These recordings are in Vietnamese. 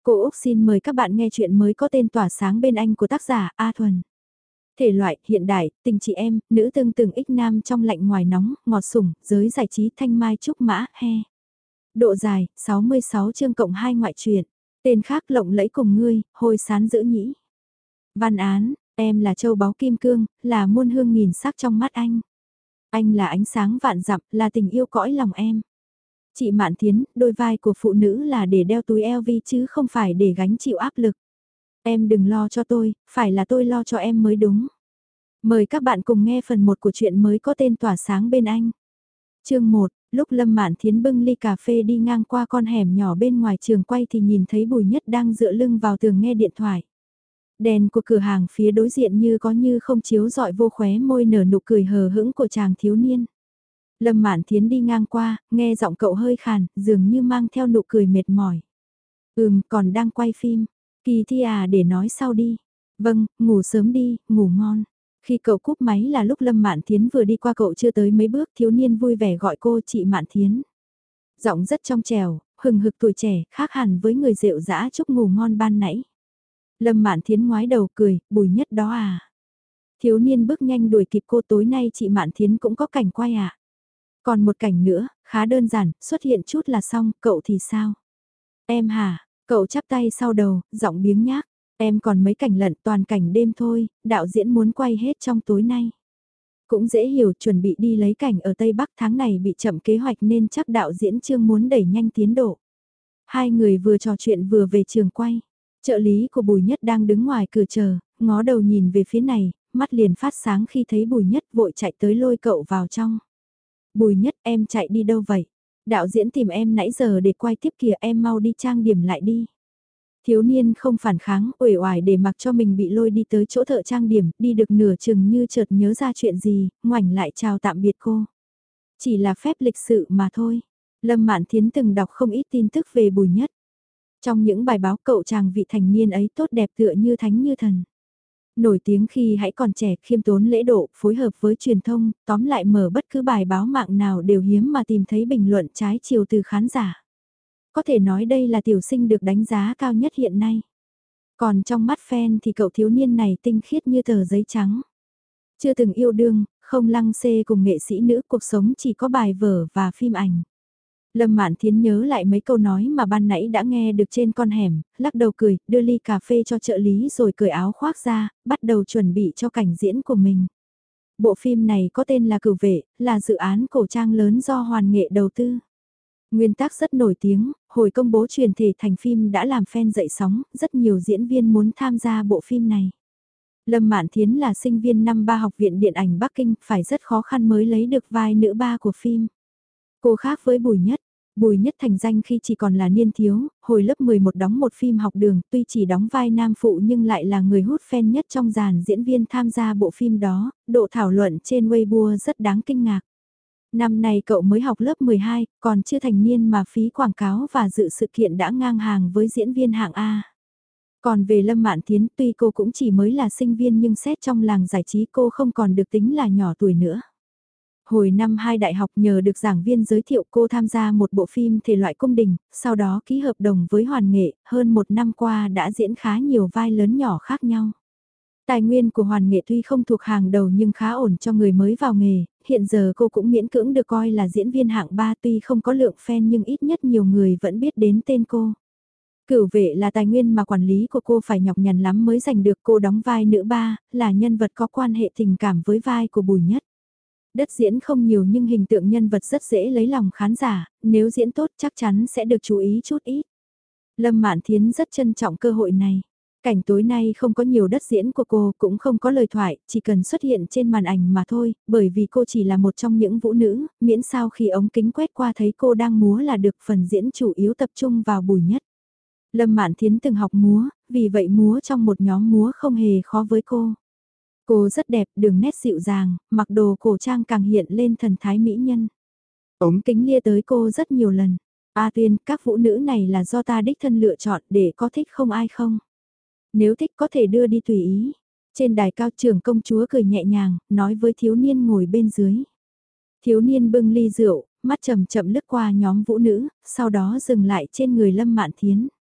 Cô Úc xin mời các bạn nghe chuyện mới có tên Tỏa sáng bên anh của tác giả A Thuần. Thể loại, hiện đại, tình chị em, nữ tương từng ích nam trong lạnh ngoài nóng, ngọt sủng, giới giải trí thanh mai trúc mã, he. Độ dài, 66 chương cộng 2 ngoại truyện. Tên khác lộng lẫy cùng ngươi, hồi sán dữ nhĩ. Văn án, em là châu báu kim cương, là muôn hương nghìn sắc trong mắt anh. Anh là ánh sáng vạn dặm, là tình yêu cõi lòng em. Chị Mạn Thiến, đôi vai của phụ nữ là để đeo túi LV chứ không phải để gánh chịu áp lực. Em đừng lo cho tôi, phải là tôi lo cho em mới đúng. Mời các bạn cùng nghe phần 1 của chuyện mới có tên Tỏa sáng bên anh. Chương 1, lúc Lâm Mạn Thiến bưng ly cà phê đi ngang qua con hẻm nhỏ bên ngoài trường quay thì nhìn thấy Bùi Nhất đang dựa lưng vào tường nghe điện thoại. Đèn của cửa hàng phía đối diện như có như không chiếu rọi vô khóe môi nở nụ cười hờ hững của chàng thiếu niên. Lâm Mạn Thiến đi ngang qua, nghe giọng cậu hơi khàn, dường như mang theo nụ cười mệt mỏi. Còn đang quay phim. Kỳ thi à, để nói sau đi. Vâng, ngủ sớm đi, ngủ ngon. Khi cậu cúp máy là lúc Lâm Mạn Thiến vừa đi qua, cậu chưa tới mấy bước, thiếu niên vui vẻ gọi cô chị Mạn Thiến. Giọng rất trong trẻo, hừng hực tuổi trẻ, khác hẳn với người rệu rã chúc ngủ ngon ban nãy. Lâm Mạn Thiến ngoái đầu cười, Bùi Nhất đó à. Thiếu niên bước nhanh đuổi kịp cô, tối nay chị Mạn Thiến cũng có cảnh quay à. Còn một cảnh nữa, khá đơn giản, xuất hiện chút là xong, cậu thì sao? Em hả? Cậu chắp tay sau đầu, giọng biếng nhác. Em còn mấy cảnh lận, toàn cảnh đêm thôi, đạo diễn muốn quay hết trong tối nay. Cũng dễ hiểu, chuẩn bị đi lấy cảnh ở Tây Bắc, tháng này bị chậm kế hoạch nên chắc đạo diễn Trương muốn đẩy nhanh tiến độ. Hai người vừa trò chuyện vừa về trường quay. Trợ lý của Bùi Nhất đang đứng ngoài cửa chờ, ngó đầu nhìn về phía này, mắt liền phát sáng khi thấy Bùi Nhất vội chạy tới lôi cậu vào trong. Bùi Nhất, em chạy đi đâu vậy? Đạo diễn tìm em nãy giờ để quay tiếp kìa, em mau đi trang điểm lại đi. Thiếu niên không phản kháng, uể oải để mặc cho mình bị lôi đi tới chỗ thợ trang điểm, đi được nửa chừng như chợt nhớ ra chuyện gì, ngoảnh lại chào tạm biệt cô. Chỉ là phép lịch sự mà thôi. Lâm Mạn Thiến từng đọc không ít tin tức về Bùi Nhất. Trong những bài báo, cậu chàng vị thành niên ấy tốt đẹp tựa như thánh như thần. Nổi tiếng khi hãy còn trẻ, khiêm tốn lễ độ, phối hợp với truyền thông, tóm lại mở bất cứ bài báo mạng nào đều hiếm mà tìm thấy bình luận trái chiều từ khán giả. Có thể nói đây là tiểu sinh được đánh giá cao nhất hiện nay. Còn trong mắt fan thì cậu thiếu niên này tinh khiết như tờ giấy trắng. Chưa từng yêu đương, không lăng xê cùng nghệ sĩ nữ, cuộc sống chỉ có bài vở và phim ảnh. Lâm Mạn Thiến nhớ lại mấy câu nói mà ban nãy đã nghe được trên con hẻm, lắc đầu cười, đưa ly cà phê cho trợ lý rồi cởi áo khoác ra, bắt đầu chuẩn bị cho cảnh diễn của mình. Bộ phim này có tên là Cửu Vệ, là dự án cổ trang lớn do Hoàn Nghệ đầu tư. Nguyên tác rất nổi tiếng, hồi công bố truyền thể thành phim đã làm fan dậy sóng, rất nhiều diễn viên muốn tham gia bộ phim này. Lâm Mạn Thiến là sinh viên năm 3 Học viện Điện ảnh Bắc Kinh, phải rất khó khăn mới lấy được vai nữ ba của phim. Cô khác với Bùi Nhất thành danh khi chỉ còn là niên thiếu, hồi lớp 11 đóng một phim học đường, tuy chỉ đóng vai nam phụ nhưng lại là người hút fan nhất trong dàn diễn viên tham gia bộ phim đó, độ thảo luận trên Weibo rất đáng kinh ngạc. Năm nay cậu mới học lớp 12, còn chưa thành niên mà phí quảng cáo và dự sự kiện đã ngang hàng với diễn viên hạng A. Còn về Lâm Mạn Thiến, tuy cô cũng chỉ mới là sinh viên nhưng xét trong làng giải trí cô không còn được tính là nhỏ tuổi nữa. Hồi năm 2 đại học nhờ được giảng viên giới thiệu, cô tham gia một bộ phim thể loại cung đình, sau đó ký hợp đồng với Hoàn Nghệ, hơn 1 năm qua đã diễn khá nhiều vai lớn nhỏ khác nhau. Tài nguyên của Hoàn Nghệ tuy không thuộc hàng đầu nhưng khá ổn cho người mới vào nghề, hiện giờ cô cũng miễn cưỡng được coi là diễn viên hạng 3, tuy không có lượng fan nhưng ít nhất nhiều người vẫn biết đến tên cô. Cửu Vệ là tài nguyên mà quản lý của cô phải nhọc nhằn lắm mới giành được, cô đóng vai nữ ba, là nhân vật có quan hệ tình cảm với vai của Bùi Nhất. Đất diễn không nhiều nhưng hình tượng nhân vật rất dễ lấy lòng khán giả, nếu diễn tốt chắc chắn sẽ được chú ý chút ít. Lâm Mạn Thiến rất trân trọng cơ hội này. Cảnh tối nay không có nhiều đất diễn của cô, cũng không có lời thoại, chỉ cần xuất hiện trên màn ảnh mà thôi, bởi vì cô chỉ là một trong những vũ nữ, miễn sao khi ống kính quét qua thấy cô đang múa là được, phần diễn chủ yếu tập trung vào Bùi Nhất. Lâm Mạn Thiến từng học múa, vì vậy múa trong một nhóm múa không hề khó với cô. Cô rất đẹp, đường nét dịu dàng, mặc đồ cổ trang càng hiện lên thần thái mỹ nhân. Ống kính lia tới cô rất nhiều lần. A Tuyên, các vũ nữ này là do ta đích thân lựa chọn, để có thích không ai không? Nếu thích có thể đưa đi tùy ý. Trên đài cao, trưởng công chúa cười nhẹ nhàng, nói với thiếu niên ngồi bên dưới. Thiếu niên bưng ly rượu, mắt chậm chậm lướt qua nhóm vũ nữ, sau đó dừng lại trên người Lâm Mạn Thiến.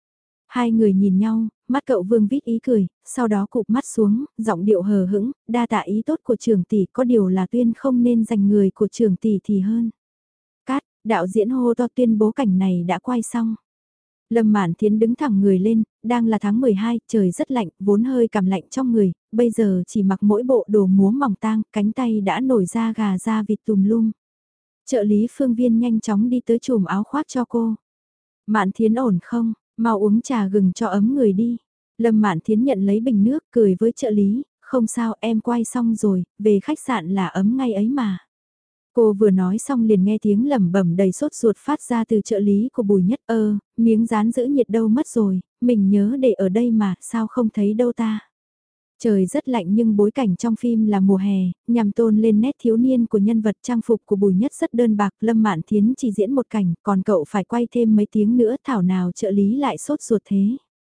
Hai người nhìn nhau, mắt cậu Vương vít ý cười, sau đó cụp mắt xuống, giọng điệu hờ hững, đa tạ ý tốt của trưởng tỷ, có điều là Tuyên không nên giành người của trưởng tỷ thì hơn. Cát, đạo diễn hô to tuyên bố cảnh này đã quay xong. Lâm Mạn Thiến đứng thẳng người lên, đang là tháng 12, trời rất lạnh, vốn hơi cảm lạnh trong người, bây giờ chỉ mặc mỗi bộ đồ múa mỏng tang, cánh tay đã nổi da gà da vịt tùm lum. Trợ lý Phương Viên nhanh chóng đi tới chùm áo khoác cho cô. Mạn Thiến ổn không, mau uống trà gừng cho ấm người đi. Lâm Mạn Thiến nhận lấy bình nước cười với trợ lý, không sao em quay xong rồi, về khách sạn là ấm ngay ấy mà. Cô vừa nói xong liền nghe tiếng lẩm bẩm đầy sốt ruột phát ra từ trợ lý của Bùi Nhất. Miếng dán giữ nhiệt đâu mất rồi, mình nhớ để ở đây mà, sao không thấy đâu ta. Trời rất lạnh nhưng bối cảnh trong phim là mùa hè, nhằm tôn lên nét thiếu niên của nhân vật, trang phục của Bùi Nhất rất đơn bạc. Lâm Mạn Thiến chỉ diễn một cảnh, còn cậu phải quay thêm mấy tiếng nữa, thảo nào trợ lý lại sốt ruột thế.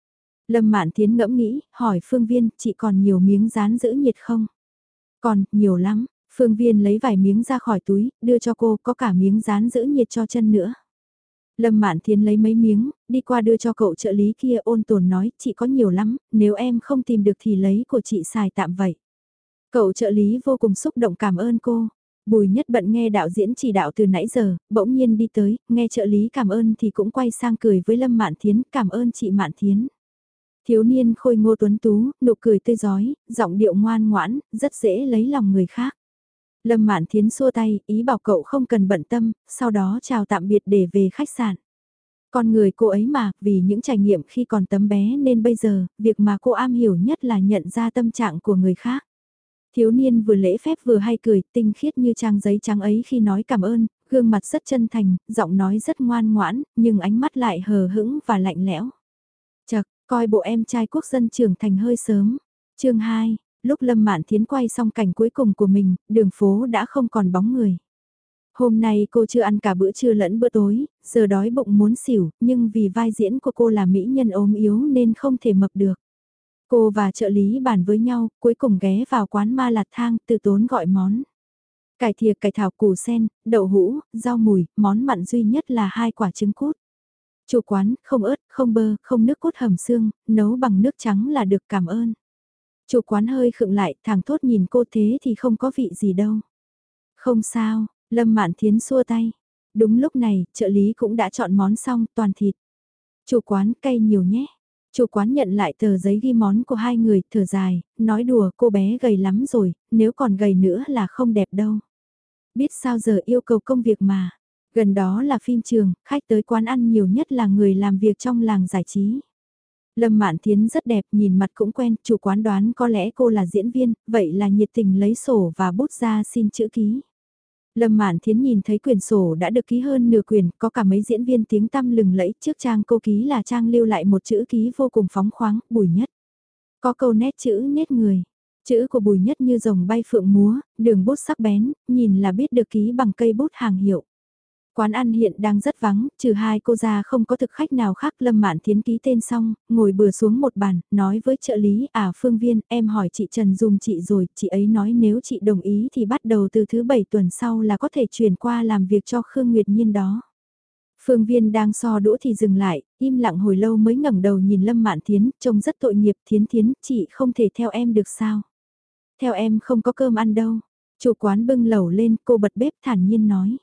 Lâm Mạn Thiến ngẫm nghĩ, hỏi Phương Viên, chị còn nhiều miếng dán giữ nhiệt không? Còn, nhiều lắm. Phương Viên lấy vài miếng ra khỏi túi, đưa cho cô, có cả miếng dán giữ nhiệt cho chân nữa. Lâm Mạn Thiến lấy mấy miếng, đi qua đưa cho cậu trợ lý kia, ôn tồn nói, chị có nhiều lắm, nếu em không tìm được thì lấy của chị xài tạm vậy. Cậu trợ lý vô cùng xúc động cảm ơn cô. Bùi Nhất bận nghe đạo diễn chỉ đạo từ nãy giờ, bỗng nhiên đi tới, nghe trợ lý cảm ơn thì cũng quay sang cười với Lâm Mạn Thiến, cảm ơn chị Mạn Thiến. Thiếu niên khôi ngô tuấn tú, nụ cười tươi giói, giọng điệu ngoan ngoãn, rất dễ lấy lòng người khác. Lâm Mạn Thiến xua tay, ý bảo cậu không cần bận tâm, sau đó chào tạm biệt để về khách sạn. Con người cô ấy mà, vì những trải nghiệm khi còn tấm bé nên bây giờ, việc mà cô am hiểu nhất là nhận ra tâm trạng của người khác. Thiếu niên vừa lễ phép vừa hay cười, tinh khiết như trang giấy trắng ấy khi nói cảm ơn, gương mặt rất chân thành, giọng nói rất ngoan ngoãn, nhưng ánh mắt lại hờ hững và lạnh lẽo. Chật, coi bộ em trai quốc dân trưởng thành hơi sớm. Chương 2, lúc Lâm Mạn Thiến quay xong cảnh cuối cùng của mình, đường phố đã không còn bóng người. Hôm nay cô chưa ăn cả bữa trưa lẫn bữa tối, giờ đói bụng muốn xỉu, nhưng vì vai diễn của cô là mỹ nhân ốm yếu nên không thể mập được. Cô và trợ lý bàn với nhau, cuối cùng ghé vào quán ma lạt thang, từ tốn gọi món. Cải thìa, cải thảo, củ sen, đậu hũ, rau mùi, món mặn duy nhất là 2 quả trứng cút. Chủ quán, không ớt, không bơ, không nước cốt hầm xương, nấu bằng nước trắng là được, cảm ơn. Chủ quán hơi khựng lại, thẳng thốt nhìn cô, thế thì không có vị gì đâu. Không sao, Lâm Mạn Thiến xua tay. Đúng lúc này, trợ lý cũng đã chọn món xong, toàn thịt. Chủ quán, cay nhiều nhé. Chủ quán nhận lại tờ giấy ghi món của hai người, thở dài, nói đùa, cô bé gầy lắm rồi, nếu còn gầy nữa là không đẹp đâu. Biết sao giờ, yêu cầu công việc mà. Gần đó là phim trường, khách tới quán ăn nhiều nhất là người làm việc trong làng giải trí. Lâm Mạn Thiến rất đẹp, nhìn mặt cũng quen, chủ quán đoán có lẽ cô là diễn viên, vậy là nhiệt tình lấy sổ và bút ra xin chữ ký. Lâm Mạn Thiến nhìn thấy quyển sổ đã được ký hơn nửa quyển, có cả mấy diễn viên tiếng tăm lừng lẫy, trước trang cô ký là trang lưu lại một chữ ký vô cùng phóng khoáng, Bùi Nhất. Có câu nét chữ nét người. Chữ của Bùi Nhất như rồng bay phượng múa, đường bút sắc bén, nhìn là biết được ký bằng cây bút hàng hiệu. Quán ăn hiện đang rất vắng, trừ hai cô ra không có thực khách nào khác. Lâm Mạn Thiến ký tên xong, ngồi bừa xuống một bàn, nói với trợ lý, Phương Viên, em hỏi chị Trần dùm chị rồi, chị ấy nói nếu chị đồng ý thì bắt đầu từ thứ 7 tuần sau là có thể chuyển qua làm việc cho Khương Nguyệt Nhiên đó. Phương Viên đang so đũa thì dừng lại, im lặng hồi lâu mới ngẩng đầu nhìn Lâm Mạn Thiến, trông rất tội nghiệp. Thiến Thiến, chị không thể theo em được sao? Theo em không có cơm ăn đâu. Chủ quán bưng lẩu lên, cô bật bếp thản nhiên nói.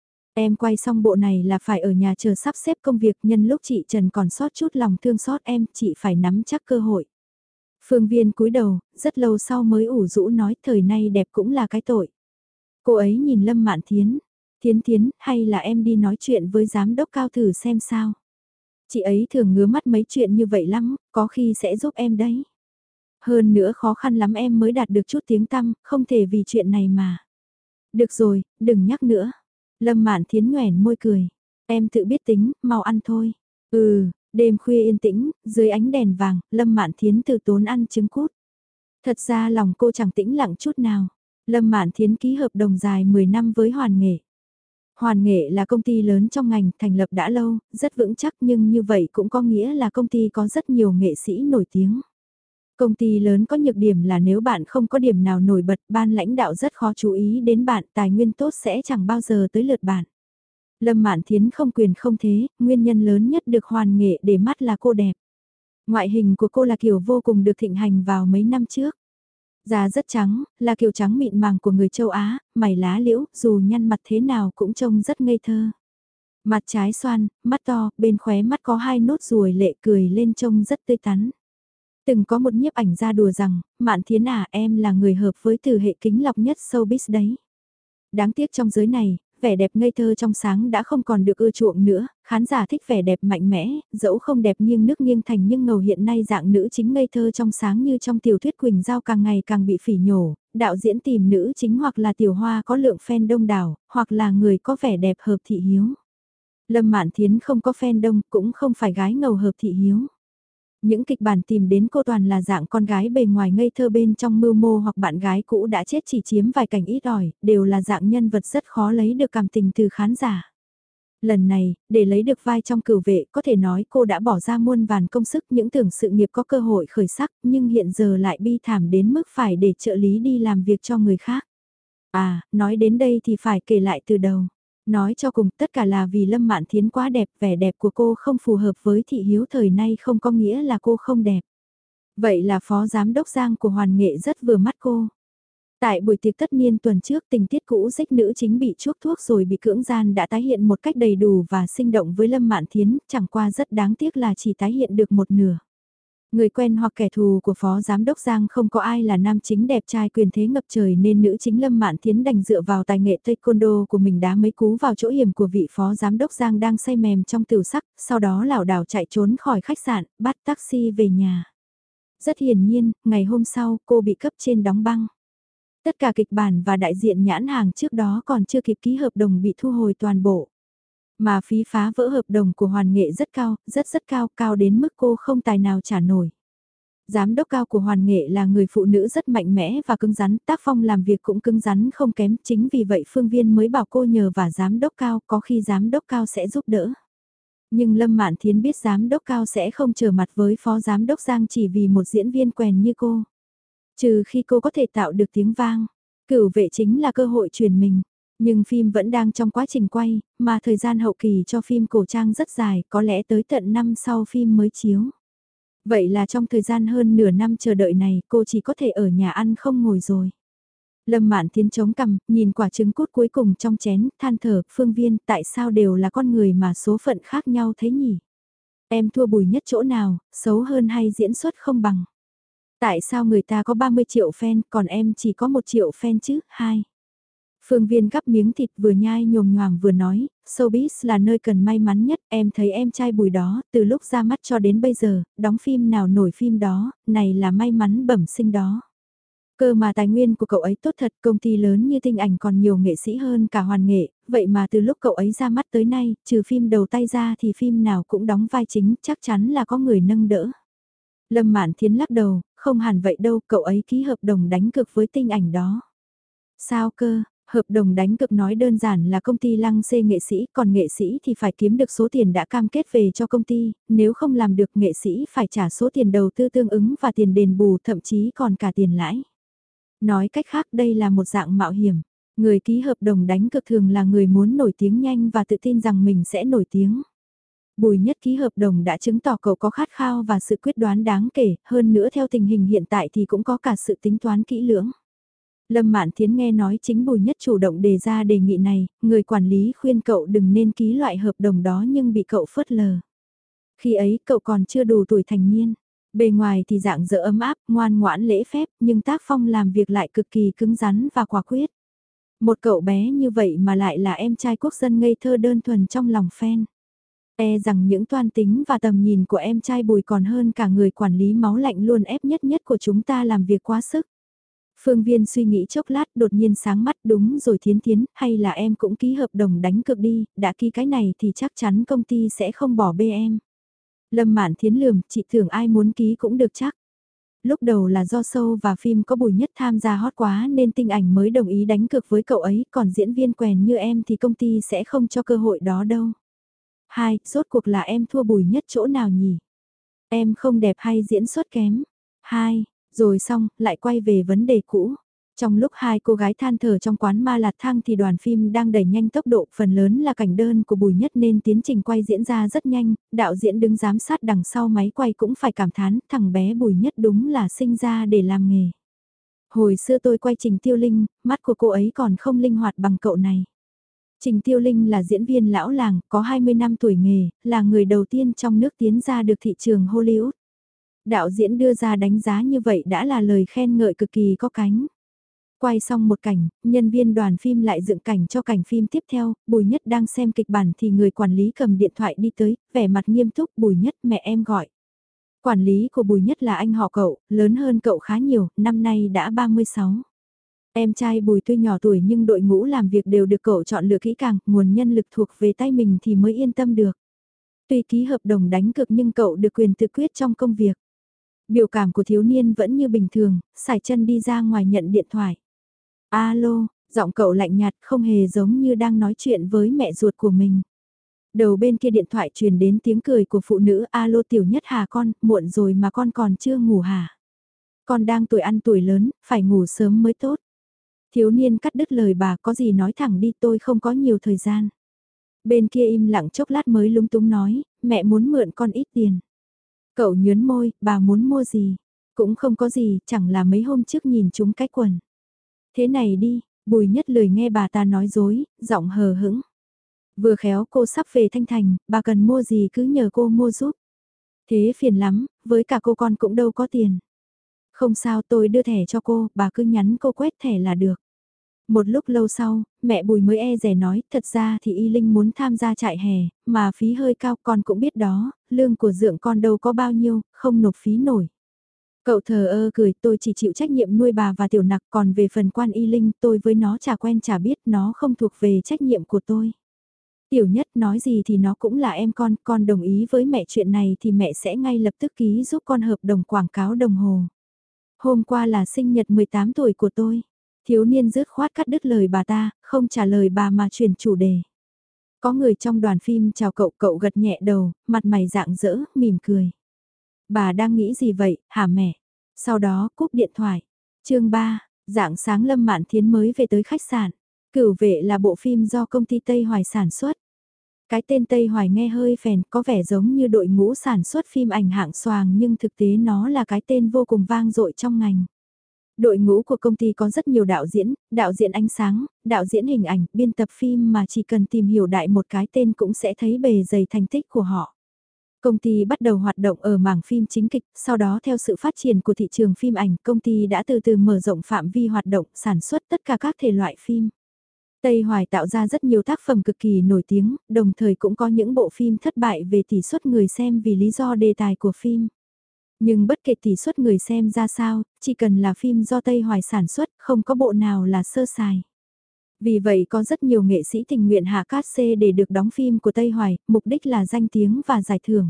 Em quay xong bộ này là phải ở nhà chờ sắp xếp công việc, nhân lúc chị Trần còn sót chút lòng thương xót em, chị phải nắm chắc cơ hội. Phương Viên cúi đầu, rất lâu sau mới ủ rũ nói, thời nay đẹp cũng là cái tội. Cô ấy nhìn Lâm Mạn Thiến, Thiến Thiến, hay là em đi nói chuyện với giám đốc Cao thử xem sao. Chị ấy thường ngứa mắt mấy chuyện như vậy lắm, có khi sẽ giúp em đấy. Hơn nữa khó khăn lắm em mới đạt được chút tiếng tăm, không thể vì chuyện này mà. Được rồi, đừng nhắc nữa. Lâm Mạn Thiến nhoẻn môi cười. Em tự biết tính, mau ăn thôi. Đêm khuya yên tĩnh, dưới ánh đèn vàng, Lâm Mạn Thiến từ tốn ăn trứng cút. Thật ra lòng cô chẳng tĩnh lặng chút nào. Lâm Mạn Thiến ký hợp đồng dài 10 năm với Hoàn Nghệ. Hoàn Nghệ là công ty lớn trong ngành, thành lập đã lâu, rất vững chắc, nhưng như vậy cũng có nghĩa là công ty có rất nhiều nghệ sĩ nổi tiếng. Công ty lớn có nhược điểm là nếu bạn không có điểm nào nổi bật, ban lãnh đạo rất khó chú ý đến bạn, tài nguyên tốt sẽ chẳng bao giờ tới lượt bạn. Lâm Mạn Thiến không quyền không thế, nguyên nhân lớn nhất được Hoàn Nghệ để mắt là cô đẹp. Ngoại hình của cô là kiểu vô cùng được thịnh hành vào mấy năm trước. Da rất trắng, là kiểu trắng mịn màng của người châu Á, mày lá liễu, dù nhăn mặt thế nào cũng trông rất ngây thơ. Mặt trái xoan, mắt to, bên khóe mắt có hai nốt ruồi lệ cười lên trông rất tươi tắn. Từng có một nhiếp ảnh gia đùa rằng, Mạn Thiến à em là người hợp với từ hệ kính lọc nhất showbiz đấy. Đáng tiếc trong giới này, vẻ đẹp ngây thơ trong sáng đã không còn được ưa chuộng nữa, khán giả thích vẻ đẹp mạnh mẽ, dẫu không đẹp nghiêng nước nghiêng thành nhưng ngầu hiện nay dạng nữ chính ngây thơ trong sáng như trong tiểu thuyết Quỳnh Giao càng ngày càng bị phỉ nhổ, đạo diễn tìm nữ chính hoặc là tiểu hoa có lượng fan đông đảo, hoặc là người có vẻ đẹp hợp thị hiếu. Lâm Mạn Thiến không có fan đông, cũng không phải gái ngầu hợp thị hiếu. Những kịch bản tìm đến cô toàn là dạng con gái bề ngoài ngây thơ bên trong mưu mô hoặc bạn gái cũ đã chết chỉ chiếm vài cảnh ít ỏi, đều là dạng nhân vật rất khó lấy được cảm tình từ khán giả. Lần này, để lấy được vai trong Cửu Vệ có thể nói cô đã bỏ ra muôn vàn công sức những tưởng sự nghiệp có cơ hội khởi sắc nhưng hiện giờ lại bi thảm đến mức phải để trợ lý đi làm việc cho người khác. À, nói đến đây thì phải kể lại từ đầu. Nói cho cùng tất cả là vì Lâm Mạn Thiến quá đẹp, vẻ đẹp của cô không phù hợp với thị hiếu thời nay không có nghĩa là cô không đẹp. Vậy là phó giám đốc Giang của Hoàn Nghệ rất vừa mắt cô. Tại buổi tiệc tất niên tuần trước tình tiết cũ dích nữ chính bị chuốc thuốc rồi bị cưỡng gian đã tái hiện một cách đầy đủ và sinh động với Lâm Mạn Thiến, chẳng qua rất đáng tiếc là chỉ tái hiện được một nửa. Người quen hoặc kẻ thù của phó giám đốc Giang không có ai là nam chính đẹp trai quyền thế ngập trời nên nữ chính Lâm Mạn Thiến đành dựa vào tài nghệ taekwondo của mình đá mấy cú vào chỗ hiểm của vị phó giám đốc Giang đang say mềm trong tửu sắc, sau đó lảo đảo chạy trốn khỏi khách sạn, bắt taxi về nhà. Rất hiển nhiên, ngày hôm sau cô bị cấp trên đóng băng. Tất cả kịch bản và đại diện nhãn hàng trước đó còn chưa kịp ký hợp đồng bị thu hồi toàn bộ. Mà phí phá vỡ hợp đồng của Hoàn Nghệ rất cao, rất cao, cao đến mức cô không tài nào trả nổi. Giám đốc cao của Hoàn Nghệ là người phụ nữ rất mạnh mẽ và cứng rắn, tác phong làm việc cũng cứng rắn không kém, chính vì vậy Phương Viên mới bảo cô nhờ và giám đốc cao, có khi giám đốc cao sẽ giúp đỡ. Nhưng Lâm Mạn Thiến biết giám đốc cao sẽ không trở mặt với phó giám đốc Giang chỉ vì một diễn viên quèn như cô. Trừ khi cô có thể tạo được tiếng vang, Cửu Vệ chính là cơ hội truyền mình. Nhưng phim vẫn đang trong quá trình quay, mà thời gian hậu kỳ cho phim cổ trang rất dài, có lẽ tới tận năm sau phim mới chiếu. Vậy là trong thời gian hơn nửa năm chờ đợi này, cô chỉ có thể ở nhà ăn không ngồi rồi. Lâm Mạn Thiến chống cằm, nhìn quả trứng cút cuối cùng trong chén, than thở, Phương Viên, tại sao đều là con người mà số phận khác nhau thế nhỉ? Em thua Bùi Nhất chỗ nào, xấu hơn hay diễn xuất không bằng? Tại sao người ta có 30 triệu fan, còn em chỉ có 1 triệu fan chứ? 2. Phương Viên gắp miếng thịt vừa nhai nhồm nhoàng vừa nói, showbiz là nơi cần may mắn nhất, em thấy em trai Bùi đó, từ lúc ra mắt cho đến bây giờ, đóng phim nào nổi phim đó, này là may mắn bẩm sinh đó. Cơ mà tài nguyên của cậu ấy tốt thật, công ty lớn như Tinh Ảnh còn nhiều nghệ sĩ hơn cả Hoàn Nghệ, vậy mà từ lúc cậu ấy ra mắt tới nay, trừ phim đầu tay ra thì phim nào cũng đóng vai chính, chắc chắn là có người nâng đỡ. Lâm Mạn Thiến lắc đầu, không hẳn vậy đâu, cậu ấy ký hợp đồng đánh cược với Tinh Ảnh đó. Sao cơ? Hợp đồng đánh cược nói đơn giản là công ty lăng xê nghệ sĩ, còn nghệ sĩ thì phải kiếm được số tiền đã cam kết về cho công ty, nếu không làm được nghệ sĩ phải trả số tiền đầu tư tương ứng và tiền đền bù thậm chí còn cả tiền lãi. Nói cách khác đây là một dạng mạo hiểm. Người ký hợp đồng đánh cược thường là người muốn nổi tiếng nhanh và tự tin rằng mình sẽ nổi tiếng. Bùi Nhất ký hợp đồng đã chứng tỏ cậu có khát khao và sự quyết đoán đáng kể, hơn nữa theo tình hình hiện tại thì cũng có cả sự tính toán kỹ lưỡng. Lâm Mạn Thiến nghe nói chính Bùi Nhất chủ động đề ra đề nghị này, người quản lý khuyên cậu đừng nên ký loại hợp đồng đó nhưng bị cậu phớt lờ. Khi ấy cậu còn chưa đủ tuổi thành niên, bề ngoài thì dạng dỡ ấm áp, ngoan ngoãn lễ phép, nhưng tác phong làm việc lại cực kỳ cứng rắn và quả quyết. Một cậu bé như vậy mà lại là em trai quốc dân ngây thơ đơn thuần trong lòng fan. E rằng những toan tính và tầm nhìn của em trai Bùi còn hơn cả người quản lý máu lạnh luôn ép nhất nhất của chúng ta làm việc quá sức. Phương Viên suy nghĩ chốc lát đột nhiên sáng mắt đúng rồi Thiến Thiến, hay là em cũng ký hợp đồng đánh cược đi, đã ký cái này thì chắc chắn công ty sẽ không bỏ bê em. Lâm Mạn Thiến lườm, chị tưởng ai muốn ký cũng được chắc. Lúc đầu là do show và phim có Bùi Nhất tham gia hot quá nên Tinh Ảnh mới đồng ý đánh cược với cậu ấy, còn diễn viên quèn như em thì công ty sẽ không cho cơ hội đó đâu. Hai, rốt cuộc là em thua Bùi Nhất chỗ nào nhỉ? Em không đẹp hay diễn xuất kém? Hai, rồi xong, lại quay về vấn đề cũ. Trong lúc hai cô gái than thở trong quán Ma Lạt Thang thì đoàn phim đang đẩy nhanh tốc độ, phần lớn là cảnh đơn của Bùi Nhất nên tiến trình quay diễn ra rất nhanh, đạo diễn đứng giám sát đằng sau máy quay cũng phải cảm thán, thằng bé Bùi Nhất đúng là sinh ra để làm nghề. Hồi xưa tôi quay Trình Tiêu Linh, mắt của cô ấy còn không linh hoạt bằng cậu này. Trình Tiêu Linh là diễn viên lão làng, có 20 năm tuổi nghề, là người đầu tiên trong nước tiến ra được thị trường Hollywood. Đạo diễn đưa ra đánh giá như vậy đã là lời khen ngợi cực kỳ có cánh. Quay xong một cảnh, nhân viên đoàn phim lại dựng cảnh cho cảnh phim tiếp theo, Bùi Nhất đang xem kịch bản thì người quản lý cầm điện thoại đi tới, vẻ mặt nghiêm túc, Bùi Nhất mẹ em gọi. Quản lý của Bùi Nhất là anh họ cậu, lớn hơn cậu khá nhiều, năm nay đã 36. Em trai Bùi tuy nhỏ tuổi nhưng đội ngũ làm việc đều được cậu chọn lựa kỹ càng, nguồn nhân lực thuộc về tay mình thì mới yên tâm được. Tuy ký hợp đồng đánh cược nhưng cậu được quyền tự quyết trong công việc. Biểu cảm của thiếu niên vẫn như bình thường, sải chân đi ra ngoài nhận điện thoại. Alo, giọng cậu lạnh nhạt không hề giống như đang nói chuyện với mẹ ruột của mình. Đầu bên kia điện thoại truyền đến tiếng cười của phụ nữ. Alo Tiểu Nhất hả con, muộn rồi mà con còn chưa ngủ hả? Con đang tuổi ăn tuổi lớn, phải ngủ sớm mới tốt. Thiếu niên cắt đứt lời bà, có gì nói thẳng đi, tôi không có nhiều thời gian. Bên kia im lặng chốc lát mới lúng túng nói, mẹ muốn mượn con ít tiền. Cậu nhớn môi, bà muốn mua gì? Cũng không có gì, chẳng là mấy hôm trước nhìn chúng cái quần. Thế này đi, Bùi Nhất lười nghe bà ta nói dối, giọng hờ hững. Vừa khéo cô sắp về Thanh Thành, bà cần mua gì cứ nhờ cô mua giúp. Thế phiền lắm, với cả cô con cũng đâu có tiền. Không sao, tôi đưa thẻ cho cô, bà cứ nhắn cô quét thẻ là được. Một lúc lâu sau, mẹ Bùi mới e dè nói, thật ra thì Y Linh muốn tham gia trại hè, mà phí hơi cao, con cũng biết đó, lương của dượng con đâu có bao nhiêu, không nộp phí nổi. Cậu thờ ơ cười, tôi chỉ chịu trách nhiệm nuôi bà và tiểu nặc, còn về phần quan Y Linh tôi với nó chả quen chả biết, nó không thuộc về trách nhiệm của tôi. Tiểu Nhất nói gì thì nó cũng là em con đồng ý với mẹ chuyện này thì mẹ sẽ ngay lập tức ký giúp con hợp đồng quảng cáo đồng hồ. Hôm qua là sinh nhật 18 tuổi của tôi. Thiếu niên dứt khoát cắt đứt lời bà ta, không trả lời bà mà chuyển chủ đề. Có người trong đoàn phim chào cậu, cậu gật nhẹ đầu, mặt mày rạng rỡ, mỉm cười. Bà đang nghĩ gì vậy, hả mẹ? Sau đó cúp điện thoại. Chương 3, rạng sáng Lâm Mạn Thiến mới về tới khách sạn. Cửu Vệ là bộ phim do công ty Tây Hoài sản xuất. Cái tên Tây Hoài nghe hơi phèn, có vẻ giống như đội ngũ sản xuất phim ảnh hạng xoàng nhưng thực tế nó là cái tên vô cùng vang dội trong ngành. Đội ngũ của công ty có rất nhiều đạo diễn ánh sáng, đạo diễn hình ảnh, biên tập phim mà chỉ cần tìm hiểu đại một cái tên cũng sẽ thấy bề dày thành tích của họ. Công ty bắt đầu hoạt động ở mảng phim chính kịch, sau đó theo sự phát triển của thị trường phim ảnh, công ty đã từ từ mở rộng phạm vi hoạt động, sản xuất tất cả các thể loại phim. Tây Hoài tạo ra rất nhiều tác phẩm cực kỳ nổi tiếng, đồng thời cũng có những bộ phim thất bại về tỷ suất người xem vì lý do đề tài của phim. Nhưng bất kể tỷ suất người xem ra sao, chỉ cần là phim do Tây Hoài sản xuất, không có bộ nào là sơ sài. Vì vậy có rất nhiều nghệ sĩ tình nguyện hạ cát xê để được đóng phim của Tây Hoài, mục đích là danh tiếng và giải thưởng.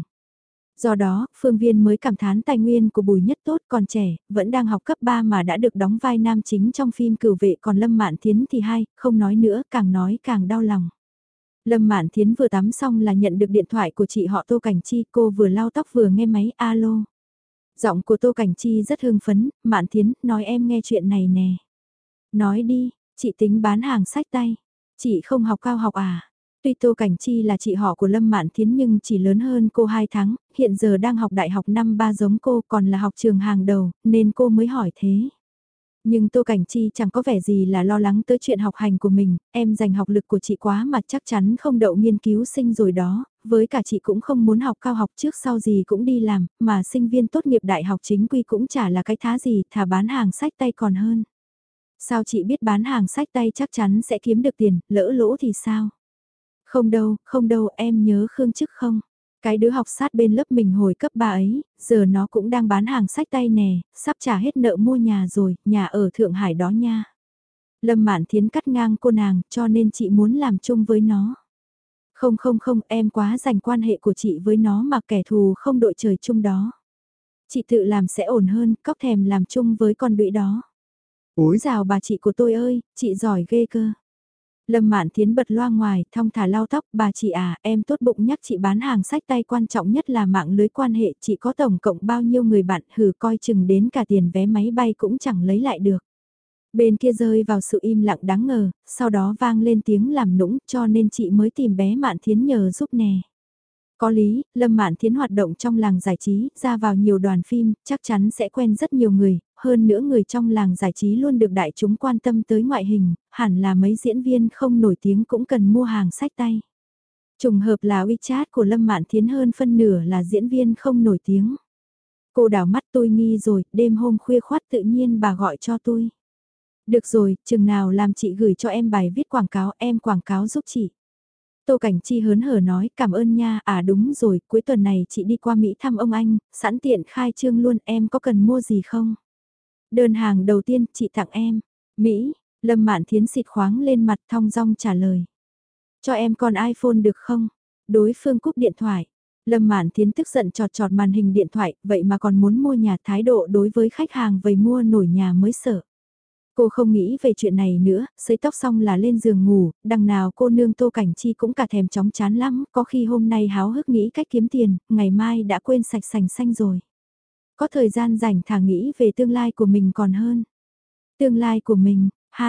Do đó, Phương Viên mới cảm thán tài nguyên của Bùi Nhất tốt, còn trẻ, vẫn đang học cấp 3 mà đã được đóng vai nam chính trong phim Cửu Vệ, còn Lâm Mạn Thiến thì hay, không nói nữa, càng nói càng đau lòng. Lâm Mạn Thiến vừa tắm xong là nhận được điện thoại của chị họ Tô Cảnh Chi, cô vừa lau tóc vừa nghe máy alo. Giọng của Tô Cảnh Chi rất hưng phấn, Mạn Thiến, nói em nghe chuyện này nè. Nói đi, chị tính bán hàng sách tay. Chị không học cao học à? Tuy Tô Cảnh Chi là chị họ của Lâm Mạn Thiến nhưng chỉ lớn hơn cô 2 tháng, hiện giờ đang học đại học năm 3 giống cô còn là học trường hàng đầu, nên cô mới hỏi thế. Nhưng Tô Cảnh Chi chẳng có vẻ gì là lo lắng tới chuyện học hành của mình, em dành học lực của chị quá mà chắc chắn không đậu nghiên cứu sinh rồi đó, với cả chị cũng không muốn học cao học trước sau gì cũng đi làm, mà sinh viên tốt nghiệp đại học chính quy cũng chả là cái thá gì, thà bán hàng sách tay còn hơn. Sao chị biết bán hàng sách tay chắc chắn sẽ kiếm được tiền, lỡ lỗ thì sao? Không đâu, em nhớ Khương Chức không? Cái đứa học sát bên lớp mình hồi cấp 3 ấy, giờ nó cũng đang bán hàng sách tay nè, sắp trả hết nợ mua nhà rồi, nhà ở Thượng Hải đó nha. Lâm Mạn Thiến cắt ngang cô nàng, cho nên chị muốn làm chung với nó. Không, em quá dành quan hệ của chị với nó mà kẻ thù không đội trời chung đó. Chị tự làm sẽ ổn hơn, cóc thèm làm chung với con đũy đó. Úi dào bà chị của tôi ơi, chị giỏi ghê cơ. Lâm Mạn Thiến bật loa ngoài, thong thả lau tóc, bà chị à, em tốt bụng nhắc chị bán hàng sách tay, quan trọng nhất là mạng lưới quan hệ, chị có tổng cộng bao nhiêu người bạn, hử coi chừng đến cả tiền vé máy bay cũng chẳng lấy lại được. Bên kia rơi vào sự im lặng đáng ngờ, sau đó vang lên tiếng làm nũng cho nên chị mới tìm bé Mạn Thiến nhờ giúp nè. Có lý, Lâm Mạn Thiến hoạt động trong làng giải trí, ra vào nhiều đoàn phim, chắc chắn sẽ quen rất nhiều người, hơn nữa người trong làng giải trí luôn được đại chúng quan tâm tới ngoại hình, hẳn là mấy diễn viên không nổi tiếng cũng cần mua hàng sách tay. Trùng hợp là WeChat của Lâm Mạn Thiến hơn phân nửa là diễn viên không nổi tiếng. Cô đảo mắt tôi nghi rồi, đêm hôm khuya khoắt tự nhiên bà gọi cho tôi. Được rồi, chừng nào làm chị gửi cho em bài viết quảng cáo, em quảng cáo giúp chị. Tô Cảnh Chi hớn hở nói cảm ơn nha, à đúng rồi, cuối tuần này chị đi qua Mỹ thăm ông anh, sẵn tiện khai trương luôn, em có cần mua gì không? Đơn hàng đầu tiên chị tặng em. Mỹ, Lâm Mạn Thiến xịt khoáng lên mặt thong dong trả lời. Cho em con iPhone được không? Đối phương cúp điện thoại. Lâm Mạn Thiến tức giận chọt chọt màn hình điện thoại, vậy mà còn muốn mua nhà, thái độ đối với khách hàng vầy mua nổi nhà mới sợ. Cô không nghĩ về chuyện này nữa, sấy tóc xong là lên giường ngủ, đằng nào cô nương Tô Cảnh Chi cũng cả thèm chóng chán lắm, có khi hôm nay háo hức nghĩ cách kiếm tiền, ngày mai đã quên sạch sành xanh rồi. Có thời gian rảnh thả nghĩ về tương lai của mình còn hơn. Tương lai của mình,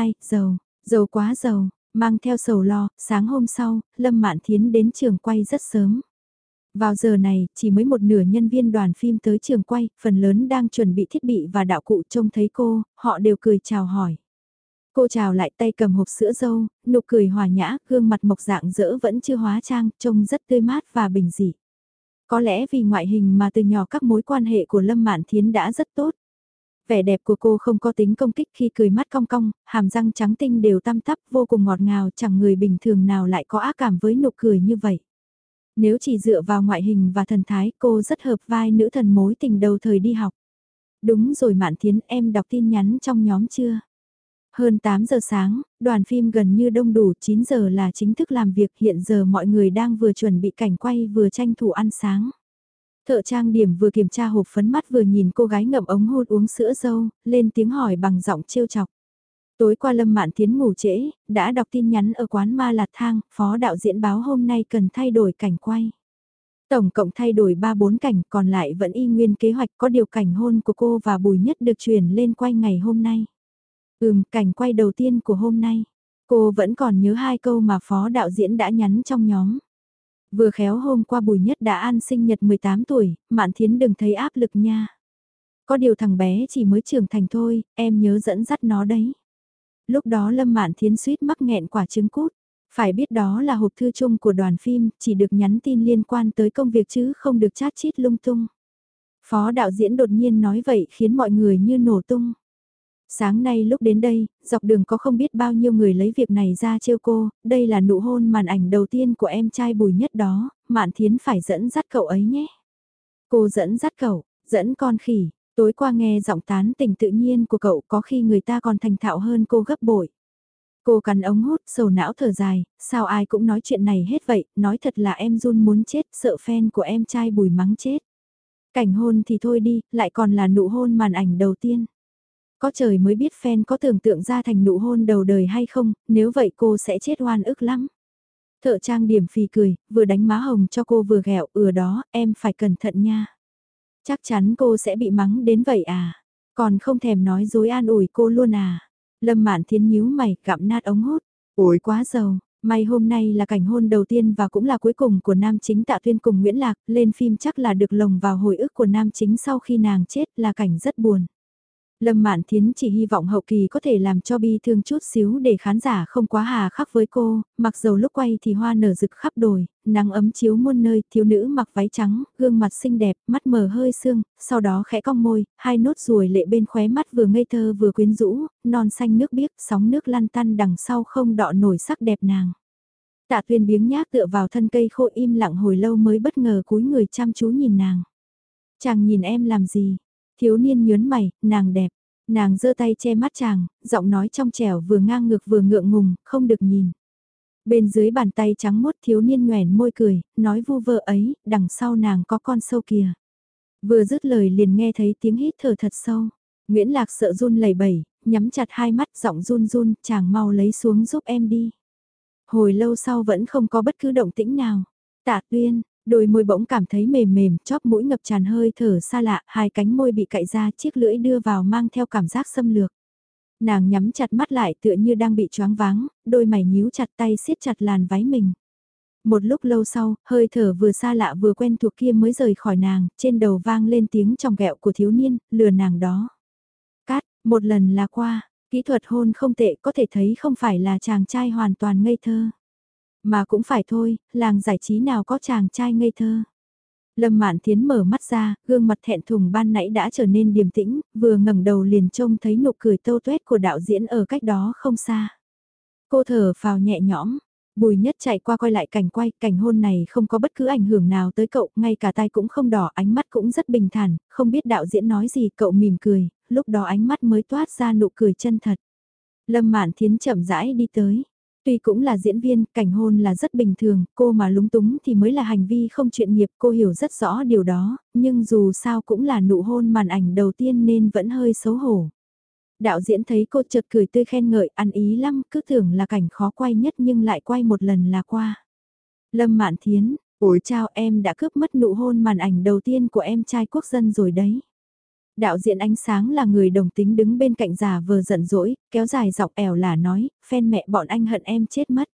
giàu quá giàu, mang theo sầu lo, sáng hôm sau, Lâm Mạn Thiến đến trường quay rất sớm. Vào giờ này, chỉ mới một nửa nhân viên đoàn phim tới trường quay, phần lớn đang chuẩn bị thiết bị và đạo cụ trông thấy cô, họ đều cười chào hỏi. Cô chào lại tay cầm hộp sữa dâu, nụ cười hòa nhã, gương mặt mộc dạng dỡ vẫn chưa hóa trang, trông rất tươi mát và bình dị. Có lẽ vì ngoại hình mà từ nhỏ các mối quan hệ của Lâm Mạn Thiến đã rất tốt. Vẻ đẹp của cô không có tính công kích khi cười mắt cong cong, hàm răng trắng tinh đều tăm tắp vô cùng ngọt ngào, chẳng người bình thường nào lại có ác cảm với nụ cười như vậy. Nếu chỉ dựa vào ngoại hình và thần thái cô rất hợp vai nữ thần mối tình đầu thời đi học. Đúng rồi Mạn Thiến, em đọc tin nhắn trong nhóm chưa? Hơn 8 giờ sáng, đoàn phim gần như đông đủ, 9 giờ là chính thức làm việc, hiện giờ mọi người đang vừa chuẩn bị cảnh quay vừa tranh thủ ăn sáng. Thợ trang điểm vừa kiểm tra hộp phấn mắt vừa nhìn cô gái ngậm ống hút uống sữa dâu, lên tiếng hỏi bằng giọng trêu chọc. Tối qua Lâm Mạn Thiến ngủ trễ, đã đọc tin nhắn ở quán Ma Lạt Thang, phó đạo diễn báo hôm nay cần thay đổi cảnh quay. Tổng cộng thay đổi 3-4 cảnh, còn lại vẫn y nguyên kế hoạch, có điều cảnh hôn của cô và Bùi Nhất được chuyển lên quay ngày hôm nay. Cảnh quay đầu tiên của hôm nay. Cô vẫn còn nhớ 2 câu mà phó đạo diễn đã nhắn trong nhóm. Vừa khéo hôm qua Bùi Nhất đã ăn sinh nhật 18 tuổi, Mạn Thiến đừng thấy áp lực nha. Có điều thằng bé chỉ mới trưởng thành thôi, em nhớ dẫn dắt nó đấy. Lúc đó Lâm Mạn Thiến suýt mắc nghẹn quả trứng cút. Phải biết đó là hộp thư chung của đoàn phim, chỉ được nhắn tin liên quan tới công việc chứ không được chat chít lung tung. Phó đạo diễn đột nhiên nói vậy khiến mọi người như nổ tung. Sáng nay lúc đến đây, dọc đường có không biết bao nhiêu người lấy việc này ra trêu cô, đây là nụ hôn màn ảnh đầu tiên của em trai Bùi Nhất đó, Mạn Thiến phải dẫn dắt cậu ấy nhé. Cô dẫn dắt cậu, dẫn con khỉ, tối qua nghe giọng tán tỉnh tự nhiên của cậu có khi người ta còn thành thạo hơn cô gấp bội. Cô cắn ống hút, sầu não thở dài, sao ai cũng nói chuyện này hết vậy, nói thật là em run muốn chết, sợ fan của em trai Bùi mắng chết. Cảnh hôn thì thôi đi, lại còn là nụ hôn màn ảnh đầu tiên. Có trời mới biết fan có tưởng tượng ra thành nụ hôn đầu đời hay không, nếu vậy cô sẽ chết oan ức lắm. Thợ trang điểm phì cười, vừa đánh má hồng cho cô vừa ghẹo, đó, em phải cẩn thận nha. Chắc chắn cô sẽ bị mắng đến vậy à, còn không thèm nói dối an ủi cô luôn à. Lâm Mạn Thiến nhíu mày, gặm nát ống hút. Ôi quá giàu, may hôm nay là cảnh hôn đầu tiên và cũng là cuối cùng của nam chính Tạ Tuyên cùng Nguyễn Lạc, lên phim chắc là được lồng vào hồi ức của nam chính sau khi nàng chết là cảnh rất buồn. Lâm Mạn Thiến chỉ hy vọng hậu kỳ có thể làm cho bi thương chút xíu để khán giả không quá hà khắc với cô, mặc dầu lúc quay thì hoa nở rực khắp đồi, nắng ấm chiếu muôn nơi, thiếu nữ mặc váy trắng, gương mặt xinh đẹp, mắt mờ hơi sương, sau đó khẽ cong môi, 2 nốt ruồi lệ bên khóe mắt vừa ngây thơ vừa quyến rũ, non xanh nước biếc, sóng nước lăn tăn đằng sau không đọ nổi sắc đẹp nàng. Tạ Tuyên biếng nhác tựa vào thân cây khô im lặng hồi lâu mới bất ngờ cúi người chăm chú nhìn nàng. Chàng nhìn em làm gì? Thiếu niên nhớn mày, nàng đẹp. Nàng giơ tay che mắt chàng, giọng nói trong trẻo vừa ngang ngược vừa ngượng ngùng, không được nhìn. Bên dưới bàn tay trắng mốt thiếu niên nhoẻn môi cười, nói vu vơ ấy, đằng sau nàng có con sâu kìa. Vừa dứt lời liền nghe thấy tiếng hít thở thật sâu. Nguyễn Lạc sợ run lẩy bẩy, nhắm chặt hai mắt giọng run run, chàng mau lấy xuống giúp em đi. Hồi lâu sau vẫn không có bất cứ động tĩnh nào. Tạ Tuyên, đôi môi bỗng cảm thấy mềm mềm, chóp mũi ngập tràn hơi thở xa lạ, 2 cánh môi bị cạy ra, chiếc lưỡi đưa vào mang theo cảm giác xâm lược. Nàng nhắm chặt mắt lại tựa như đang bị choáng váng, đôi mày nhíu chặt tay siết chặt làn váy mình. Một lúc lâu sau, hơi thở vừa xa lạ vừa quen thuộc kia mới rời khỏi nàng, trên đầu vang lên tiếng trong ghẹo của thiếu niên, lừa nàng đó. Cát, một lần là qua, kỹ thuật hôn không tệ có thể thấy không phải là chàng trai hoàn toàn ngây thơ. Mà cũng phải thôi, làng giải trí nào có chàng trai ngây thơ. Lâm Mạn Thiến mở mắt ra, gương mặt thẹn thùng ban nãy đã trở nên điềm tĩnh, vừa ngẩng đầu liền trông thấy nụ cười tâu tuét của đạo diễn ở cách đó không xa. Cô thở phào nhẹ nhõm, Bùi Nhất chạy qua coi lại cảnh quay, cảnh hôn này không có bất cứ ảnh hưởng nào tới cậu, ngay cả tai cũng không đỏ, ánh mắt cũng rất bình thản, không biết đạo diễn nói gì, cậu mỉm cười, lúc đó ánh mắt mới toát ra nụ cười chân thật. Lâm Mạn Thiến chậm rãi đi tới. Tuy cũng là diễn viên, cảnh hôn là rất bình thường, cô mà lúng túng thì mới là hành vi không chuyên nghiệp, cô hiểu rất rõ điều đó, nhưng dù sao cũng là nụ hôn màn ảnh đầu tiên nên vẫn hơi xấu hổ. Đạo diễn thấy cô chợt cười tươi khen ngợi, ăn ý lắm, cứ tưởng là cảnh khó quay nhất nhưng lại quay một lần là qua. Lâm Mạn Thiến, ủi chao, em đã cướp mất nụ hôn màn ảnh đầu tiên của em trai quốc dân rồi đấy. Đạo diễn ánh sáng là người đồng tính đứng bên cạnh giả vờ giận dỗi, kéo dài giọng ẻo là nói, fan mẹ bọn anh hận em chết mất.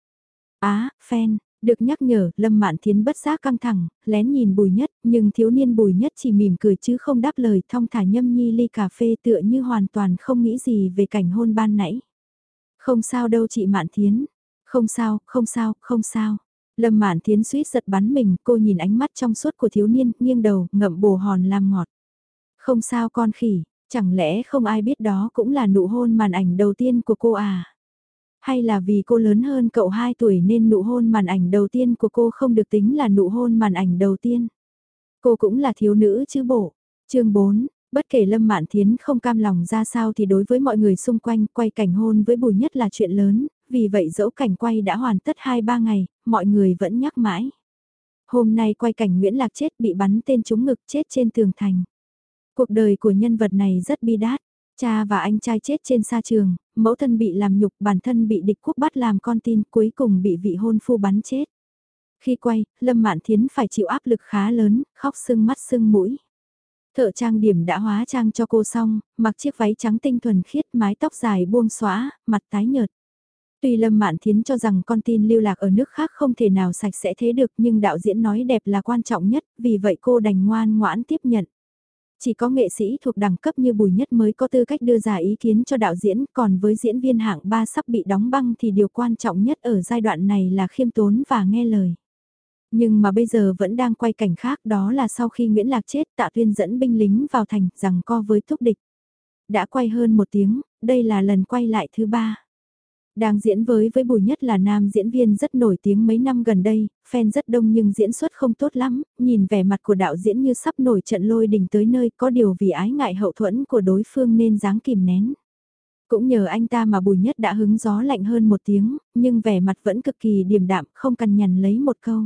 Á, fan, được nhắc nhở, Lâm Mạn Thiến bất giác căng thẳng, lén nhìn Bùi Nhất, nhưng thiếu niên Bùi Nhất chỉ mỉm cười chứ không đáp lời, thong thả nhâm nhi ly cà phê tựa như hoàn toàn không nghĩ gì về cảnh hôn ban nãy. Không sao đâu chị Mạn Thiến, không sao, không sao, không sao. Lâm Mạn Thiến suýt giật bắn mình, cô nhìn ánh mắt trong suốt của thiếu niên, nghiêng đầu, ngậm bồ hòn làm ngọt. Không sao con khỉ, chẳng lẽ không ai biết đó cũng là nụ hôn màn ảnh đầu tiên của cô à? Hay là vì cô lớn hơn cậu 2 tuổi nên nụ hôn màn ảnh đầu tiên của cô không được tính là nụ hôn màn ảnh đầu tiên? Cô cũng là thiếu nữ chứ bộ. Chương 4, bất kể Lâm Mạn Thiến không cam lòng ra sao thì đối với mọi người xung quanh quay cảnh hôn với Bùi Nhất là chuyện lớn, vì vậy dẫu cảnh quay đã hoàn tất 2-3 ngày, mọi người vẫn nhắc mãi. Hôm nay quay cảnh Nguyễn Lạc chết bị bắn tên trúng ngực chết trên tường thành. Cuộc đời của nhân vật này rất bi đát, cha và anh trai chết trên sa trường, mẫu thân bị làm nhục, bản thân bị địch quốc bắt làm con tin, cuối cùng bị vị hôn phu bắn chết. Khi quay, Lâm Mạn Thiến phải chịu áp lực khá lớn, khóc sưng mắt sưng mũi. Thợ trang điểm đã hóa trang cho cô xong, mặc chiếc váy trắng tinh thuần khiết, mái tóc dài buông xõa, mặt tái nhợt. Tuy Lâm Mạn Thiến cho rằng con tin lưu lạc ở nước khác không thể nào sạch sẽ thế được nhưng đạo diễn nói đẹp là quan trọng nhất, vì vậy cô đành ngoan ngoãn tiếp nhận. Chỉ có nghệ sĩ thuộc đẳng cấp như Bùi Nhất mới có tư cách đưa ra ý kiến cho đạo diễn, còn với diễn viên hạng 3 sắp bị đóng băng thì điều quan trọng nhất ở giai đoạn này là khiêm tốn và nghe lời. Nhưng mà bây giờ vẫn đang quay cảnh khác, đó là sau khi Nguyễn Lạc chết, Tạ Tuyên dẫn binh lính vào thành, giằng co với thúc địch. Đã quay hơn 1 tiếng, đây là lần quay lại thứ 3. Đang diễn với Bùi Nhất là nam diễn viên rất nổi tiếng mấy năm gần đây, fan rất đông nhưng diễn xuất không tốt lắm, nhìn vẻ mặt của đạo diễn như sắp nổi trận lôi đình tới nơi, có điều vì ái ngại hậu thuẫn của đối phương nên dáng kìm nén. Cũng nhờ anh ta mà Bùi Nhất đã hứng gió lạnh hơn 1 tiếng, nhưng vẻ mặt vẫn cực kỳ điềm đạm, không cằn nhằn lấy một câu.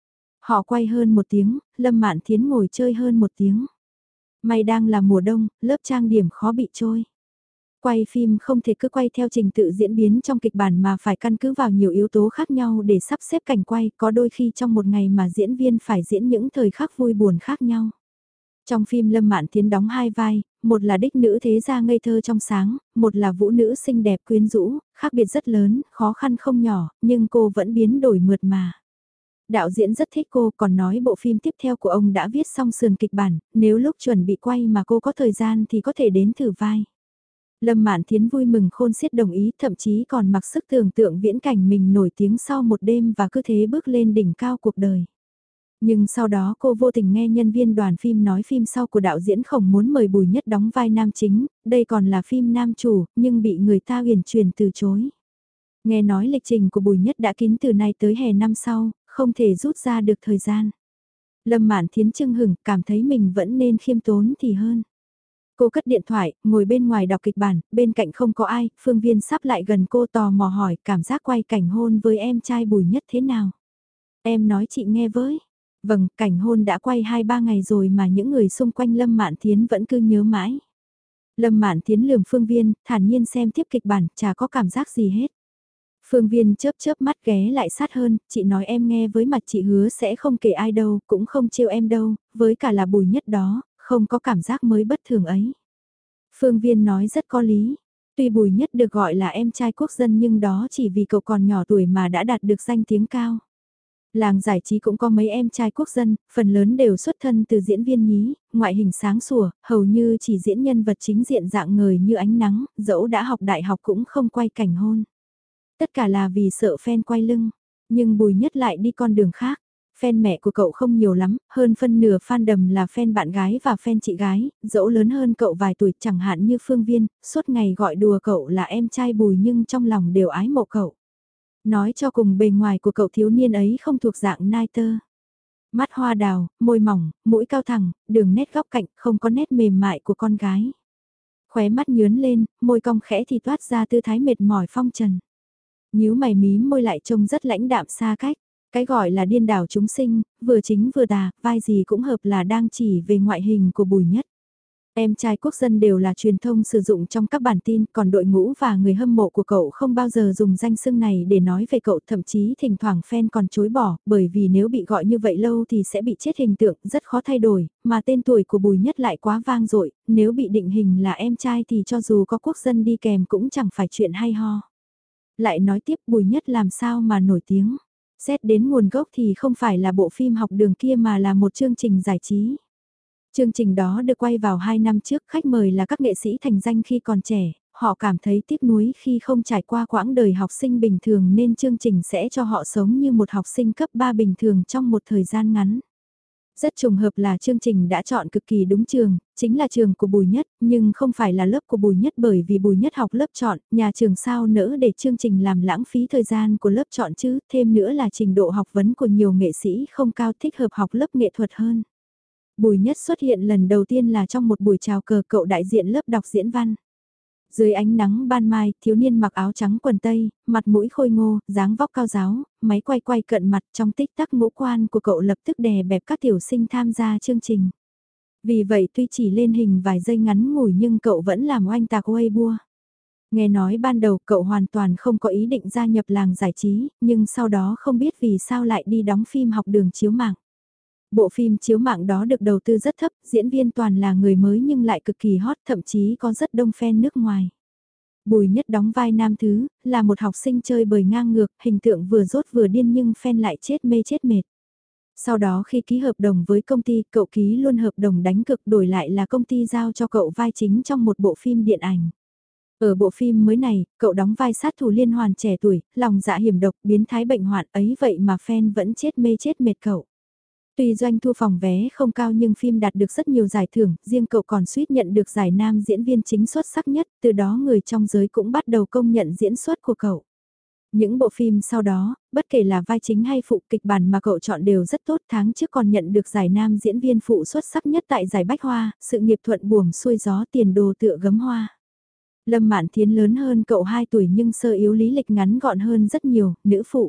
Họ quay hơn 1 tiếng, Lâm Mạn Thiến ngồi chơi hơn 1 tiếng. May đang là mùa đông, lớp trang điểm khó bị trôi. Quay phim không thể cứ quay theo trình tự diễn biến trong kịch bản mà phải căn cứ vào nhiều yếu tố khác nhau để sắp xếp cảnh quay, có đôi khi trong một ngày mà diễn viên phải diễn những thời khắc vui buồn khác nhau. Trong phim Lâm Mạn Thiến đóng 2 vai, một là đích nữ thế gia ngây thơ trong sáng, một là vũ nữ xinh đẹp quyến rũ, khác biệt rất lớn, khó khăn không nhỏ, nhưng cô vẫn biến đổi mượt mà. Đạo diễn rất thích cô, còn nói bộ phim tiếp theo của ông đã viết xong sườn kịch bản, nếu lúc chuẩn bị quay mà cô có thời gian thì có thể đến thử vai. Lâm Mạn Thiến vui mừng khôn xiết đồng ý, thậm chí còn mặc sức tưởng tượng viễn cảnh mình nổi tiếng sau một đêm và cứ thế bước lên đỉnh cao cuộc đời. Nhưng sau đó cô vô tình nghe nhân viên đoàn phim nói phim sau của đạo diễn Khổng muốn mời Bùi Nhất đóng vai nam chính, đây còn là phim nam chủ, nhưng bị người ta huyền truyền từ chối. Nghe nói lịch trình của Bùi Nhất đã kín từ nay tới hè năm sau, không thể rút ra được thời gian. Lâm Mạn Thiến chưng hửng, cảm thấy mình vẫn nên khiêm tốn thì hơn. Cô cất điện thoại, ngồi bên ngoài đọc kịch bản, bên cạnh không có ai, Phương Viên sắp lại gần cô tò mò hỏi cảm giác quay cảnh hôn với em trai Bùi Nhất thế nào. Em nói chị nghe với. Vâng, cảnh hôn đã quay 2-3 ngày rồi mà những người xung quanh Lâm Mạn Thiến vẫn cứ nhớ mãi. Lâm Mạn Thiến lườm Phương Viên, thản nhiên xem tiếp kịch bản, chả có cảm giác gì hết. Phương Viên chớp chớp mắt ghé lại sát hơn, chị nói em nghe với mặt chị hứa sẽ không kể ai đâu, cũng không trêu em đâu, với cả là Bùi Nhất đó, không có cảm giác mới bất thường ấy. Phương Viên nói rất có lý. Tuy Bùi Nhất được gọi là em trai quốc dân nhưng đó chỉ vì cậu còn nhỏ tuổi mà đã đạt được danh tiếng cao. Làng giải trí cũng có mấy em trai quốc dân, phần lớn đều xuất thân từ diễn viên nhí, ngoại hình sáng sủa, hầu như chỉ diễn nhân vật chính diện dạng ngời như ánh nắng, dẫu đã học đại học cũng không quay cảnh hôn. Tất cả là vì sợ fan quay lưng, nhưng Bùi Nhất lại đi con đường khác. Fan mẹ của cậu không nhiều lắm, hơn phân nửa fandom là fan bạn gái và fan chị gái, dẫu lớn hơn cậu vài tuổi chẳng hạn như Phương Viên, suốt ngày gọi đùa cậu là em trai Bùi nhưng trong lòng đều ái mộ cậu. Nói cho cùng bề ngoài của cậu thiếu niên ấy không thuộc dạng nai tơ. Mắt hoa đào, môi mỏng, mũi cao thẳng, đường nét góc cạnh không có nét mềm mại của con gái. Khóe mắt nhướn lên, môi cong khẽ thì toát ra tư thái mệt mỏi phong trần. Nhíu mày mím môi lại trông rất lãnh đạm xa cách. Cái gọi là điên đảo chúng sinh, vừa chính vừa tà, vai gì cũng hợp là đang chỉ về ngoại hình của Bùi Nhất. Em trai quốc dân đều là truyền thông sử dụng trong các bản tin, còn đội ngũ và người hâm mộ của cậu không bao giờ dùng danh xưng này để nói về cậu, thậm chí thỉnh thoảng fan còn chối bỏ, bởi vì nếu bị gọi như vậy lâu thì sẽ bị chết hình tượng, rất khó thay đổi, mà tên tuổi của Bùi Nhất lại quá vang dội, nếu bị định hình là em trai thì cho dù có quốc dân đi kèm cũng chẳng phải chuyện hay ho. Lại nói tiếp Bùi Nhất làm sao mà nổi tiếng. Xét đến nguồn gốc thì không phải là bộ phim học đường kia mà là một chương trình giải trí. Chương trình đó được quay vào 2 năm trước, khách mời là các nghệ sĩ thành danh khi còn trẻ, họ cảm thấy tiếc nuối khi không trải qua quãng đời học sinh bình thường nên chương trình sẽ cho họ sống như một học sinh cấp 3 bình thường trong một thời gian ngắn. Rất trùng hợp là chương trình đã chọn cực kỳ đúng trường, chính là trường của Bùi Nhất, nhưng không phải là lớp của Bùi Nhất bởi vì Bùi Nhất học lớp chọn, nhà trường sao nỡ để chương trình làm lãng phí thời gian của lớp chọn chứ, thêm nữa là trình độ học vấn của nhiều nghệ sĩ không cao thích hợp học lớp nghệ thuật hơn. Bùi Nhất xuất hiện lần đầu tiên là trong một buổi chào cờ cậu đại diện lớp đọc diễn văn. Dưới ánh nắng ban mai, thiếu niên mặc áo trắng quần tây, mặt mũi khôi ngô, dáng vóc cao giáo, máy quay quay cận mặt trong tích tắc ngũ quan của cậu lập tức đè bẹp các tiểu sinh tham gia chương trình. Vì vậy tuy chỉ lên hình vài giây ngắn ngủi nhưng cậu vẫn làm oanh tạc Weibo. Nghe nói ban đầu cậu hoàn toàn không có ý định gia nhập làng giải trí, nhưng sau đó không biết vì sao lại đi đóng phim học đường chiếu mạng. Bộ phim chiếu mạng đó được đầu tư rất thấp, diễn viên toàn là người mới nhưng lại cực kỳ hot, thậm chí có rất đông fan nước ngoài. Bùi Nhất đóng vai nam thứ, là một học sinh chơi bời ngang ngược, hình tượng vừa dốt vừa điên nhưng fan lại chết mê chết mệt. Sau đó khi ký hợp đồng với công ty, cậu ký luôn hợp đồng đánh cực đổi lại là công ty giao cho cậu vai chính trong một bộ phim điện ảnh. Ở bộ phim mới này, cậu đóng vai sát thủ liên hoàn trẻ tuổi, lòng dạ hiểm độc, biến thái bệnh hoạn ấy vậy mà fan vẫn chết mê chết mệt cậu. Tuy doanh thu phòng vé không cao nhưng phim đạt được rất nhiều giải thưởng, riêng cậu còn suýt nhận được giải nam diễn viên chính xuất sắc nhất, từ đó người trong giới cũng bắt đầu công nhận diễn xuất của cậu. Những bộ phim sau đó, bất kể là vai chính hay phụ kịch bản mà cậu chọn đều rất tốt, tháng trước còn nhận được giải nam diễn viên phụ xuất sắc nhất tại giải Bách Hoa, sự nghiệp thuận buồm xuôi gió tiền đồ tựa gấm hoa. Lâm Mạn Thiến lớn hơn cậu 2 tuổi nhưng sơ yếu lý lịch ngắn gọn hơn rất nhiều, nữ phụ.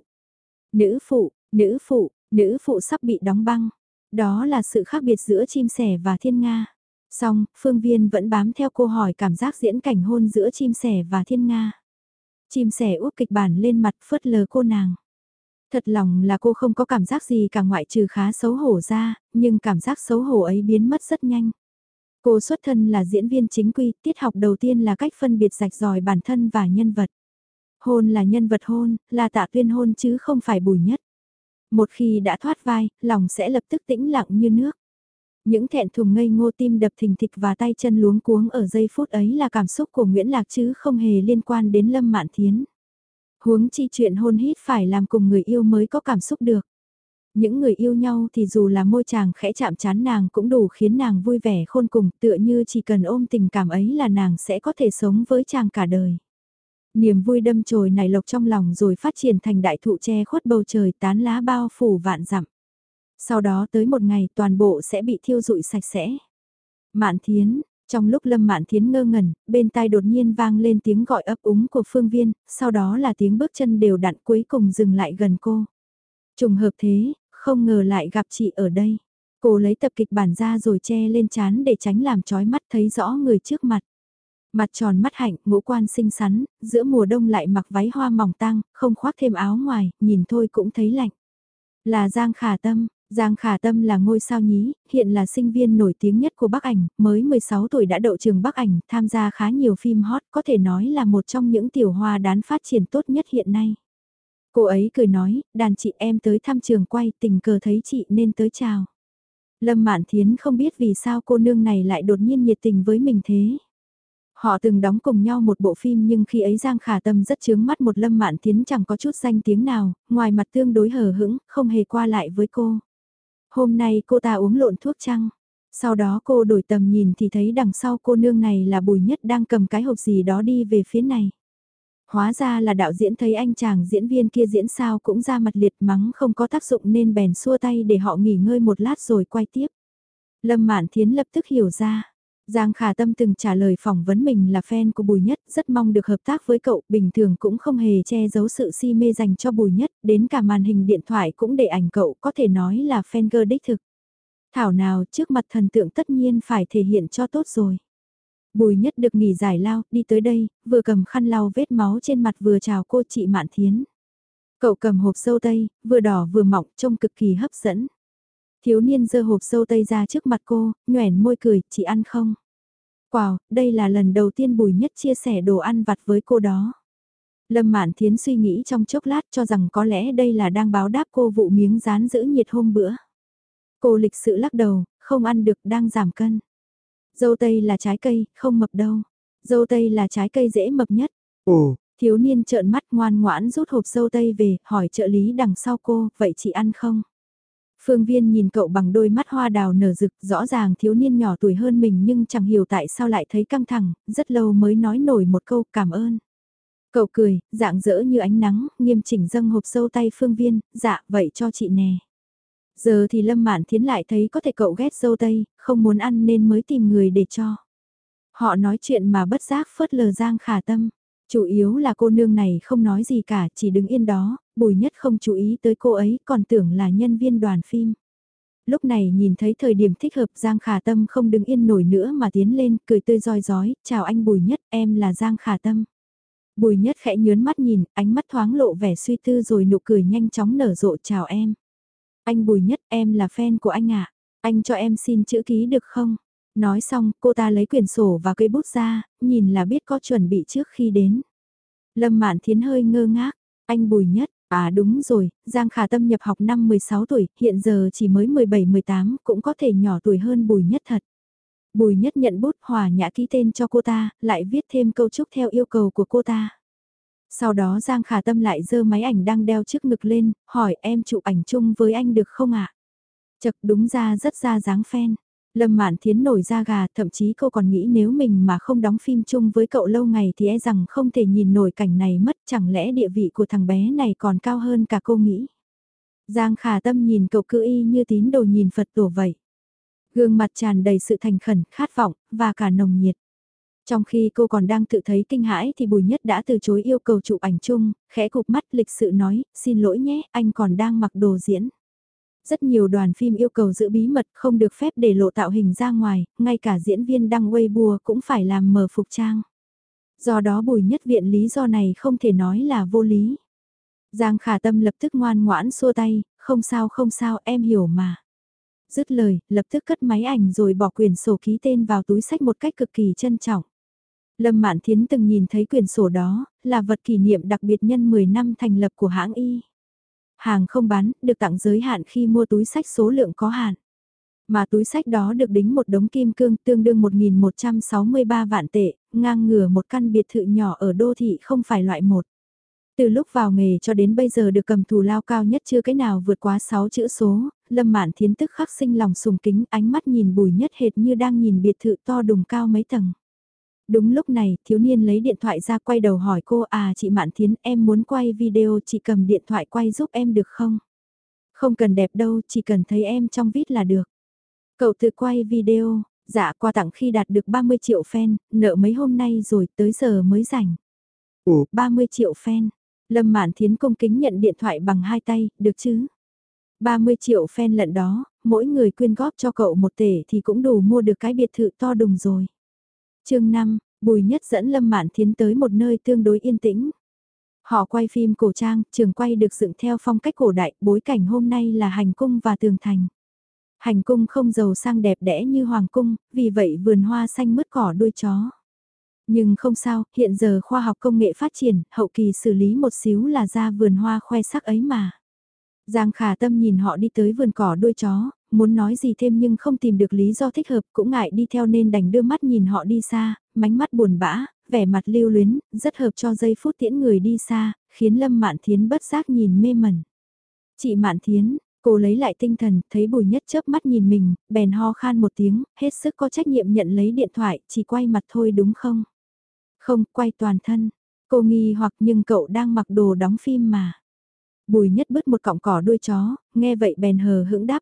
Nữ phụ, nữ phụ, nữ phụ sắp bị đóng băng. Đó là sự khác biệt giữa chim sẻ và thiên nga. Song, Phương Viên vẫn bám theo cô hỏi cảm giác diễn cảnh hôn giữa chim sẻ và thiên nga. Chim sẻ úp kịch bản lên mặt phớt lờ cô nàng. Thật lòng là cô không có cảm giác gì cả ngoại trừ khá xấu hổ ra, nhưng cảm giác xấu hổ ấy biến mất rất nhanh. Cô xuất thân là diễn viên chính quy, tiết học đầu tiên là cách phân biệt rạch ròi bản thân và nhân vật. Hôn là nhân vật hôn, là Tạ Tuyên hôn chứ không phải Bùi Nhất. Một khi đã thoát vai, lòng sẽ lập tức tĩnh lặng như nước. Những thẹn thùng ngây ngô tim đập thình thịch và tay chân luống cuống ở giây phút ấy là cảm xúc của Nguyễn Lạc chứ không hề liên quan đến Lâm Mạn Thiến. Huống chi chuyện hôn hít phải làm cùng người yêu mới có cảm xúc được. Những người yêu nhau thì dù là môi chàng khẽ chạm chán nàng cũng đủ khiến nàng vui vẻ khôn cùng, tựa như chỉ cần ôm tình cảm ấy là nàng sẽ có thể sống với chàng cả đời. Niềm vui đâm chồi nảy lộc trong lòng rồi phát triển thành đại thụ che khuất bầu trời tán lá bao phủ vạn dặm. Sau đó tới một ngày toàn bộ sẽ bị thiêu rụi sạch sẽ. Mạn Thiến, trong lúc Lâm Mạn Thiến ngơ ngẩn, bên tai đột nhiên vang lên tiếng gọi ấp úng của Phương Viên, sau đó là tiếng bước chân đều đặn cuối cùng dừng lại gần cô. Trùng hợp thế, không ngờ lại gặp chị ở đây. Cô lấy tập kịch bản ra rồi che lên trán để tránh làm chói mắt thấy rõ người trước mặt. Mặt tròn mắt hạnh, ngũ quan xinh xắn, giữa mùa đông lại mặc váy hoa mỏng tang, không khoác thêm áo ngoài, nhìn thôi cũng thấy lạnh. Là Giang Khả Tâm, Giang Khả Tâm là ngôi sao nhí, hiện là sinh viên nổi tiếng nhất của Bắc Ảnh, mới 16 tuổi đã đậu trường Bắc Ảnh, tham gia khá nhiều phim hot, có thể nói là một trong những tiểu hoa đán phát triển tốt nhất hiện nay. Cô ấy cười nói, đàn chị em tới thăm trường quay, tình cờ thấy chị nên tới chào. Lâm Mạn Thiến không biết vì sao cô nương này lại đột nhiên nhiệt tình với mình thế. Họ từng đóng cùng nhau một bộ phim nhưng khi ấy Giang Khả Tâm rất chướng mắt một Lâm Mạn Thiến chẳng có chút danh tiếng nào, ngoài mặt tương đối hờ hững, không hề qua lại với cô. Hôm nay cô ta uống lộn thuốc trăng. Sau đó cô đổi tầm nhìn thì thấy đằng sau cô nương này là Bùi Nhất đang cầm cái hộp gì đó đi về phía này. Hóa ra là đạo diễn thấy anh chàng diễn viên kia diễn sao cũng ra mặt liệt mắng không có tác dụng nên bèn xua tay để họ nghỉ ngơi một lát rồi quay tiếp. Lâm Mạn Thiến lập tức hiểu ra. Giang Khả Tâm từng trả lời phỏng vấn mình là fan của Bùi Nhất, rất mong được hợp tác với cậu, bình thường cũng không hề che giấu sự si mê dành cho Bùi Nhất, đến cả màn hình điện thoại cũng để ảnh cậu, có thể nói là fan girl đích thực. Thảo nào trước mặt thần tượng tất nhiên phải thể hiện cho tốt rồi. Bùi Nhất được nghỉ giải lao, đi tới đây, vừa cầm khăn lau vết máu trên mặt vừa chào cô chị Mạn Thiến. Cậu cầm hộp dâu tây, vừa đỏ vừa mọng, trông cực kỳ hấp dẫn. Thiếu niên giơ hộp dâu tây ra trước mặt cô, nhoẻn môi cười, chị ăn không? Wow, đây là lần đầu tiên Bùi Nhất chia sẻ đồ ăn vặt với cô đó. Lâm Mạn Thiến suy nghĩ trong chốc lát cho rằng có lẽ đây là đang báo đáp cô vụ miếng rán giữ nhiệt hôm bữa. Cô lịch sự lắc đầu, không ăn được đang giảm cân. Dâu tây là trái cây, không mập đâu. Dâu tây là trái cây dễ mập nhất. Ồ, thiếu niên trợn mắt ngoan ngoãn rút hộp dâu tây về, hỏi trợ lý đằng sau cô, vậy chị ăn không? Phương Viên nhìn cậu bằng đôi mắt hoa đào nở rực, rõ ràng thiếu niên nhỏ tuổi hơn mình nhưng chẳng hiểu tại sao lại thấy căng thẳng, rất lâu mới nói nổi một câu cảm ơn. Cậu cười, dạng dỡ như ánh nắng, nghiêm chỉnh dâng hộp dâu tay Phương Viên, dạ vậy cho chị nè. Giờ thì Lâm Mạn Thiến lại thấy có thể cậu ghét dâu tây, không muốn ăn nên mới tìm người để cho. Họ nói chuyện mà bất giác phớt lờ Giang Khả Tâm. Chủ yếu là cô nương này không nói gì cả, chỉ đứng yên đó, Bùi Nhất không chú ý tới cô ấy, còn tưởng là nhân viên đoàn phim. Lúc này nhìn thấy thời điểm thích hợp Giang Khả Tâm không đứng yên nổi nữa mà tiến lên, cười tươi roi rói, chào anh Bùi Nhất, em là Giang Khả Tâm. Bùi Nhất khẽ nhớn mắt nhìn, ánh mắt thoáng lộ vẻ suy tư rồi nụ cười nhanh chóng nở rộ chào em. Anh Bùi Nhất, em là fan của anh ạ. Anh cho em xin chữ ký được không? Nói xong, cô ta lấy quyển sổ và cây bút ra, nhìn là biết có chuẩn bị trước khi đến. Lâm Mạn Thiến hơi ngơ ngác, anh Bùi Nhất, à đúng rồi, Giang Khả Tâm nhập học năm 16 tuổi, hiện giờ chỉ mới 17-18, cũng có thể nhỏ tuổi hơn Bùi Nhất thật. Bùi Nhất nhận bút hòa nhã ký tên cho cô ta, lại viết thêm câu chúc theo yêu cầu của cô ta. Sau đó Giang Khả Tâm lại giơ máy ảnh đang đeo trước ngực lên, hỏi em chụp ảnh chung với anh được không ạ? Chật đúng ra rất ra dáng fan. Lâm Mạn Thiến nổi da gà, thậm chí cô còn nghĩ nếu mình mà không đóng phim chung với cậu lâu ngày thì e rằng không thể nhìn nổi cảnh này mất, chẳng lẽ địa vị của thằng bé này còn cao hơn cả cô nghĩ. Giang Khả Tâm nhìn cậu cứ y như tín đồ nhìn Phật tổ vậy. Gương mặt tràn đầy sự thành khẩn, khát vọng, và cả nồng nhiệt. Trong khi cô còn đang tự thấy kinh hãi thì Bùi Nhất đã từ chối yêu cầu chụp ảnh chung, khẽ cụp mắt lịch sự nói, xin lỗi nhé, anh còn đang mặc đồ diễn. Rất nhiều đoàn phim yêu cầu giữ bí mật không được phép để lộ tạo hình ra ngoài, ngay cả diễn viên đăng Weibo cũng phải làm mờ phục trang. Do đó Bùi Nhất viện lý do này không thể nói là vô lý. Giang Khả Tâm lập tức ngoan ngoãn xua tay, không sao em hiểu mà. Dứt lời, lập tức cất máy ảnh rồi bỏ quyển sổ ký tên vào túi xách một cách cực kỳ trân trọng. Lâm Mạn Thiến từng nhìn thấy quyển sổ đó, là vật kỷ niệm đặc biệt nhân 10 năm thành lập của hãng Y. Hàng không bán, được tặng giới hạn khi mua túi sách số lượng có hạn. Mà túi sách đó được đính một đống kim cương tương đương 1.163 vạn tệ, ngang ngửa một căn biệt thự nhỏ ở đô thị không phải loại một. Từ lúc vào nghề cho đến bây giờ được cầm thù lao cao nhất chưa cái nào vượt quá 6 chữ số, Lâm Mạn Thiến tức khắc sinh lòng sùng kính, ánh mắt nhìn Bùi Nhất hệt như đang nhìn biệt thự to đùng cao mấy tầng. Đúng lúc này, thiếu niên lấy điện thoại ra quay đầu hỏi cô, à chị Mạn Thiến, em muốn quay video, chị cầm điện thoại quay giúp em được không? Không cần đẹp đâu, chỉ cần thấy em trong vid là được. Cậu tự quay video, dạ quà tặng khi đạt được 30 triệu fan, nợ mấy hôm nay rồi, tới giờ mới rảnh. Ủa, 30 triệu fan. Lâm Mạn Thiến cung kính nhận điện thoại bằng hai tay, được chứ? 30 triệu fan lận đó, mỗi người quyên góp cho cậu 1 tể thì cũng đủ mua được cái biệt thự to đùng rồi. Chương 5, Bùi Nhất dẫn Lâm Mạn Thiến tới một nơi tương đối yên tĩnh. Họ quay phim cổ trang, trường quay được dựng theo phong cách cổ đại, bối cảnh hôm nay là hành cung và tường thành. Hành cung không giàu sang đẹp đẽ như hoàng cung, vì vậy vườn hoa xanh mướt cỏ đuôi chó. Nhưng không sao, hiện giờ khoa học công nghệ phát triển, hậu kỳ xử lý một xíu là ra vườn hoa khoe sắc ấy mà. Giang Khả Tâm nhìn họ đi tới vườn cỏ đuôi chó, muốn nói gì thêm nhưng không tìm được lý do thích hợp, cũng ngại đi theo nên đành đưa mắt nhìn họ đi xa, mánh mắt buồn bã, vẻ mặt lưu luyến, rất hợp cho giây phút tiễn người đi xa, khiến Lâm Mạn Thiến bất giác nhìn mê mẩn. Chị Mạn Thiến, cô lấy lại tinh thần, thấy Bùi Nhất chớp mắt nhìn mình, bèn ho khan một tiếng, hết sức có trách nhiệm nhận lấy điện thoại, chỉ quay mặt thôi đúng không? Không, quay toàn thân. Cô nghi hoặc nhưng cậu đang mặc đồ đóng phim mà. Bùi Nhất bứt một cọng cỏ đuôi chó, nghe vậy bèn hờ hững đáp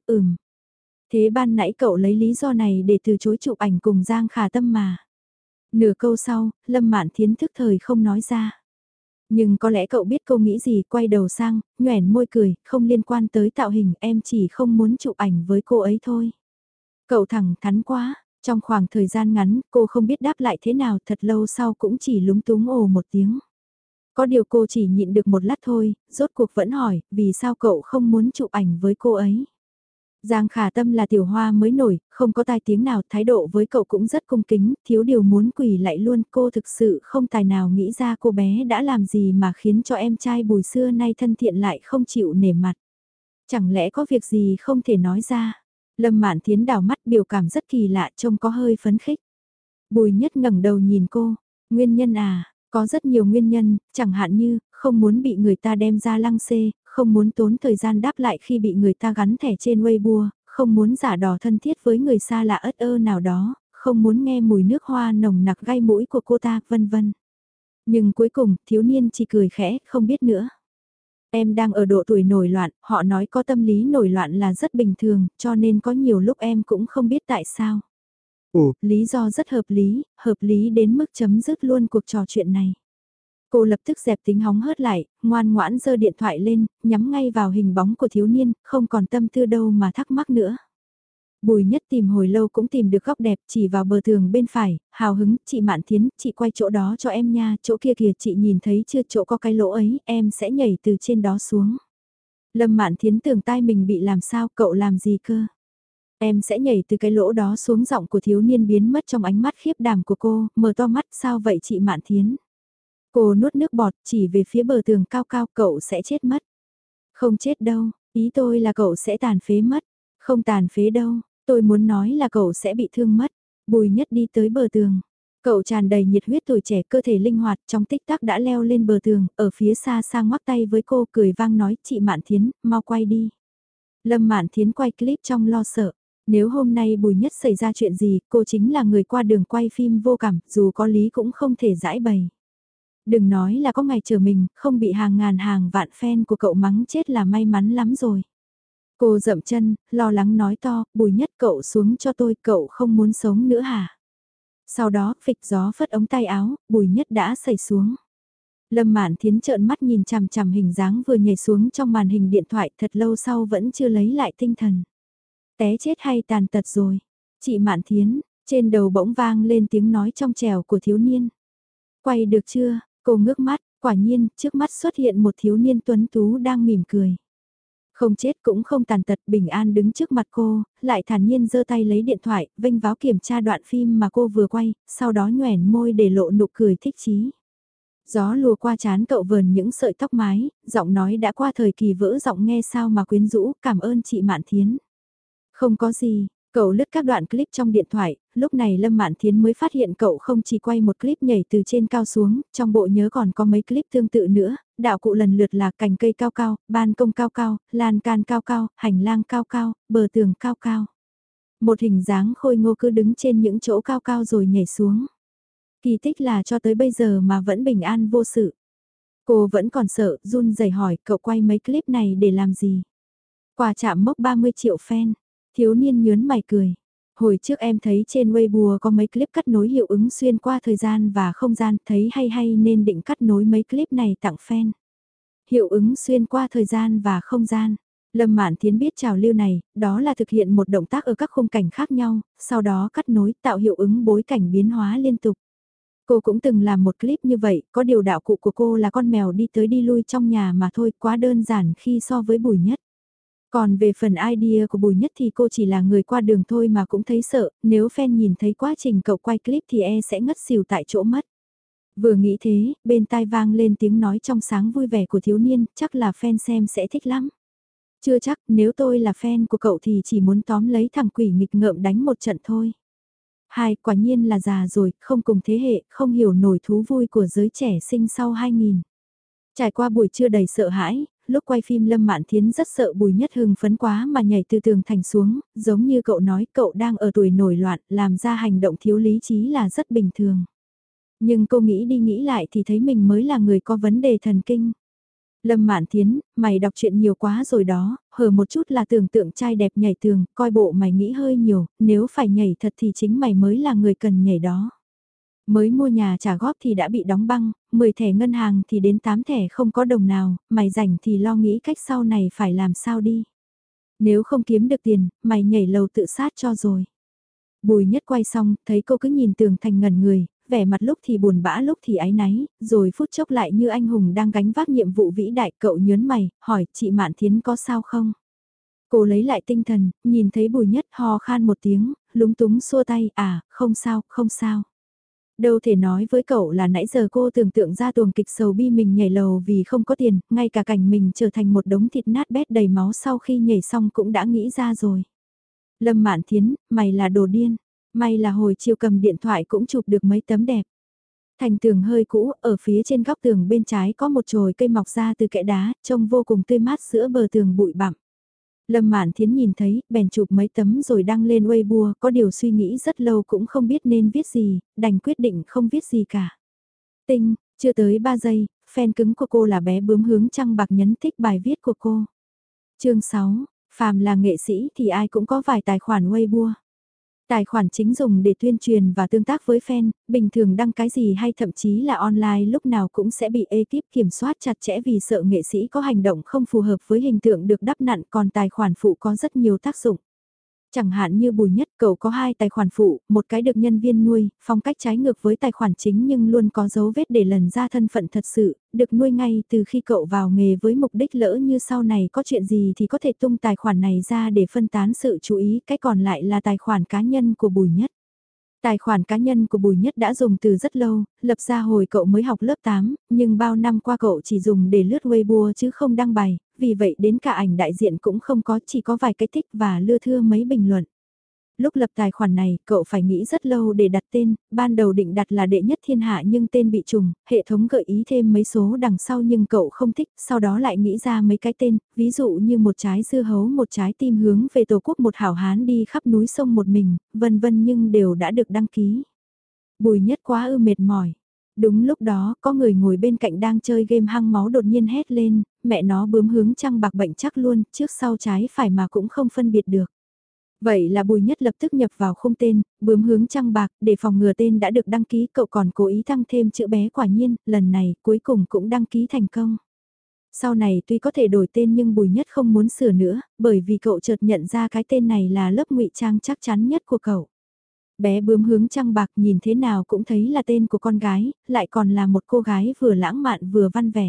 Thế ban nãy cậu lấy lý do này để từ chối chụp ảnh cùng Giang Khả Tâm mà. Nửa câu sau, Lâm Mạn Thiến thức thời không nói ra. Nhưng có lẽ cậu biết cô nghĩ gì, quay đầu sang, nhoẻn môi cười, không liên quan tới tạo hình, em chỉ không muốn chụp ảnh với cô ấy thôi. Cậu thẳng thắn quá, trong khoảng thời gian ngắn, cô không biết đáp lại thế nào, thật lâu sau cũng chỉ lúng túng ồ một tiếng. Có điều cô chỉ nhịn được một lát thôi, rốt cuộc vẫn hỏi, vì sao cậu không muốn chụp ảnh với cô ấy. Giang Khả Tâm là tiểu hoa mới nổi, không có tai tiếng nào, thái độ với cậu cũng rất cung kính, thiếu điều muốn quỳ lại luôn, cô thực sự không tài nào nghĩ ra cô bé đã làm gì mà khiến cho em trai Bùi xưa nay thân thiện lại không chịu nể mặt. Chẳng lẽ có việc gì không thể nói ra? Lâm Mạn Thiến đảo mắt biểu cảm rất kỳ lạ, trông có hơi phấn khích. Bùi Nhất ngẩng đầu nhìn cô, nguyên nhân à, có rất nhiều nguyên nhân, chẳng hạn như, không muốn bị người ta đem ra lăng xê, không muốn tốn thời gian đáp lại khi bị người ta gắn thẻ trên Weibo, không muốn giả đò thân thiết với người xa lạ ất ơ nào đó, không muốn nghe mùi nước hoa nồng nặc gai mũi của cô ta, vân vân. Nhưng cuối cùng, thiếu niên chỉ cười khẽ, không biết nữa. Em đang ở độ tuổi nổi loạn, họ nói có tâm lý nổi loạn là rất bình thường, cho nên có nhiều lúc em cũng không biết tại sao. Ồ, lý do rất hợp lý đến mức chấm dứt luôn cuộc trò chuyện này. Cô lập tức dẹp tính hóng hớt lại, ngoan ngoãn giơ điện thoại lên, nhắm ngay vào hình bóng của thiếu niên, không còn tâm tư đâu mà thắc mắc nữa. Bùi Nhất tìm hồi lâu cũng tìm được góc đẹp, chỉ vào bờ tường bên phải, hào hứng, chị Mạn Thiến, chị quay chỗ đó cho em nha, chỗ kia kìa chị nhìn thấy chưa, chỗ có cái lỗ ấy, em sẽ nhảy từ trên đó xuống. Lâm Mạn Thiến tưởng tai mình bị làm sao, cậu làm gì cơ? Em sẽ nhảy từ cái lỗ đó xuống, giọng của thiếu niên biến mất trong ánh mắt khiếp đảm của cô, mở to mắt, sao vậy chị Mạn Thiến? Cô nuốt nước bọt, chỉ về phía bờ tường cao cao, cậu sẽ chết mất. Không chết đâu, ý tôi là cậu sẽ tàn phế mất. Không tàn phế đâu, tôi muốn nói là cậu sẽ bị thương mất. Bùi Nhất đi tới bờ tường. Cậu tràn đầy nhiệt huyết tuổi trẻ, cơ thể linh hoạt, trong tích tắc đã leo lên bờ tường, ở phía xa xa ngoắc tay với cô, cười vang nói, chị Mạn Thiến, mau quay đi. Lâm Mạn Thiến quay clip trong lo sợ. Nếu hôm nay Bùi Nhất xảy ra chuyện gì, cô chính là người qua đường quay phim vô cảm, dù có lý cũng không thể giải bày. Đừng nói là có ngày chờ mình, không bị hàng ngàn hàng vạn fan của cậu mắng chết là may mắn lắm rồi. Cô dậm chân, lo lắng nói to, Bùi Nhất cậu xuống cho tôi, cậu không muốn sống nữa hả? Sau đó, phịch gió phất ống tay áo, Bùi Nhất đã xảy xuống. Lâm Mạn Thiến trợn mắt nhìn chằm chằm hình dáng vừa nhảy xuống trong màn hình điện thoại, thật lâu sau vẫn chưa lấy lại tinh thần. Té chết hay tàn tật rồi? Chị Mạn Thiến, trên đầu bỗng vang lên tiếng nói trong trẻo của thiếu niên. Quay được chưa? Cô ngước mắt, quả nhiên, trước mắt xuất hiện một thiếu niên tuấn tú đang mỉm cười. Không chết cũng không tàn tật, bình an đứng trước mặt cô, lại thản nhiên giơ tay lấy điện thoại, vênh váo kiểm tra đoạn phim mà cô vừa quay, sau đó nhoẻn môi để lộ nụ cười thích chí. Gió lùa qua trán cậu vờn những sợi tóc mái, giọng nói đã qua thời kỳ vỡ giọng nghe sao mà quyến rũ, cảm ơn chị Mạn Thiến. Không có gì, cậu lướt các đoạn clip trong điện thoại, lúc này Lâm Mạn Thiến mới phát hiện cậu không chỉ quay một clip nhảy từ trên cao xuống, trong bộ nhớ còn có mấy clip tương tự nữa, đạo cụ lần lượt là cành cây cao cao, ban công cao cao, lan can cao cao, hành lang cao cao, bờ tường cao cao. Một hình dáng khôi ngô cứ đứng trên những chỗ cao cao rồi nhảy xuống. Kỳ tích là cho tới bây giờ mà vẫn bình an vô sự. Cô vẫn còn sợ, run rẩy hỏi cậu quay mấy clip này để làm gì? Quà chạm mốc 30 triệu fan. Thiếu niên nhớn mày cười. Hồi trước em thấy trên Weibo có mấy clip cắt nối hiệu ứng xuyên qua thời gian và không gian, thấy hay hay nên định cắt nối mấy clip này tặng fan. Hiệu ứng xuyên qua thời gian và không gian. Lâm Mạn Thiến biết trào lưu này, đó là thực hiện một động tác ở các khung cảnh khác nhau, sau đó cắt nối tạo hiệu ứng bối cảnh biến hóa liên tục. Cô cũng từng làm một clip như vậy, có điều đạo cụ của cô là con mèo đi tới đi lui trong nhà mà thôi, quá đơn giản khi so với Bùi Nhất. Còn về phần idea của Bùi Nhất thì cô chỉ là người qua đường thôi mà cũng thấy sợ, nếu fan nhìn thấy quá trình cậu quay clip thì sẽ ngất xỉu tại chỗ mất. Vừa nghĩ thế, bên tai vang lên tiếng nói trong sáng vui vẻ của thiếu niên, chắc là fan xem sẽ thích lắm. Chưa chắc, nếu tôi là fan của cậu thì chỉ muốn tóm lấy thằng quỷ nghịch ngợm đánh một trận thôi. Hai, quả nhiên là già rồi, không cùng thế hệ, không hiểu nổi thú vui của giới trẻ sinh sau 2000. Trải qua buổi trưa đầy sợ hãi, lúc quay phim Lâm Mạn Thiến rất sợ Bùi Nhất hưng phấn quá mà nhảy từ tường thành xuống, giống như cậu nói cậu đang ở tuổi nổi loạn, làm ra hành động thiếu lý trí là rất bình thường. Nhưng cô nghĩ đi nghĩ lại thì thấy mình mới là người có vấn đề thần kinh. Lâm Mạn Thiến, mày đọc truyện nhiều quá rồi đó, hờ một chút là tưởng tượng trai đẹp nhảy tường, coi bộ mày nghĩ hơi nhiều, nếu phải nhảy thật thì chính mày mới là người cần nhảy đó. Mới mua nhà trả góp thì đã bị đóng băng, 10 thẻ ngân hàng thì đến 8 thẻ không có đồng nào, mày rảnh thì lo nghĩ cách sau này phải làm sao đi. Nếu không kiếm được tiền, mày nhảy lầu tự sát cho rồi. Bùi Nhất quay xong, thấy cô cứ nhìn tường thành ngẩn người, vẻ mặt lúc thì buồn bã lúc thì áy náy, rồi phút chốc lại như anh hùng đang gánh vác nhiệm vụ vĩ đại. Cậu nhớn mày, hỏi chị Mạn Thiến có sao không? Cô lấy lại tinh thần, nhìn thấy Bùi Nhất ho khan một tiếng, lúng túng xua tay, không sao, không sao. Đâu thể nói với cậu là nãy giờ cô tưởng tượng ra tuồng kịch sầu bi mình nhảy lầu vì không có tiền, ngay cả cảnh mình trở thành một đống thịt nát bét đầy máu sau khi nhảy xong cũng đã nghĩ ra rồi. Lâm Mạn Thiến, mày là đồ điên. May là hồi chiều cầm điện thoại cũng chụp được mấy tấm đẹp. Thành tường hơi cũ, ở phía trên góc tường bên trái có một chồi cây mọc ra từ kẽ đá, trông vô cùng tươi mát giữa bờ tường bụi bặm. Lâm Mạn Thiến nhìn thấy, bèn chụp mấy tấm rồi đăng lên Weibo, có điều suy nghĩ rất lâu cũng không biết nên viết gì, đành quyết định không viết gì cả. Tinh, chưa tới 3 giây, fan cứng của cô là bé bướm hướng trăng bạc nhấn thích bài viết của cô. Chương 6, phàm là nghệ sĩ thì ai cũng có vài tài khoản Weibo. Tài khoản chính dùng để tuyên truyền và tương tác với fan, bình thường đăng cái gì hay thậm chí là online lúc nào cũng sẽ bị ekip kiểm soát chặt chẽ vì sợ nghệ sĩ có hành động không phù hợp với hình tượng được đắp nặn, còn tài khoản phụ có rất nhiều tác dụng. Chẳng hạn như Bùi Nhất, cậu có 2 tài khoản phụ, một cái được nhân viên nuôi, phong cách trái ngược với tài khoản chính nhưng luôn có dấu vết để lần ra thân phận thật sự, được nuôi ngay từ khi cậu vào nghề với mục đích lỡ như sau này có chuyện gì thì có thể tung tài khoản này ra để phân tán sự chú ý, cái còn lại là tài khoản cá nhân của Bùi Nhất. Tài khoản cá nhân của Bùi Nhất đã dùng từ rất lâu, lập ra hồi cậu mới học lớp 8, nhưng bao năm qua cậu chỉ dùng để lướt Weibo chứ không đăng bài, vì vậy đến cả ảnh đại diện cũng không có, chỉ có vài cái thích và lưa thưa mấy bình luận. Lúc lập tài khoản này, cậu phải nghĩ rất lâu để đặt tên, ban đầu định đặt là đệ nhất thiên hạ nhưng tên bị trùng, hệ thống gợi ý thêm mấy số đằng sau nhưng cậu không thích, sau đó lại nghĩ ra mấy cái tên, ví dụ như một trái dưa hấu, một trái tim hướng về tổ quốc, một hảo hán đi khắp núi sông một mình, vân vân nhưng đều đã được đăng ký. Bùi Nhất quá mệt mỏi. Đúng lúc đó, có người ngồi bên cạnh đang chơi game hăng máu đột nhiên hét lên, mẹ nó bướm hướng trăng bạc bệnh chắc luôn, trước sau trái phải mà cũng không phân biệt được. Vậy là Bùi Nhất lập tức nhập vào khung tên, bướm hướng trăng bạc, để phòng ngừa tên đã được đăng ký, cậu còn cố ý tăng thêm chữ bé, quả nhiên, lần này cuối cùng cũng đăng ký thành công. Sau này tuy có thể đổi tên nhưng Bùi Nhất không muốn sửa nữa, bởi vì cậu chợt nhận ra cái tên này là lớp ngụy trang chắc chắn nhất của cậu. Bé bướm hướng trăng bạc nhìn thế nào cũng thấy là tên của con gái, lại còn là một cô gái vừa lãng mạn vừa văn vẻ.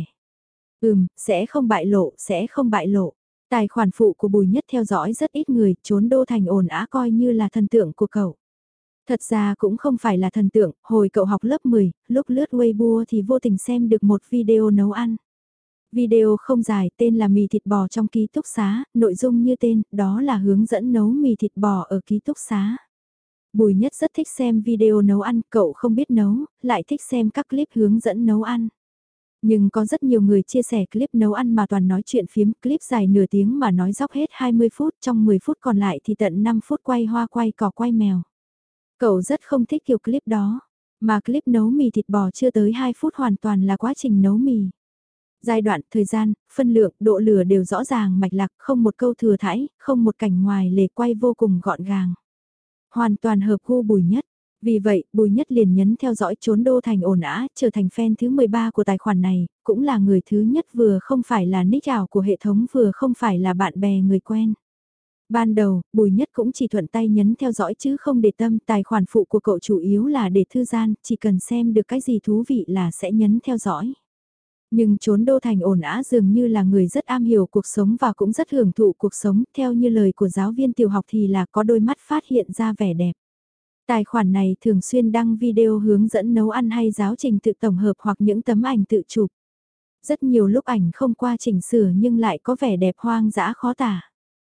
Sẽ không bại lộ, sẽ không bại lộ. Tài khoản phụ của Bùi Nhất theo dõi rất ít người, trốn đô thành ồn ào coi như là thần tượng của cậu. Thật ra cũng không phải là thần tượng, hồi cậu học lớp 10, lúc lướt Weibo thì vô tình xem được một video nấu ăn. Video không dài, tên là mì thịt bò trong ký túc xá, nội dung như tên, đó là hướng dẫn nấu mì thịt bò ở ký túc xá. Bùi Nhất rất thích xem video nấu ăn, cậu không biết nấu, lại thích xem các clip hướng dẫn nấu ăn. Nhưng có rất nhiều người chia sẻ clip nấu ăn mà toàn nói chuyện phiếm, clip dài nửa tiếng mà nói dóc hết 20 phút, trong 10 phút còn lại thì tận 5 phút quay hoa quay cỏ quay mèo. Cậu rất không thích kiểu clip đó, mà clip nấu mì thịt bò chưa tới 2 phút hoàn toàn là quá trình nấu mì. Giai đoạn, thời gian, phân lượng, độ lửa đều rõ ràng mạch lạc, không một câu thừa thãi, không một cảnh ngoài lề, quay vô cùng gọn gàng. Hoàn toàn hợp gu Bùi Nhất. Vì vậy, Bùi Nhất liền nhấn theo dõi trốn đô thành ồn ào, trở thành fan thứ 13 của tài khoản này, cũng là người thứ nhất vừa không phải là nick ảo của hệ thống vừa không phải là bạn bè người quen. Ban đầu, Bùi Nhất cũng chỉ thuận tay nhấn theo dõi chứ không để tâm, tài khoản phụ của cậu chủ yếu là để thư gian, chỉ cần xem được cái gì thú vị là sẽ nhấn theo dõi. Nhưng Trốn Đô Thành ổn ả dường như là người rất am hiểu cuộc sống và cũng rất hưởng thụ cuộc sống, theo như lời của giáo viên tiểu học thì là có đôi mắt phát hiện ra vẻ đẹp. Tài khoản này thường xuyên đăng video hướng dẫn nấu ăn hay giáo trình tự tổng hợp hoặc những tấm ảnh tự chụp. Rất nhiều lúc ảnh không qua chỉnh sửa nhưng lại có vẻ đẹp hoang dã khó tả.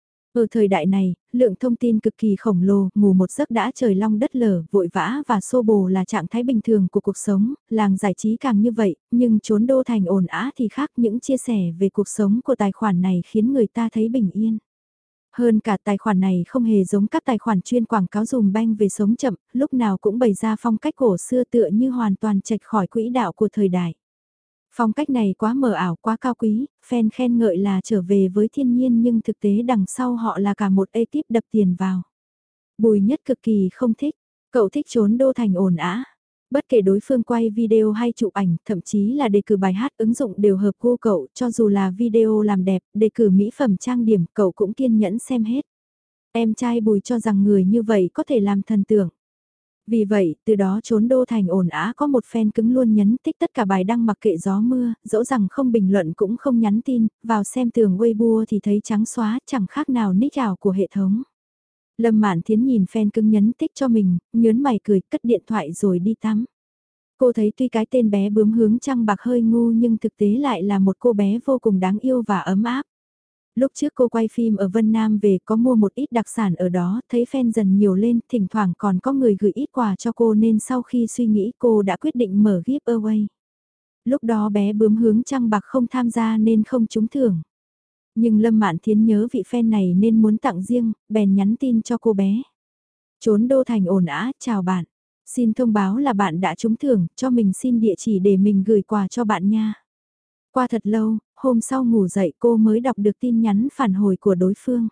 Ở thời đại này, lượng thông tin cực kỳ khổng lồ, ngủ một giấc đã trời long đất lở, vội vã và xô bồ là trạng thái bình thường của cuộc sống, làng giải trí càng như vậy, nhưng Trốn Đô Thành ồn ào thì khác, những chia sẻ về cuộc sống của tài khoản này khiến người ta thấy bình yên. Hơn cả tài khoản này không hề giống các tài khoản chuyên quảng cáo dùm banh về sống chậm, lúc nào cũng bày ra phong cách cổ xưa tựa như hoàn toàn chệch khỏi quỹ đạo của thời đại. Phong cách này quá mờ ảo, quá cao quý, fan khen ngợi là trở về với thiên nhiên nhưng thực tế đằng sau họ là cả một ekip đập tiền vào. Bùi Nhất cực kỳ không thích, cậu thích Trốn Đô Thành ồn ào. Bất kể đối phương quay video hay chụp ảnh, thậm chí là đề cử bài hát ứng dụng đều hợp gu cậu, cho dù là video làm đẹp, đề cử mỹ phẩm trang điểm, cậu cũng kiên nhẫn xem hết. Em trai Bùi cho rằng người như vậy có thể làm thần tượng. Vì vậy, từ đó Trốn Đô Thành ồn ào có một fan cứng luôn nhấn tích tất cả bài đăng mặc kệ gió mưa, dẫu rằng không bình luận cũng không nhắn tin, vào xem tường Weibo thì thấy trắng xóa, chẳng khác nào nick ảo của hệ thống. Lâm Mạn Thiến nhìn fan cứng nhấn tích cho mình, nhớn mày cười, cất điện thoại rồi đi tắm. Cô thấy tuy cái tên bé bướm hướng trăng bạc hơi ngu nhưng thực tế lại là một cô bé vô cùng đáng yêu và ấm áp. Lúc trước cô quay phim ở Vân Nam về có mua một ít đặc sản ở đó, thấy fan dần nhiều lên, thỉnh thoảng còn có người gửi ít quà cho cô nên sau khi suy nghĩ cô đã quyết định mở giveaway. Lúc đó bé bướm hướng trăng bạc không tham gia nên không trúng thưởng. Nhưng Lâm Mạn Thiến nhớ vị fan này nên muốn tặng riêng, bèn nhắn tin cho cô bé. Trốn Đô Thành ồn ào, chào bạn. Xin thông báo là bạn đã trúng thưởng, cho mình xin địa chỉ để mình gửi quà cho bạn nha. Qua thật lâu, hôm sau ngủ dậy cô mới đọc được tin nhắn phản hồi của đối phương.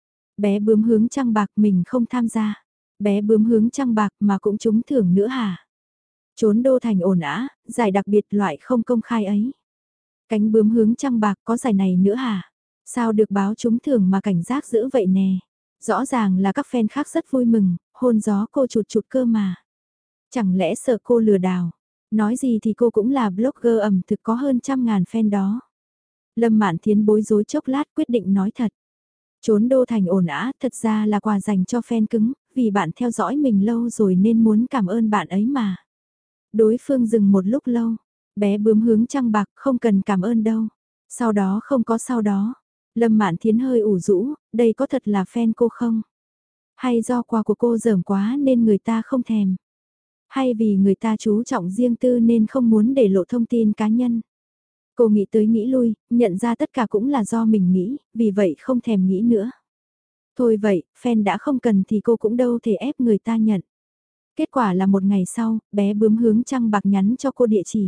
Bé bướm hướng trăng bạc mình không tham gia. Bé bướm hướng trăng bạc mà cũng trúng thưởng nữa hả? Trốn Đô Thành ồn ào, giải đặc biệt loại không công khai ấy. Cánh bướm hướng trăng bạc có giải này nữa hả? Sao được báo trúng thưởng mà cảnh giác dữ vậy nè? Rõ ràng là các fan khác rất vui mừng, hôn gió cô chụt chụt cơ mà. Chẳng lẽ sợ cô lừa đảo? Nói gì thì cô cũng là blogger ẩm thực có hơn 100.000 fan đó. Lâm Mạn Thiến bối rối chốc lát quyết định nói thật. Trốn Đô Thành ồn ào, thật ra là quà dành cho fan cứng, vì bạn theo dõi mình lâu rồi nên muốn cảm ơn bạn ấy mà. Đối phương dừng một lúc lâu, bé bướm hướng trăng bạc không cần cảm ơn đâu. Sau đó không có sau đó. Lâm Mạn Thiến hơi ủ rũ, đây có thật là fan cô không? Hay do quà của cô dởm quá nên người ta không thèm? Hay vì người ta chú trọng riêng tư nên không muốn để lộ thông tin cá nhân? Cô nghĩ tới nghĩ lui, nhận ra tất cả cũng là do mình nghĩ, vì vậy không thèm nghĩ nữa. Thôi vậy, fan đã không cần thì cô cũng đâu thể ép người ta nhận. Kết quả là một ngày sau, bé bướm hướng trăng bạc nhắn cho cô địa chỉ.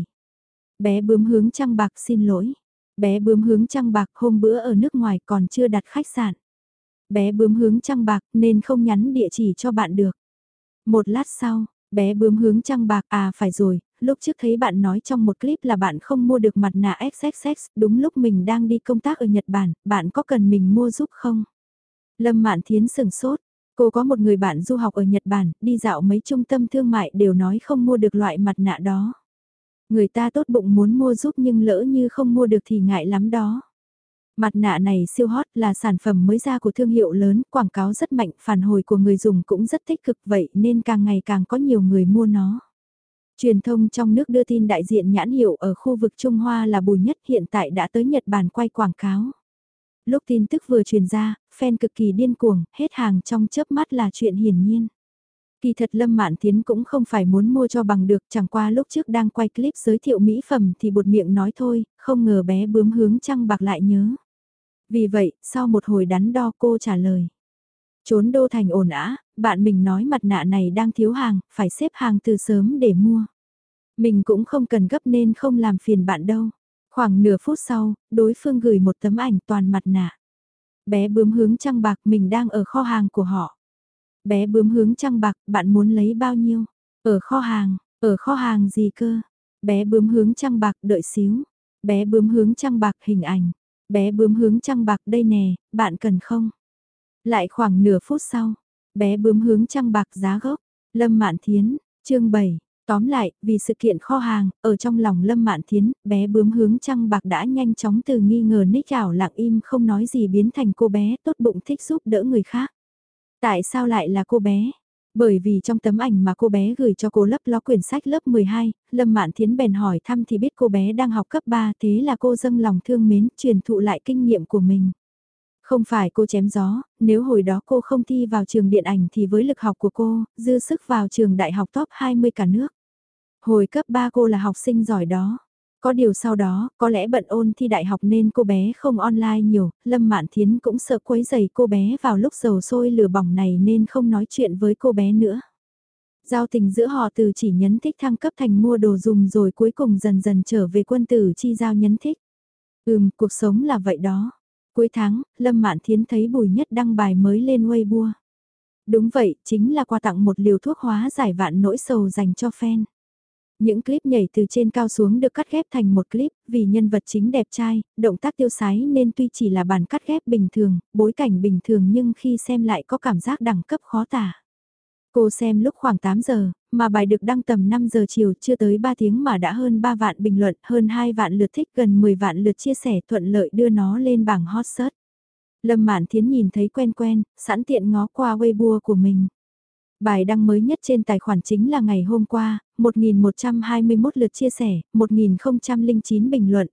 Bé bướm hướng trăng bạc xin lỗi. Bé bướm hướng trăng bạc hôm bữa ở nước ngoài còn chưa đặt khách sạn. Bé bướm hướng trăng bạc nên không nhắn địa chỉ cho bạn được. Một lát sau, bé bướm hướng trăng bạc à phải rồi, lúc trước thấy bạn nói trong một clip là bạn không mua được mặt nạ XXX, đúng lúc mình đang đi công tác ở Nhật Bản, bạn có cần mình mua giúp không? Lâm Mạn Thiến sừng sốt, cô có một người bạn du học ở Nhật Bản, đi dạo mấy trung tâm thương mại đều nói không mua được loại mặt nạ đó. Người ta tốt bụng muốn mua giúp nhưng lỡ như không mua được thì ngại lắm đó. Mặt nạ này siêu hot là sản phẩm mới ra của thương hiệu lớn, quảng cáo rất mạnh, phản hồi của người dùng cũng rất tích cực vậy nên càng ngày càng có nhiều người mua nó. Truyền thông trong nước đưa tin đại diện nhãn hiệu ở khu vực Trung Hoa là Bùi Nhất hiện tại đã tới Nhật Bản quay quảng cáo. Lúc tin tức vừa truyền ra, fan cực kỳ điên cuồng, hết hàng trong chớp mắt là chuyện hiển nhiên. Kỳ thật Lâm Mạn Thiến cũng không phải muốn mua cho bằng được, chẳng qua lúc trước đang quay clip giới thiệu mỹ phẩm thì buột miệng nói thôi, không ngờ bé bướm hướng trăng bạc lại nhớ. Vì vậy, sau một hồi đắn đo cô trả lời. Trốn Đô Thành ồn ào, bạn mình nói mặt nạ này đang thiếu hàng, phải xếp hàng từ sớm để mua. Mình cũng không cần gấp nên không làm phiền bạn đâu. Khoảng nửa phút sau, đối phương gửi một tấm ảnh toàn mặt nạ. Bé bướm hướng trăng bạc mình đang ở kho hàng của họ. Bé bướm hướng trăng bạc, bạn muốn lấy bao nhiêu? Ở kho hàng gì cơ? Bé bướm hướng trăng bạc đợi xíu. Bé bướm hướng trăng bạc hình ảnh. Bé bướm hướng trăng bạc đây nè, bạn cần không? Lại khoảng nửa phút sau, bé bướm hướng trăng bạc giá gốc, Lâm Mạn Thiến, chương 7. Tóm lại, vì sự kiện kho hàng, ở trong lòng Lâm Mạn Thiến, bé bướm hướng trăng bạc đã nhanh chóng từ nghi ngờ ních ảo lặng im không nói gì biến thành cô bé tốt bụng thích giúp đỡ người khác. Tại sao lại là cô bé? Bởi vì trong tấm ảnh mà cô bé gửi cho cô lấp ló quyển sách lớp 12, Lâm Mạn Thiến bèn hỏi thăm thì biết cô bé đang học cấp 3, thế là cô dâng lòng thương mến truyền thụ lại kinh nghiệm của mình. Không phải cô chém gió, nếu hồi đó cô không thi vào trường điện ảnh thì với lực học của cô, dư sức vào trường đại học top 20 cả nước. Hồi cấp 3 cô là học sinh giỏi đó. Có điều sau đó, có lẽ bận ôn thi đại học nên cô bé không online nhiều, Lâm Mạn Thiến cũng sợ quấy rầy cô bé vào lúc dầu sôi lửa bỏng này nên không nói chuyện với cô bé nữa. Giao tình giữa họ từ chỉ nhấn thích thăng cấp thành mua đồ dùng rồi cuối cùng dần dần trở về quân tử chi giao nhấn thích. Cuộc sống là vậy đó. Cuối tháng, Lâm Mạn Thiến thấy Bùi Nhất đăng bài mới lên Weibo. Đúng vậy, chính là quà tặng một liều thuốc hóa giải vạn nỗi sầu dành cho fan. Những clip nhảy từ trên cao xuống được cắt ghép thành một clip, vì nhân vật chính đẹp trai, động tác tiêu sái nên tuy chỉ là bản cắt ghép bình thường, bối cảnh bình thường nhưng khi xem lại có cảm giác đẳng cấp khó tả. Cô xem lúc khoảng 8 giờ, mà bài được đăng tầm 5 giờ chiều chưa tới 3 tiếng mà đã hơn 3 vạn bình luận, hơn 2 vạn lượt thích, gần 10 vạn lượt chia sẻ thuận lợi đưa nó lên bảng hot search. Lâm Mạn Thiến nhìn thấy quen quen, sẵn tiện ngó qua Weibo của mình. Bài đăng mới nhất trên tài khoản chính là ngày hôm qua, 1.121 lượt chia sẻ, 1.009 bình luận,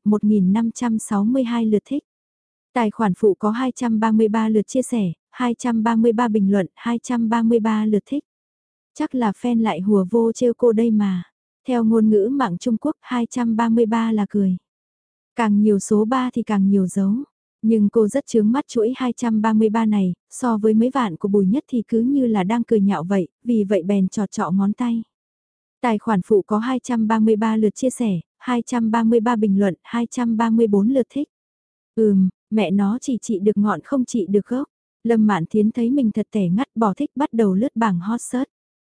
1.562 lượt thích. Tài khoản phụ có 233 lượt chia sẻ, 233 bình luận, 233 lượt thích. Chắc là fan lại hùa vô trêu cô đây mà. Theo ngôn ngữ mạng Trung Quốc 233 là cười. Càng nhiều số 3 thì càng nhiều dấu. Nhưng cô rất chướng mắt chuỗi 233 này, so với mấy vạn của Bùi Nhất thì cứ như là đang cười nhạo vậy, vì vậy bèn trọt trọ ngón tay. Tài khoản phụ có 233 lượt chia sẻ, 233 bình luận, 234 lượt thích. Mẹ nó chỉ trị được ngọn không trị được gốc. Lâm Mạn Thiến thấy mình thật tẻ ngắt bỏ thích bắt đầu lướt bảng hot search.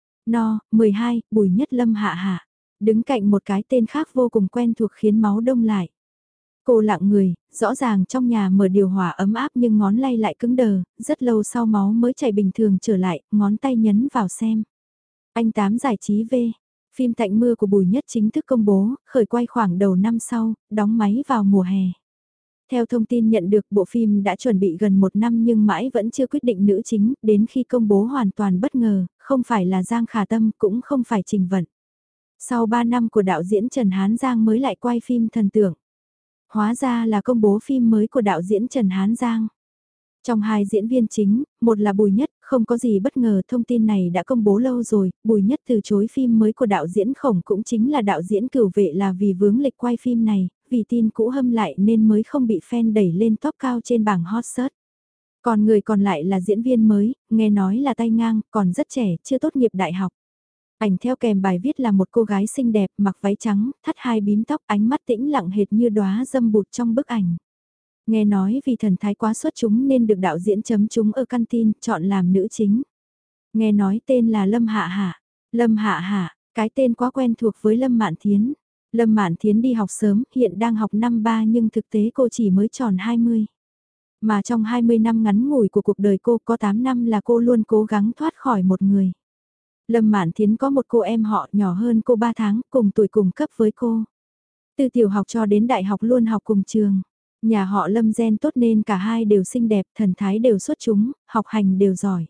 12, Bùi Nhất Lâm hạ hạ. Đứng cạnh một cái tên khác vô cùng quen thuộc khiến máu đông lại. Cô lặng người, rõ ràng trong nhà mở điều hòa ấm áp nhưng ngón lay lại cứng đờ, rất lâu sau máu mới chảy bình thường trở lại, ngón tay nhấn vào xem. Anh Tám giải trí V. Phim Tạnh Mưa của Bùi Nhất chính thức công bố, khởi quay khoảng đầu năm sau, đóng máy vào mùa hè. Theo thông tin nhận được bộ phim đã chuẩn bị gần 1 năm nhưng mãi vẫn chưa quyết định nữ chính, đến khi công bố hoàn toàn bất ngờ, không phải là Giang Khả Tâm cũng không phải Trình Vận. Sau 3 năm của đạo diễn Trần Hán Giang mới lại quay phim Thần Tượng. Hóa ra là công bố phim mới của đạo diễn Trần Hán Giang. Trong hai diễn viên chính, một là Bùi Nhất, không có gì bất ngờ thông tin này đã công bố lâu rồi, Bùi Nhất từ chối phim mới của đạo diễn Khổng cũng chính là đạo diễn Cửu Vệ là vì vướng lịch quay phim này, vì tin cũ hâm lại nên mới không bị fan đẩy lên top cao trên bảng hot search. Còn người còn lại là diễn viên mới, nghe nói là tay ngang, còn rất trẻ, chưa tốt nghiệp đại học. Ảnh theo kèm bài viết là một cô gái xinh đẹp, mặc váy trắng, thắt hai bím tóc, ánh mắt tĩnh lặng hệt như đóa dâm bụt trong bức ảnh. Nghe nói vì thần thái quá xuất chúng nên được đạo diễn chấm chúng ở căn tin, chọn làm nữ chính. Nghe nói tên là Lâm Hạ Hạ. Lâm Hạ Hạ, cái tên quá quen thuộc với Lâm Mạn Thiến. Lâm Mạn Thiến đi học sớm, hiện đang học năm 3 nhưng thực tế cô chỉ mới tròn 20. Mà trong 20 năm ngắn ngủi của cuộc đời cô có 8 năm là cô luôn cố gắng thoát khỏi một người. Lâm Mạn Thiến có một cô em họ nhỏ hơn cô 3 tháng, cùng tuổi cùng cấp với cô. Từ tiểu học cho đến đại học luôn học cùng trường. Nhà họ Lâm gen tốt nên cả hai đều xinh đẹp, thần thái đều xuất chúng, học hành đều giỏi.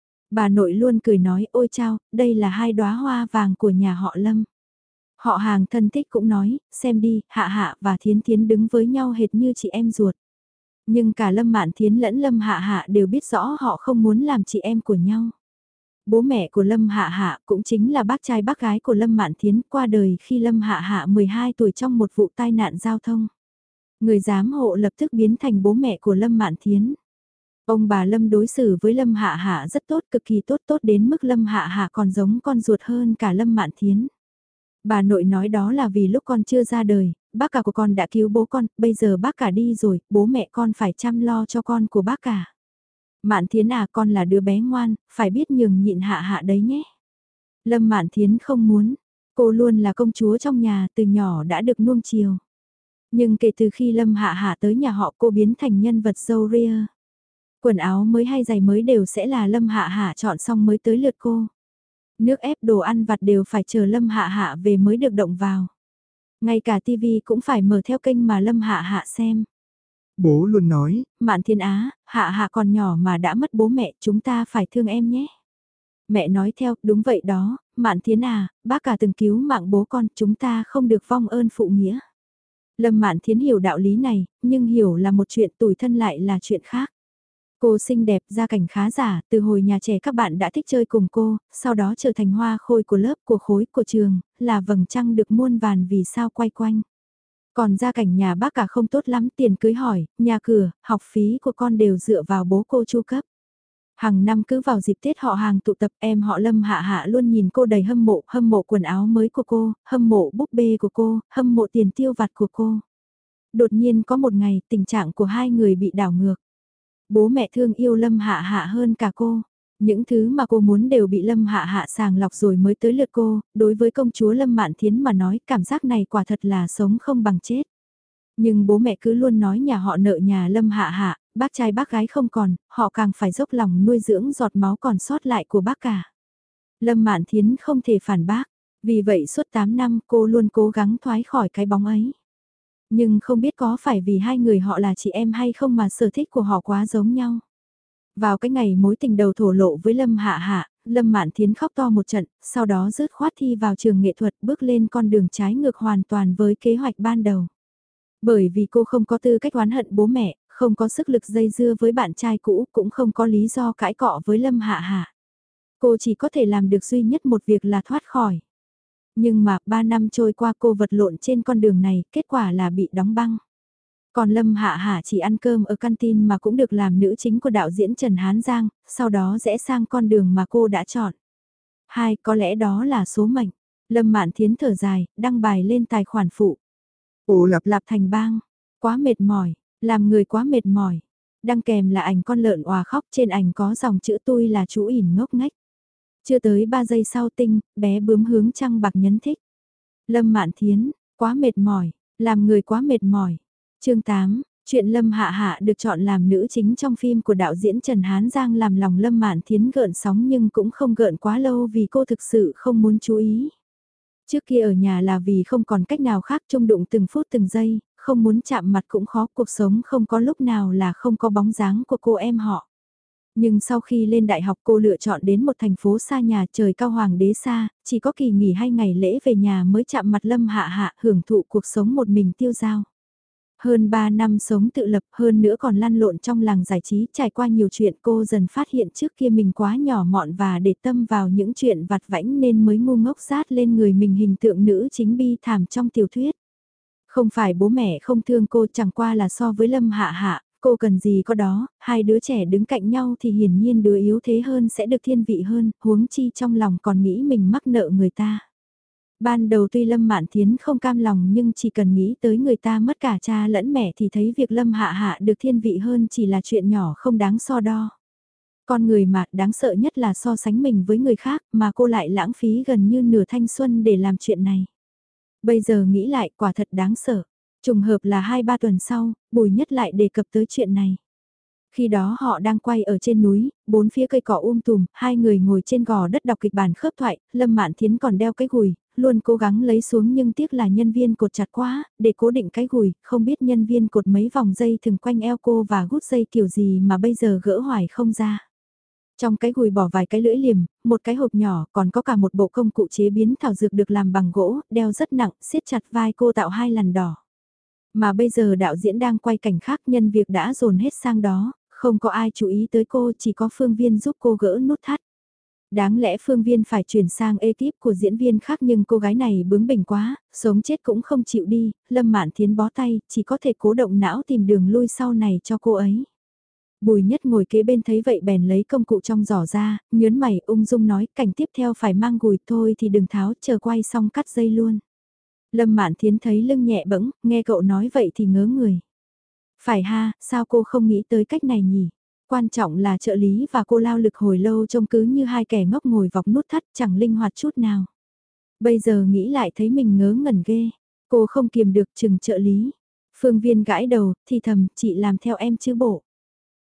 Bà nội luôn cười nói ôi chao, đây là hai đóa hoa vàng của nhà họ Lâm. Họ hàng thân thích cũng nói, xem đi, Hạ Hạ và Thiến Thiến đứng với nhau hệt như chị em ruột. Nhưng cả Lâm Mạn Thiến lẫn Lâm Hạ Hạ đều biết rõ họ không muốn làm chị em của nhau. Bố mẹ của Lâm Hạ Hạ cũng chính là bác trai bác gái của Lâm Mạn Thiến qua đời khi Lâm Hạ Hạ 12 tuổi trong một vụ tai nạn giao thông. Người giám hộ lập tức biến thành bố mẹ của Lâm Mạn Thiến. Ông bà Lâm đối xử với Lâm Hạ Hạ rất tốt, cực kỳ tốt, tốt đến mức Lâm Hạ Hạ còn giống con ruột hơn cả Lâm Mạn Thiến. Bà nội nói đó là vì lúc con chưa ra đời, bác cả của con đã cứu bố con, bây giờ bác cả đi rồi, bố mẹ con phải chăm lo cho con của bác cả. Mạn Thiến à, con là đứa bé ngoan, phải biết nhường nhịn Hạ Hạ đấy nhé. Lâm Mạn Thiến không muốn, cô luôn là công chúa trong nhà, từ nhỏ đã được nuông chiều. Nhưng kể từ khi Lâm Hạ Hạ tới nhà họ cô biến thành nhân vật dâu ria. Quần áo mới hay giày mới đều sẽ là Lâm Hạ Hạ chọn xong mới tới lượt cô. Nước ép đồ ăn vặt đều phải chờ Lâm Hạ Hạ về mới được động vào. Ngay cả tivi cũng phải mở theo kênh mà Lâm Hạ Hạ xem. Bố luôn nói, Mạn Thiên Á, Hạ Hạ còn nhỏ mà đã mất bố mẹ, chúng ta phải thương em nhé. Mẹ nói theo, đúng vậy đó, Mạn Thiến à, bác cả từng cứu mạng bố con, chúng ta không được vong ơn phụ nghĩa. Lâm Mạn Thiến hiểu đạo lý này, nhưng hiểu là một chuyện, tủi thân lại là chuyện khác. Cô xinh đẹp, gia cảnh khá giả, từ hồi nhà trẻ các bạn đã thích chơi cùng cô, sau đó trở thành hoa khôi của lớp, của khối, của trường, là vầng trăng được muôn vàn vì sao quay quanh. Còn gia cảnh nhà bác cả không tốt lắm, tiền cưới hỏi, nhà cửa, học phí của con đều dựa vào bố cô chu cấp. Hàng năm cứ vào dịp Tết họ hàng tụ tập, em họ Lâm Hạ Hạ luôn nhìn cô đầy hâm mộ quần áo mới của cô, hâm mộ búp bê của cô, hâm mộ tiền tiêu vặt của cô. Đột nhiên có một ngày, tình trạng của hai người bị đảo ngược. Bố mẹ thương yêu Lâm Hạ Hạ hơn cả cô. Những thứ mà cô muốn đều bị Lâm Hạ Hạ sàng lọc rồi mới tới lượt cô, đối với công chúa Lâm Mạn Thiến mà nói cảm giác này quả thật là sống không bằng chết. Nhưng bố mẹ cứ luôn nói nhà họ nợ nhà Lâm Hạ Hạ, bác trai bác gái không còn, họ càng phải dốc lòng nuôi dưỡng giọt máu còn sót lại của bác cả. Lâm Mạn Thiến không thể phản bác, vì vậy suốt 8 năm cô luôn cố gắng thoái khỏi cái bóng ấy. Nhưng không biết có phải vì hai người họ là chị em hay không mà sở thích của họ quá giống nhau. Vào cái ngày mối tình đầu thổ lộ với Lâm Hạ Hạ, Lâm Mạn Thiến khóc to một trận, sau đó rớt khoát thi vào trường nghệ thuật bước lên con đường trái ngược hoàn toàn với kế hoạch ban đầu. Bởi vì cô không có tư cách oán hận bố mẹ, không có sức lực dây dưa với bạn trai cũ, cũng không có lý do cãi cọ với Lâm Hạ Hạ. Cô chỉ có thể làm được duy nhất một việc là thoát khỏi. Nhưng mà 3 năm trôi qua cô vật lộn trên con đường này, kết quả là bị đóng băng. Còn Lâm Hạ Hạ chỉ ăn cơm ở canteen mà cũng được làm nữ chính của đạo diễn Trần Hán Giang, sau đó rẽ sang con đường mà cô đã chọn. Hai, có lẽ đó là số mệnh. Lâm Mạn Thiến thở dài, đăng bài lên tài khoản phụ. ồ lặp Lạp thành bang, quá mệt mỏi, làm người quá mệt mỏi. Đăng kèm là ảnh con lợn òa khóc, trên ảnh có dòng chữ tôi là chú ỉn ngốc nghếch. Chưa tới 3 giây sau tinh, bé bướm hướng trăng bạc nhấn thích. Lâm Mạn Thiến, quá mệt mỏi, làm người quá mệt mỏi. Chương 8, chuyện Lâm Hạ Hạ được chọn làm nữ chính trong phim của đạo diễn Trần Hán Giang làm lòng Lâm Mạn Thiến gợn sóng nhưng cũng không gợn quá lâu vì cô thực sự không muốn chú ý. Trước kia ở nhà là vì không còn cách nào khác trông đụng từng phút từng giây, không muốn chạm mặt cũng khó, cuộc sống không có lúc nào là không có bóng dáng của cô em họ. Nhưng sau khi lên đại học cô lựa chọn đến một thành phố xa nhà trời cao hoàng đế xa, chỉ có kỳ nghỉ 2 ngày lễ về nhà mới chạm mặt Lâm Hạ Hạ hưởng thụ cuộc sống một mình tiêu dao. Hơn 3 năm sống tự lập hơn nữa còn lăn lộn trong làng giải trí trải qua nhiều chuyện cô dần phát hiện trước kia mình quá nhỏ mọn và để tâm vào những chuyện vặt vãnh nên mới ngu ngốc rát lên người mình hình tượng nữ chính bi thảm trong tiểu thuyết. Không phải bố mẹ không thương cô chẳng qua là so với Lâm Hạ Hạ, cô cần gì có đó, hai đứa trẻ đứng cạnh nhau thì hiển nhiên đứa yếu thế hơn sẽ được thiên vị hơn, huống chi trong lòng còn nghĩ mình mắc nợ người ta. Ban đầu tuy Lâm Mạn Thiến không cam lòng nhưng chỉ cần nghĩ tới người ta mất cả cha lẫn mẹ thì thấy việc Lâm Hạ Hạ được thiên vị hơn chỉ là chuyện nhỏ không đáng so đo. Con người mà đáng sợ nhất là so sánh mình với người khác mà cô lại lãng phí gần như nửa thanh xuân để làm chuyện này. Bây giờ nghĩ lại quả thật đáng sợ. Trùng hợp là 2-3 tuần sau, Bùi Nhất lại đề cập tới chuyện này. Khi đó họ đang quay ở trên núi, bốn phía cây cỏ tùm, hai người ngồi trên gò đất đọc kịch bản khớp thoại, Lâm Mạn Thiến còn đeo cái gùi, luôn cố gắng lấy xuống nhưng tiếc là nhân viên cột chặt quá, để cố định cái gùi, không biết nhân viên cột mấy vòng dây thường quanh eo cô và gút dây kiểu gì mà bây giờ gỡ hoài không ra. Trong cái gùi bỏ vài cái lưỡi liềm, một cái hộp nhỏ, còn có cả một bộ công cụ chế biến thảo dược được làm bằng gỗ, đeo rất nặng, siết chặt vai cô tạo 2 lằn đỏ. Mà bây giờ đạo diễn đang quay cảnh khác nhân việc đã dồn hết sang đó, không có ai chú ý tới cô, chỉ có Phương Viên giúp cô gỡ nút thắt. Đáng lẽ Phương Viên phải chuyển sang ekip của diễn viên khác nhưng cô gái này bướng bỉnh quá, sống chết cũng không chịu đi, Lâm Mạn Thiến bó tay, chỉ có thể cố động não tìm đường lui sau này cho cô ấy. Bùi Nhất ngồi kế bên thấy vậy bèn lấy công cụ trong giỏ ra, nhớn mày ung dung nói cảnh tiếp theo phải mang gùi thôi thì đừng tháo, chờ quay xong cắt dây luôn. Lâm Mạn Thiến thấy lưng nhẹ bẫng, nghe cậu nói vậy thì ngớ người. Phải ha, sao cô không nghĩ tới cách này nhỉ? Quan trọng là trợ lý và cô lao lực hồi lâu trông cứ như hai kẻ ngốc ngồi vọc nút thắt chẳng linh hoạt chút nào. Bây giờ nghĩ lại thấy mình ngớ ngẩn ghê. Cô không kiềm được chừng trợ lý. Phương Viên gãi đầu, thì thầm, chị làm theo em chứ bộ.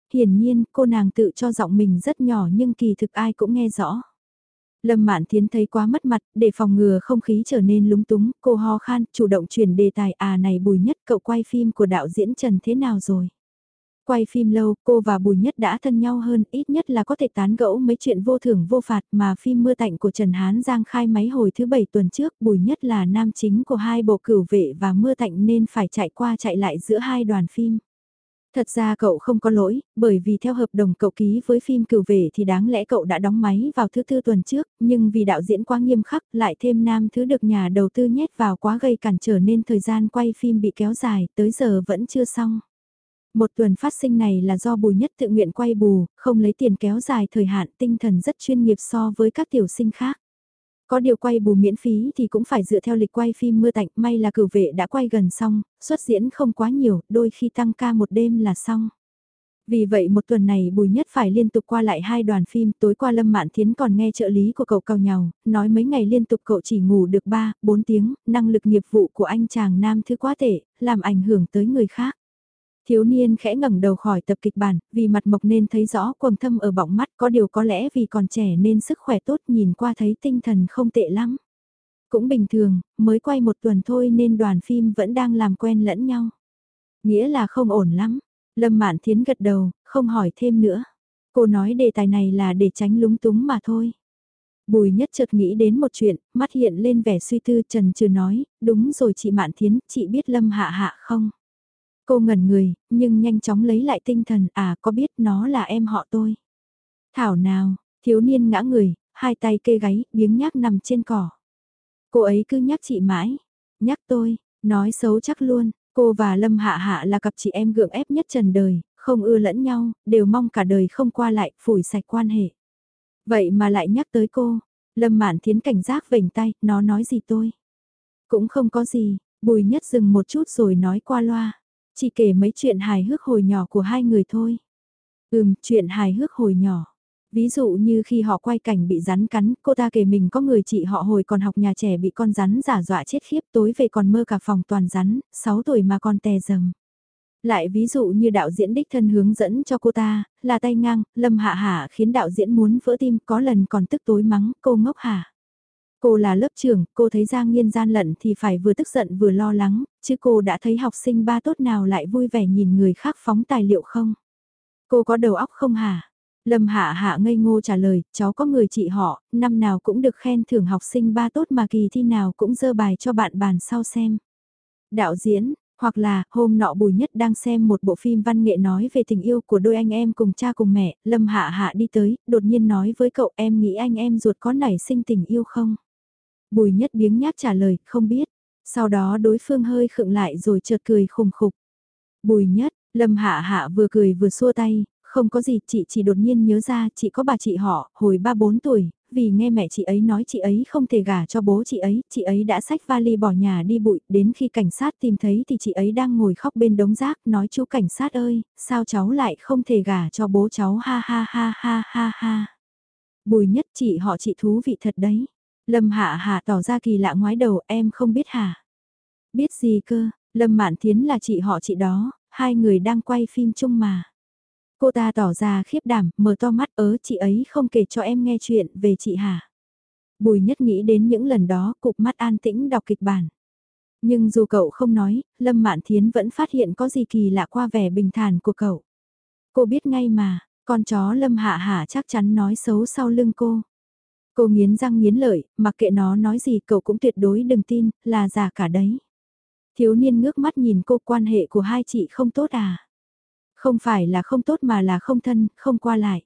hiển nhiên cô nàng tự cho giọng mình rất nhỏ nhưng kỳ thực ai cũng nghe rõ. Lâm Mạn Thiến thấy quá mất mặt, để phòng ngừa không khí trở nên lúng túng, cô ho khan, chủ động chuyển đề tài này Bùi Nhất cậu quay phim của đạo diễn Trần thế nào rồi? Quay phim lâu, cô và Bùi Nhất đã thân nhau hơn, ít nhất là có thể tán gẫu mấy chuyện vô thưởng vô phạt mà phim Mưa Tạnh của Trần Hán Giang khai máy hồi thứ 7 tuần trước, Bùi Nhất là nam chính của hai bộ Cửu Vệ và Mưa Tạnh nên phải chạy qua chạy lại giữa hai đoàn phim. Thật ra cậu không có lỗi, bởi vì theo hợp đồng cậu ký với phim Cửu Về thì đáng lẽ cậu đã đóng máy vào thứ tư tuần trước, nhưng vì đạo diễn quá nghiêm khắc lại thêm nam thứ được nhà đầu tư nhét vào quá gây cản trở nên thời gian quay phim bị kéo dài, tới giờ vẫn chưa xong. Một tuần phát sinh này là do Bùi Nhất tự nguyện quay bù, không lấy tiền kéo dài thời hạn, tinh thần rất chuyên nghiệp so với các tiểu sinh khác. Có điều quay bù miễn phí thì cũng phải dựa theo lịch quay phim Mưa Tạnh, may là Cửu Vệ đã quay gần xong, xuất diễn không quá nhiều, đôi khi tăng ca một đêm là xong. Vì vậy một tuần này Bùi Nhất phải liên tục qua lại hai đoàn phim, tối qua Lâm Mạn Thiến còn nghe trợ lý của cậu cào nhàu, nói mấy ngày liên tục cậu chỉ ngủ được 3-4 tiếng, năng lực nghiệp vụ của anh chàng nam thứ quá tệ, làm ảnh hưởng tới người khác. Thiếu niên khẽ ngẩng đầu khỏi tập kịch bản, vì mặt mộc nên thấy rõ quầng thâm ở bọng mắt, có điều có lẽ vì còn trẻ nên sức khỏe tốt, nhìn qua thấy tinh thần không tệ lắm. Cũng bình thường, mới quay một tuần thôi nên đoàn phim vẫn đang làm quen lẫn nhau. Nghĩa là không ổn lắm. Lâm Mạn Thiến gật đầu, không hỏi thêm nữa. Cô nói đề tài này là để tránh lúng túng mà thôi. Bùi Nhất chợt nghĩ đến một chuyện, mắt hiện lên vẻ suy tư, chần chừ nói, đúng rồi chị Mạn Thiến, chị biết Lâm Hạ Hạ không? Cô ngẩn người, nhưng nhanh chóng lấy lại tinh thần, có biết nó là em họ tôi. Thảo nào, thiếu niên ngã người, hai tay kê gáy, biếng nhác nằm trên cỏ. Cô ấy cứ nhắc chị mãi, nhắc tôi, nói xấu chắc luôn, cô và Lâm Hạ Hạ là cặp chị em gượng ép nhất trần đời, không ưa lẫn nhau, đều mong cả đời không qua lại, phủi sạch quan hệ. Vậy mà lại nhắc tới cô, Lâm Mạn Thiến cảnh giác vểnh tay, nó nói gì tôi? Cũng không có gì, Bùi Nhất dừng một chút rồi nói qua loa. Chỉ kể mấy chuyện hài hước hồi nhỏ của hai người thôi. Chuyện hài hước hồi nhỏ. Ví dụ như khi họ quay cảnh bị rắn cắn, cô ta kể mình có người chị họ hồi còn học nhà trẻ bị con rắn giả dọa chết khiếp, tối về còn mơ cả phòng toàn rắn, 6 tuổi mà còn tè rầm. Lại ví dụ như đạo diễn đích thân hướng dẫn cho cô ta, là tay ngang, Lâm Hạ Hạ khiến đạo diễn muốn vỡ tim, có lần còn tức tối mắng, cô ngốc hả? Cô là lớp trưởng, cô thấy Giang Nghiên gian lận thì phải vừa tức giận vừa lo lắng, chứ cô đã thấy học sinh ba tốt nào lại vui vẻ nhìn người khác phóng tài liệu không? Cô có đầu óc không hả? Lâm Hạ Hạ ngây ngô trả lời, cháu có người chị họ, năm nào cũng được khen thưởng học sinh ba tốt mà kỳ thi nào cũng dơ bài cho bạn bàn sau xem. Đạo diễn, hoặc là hôm nọ Bùi Nhất đang xem một bộ phim văn nghệ nói về tình yêu của đôi anh em cùng cha cùng mẹ, Lâm Hạ Hạ đi tới, đột nhiên nói với cậu em nghĩ anh em ruột có nảy sinh tình yêu không? Bùi Nhất biếng nhác trả lời, không biết. Sau đó đối phương hơi khựng lại rồi chợt cười khùng khục. Bùi Nhất, Lâm Hạ Hạ vừa cười vừa xua tay, không có gì, chị chỉ đột nhiên nhớ ra chị có bà chị họ, hồi 3-4 tuổi, vì nghe mẹ chị ấy nói chị ấy không thể gả cho bố chị ấy đã xách vali bỏ nhà đi bụi, đến khi cảnh sát tìm thấy thì chị ấy đang ngồi khóc bên đống rác, nói chú cảnh sát ơi, sao cháu lại không thể gả cho bố cháu ha ha ha ha ha ha. Bùi Nhất chị thú vị thật đấy. Lâm Hạ Hạ tỏ ra kỳ lạ ngoái đầu, em không biết hả? Biết gì cơ, Lâm Mạn Thiến là chị đó, hai người đang quay phim chung mà. Cô ta tỏ ra khiếp đảm, mở to mắt, chị ấy không kể cho em nghe chuyện về chị hả? Bùi Nhất nghĩ đến những lần đó, cụp mắt an tĩnh đọc kịch bản. Nhưng dù cậu không nói, Lâm Mạn Thiến vẫn phát hiện có gì kỳ lạ qua vẻ bình thản của cậu. Cô biết ngay mà, con chó Lâm Hạ Hạ chắc chắn nói xấu sau lưng cô. Cô nghiến răng nghiến lợi, mặc kệ nó nói gì cậu cũng tuyệt đối đừng tin, là giả cả đấy. Thiếu niên ngước mắt nhìn cô, quan hệ của hai chị không tốt à? Không phải là không tốt mà là không thân, không qua lại.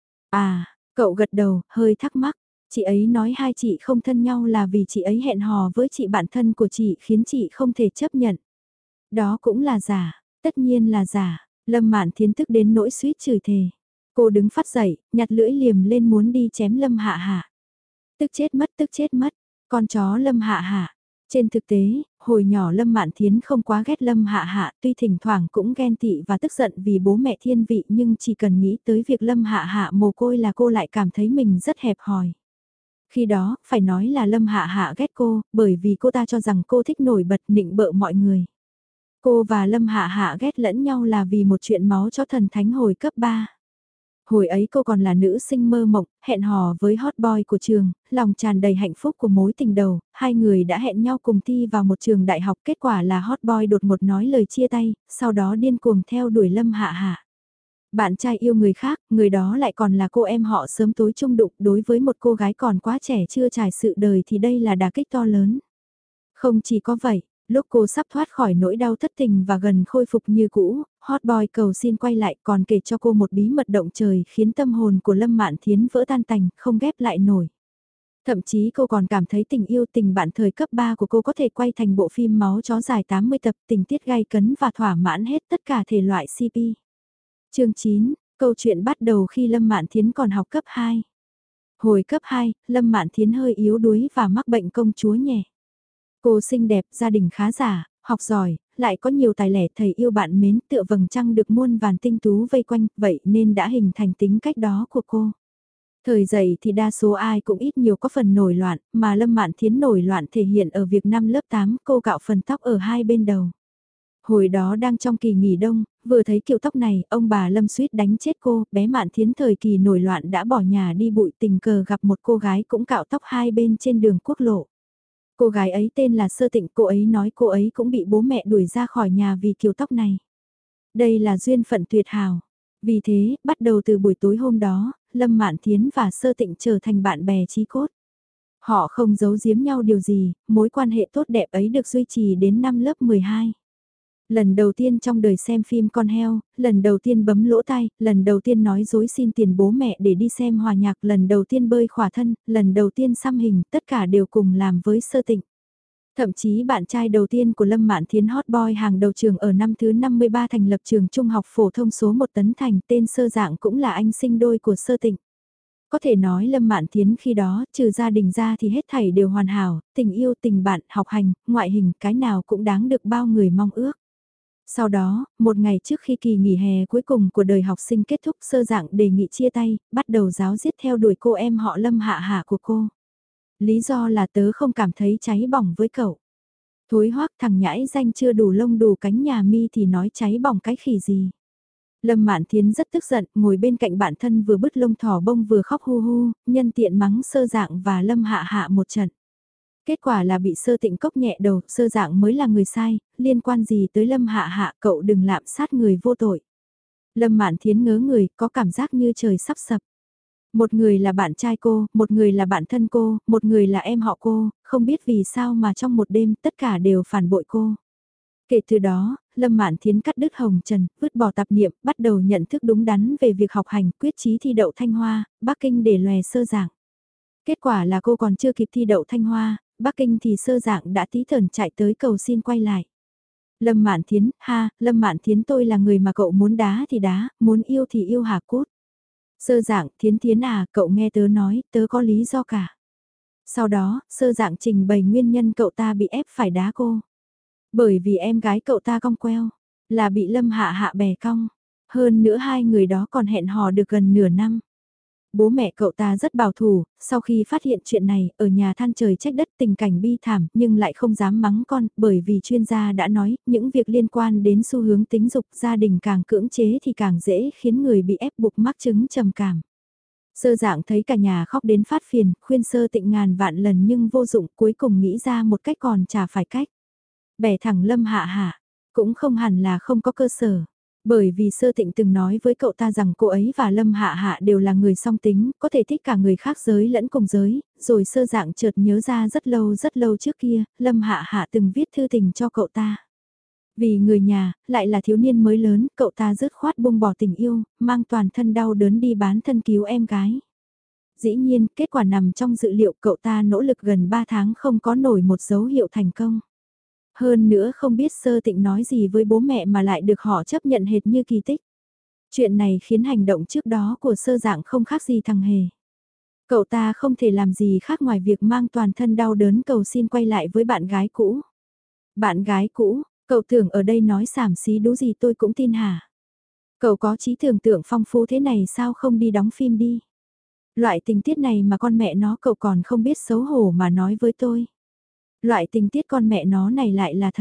Cậu gật đầu, hơi thắc mắc. Chị ấy nói hai chị không thân nhau là vì chị ấy hẹn hò với chị bạn thân của chị khiến chị không thể chấp nhận. Đó cũng là giả, tất nhiên là giả. Lâm Mạn Thiến tức đến nỗi suýt chửi thề. Cô đứng phát dậy, nhặt lưỡi liềm lên muốn đi chém Lâm Hạ Hạ. Tức chết mất, con chó Lâm Hạ Hạ. Trên thực tế, hồi nhỏ Lâm Mạn Thiến không quá ghét Lâm Hạ Hạ, tuy thỉnh thoảng cũng ghen tị và tức giận vì bố mẹ thiên vị nhưng chỉ cần nghĩ tới việc Lâm Hạ Hạ mồ côi là cô lại cảm thấy mình rất hẹp hòi. Khi đó, phải nói là Lâm Hạ Hạ ghét cô, bởi vì cô ta cho rằng cô thích nổi bật nịnh bợ mọi người. Cô và Lâm Hạ Hạ ghét lẫn nhau là vì một chuyện máu chó thần thánh hồi cấp 3. Hồi ấy cô còn là nữ sinh mơ mộng, hẹn hò với hot boy của trường, lòng tràn đầy hạnh phúc của mối tình đầu, hai người đã hẹn nhau cùng thi vào một trường đại học, kết quả là hot boy đột ngột nói lời chia tay, sau đó điên cuồng theo đuổi Lâm Hạ Hạ. Bạn trai yêu người khác, người đó lại còn là cô em họ sớm tối chung đụng, đối với một cô gái còn quá trẻ chưa trải sự đời thì đây là đả kích to lớn. Không chỉ có vậy, lúc cô sắp thoát khỏi nỗi đau thất tình và gần khôi phục như cũ, hot boy cầu xin quay lại còn kể cho cô một bí mật động trời khiến tâm hồn của Lâm Mạn Thiến vỡ tan tành, không ghép lại nổi. Thậm chí cô còn cảm thấy tình yêu tình bạn thời cấp 3 của cô có thể quay thành bộ phim máu chó dài 80 tập, tình tiết gay cấn và thỏa mãn hết tất cả thể loại CP. Chương 9, câu chuyện bắt đầu khi Lâm Mạn Thiến còn học cấp 2. Hồi cấp 2, Lâm Mạn Thiến hơi yếu đuối và mắc bệnh công chúa nhẹ. Cô xinh đẹp, gia đình khá giả, học giỏi, lại có nhiều tài lẻ, thầy yêu bạn mến, tựa vầng trăng được muôn vàn tinh tú vây quanh, vậy nên đã hình thành tính cách đó của cô. Thời dậy thì đa số ai cũng ít nhiều có phần nổi loạn, mà Lâm Mạn Thiến nổi loạn thể hiện ở việc năm lớp 8 cô cạo phần tóc ở hai bên đầu. Hồi đó đang trong kỳ nghỉ đông, vừa thấy kiểu tóc này, ông bà Lâm suýt đánh chết cô, bé Mạn Thiến thời kỳ nổi loạn đã bỏ nhà đi bụi, tình cờ gặp một cô gái cũng cạo tóc hai bên trên đường quốc lộ. Cô gái ấy tên là Sơ Tịnh, cô ấy nói cô ấy cũng bị bố mẹ đuổi ra khỏi nhà vì kiểu tóc này. Đây là duyên phận tuyệt hảo. Vì thế, bắt đầu từ buổi tối hôm đó, Lâm Mạn Thiến và Sơ Tịnh trở thành bạn bè chí cốt. Họ không giấu giếm nhau điều gì, mối quan hệ tốt đẹp ấy được duy trì đến năm lớp 12. Lần đầu tiên trong đời xem phim Con heo, lần đầu tiên bấm lỗ tai, lần đầu tiên nói dối xin tiền bố mẹ để đi xem hòa nhạc, lần đầu tiên bơi khỏa thân, lần đầu tiên xăm hình, tất cả đều cùng làm với Sơ Tịnh. Thậm chí bạn trai đầu tiên của Lâm Mạn Thiến hot boy hàng đầu trường ở năm thứ 53 thành lập trường trung học phổ thông số 1 Tấn Thành, tên Sơ Dạng cũng là anh sinh đôi của Sơ Tịnh. Có thể nói Lâm Mạn Thiến khi đó, trừ gia đình ra thì hết thảy đều hoàn hảo, tình yêu, tình bạn, học hành, ngoại hình, cái nào cũng đáng được bao người mong ước. Sau đó, một ngày trước khi kỳ nghỉ hè cuối cùng của đời học sinh kết thúc, Sơ Dạng đề nghị chia tay, bắt đầu giáo giết theo đuổi cô em họ Lâm Hạ Hạ của cô. Lý do là tớ không cảm thấy cháy bỏng với cậu. Thối hoắc, thằng nhãi danh chưa đủ lông đủ cánh nhà mi thì nói cháy bỏng cái khỉ gì. Lâm Mạn Thiến rất tức giận, ngồi bên cạnh bạn thân vừa bứt lông thỏ bông vừa khóc hu hu, nhân tiện mắng Sơ Dạng và Lâm Hạ Hạ một trận. Kết quả là bị Sơ Tịnh cốc nhẹ đầu, Sơ Dạng mới là người sai, liên quan gì tới Lâm Hạ Hạ, cậu đừng lạm sát người vô tội. Lâm Mạn Thiến ngớ người, có cảm giác như trời sắp sập. Một người là bạn trai cô, một người là bạn thân cô, một người là em họ cô, không biết vì sao mà trong một đêm tất cả đều phản bội cô. Kể từ đó, Lâm Mạn Thiến cắt đứt hồng trần, vứt bỏ tạp niệm, bắt đầu nhận thức đúng đắn về việc học hành, quyết chí thi đậu Thanh Hoa, Bắc Kinh để lòe Sơ Dạng. Kết quả là cô còn chưa kịp thi đậu Thanh Hoa, Bắc Kinh thì Sơ Dạng đã tí tởn chạy tới cầu xin quay lại. Lâm Mạn Thiến, ha, Lâm Mạn Thiến tôi là người mà cậu muốn đá thì đá, muốn yêu thì yêu hả cút. Sơ Dạng, Thiến Thiến à, cậu nghe tớ nói, tớ có lý do cả. Sau đó, Sơ Dạng trình bày nguyên nhân cậu ta bị ép phải đá cô. Bởi vì em gái cậu ta cong queo, là bị Lâm Hạ Hạ bè cong. Hơn nữa hai người đó còn hẹn hò được gần nửa năm. Bố mẹ cậu ta rất bảo thủ, sau khi phát hiện chuyện này, ở nhà than trời trách đất tình cảnh bi thảm, nhưng lại không dám mắng con, bởi vì chuyên gia đã nói, những việc liên quan đến xu hướng tính dục gia đình càng cưỡng chế thì càng dễ khiến người bị ép buộc mắc chứng trầm cảm. Sơ Dạng thấy cả nhà khóc đến phát phiền, khuyên Sơ Tịnh ngàn vạn lần nhưng vô dụng, cuối cùng nghĩ ra một cách còn chả phải cách. Bẻ thẳng Lâm Hạ Hạ, cũng không hẳn là không có cơ sở. Bởi vì Sơ Tịnh từng nói với cậu ta rằng cô ấy và Lâm Hạ Hạ đều là người song tính, có thể thích cả người khác giới lẫn cùng giới, rồi Sơ Dạng chợt nhớ ra rất lâu trước kia, Lâm Hạ Hạ từng viết thư tình cho cậu ta. Vì người nhà, lại là thiếu niên mới lớn, cậu ta dứt khoát buông bỏ tình yêu, mang toàn thân đau đớn đi bán thân cứu em gái. Dĩ nhiên, kết quả nằm trong dự liệu cậu ta nỗ lực gần 3 tháng không có nổi một dấu hiệu thành công. Hơn nữa không biết Sơ Tịnh nói gì với bố mẹ mà lại được họ chấp nhận hệt như kỳ tích. Chuyện này khiến hành động trước đó của Sơ Dạng không khác gì thằng hề. Cậu ta không thể làm gì khác ngoài việc mang toàn thân đau đớn cầu xin quay lại với bạn gái cũ. Bạn gái cũ, cậu tưởng ở đây nói xàm xí đú gì tôi cũng tin hả? Cậu có trí tưởng tượng phong phú thế này sao không đi đóng phim đi? Loại tình tiết này mà con mẹ nó cậu còn không biết xấu hổ mà nói với tôi. Loại tình tiết con mẹ nó này lại là thật.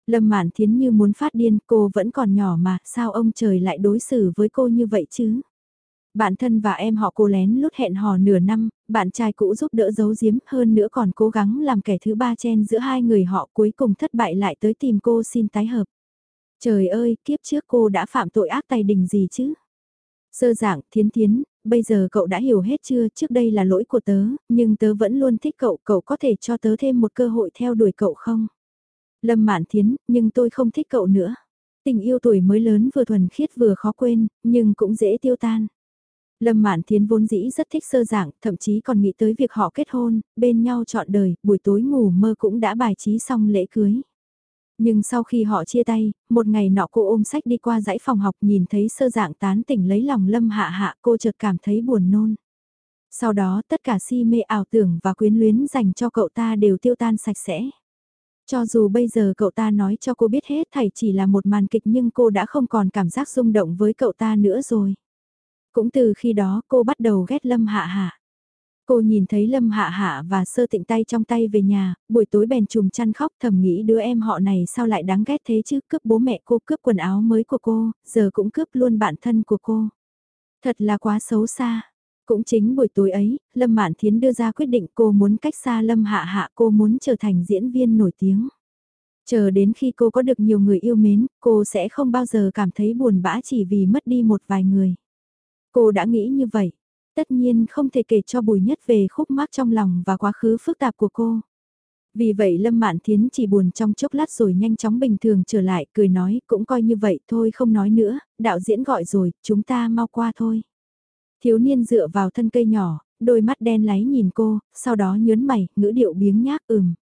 Lâm Mạn Thiến như muốn phát điên, cô vẫn còn nhỏ mà, sao ông trời lại đối xử với cô như vậy chứ? Bạn thân và em họ cô lén lút hẹn hò nửa năm, bạn trai cũ giúp đỡ giấu giếm hơn nữa còn cố gắng làm kẻ thứ ba chen giữa hai người họ, cuối cùng thất bại lại tới tìm cô xin tái hợp. Trời ơi, kiếp trước cô đã phạm tội ác tài đình gì chứ? Sơ dạng, Thiến Thiến, bây giờ cậu đã hiểu hết chưa, trước đây là lỗi của tớ, nhưng tớ vẫn luôn thích cậu, cậu có thể cho tớ thêm một cơ hội theo đuổi cậu không? Lâm Mạn Thiến, nhưng tôi không thích cậu nữa. Tình yêu tuổi mới lớn vừa thuần khiết vừa khó quên, nhưng cũng dễ tiêu tan. Lâm Mạn Thiến vốn dĩ rất thích sơ dạng, thậm chí còn nghĩ tới việc họ kết hôn, bên nhau trọn đời, buổi tối ngủ mơ cũng đã bài trí xong lễ cưới. Nhưng sau khi họ chia tay, một ngày nọ cô ôm sách đi qua dãy phòng học nhìn thấy sơ dạng tán tỉnh lấy lòng Lâm Hạ Hạ, cô chợt cảm thấy buồn nôn. Sau đó tất cả si mê ảo tưởng và quyến luyến dành cho cậu ta đều tiêu tan sạch sẽ. Cho dù bây giờ cậu ta nói cho cô biết hết thảy chỉ là một màn kịch nhưng cô đã không còn cảm giác rung động với cậu ta nữa rồi. Cũng từ khi đó cô bắt đầu ghét Lâm Hạ Hạ. Cô nhìn thấy Lâm Hạ Hạ và Sơ Tịnh tay trong tay về nhà, buổi tối bèn chùm chăn khóc thầm nghĩ đứa em họ này sao lại đáng ghét thế chứ, cướp bố mẹ cô, cướp quần áo mới của cô, giờ cũng cướp luôn bạn thân của cô. Thật là quá xấu xa. Cũng chính buổi tối ấy, Lâm Mạn Thiến đưa ra quyết định cô muốn cách xa Lâm Hạ Hạ, cô muốn trở thành diễn viên nổi tiếng. Chờ đến khi cô có được nhiều người yêu mến, cô sẽ không bao giờ cảm thấy buồn bã chỉ vì mất đi một vài người. Cô đã nghĩ như vậy. Tất nhiên không thể kể cho Bùi Nhất về khúc mắc trong lòng và quá khứ phức tạp của cô. Vì vậy Lâm Mạn Thiến chỉ buồn trong chốc lát rồi nhanh chóng bình thường trở lại, cười nói cũng coi như vậy thôi không nói nữa, đạo diễn gọi rồi, chúng ta mau qua thôi. Thiếu niên dựa vào thân cây nhỏ, đôi mắt đen láy nhìn cô, sau đó nhớn mày, ngữ điệu biếng nhác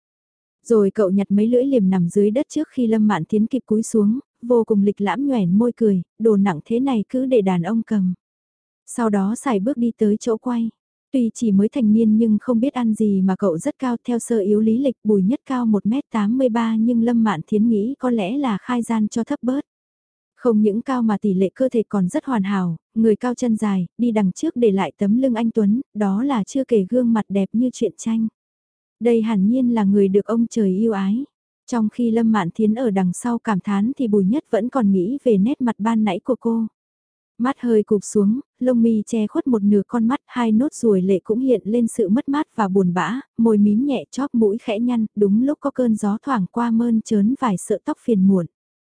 Rồi cậu nhặt mấy lưỡi liềm nằm dưới đất trước khi Lâm Mạn Thiến kịp cúi xuống, vô cùng lịch lãm nhoẻn môi cười, đồ nặng thế này cứ để đàn ông cầm. Sau đó xài bước đi tới chỗ quay. Tuy chỉ mới thành niên nhưng không biết ăn gì mà cậu rất cao theo sơ yếu lý lịch Bùi Nhất cao 1m83 nhưng Lâm Mạn Thiến nghĩ có lẽ là khai gian cho thấp bớt. Không những cao mà tỷ lệ cơ thể còn rất hoàn hảo, người cao chân dài, đi đằng trước để lại tấm lưng anh Tuấn, đó là chưa kể gương mặt đẹp như truyện tranh. Đây hẳn nhiên là người được ông trời yêu ái. Trong khi Lâm Mạn Thiến ở đằng sau cảm thán thì Bùi Nhất vẫn còn nghĩ về nét mặt ban nãy của cô. Mắt hơi cụp xuống, lông mi che khuất một nửa con mắt, hai nốt ruồi lệ cũng hiện lên sự mất mát và buồn bã, môi mím nhẹ chóp mũi khẽ nhăn, đúng lúc có cơn gió thoảng qua mơn trớn vài sợi tóc phiền muộn.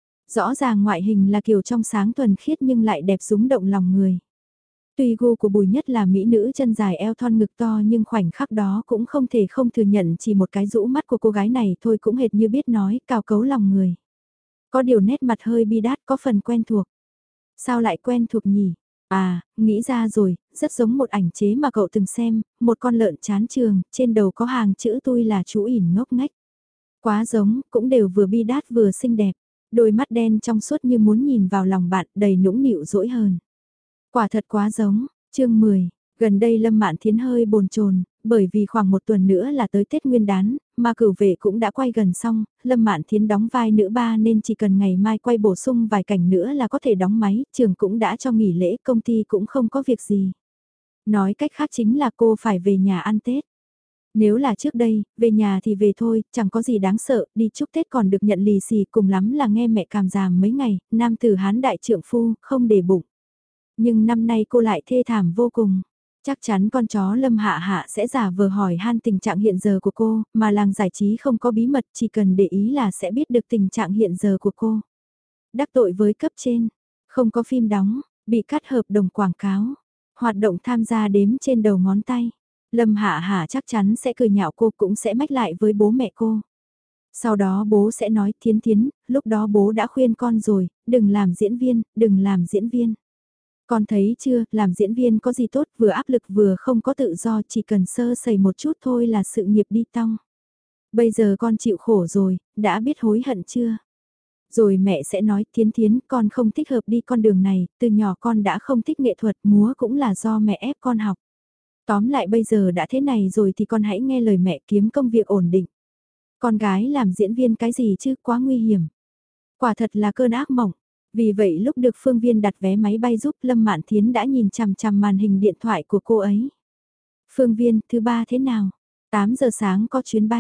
Rõ ràng ngoại hình là kiểu trong sáng thuần khiết nhưng lại đẹp rúng động lòng người. Tuy gu của Bùi Nhất là mỹ nữ chân dài eo thon ngực to nhưng khoảnh khắc đó cũng không thể không thừa nhận chỉ một cái rũ mắt của cô gái này thôi cũng hệt như biết nói, cào cấu lòng người. Có điều nét mặt hơi bi đát có phần quen thuộc. Sao lại quen thuộc nhỉ? À, nghĩ ra rồi, rất giống một ảnh chế mà cậu từng xem, một con lợn chán trường, trên đầu có hàng chữ tôi là chú ỉn ngốc nghếch. Quá giống, cũng đều vừa bi đát vừa xinh đẹp. Đôi mắt đen trong suốt như muốn nhìn vào lòng bạn đầy nũng nịu dỗi hờn. Quả thật quá giống, chương 10, gần đây Lâm Mạn Thiến hơi bồn chồn, bởi vì khoảng một tuần nữa là tới Tết Nguyên đán, mà Cửu Vệ cũng đã quay gần xong, Lâm Mạn Thiến đóng vai nữ ba nên chỉ cần ngày mai quay bổ sung vài cảnh nữa là có thể đóng máy, trường cũng đã cho nghỉ lễ, công ty cũng không có việc gì. Nói cách khác chính là cô phải về nhà ăn Tết. Nếu là trước đây, về nhà thì về thôi, chẳng có gì đáng sợ, đi chúc Tết còn được nhận lì xì cùng lắm là nghe mẹ càm ràm mấy ngày, nam tử hán đại trượng phu, không để bụng. Nhưng năm nay cô lại thê thảm vô cùng. Chắc chắn con chó Lâm Hạ Hạ sẽ giả vờ hỏi han tình trạng hiện giờ của cô, mà làng giải trí không có bí mật chỉ cần để ý là sẽ biết được tình trạng hiện giờ của cô. Đắc tội với cấp trên, không có phim đóng, bị cắt hợp đồng quảng cáo, hoạt động tham gia đếm trên đầu ngón tay. Lâm Hạ Hạ chắc chắn sẽ cười nhạo cô cũng sẽ mách lại với bố mẹ cô. Sau đó bố sẽ nói Thiến Thiến, lúc đó bố đã khuyên con rồi, đừng làm diễn viên, đừng làm diễn viên. Con thấy chưa, làm diễn viên có gì tốt, vừa áp lực vừa không có tự do, chỉ cần sơ sẩy một chút thôi là sự nghiệp đi tong. Bây giờ con chịu khổ rồi, đã biết hối hận chưa? Rồi mẹ sẽ nói, Thiến Thiến, con không thích hợp đi con đường này, từ nhỏ con đã không thích nghệ thuật, múa cũng là do mẹ ép con học. Tóm lại bây giờ đã thế này rồi thì con hãy nghe lời mẹ kiếm công việc ổn định. Con gái làm diễn viên cái gì chứ, quá nguy hiểm. Quả thật là cơn ác mộng. Vì vậy lúc được Phương Viên đặt vé máy bay giúp Lâm Mạn Thiến đã nhìn chằm chằm màn hình điện thoại của cô ấy. Phương Viên, thứ ba thế nào? 8 giờ sáng có chuyến bay.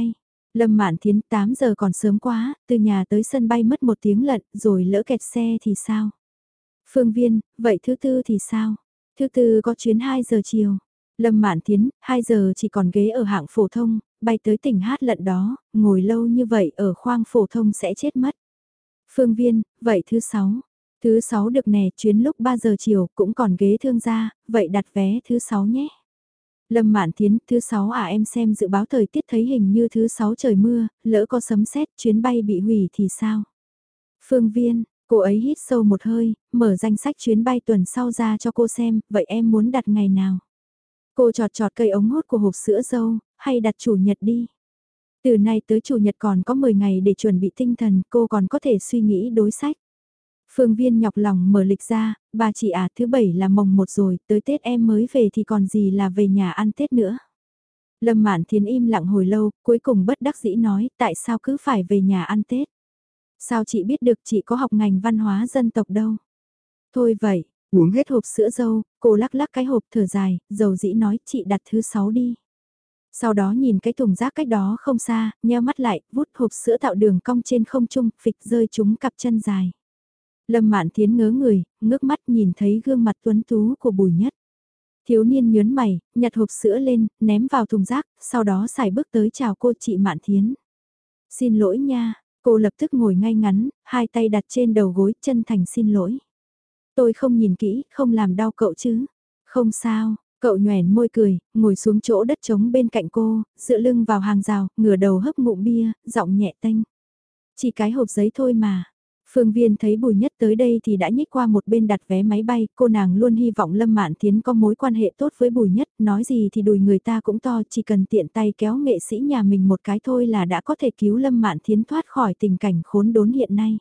Lâm Mạn Thiến 8 giờ còn sớm quá, từ nhà tới sân bay mất 1 tiếng lận, rồi lỡ kẹt xe thì sao? Phương Viên, vậy thứ tư thì sao? Thứ tư có chuyến 2 giờ chiều. Lâm Mạn Thiến, 2 giờ chỉ còn ghế ở hạng phổ thông, bay tới tỉnh Hát lận đó, ngồi lâu như vậy ở khoang phổ thông sẽ chết mất. Phương Viên, vậy thứ sáu. Thứ sáu được nè, chuyến lúc 3 giờ chiều cũng còn ghế thương gia, vậy đặt vé thứ sáu nhé. Lâm Mạn Thiến, thứ sáu à, em xem dự báo thời tiết thấy hình như thứ sáu trời mưa, lỡ có sấm sét chuyến bay bị hủy thì sao? Phương Viên, cô ấy hít sâu một hơi, mở danh sách chuyến bay tuần sau ra cho cô xem, vậy em muốn đặt ngày nào? Cô chọt chọt cây ống hút của hộp sữa dâu, hay đặt chủ nhật đi? Từ nay tới chủ nhật còn có 10 ngày để chuẩn bị tinh thần, cô còn có thể suy nghĩ đối sách. Phương Viên nhọc lòng mở lịch ra, bà chị à, thứ bảy là mồng 1 rồi, tới Tết em mới về thì còn gì là về nhà ăn Tết nữa. Lâm Mạn Thiến im lặng hồi lâu, cuối cùng bất đắc dĩ nói, tại sao cứ phải về nhà ăn Tết? Sao chị biết được, chị có học ngành văn hóa dân tộc đâu? Thôi vậy, uống hết hộp sữa dâu, cô lắc lắc cái hộp thở dài, dầu dĩ nói, chị đặt thứ 6 đi. Sau đó nhìn cái thùng rác cách đó không xa, nheo mắt lại, vút hộp sữa tạo đường cong trên không trung, phịch rơi trúng cặp chân dài. Lâm Mạn Thiến ngớ người, ngước mắt nhìn thấy gương mặt tuấn tú của Bùi Nhất. Thiếu niên nhớn mày, nhặt hộp sữa lên, ném vào thùng rác, sau đó xài bước tới chào cô chị Mạn Thiến. Xin lỗi nha, cô lập tức ngồi ngay ngắn, hai tay đặt trên đầu gối, chân thành xin lỗi. Tôi không nhìn kỹ, không làm đau cậu chứ. Không sao, cậu nhoẻn môi cười, ngồi xuống chỗ đất trống bên cạnh cô, dựa lưng vào hàng rào, ngửa đầu hấp ngụm bia, giọng nhẹ tênh. Chỉ cái hộp giấy thôi mà. Phương Viên thấy Bùi Nhất tới đây thì đã nhích qua một bên đặt vé máy bay, cô nàng luôn hy vọng Lâm Mạn Thiến có mối quan hệ tốt với Bùi Nhất, nói gì thì đùi người ta cũng to, chỉ cần tiện tay kéo nghệ sĩ nhà mình một cái thôi là đã có thể cứu Lâm Mạn Thiến thoát khỏi tình cảnh khốn đốn hiện nay.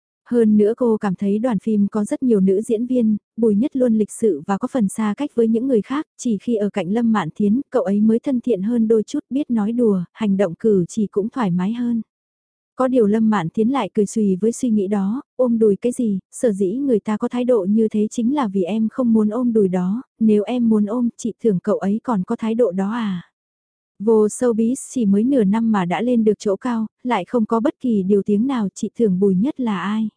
Hơn nữa cô cảm thấy đoàn phim có rất nhiều nữ diễn viên, Bùi Nhất luôn lịch sự và có phần xa cách với những người khác, chỉ khi ở cạnh Lâm Mạn Thiến, cậu ấy mới thân thiện hơn đôi chút, biết nói đùa, hành động cử chỉ cũng thoải mái hơn. Có điều Lâm Mạn Thiến lại cười xùy với suy nghĩ đó, ôm đùi cái gì, sở dĩ người ta có thái độ như thế chính là vì em không muốn ôm đùi đó, nếu em muốn ôm, chị tưởng cậu ấy còn có thái độ đó à. Vô showbiz chỉ mới nửa năm mà đã lên được chỗ cao, lại không có bất kỳ điều tiếng nào, chị tưởng Bùi Nhất là ai.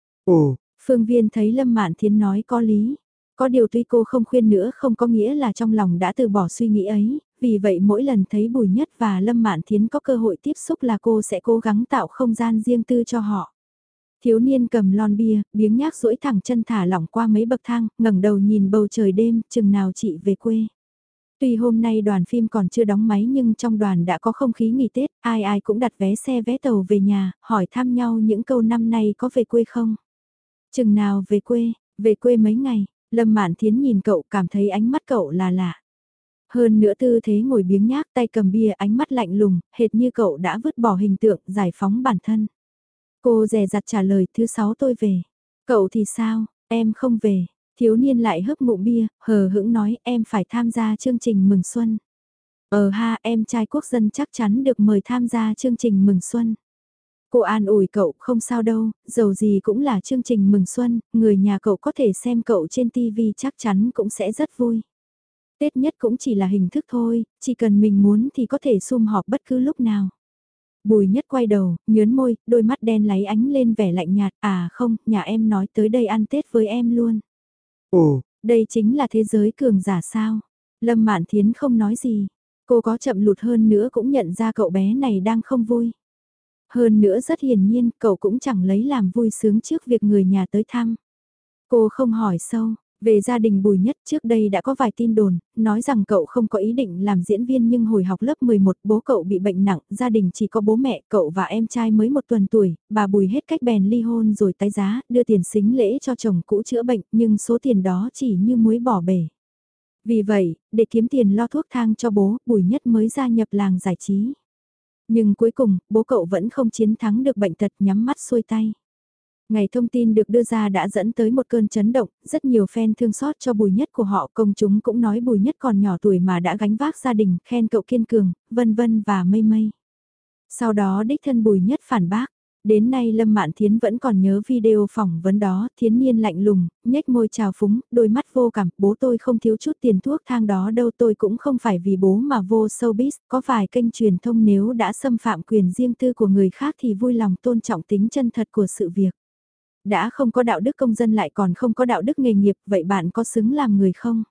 Ồ, Phương Viên thấy Lâm Mạn Thiến nói có lý. Có điều tuy cô không khuyên nữa không có nghĩa là trong lòng đã từ bỏ suy nghĩ ấy, vì vậy mỗi lần thấy Bùi Nhất và Lâm Mạn Thiến có cơ hội tiếp xúc là cô sẽ cố gắng tạo không gian riêng tư cho họ. Thiếu niên cầm lon bia, biếng nhác duỗi thẳng chân thả lỏng qua mấy bậc thang, ngẩng đầu nhìn bầu trời đêm, chừng nào chị về quê. Tuy hôm nay đoàn phim còn chưa đóng máy nhưng trong đoàn đã có không khí nghỉ Tết, ai ai cũng đặt vé xe vé tàu về nhà, hỏi thăm nhau những câu năm nay có về quê không. Chừng nào về quê mấy ngày, Lâm Mạn Thiến nhìn cậu cảm thấy ánh mắt cậu là lạ. Hơn nữa tư thế ngồi biếng nhác tay cầm bia ánh mắt lạnh lùng, hệt như cậu đã vứt bỏ hình tượng giải phóng bản thân. Cô dè dặt trả lời thứ 6 tôi về. Cậu thì sao, em không về. Thiếu niên lại hớp ngụm bia, hờ hững nói em phải tham gia chương trình mừng xuân. Ha, em trai quốc dân chắc chắn được mời tham gia chương trình mừng xuân. Cô an ủi cậu không sao đâu, dầu gì cũng là chương trình mừng xuân, người nhà cậu có thể xem cậu trên TV chắc chắn cũng sẽ rất vui. Tết nhất cũng chỉ là hình thức thôi, chỉ cần mình muốn thì có thể sum họp bất cứ lúc nào. Bùi Nhất quay đầu, nhớn môi, đôi mắt đen láy ánh lên vẻ lạnh nhạt, à không, nhà em nói tới đây ăn Tết với em luôn. ồ, Đây chính là thế giới cường giả sao? Lâm Mạn Thiến không nói gì, cô có chậm lụt hơn nữa cũng nhận ra cậu bé này đang không vui. Hơn nữa rất hiển nhiên, cậu cũng chẳng lấy làm vui sướng trước việc người nhà tới thăm. Cô không hỏi sâu, về gia đình Bùi Nhất trước đây đã có vài tin đồn, nói rằng cậu không có ý định làm diễn viên nhưng hồi học lớp 11 bố cậu bị bệnh nặng, gia đình chỉ có bố mẹ, cậu và em trai mới 1 tuần tuổi, bà Bùi hết cách bèn ly hôn rồi tái giá, đưa tiền sính lễ cho chồng cũ chữa bệnh nhưng số tiền đó chỉ như muối bỏ bể. Vì vậy, để kiếm tiền lo thuốc thang cho bố, Bùi Nhất mới gia nhập làng giải trí. Nhưng cuối cùng, bố cậu vẫn không chiến thắng được bệnh tật nhắm mắt xuôi tay. Ngày thông tin được đưa ra đã dẫn tới một cơn chấn động, rất nhiều fan thương xót cho Bùi Nhất của họ, công chúng cũng nói Bùi Nhất còn nhỏ tuổi mà đã gánh vác gia đình, khen cậu kiên cường, vân vân và mây mây. Sau đó đích thân Bùi Nhất phản bác, Đến nay Lâm Mạn Thiến vẫn còn nhớ video phỏng vấn đó, Thiến Niên lạnh lùng, nhếch môi chào phúng, đôi mắt vô cảm, bố tôi không thiếu chút tiền thuốc thang đó đâu, tôi cũng không phải vì bố mà vô showbiz, có vài kênh truyền thông nếu đã xâm phạm quyền riêng tư của người khác thì vui lòng tôn trọng tính chân thật của sự việc. Đã không có đạo đức công dân lại còn không có đạo đức nghề nghiệp, vậy bạn có xứng làm người không?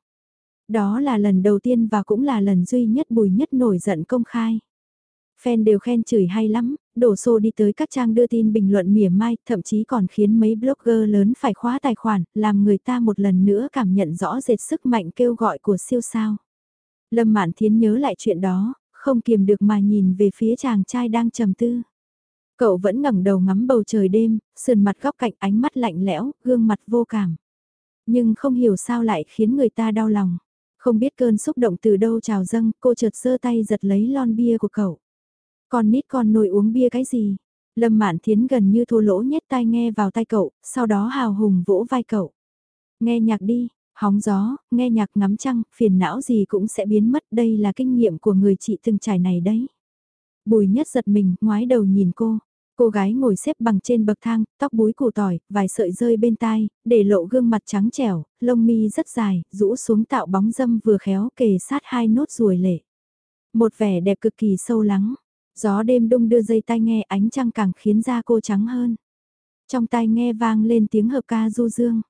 Đó là lần đầu tiên và cũng là lần duy nhất Bùi Nhất nổi giận công khai. Fan đều khen chửi hay lắm, đổ xô đi tới các trang đưa tin bình luận mỉa mai, thậm chí còn khiến mấy blogger lớn phải khóa tài khoản, làm người ta một lần nữa cảm nhận rõ rệt sức mạnh kêu gọi của siêu sao. Lâm Mạn Thiến nhớ lại chuyện đó, không kiềm được mà nhìn về phía chàng trai đang trầm tư. Cậu vẫn ngẩng đầu ngắm bầu trời đêm, sườn mặt góc cạnh ánh mắt lạnh lẽo, gương mặt vô cảm. Nhưng không hiểu sao lại khiến người ta đau lòng. Không biết cơn xúc động từ đâu trào dâng, cô chợt giơ tay giật lấy lon bia của cậu. Con nít con nồi uống bia cái gì? Lâm Mạn Thiến gần như thô lỗ nhét tai nghe vào tai cậu, sau đó hào hùng vỗ vai cậu. Nghe nhạc đi, hóng gió, nghe nhạc ngắm trăng, phiền não gì cũng sẽ biến mất, đây là kinh nghiệm của người chị từng trải này đấy. Bùi Nhất giật mình, ngoái đầu nhìn cô. Cô gái ngồi xếp bằng trên bậc thang, tóc búi củ tỏi, vài sợi rơi bên tai, để lộ gương mặt trắng trẻo, lông mi rất dài, rũ xuống tạo bóng dâm vừa khéo kề sát hai nốt ruồi lệ. Một vẻ đẹp cực kỳ sâu lắng. Gió đêm đung đưa dây tai nghe, ánh trăng càng khiến da cô trắng hơn. Trong tai nghe vang lên tiếng hợp ca du dương.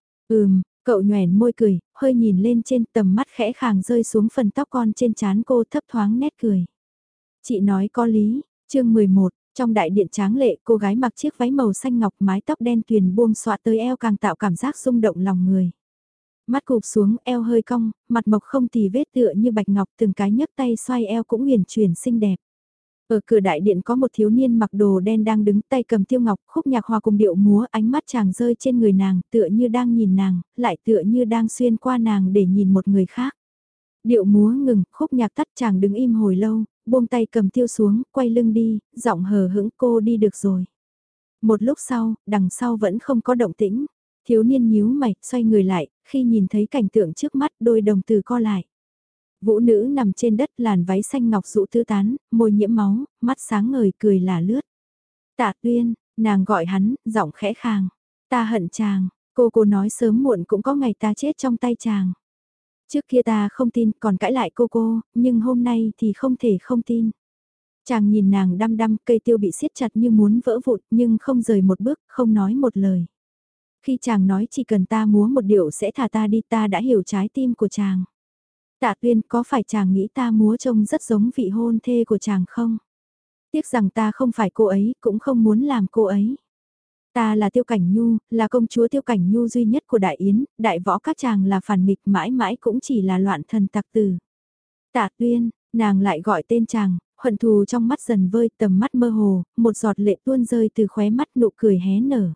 Cậu nhoẻn môi cười, hơi nhìn lên trên, tầm mắt khẽ khàng rơi xuống phần tóc con trên trán cô, thấp thoáng nét cười. Chị nói có lý, chương 11, trong đại điện tráng lệ, cô gái mặc chiếc váy màu xanh ngọc, mái tóc đen tuyền buông xõa tới eo càng tạo cảm giác rung động lòng người. Mắt cụp xuống, eo hơi cong, mặt mộc không tì vết tựa như bạch ngọc, từng cái nhấc tay xoay eo cũng huyền chuyển xinh đẹp. Ở cửa đại điện có một thiếu niên mặc đồ đen đang đứng, tay cầm tiêu ngọc, khúc nhạc hòa cùng điệu múa, ánh mắt chàng rơi trên người nàng, tựa như đang nhìn nàng, lại tựa như đang xuyên qua nàng để nhìn một người khác. Điệu múa ngừng, khúc nhạc tắt, chàng đứng im hồi lâu, buông tay cầm tiêu xuống, quay lưng đi, giọng hờ hững, cô đi được rồi. Một lúc sau, đằng sau vẫn không có động tĩnh. Thiếu niên nhíu mày, xoay người lại, khi nhìn thấy cảnh tượng trước mắt, đôi đồng tử co lại. Vũ nữ nằm trên đất, làn váy xanh ngọc rũ tứ tán, môi nhiễm máu, mắt sáng ngời, cười là lướt. Tạ Tuyên, nàng gọi hắn, giọng khẽ khàng. Ta hận chàng, cô nói sớm muộn cũng có ngày ta chết trong tay chàng. Trước kia ta không tin, còn cãi lại cô, nhưng hôm nay thì không thể không tin. Chàng nhìn nàng đăm đăm, cây tiêu bị siết chặt như muốn vỡ vụn, nhưng không rời một bước, không nói một lời. Khi chàng nói chỉ cần ta múa một điệu sẽ thả ta đi, ta đã hiểu trái tim của chàng. Tạ Tuyên, có phải chàng nghĩ ta múa trông rất giống vị hôn thê của chàng không? Tiếc rằng ta không phải cô ấy, cũng không muốn làm cô ấy. Ta là Tiêu Cảnh Nhu, là công chúa Tiêu Cảnh Nhu duy nhất của Đại Yến, đại võ các chàng là phản nghịch, mãi mãi cũng chỉ là loạn thần tặc tử. Tạ Tuyên, nàng lại gọi tên chàng, hận thù trong mắt dần vơi, tầm mắt mơ hồ, một giọt lệ tuôn rơi từ khóe mắt, nụ cười hé nở.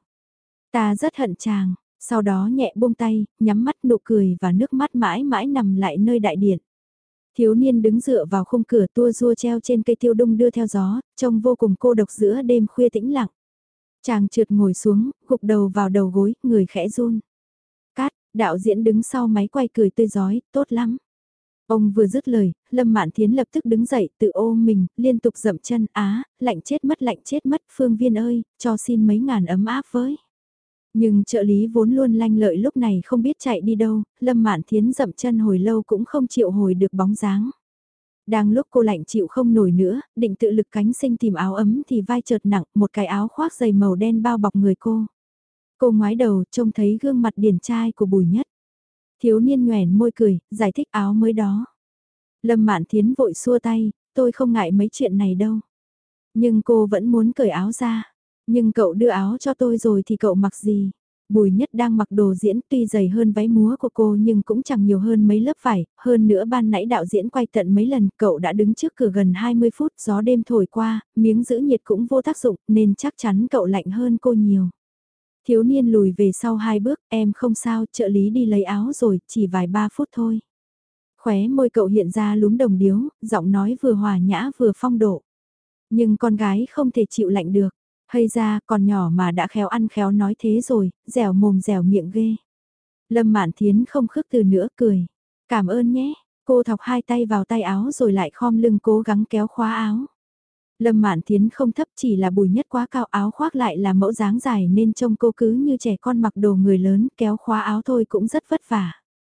Ta rất hận chàng, sau đó nhẹ buông tay, nhắm mắt, nụ cười và nước mắt mãi mãi nằm lại nơi đại điện. Thiếu niên đứng dựa vào khung cửa, tua rua treo trên cây tiêu đung đưa theo gió, trông vô cùng cô độc giữa đêm khuya tĩnh lặng. Chàng trượt ngồi xuống, gục đầu vào đầu gối, người khẽ run. Cát, đạo diễn đứng sau máy quay cười tươi giói, tốt lắm. Ông vừa dứt lời, Lâm Mạn Thiến lập tức đứng dậy, tự ôm mình, liên tục dậm chân, lạnh chết mất, Phương Viên ơi, cho xin mấy ngàn ấm áp với. Nhưng trợ lý vốn luôn lanh lợi lúc này không biết chạy đi đâu, Lâm Mạn Thiến dậm chân hồi lâu cũng không chịu hồi được bóng dáng. Đang lúc cô lạnh chịu không nổi nữa, định tự lực cánh sinh tìm áo ấm thì vai chợt nặng, một cái áo khoác dày màu đen bao bọc người cô. Cô ngoái đầu, trông thấy gương mặt điển trai của Bùi Nhất. Thiếu niên nhoẻn môi cười, giải thích áo mới đó. Lâm Mạn Thiến vội xua tay, tôi không ngại mấy chuyện này đâu. Nhưng cô vẫn muốn cởi áo ra. Nhưng cậu đưa áo cho tôi rồi thì cậu mặc gì? Bùi Nhất đang mặc đồ diễn tuy dày hơn váy múa của cô nhưng cũng chẳng nhiều hơn mấy lớp vải, hơn nữa ban nãy đạo diễn quay tận mấy lần, cậu đã đứng trước cửa gần 20 phút, gió đêm thổi qua, miếng giữ nhiệt cũng vô tác dụng nên chắc chắn cậu lạnh hơn cô nhiều. Thiếu niên lùi về sau 2 bước, em không sao, trợ lý đi lấy áo rồi, chỉ vài 3 phút thôi. Khóe môi cậu hiện ra lúm đồng điếu, giọng nói vừa hòa nhã vừa phong độ. Nhưng con gái không thể chịu lạnh được. Hay ra, còn nhỏ mà đã khéo ăn khéo nói thế rồi, dẻo mồm dẻo miệng ghê. Lâm Mạn Thiến không khước từ nữa, cười. Cảm ơn nhé. Cô thọc 2 tay vào tay áo rồi lại khom lưng cố gắng kéo khóa áo. Lâm Mạn Thiến không thấp, chỉ là Bùi Nhất quá cao, áo khoác lại là mẫu dáng dài nên trông cô cứ như trẻ con mặc đồ người lớn, kéo khóa áo thôi cũng rất vất vả.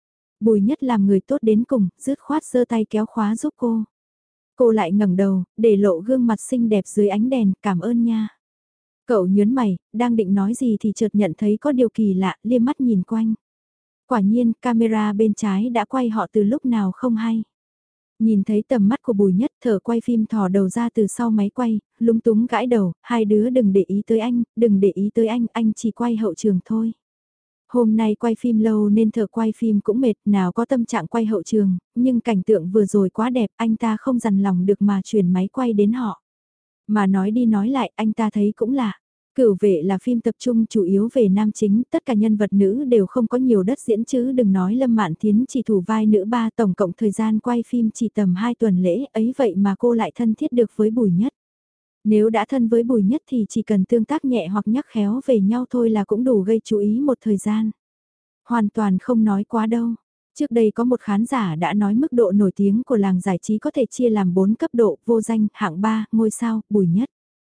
Bùi Nhất làm người tốt đến cùng, dứt khoát giơ tay kéo khóa giúp cô. Cô lại ngẩng đầu, để lộ gương mặt xinh đẹp dưới ánh đèn, cảm ơn nha. Cậu nhớn mày, đang định nói gì thì chợt nhận thấy có điều kỳ lạ, liếc mắt nhìn quanh. Quả nhiên, camera bên trái đã quay họ từ lúc nào không hay. Nhìn thấy tầm mắt của Bùi Nhất, thở quay phim thò đầu ra từ sau máy quay, lúng túng gãi đầu, hai đứa đừng để ý tới anh, đừng để ý tới anh chỉ quay hậu trường thôi. Hôm nay quay phim lâu nên thợ quay phim cũng mệt, nào có tâm trạng quay hậu trường, nhưng cảnh tượng vừa rồi quá đẹp, anh ta không dằn lòng được mà chuyển máy quay đến họ. Mà nói đi nói lại, anh ta thấy cũng lạ. Cửu Vệ là phim tập trung chủ yếu về nam chính, tất cả nhân vật nữ đều không có nhiều đất diễn chứ đừng nói Lâm Mạn Thiến chỉ thủ vai nữ ba, tổng cộng thời gian quay phim chỉ tầm 2 tuần lễ, ấy vậy mà cô lại thân thiết được với Bùi Nhất. Nếu đã thân với Bùi Nhất thì chỉ cần tương tác nhẹ hoặc nhắc khéo về nhau thôi là cũng đủ gây chú ý một thời gian. Hoàn toàn không nói quá đâu. Trước đây có một khán giả đã nói mức độ nổi tiếng của làng giải trí có thể chia làm 4 cấp độ: vô danh, hạng 3, ngôi sao, Bùi Nhất.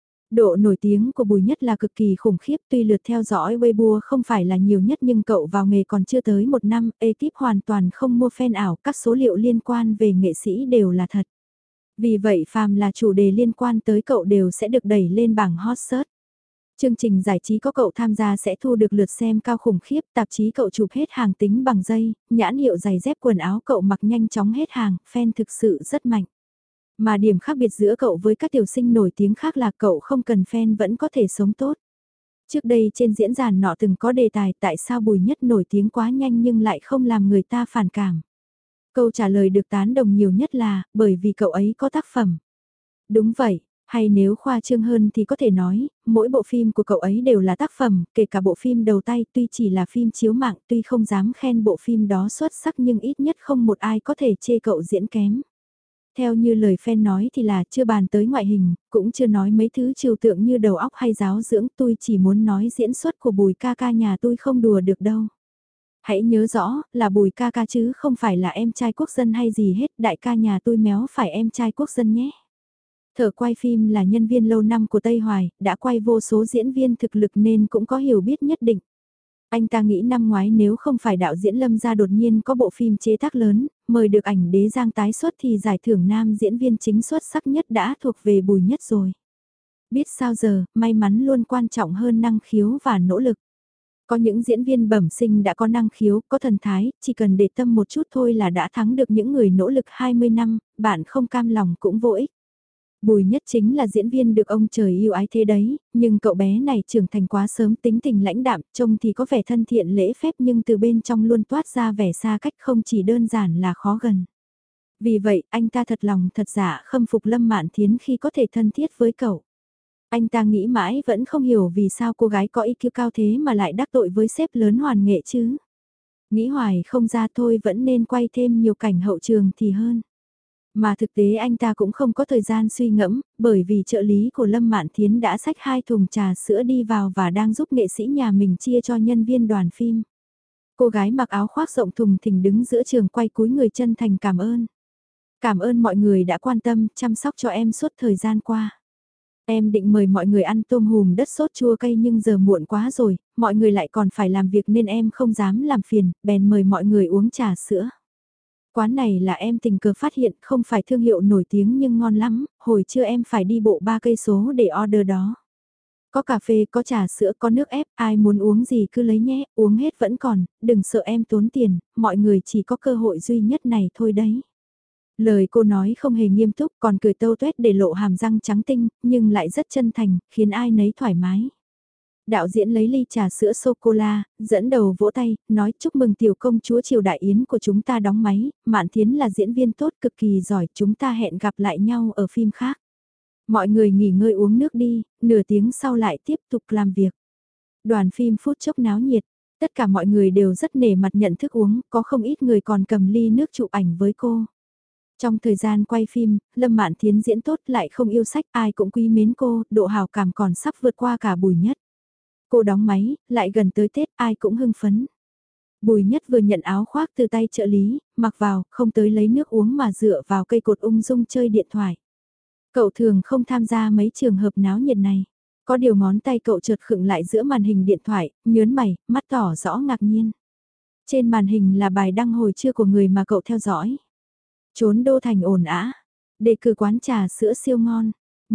Độ nổi tiếng của Bùi Nhất là cực kỳ khủng khiếp, tuy lượt theo dõi Weibo không phải là nhiều nhất nhưng cậu vào nghề còn chưa tới 1 năm, ekip hoàn toàn không mua fan ảo, các số liệu liên quan về nghệ sĩ đều là thật. Vì vậy phàm là chủ đề liên quan tới cậu đều sẽ được đẩy lên bảng hot search. Chương trình giải trí có cậu tham gia sẽ thu được lượt xem cao khủng khiếp, tạp chí cậu chụp hết hàng tính bằng giây, nhãn hiệu giày dép quần áo cậu mặc nhanh chóng hết hàng, fan thực sự rất mạnh. Mà điểm khác biệt giữa cậu với các tiểu sinh nổi tiếng khác là cậu không cần fan vẫn có thể sống tốt. Trước đây trên diễn đàn nọ từng có đề tài tại sao Bùi Nhất nổi tiếng quá nhanh nhưng lại không làm người ta phản cảm. Câu trả lời được tán đồng nhiều nhất là bởi vì cậu ấy có tác phẩm. Đúng vậy, hay nếu khoa trương hơn thì có thể nói, mỗi bộ phim của cậu ấy đều là tác phẩm, kể cả bộ phim đầu tay tuy chỉ là phim chiếu mạng tuy không dám khen bộ phim đó xuất sắc nhưng ít nhất không một ai có thể chê cậu diễn kém. Theo như lời fan nói thì là chưa bàn tới ngoại hình, cũng chưa nói mấy thứ trừu tượng như đầu óc hay giáo dưỡng, tôi chỉ muốn nói diễn xuất của Bùi ca ca nhà tôi không đùa được đâu. Hãy nhớ rõ, là Bùi ca ca chứ không phải là em trai quốc dân hay gì hết, đại ca nhà tôi méo phải em trai quốc dân nhé. Thợ quay phim là nhân viên lâu năm của Tây Hoài, đã quay vô số diễn viên thực lực nên cũng có hiểu biết nhất định. Anh ta nghĩ năm ngoái nếu không phải đạo diễn Lâm gia đột nhiên có bộ phim chế tác lớn, mời được ảnh đế Giang tái xuất thì giải thưởng nam diễn viên chính xuất sắc nhất đã thuộc về Bùi Nhất rồi. Biết sao giờ, may mắn luôn quan trọng hơn năng khiếu và nỗ lực. Có những diễn viên bẩm sinh đã có năng khiếu, có thần thái, chỉ cần để tâm một chút thôi là đã thắng được những người nỗ lực 20 năm, bạn không cam lòng cũng vô ích. Bùi Nhất chính là diễn viên được ông trời yêu ái thế đấy, nhưng cậu bé này trưởng thành quá sớm, tính tình lãnh đạm, trông thì có vẻ thân thiện lễ phép nhưng từ bên trong luôn toát ra vẻ xa cách, không chỉ đơn giản là khó gần. Vì vậy, anh ta thật lòng thật dạ khâm phục Lâm Mạn Thiến khi có thể thân thiết với cậu. Anh ta nghĩ mãi vẫn không hiểu vì sao cô gái có IQ cao thế mà lại đắc tội với sếp lớn hoàn nghệ chứ. Nghĩ hoài không ra thôi, vẫn nên quay thêm nhiều cảnh hậu trường thì hơn. Mà thực tế anh ta cũng không có thời gian suy ngẫm, bởi vì trợ lý của Lâm Mạn Thiến đã xách 2 thùng trà sữa đi vào và đang giúp nghệ sĩ nhà mình chia cho nhân viên đoàn phim. Cô gái mặc áo khoác rộng thùng thình đứng giữa trường quay cúi người chân thành cảm ơn. Cảm ơn mọi người đã quan tâm, chăm sóc cho em suốt thời gian qua. Em định mời mọi người ăn tôm hùm đất sốt chua cay nhưng giờ muộn quá rồi, mọi người lại còn phải làm việc nên em không dám làm phiền, bèn mời mọi người uống trà sữa. Quán này là em tình cờ phát hiện, không phải thương hiệu nổi tiếng nhưng ngon lắm, hồi trưa em phải đi bộ 3 cây số để order đó. Có cà phê, có trà sữa, có nước ép, ai muốn uống gì cứ lấy nhé, uống hết vẫn còn, đừng sợ em tốn tiền, mọi người chỉ có cơ hội duy nhất này thôi đấy. Lời cô nói không hề nghiêm túc, còn cười tâu tuét để lộ hàm răng trắng tinh, nhưng lại rất chân thành, khiến ai nấy thoải mái. Đạo diễn lấy ly trà sữa sô-cô-la, dẫn đầu vỗ tay, nói chúc mừng tiểu công chúa Triều Đại Yến của chúng ta đóng máy, Mạn Thiến là diễn viên tốt cực kỳ giỏi, chúng ta hẹn gặp lại nhau ở phim khác. Mọi người nghỉ ngơi uống nước đi, nửa tiếng sau lại tiếp tục làm việc. Đoàn phim phút chốc náo nhiệt, tất cả mọi người đều rất nể mặt nhận thức uống, có không ít người còn cầm ly nước chụp ảnh với cô. Trong thời gian quay phim, Lâm Mạn Thiến diễn tốt lại không yêu sách, ai cũng quý mến cô, độ hào cảm còn sắp vượt qua cả Bùi Nhất. Cô đóng máy, lại gần tới Tết ai cũng hưng phấn. Bùi Nhất vừa nhận áo khoác từ tay trợ lý, mặc vào, không tới lấy nước uống mà dựa vào cây cột ung dung chơi điện thoại. Cậu thường không tham gia mấy trường hợp náo nhiệt này. Có điều ngón tay cậu chợt khựng lại giữa màn hình điện thoại, nhớn mày, mắt tỏ rõ ngạc nhiên. Trên màn hình là bài đăng hồi trưa của người mà cậu theo dõi. Trốn đô thành ồn ào. Đề cử quán trà sữa siêu ngon.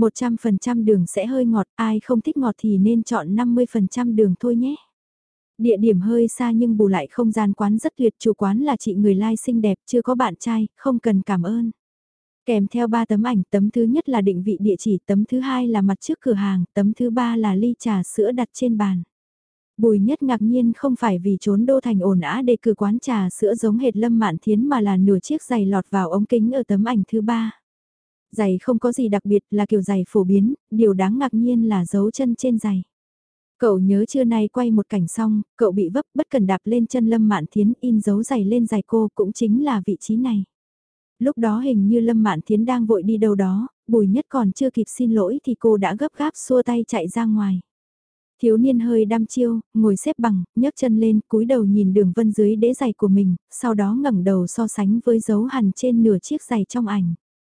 100% đường sẽ hơi ngọt, ai không thích ngọt thì nên chọn 50% đường thôi nhé. Địa điểm hơi xa nhưng bù lại không gian quán rất tuyệt, chủ quán là chị người lai xinh đẹp, chưa có bạn trai, không cần cảm ơn. Kèm theo 3 tấm ảnh, tấm thứ nhất là định vị địa chỉ, tấm thứ hai là mặt trước cửa hàng, tấm thứ ba là ly trà sữa đặt trên bàn. Bùi Nhất ngạc nhiên không phải vì trốn đô thành ồn ào đề cử quán trà sữa giống hệt Lâm Mạn Thiến mà là nửa chiếc giày lọt vào ống kính ở tấm ảnh thứ ba. Giày không có gì đặc biệt, là kiểu giày phổ biến, điều đáng ngạc nhiên là dấu chân trên giày. Cậu nhớ trưa nay quay một cảnh xong, cậu bị vấp bất cần đạp lên chân Lâm Mạn Thiến in dấu giày lên giày cô, cũng chính là vị trí này. Lúc đó hình như Lâm Mạn Thiến đang vội đi đâu đó, Bùi Nhất còn chưa kịp xin lỗi thì cô đã gấp gáp xua tay chạy ra ngoài. Thiếu niên hơi đăm chiêu, ngồi xếp bằng, nhấc chân lên, cúi đầu nhìn đường vân dưới đế giày của mình, sau đó ngẩng đầu so sánh với dấu hằn trên nửa chiếc giày trong ảnh.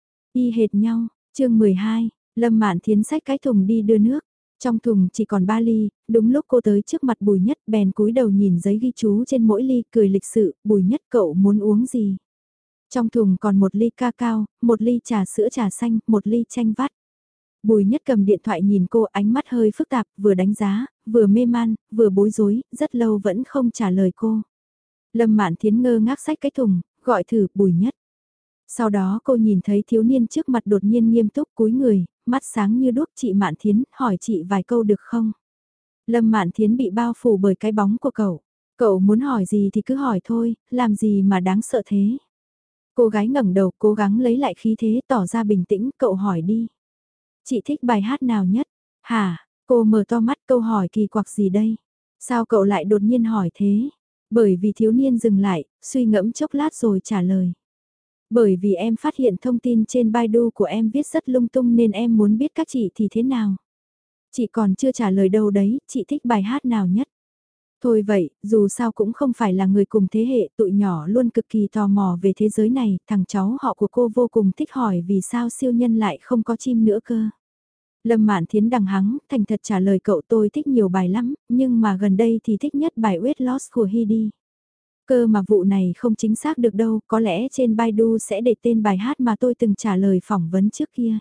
Y hệt nhau, chương 12, Lâm Mạn Thiến xách cái thùng đi đưa nước. Trong thùng chỉ còn 3 ly, đúng lúc cô tới trước mặt Bùi Nhất bèn cúi đầu nhìn giấy ghi chú trên mỗi ly, cười lịch sự, Bùi Nhất cậu muốn uống gì? Trong thùng còn 1 ly cacao, 1 ly trà sữa trà xanh, 1 ly chanh vắt. Bùi Nhất cầm điện thoại nhìn cô, ánh mắt hơi phức tạp, vừa đánh giá, vừa mê man, vừa bối rối, rất lâu vẫn không trả lời cô. Lâm Mạn Thiến ngơ ngác xách cái thùng, gọi thử Bùi Nhất. Sau đó cô nhìn thấy thiếu niên trước mặt đột nhiên nghiêm túc cúi người, mắt sáng như đuốc. Chị Mạn Thiến, hỏi chị vài câu được không? Lâm Mạn Thiến bị bao phủ bởi cái bóng của cậu. Cậu muốn hỏi gì thì cứ hỏi thôi, làm gì mà đáng sợ thế? Cô gái ngẩng đầu cố gắng lấy lại khí thế tỏ ra bình tĩnh, cậu hỏi đi. Chị thích bài hát nào nhất? Hả? Cô mở to mắt, câu hỏi kỳ quặc gì đây? Sao cậu lại đột nhiên hỏi thế? Bởi vì thiếu niên dừng lại, suy ngẫm chốc lát rồi trả lời. Bởi vì em phát hiện thông tin trên Baidu của em viết rất lung tung nên em muốn biết các chị thì thế nào. Chị còn chưa trả lời đâu đấy, chị thích bài hát nào nhất? Thôi vậy, dù sao cũng không phải là người cùng thế hệ, tụi nhỏ luôn cực kỳ tò mò về thế giới này, thằng cháu họ của cô vô cùng thích hỏi vì sao siêu nhân lại không có chim nữa cơ. Lâm Mạn Thiến đằng hắng, thành thật trả lời cậu tôi thích nhiều bài lắm, nhưng mà gần đây thì thích nhất bài Weight Loss của Heidi. Cơ mà vụ này không chính xác được đâu, có lẽ trên Baidu sẽ để tên bài hát mà tôi từng trả lời phỏng vấn trước kia.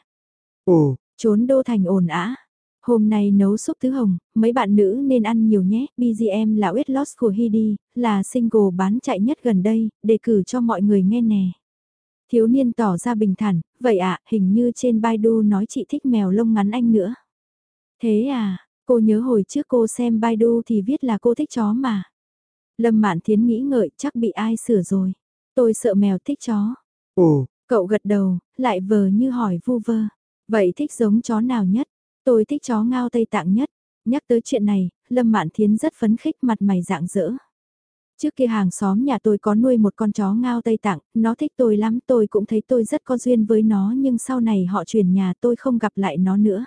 Ồ, Trốn đô thành ồn ào. Hôm nay nấu súp tứ hồng, mấy bạn nữ nên ăn nhiều nhé. BGM là Weight Loss của Heidi, là single bán chạy nhất gần đây, đề cử cho mọi người nghe nè. Thiếu niên tỏ ra bình thản, vậy ạ, hình như trên Baidu nói chị thích mèo lông ngắn anh nữa. Thế à, cô nhớ hồi trước cô xem Baidu thì viết là cô thích chó mà. Lâm Mạn Thiến nghĩ ngợi chắc bị ai sửa rồi. Tôi sợ mèo thích chó. ồ, Cậu gật đầu, lại vờ như hỏi vu vơ. Vậy thích giống chó nào nhất? Tôi thích chó Ngao Tây Tạng nhất. Nhắc tới chuyện này, Lâm Mạn Thiến rất phấn khích mặt mày rạng rỡ. Trước kia hàng xóm nhà tôi có nuôi một con chó Ngao Tây Tạng, nó thích tôi lắm, tôi cũng thấy tôi rất có duyên với nó nhưng sau này họ chuyển nhà tôi không gặp lại nó nữa.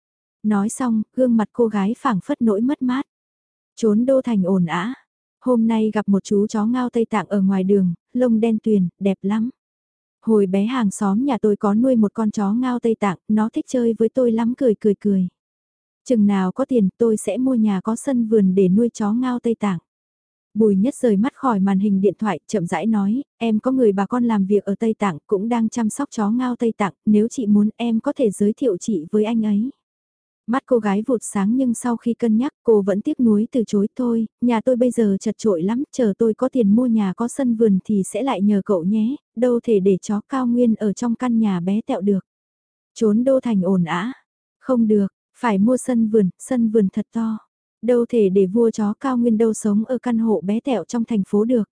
Nói xong, gương mặt cô gái phảng phất nỗi mất mát. Trốn đô thành ồn ào. Hôm nay gặp một chú chó Ngao Tây Tạng ở ngoài đường, lông đen tuyền, đẹp lắm. Hồi bé hàng xóm nhà tôi có nuôi một con chó Ngao Tây Tạng, nó thích chơi với tôi lắm cười. Chừng nào có tiền tôi sẽ mua nhà có sân vườn để nuôi chó Ngao Tây Tạng. Bùi Nhất rời mắt khỏi màn hình điện thoại, chậm rãi nói, em có người bà con làm việc ở Tây Tạng cũng đang chăm sóc chó Ngao Tây Tạng, nếu chị muốn em có thể giới thiệu chị với anh ấy. Mắt cô gái vụt sáng nhưng sau khi cân nhắc cô vẫn tiếc nuối từ chối thôi, nhà tôi bây giờ chật chội lắm, chờ tôi có tiền mua nhà có sân vườn thì sẽ lại nhờ cậu nhé, đâu thể để chó cao nguyên ở trong căn nhà bé tẹo được. Trốn đô thành ồn ào, không được, phải mua sân vườn thật to. Đâu thể để vua chó cao nguyên đâu sống ở căn hộ bé tẹo trong thành phố được.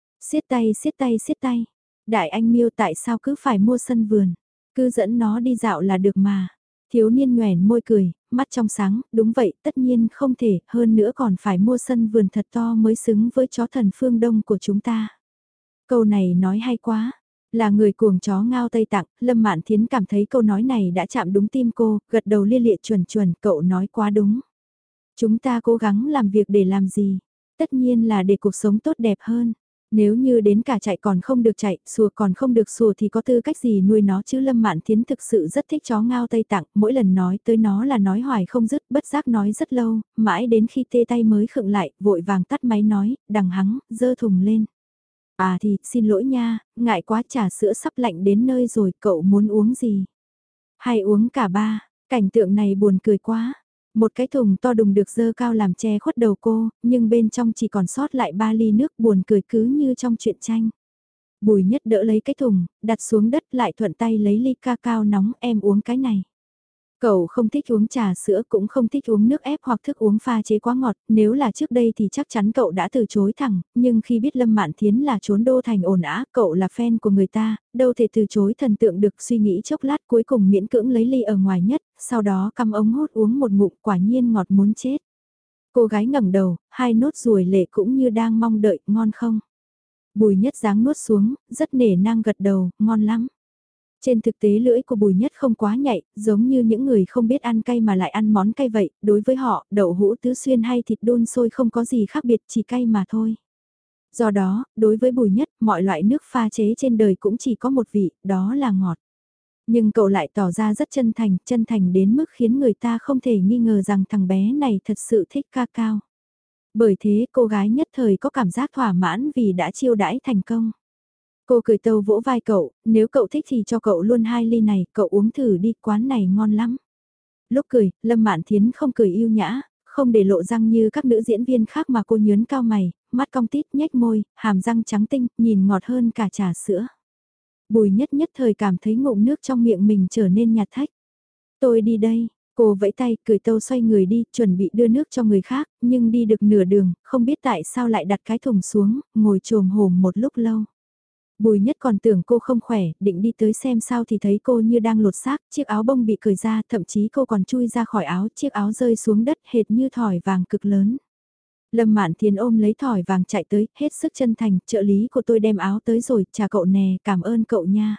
Siết tay. Đại anh Miêu tại sao cứ phải mua sân vườn, cứ dẫn nó đi dạo là được mà. Thiếu niên nhoẻn môi cười, mắt trong sáng, đúng vậy, tất nhiên không thể, hơn nữa còn phải mua sân vườn thật to mới xứng với chó thần phương Đông của chúng ta. Câu này nói hay quá. Là người cuồng chó Ngao Tây Tạng, Lâm Mạn Thiến cảm thấy câu nói này đã chạm đúng tim cô, gật đầu lia lịa chuẩn, cậu nói quá đúng. Chúng ta cố gắng làm việc để làm gì? Tất nhiên là để cuộc sống tốt đẹp hơn. Nếu như đến cả chạy còn không được chạy, sủa còn không được sủa thì có tư cách gì nuôi nó chứ. Lâm Mạn Thiến thực sự rất thích chó ngao Tây Tạng, mỗi lần nói tới nó là nói hoài không dứt, bất giác nói rất lâu, mãi đến khi tê tay mới khựng lại, vội vàng tắt máy nói, đằng hắng, giơ thùng lên. À thì, xin lỗi nha, ngại quá, trà sữa sắp lạnh đến nơi rồi, cậu muốn uống gì? Hay uống cả ba, cảnh tượng này buồn cười quá. Một cái thùng to đùng được dơ cao làm che khuất đầu cô, nhưng bên trong chỉ còn sót lại 3 ly nước, buồn cười cứ như trong truyện tranh. Bùi Nhất đỡ lấy cái thùng, đặt xuống đất, lại thuận tay lấy ly ca cao nóng, em uống cái này. Cậu không thích uống trà sữa, cũng không thích uống nước ép hoặc thức uống pha chế quá ngọt, nếu là trước đây thì chắc chắn cậu đã từ chối thẳng, nhưng khi biết Lâm Mạn Thiến là trốn đô thành ồn ào, cậu là fan của người ta, đâu thể từ chối. Thần tượng được suy nghĩ chốc lát, cuối cùng miễn cưỡng lấy ly ở ngoài nhất, sau đó cắm ống hút uống một ngụm, quả nhiên ngọt muốn chết. Cô gái ngẩng đầu, hai nốt ruồi lệ cũng như đang mong đợi, ngon không? Bùi Nhất giáng nuốt xuống, rất nể nang gật đầu, ngon lắm. Trên thực tế lưỡi của Bùi Nhất không quá nhạy, giống như những người không biết ăn cay mà lại ăn món cay vậy, đối với họ, đậu hũ tứ xuyên hay thịt đun sôi không có gì khác biệt, chỉ cay mà thôi. Do đó, đối với Bùi Nhất, mọi loại nước pha chế trên đời cũng chỉ có một vị, đó là ngọt. Nhưng cậu lại tỏ ra rất chân thành đến mức khiến người ta không thể nghi ngờ rằng thằng bé này thật sự thích ca cao. Bởi thế cô gái nhất thời có cảm giác thỏa mãn vì đã chiêu đãi thành công. Cô cười tâu vỗ vai cậu, nếu cậu thích thì cho cậu luôn 2 ly này, cậu uống thử đi, quán này ngon lắm. Lúc cười, Lâm Mạn Thiến không cười yêu nhã, không để lộ răng như các nữ diễn viên khác mà cô nhớn cao mày, mắt cong tít nhếch môi, hàm răng trắng tinh, nhìn ngọt hơn cả trà sữa. Bùi Nhất nhất thời cảm thấy ngụm nước trong miệng mình trở nên nhạt thách. Tôi đi đây, cô vẫy tay, cười tâu xoay người đi, chuẩn bị đưa nước cho người khác, nhưng đi được nửa đường, không biết tại sao lại đặt cái thùng xuống, ngồi trồm hổm một lúc lâu. Bùi Nhất còn tưởng cô không khỏe, định đi tới xem sao thì thấy cô như đang lột xác, chiếc áo bông bị cởi ra, thậm chí cô còn chui ra khỏi áo, chiếc áo rơi xuống đất hệt như thỏi vàng cực lớn. Lâm Mạn Thiến ôm lấy thỏi vàng chạy tới, hết sức chân thành, trợ lý của tôi đem áo tới rồi, chào cậu nè, cảm ơn cậu nha.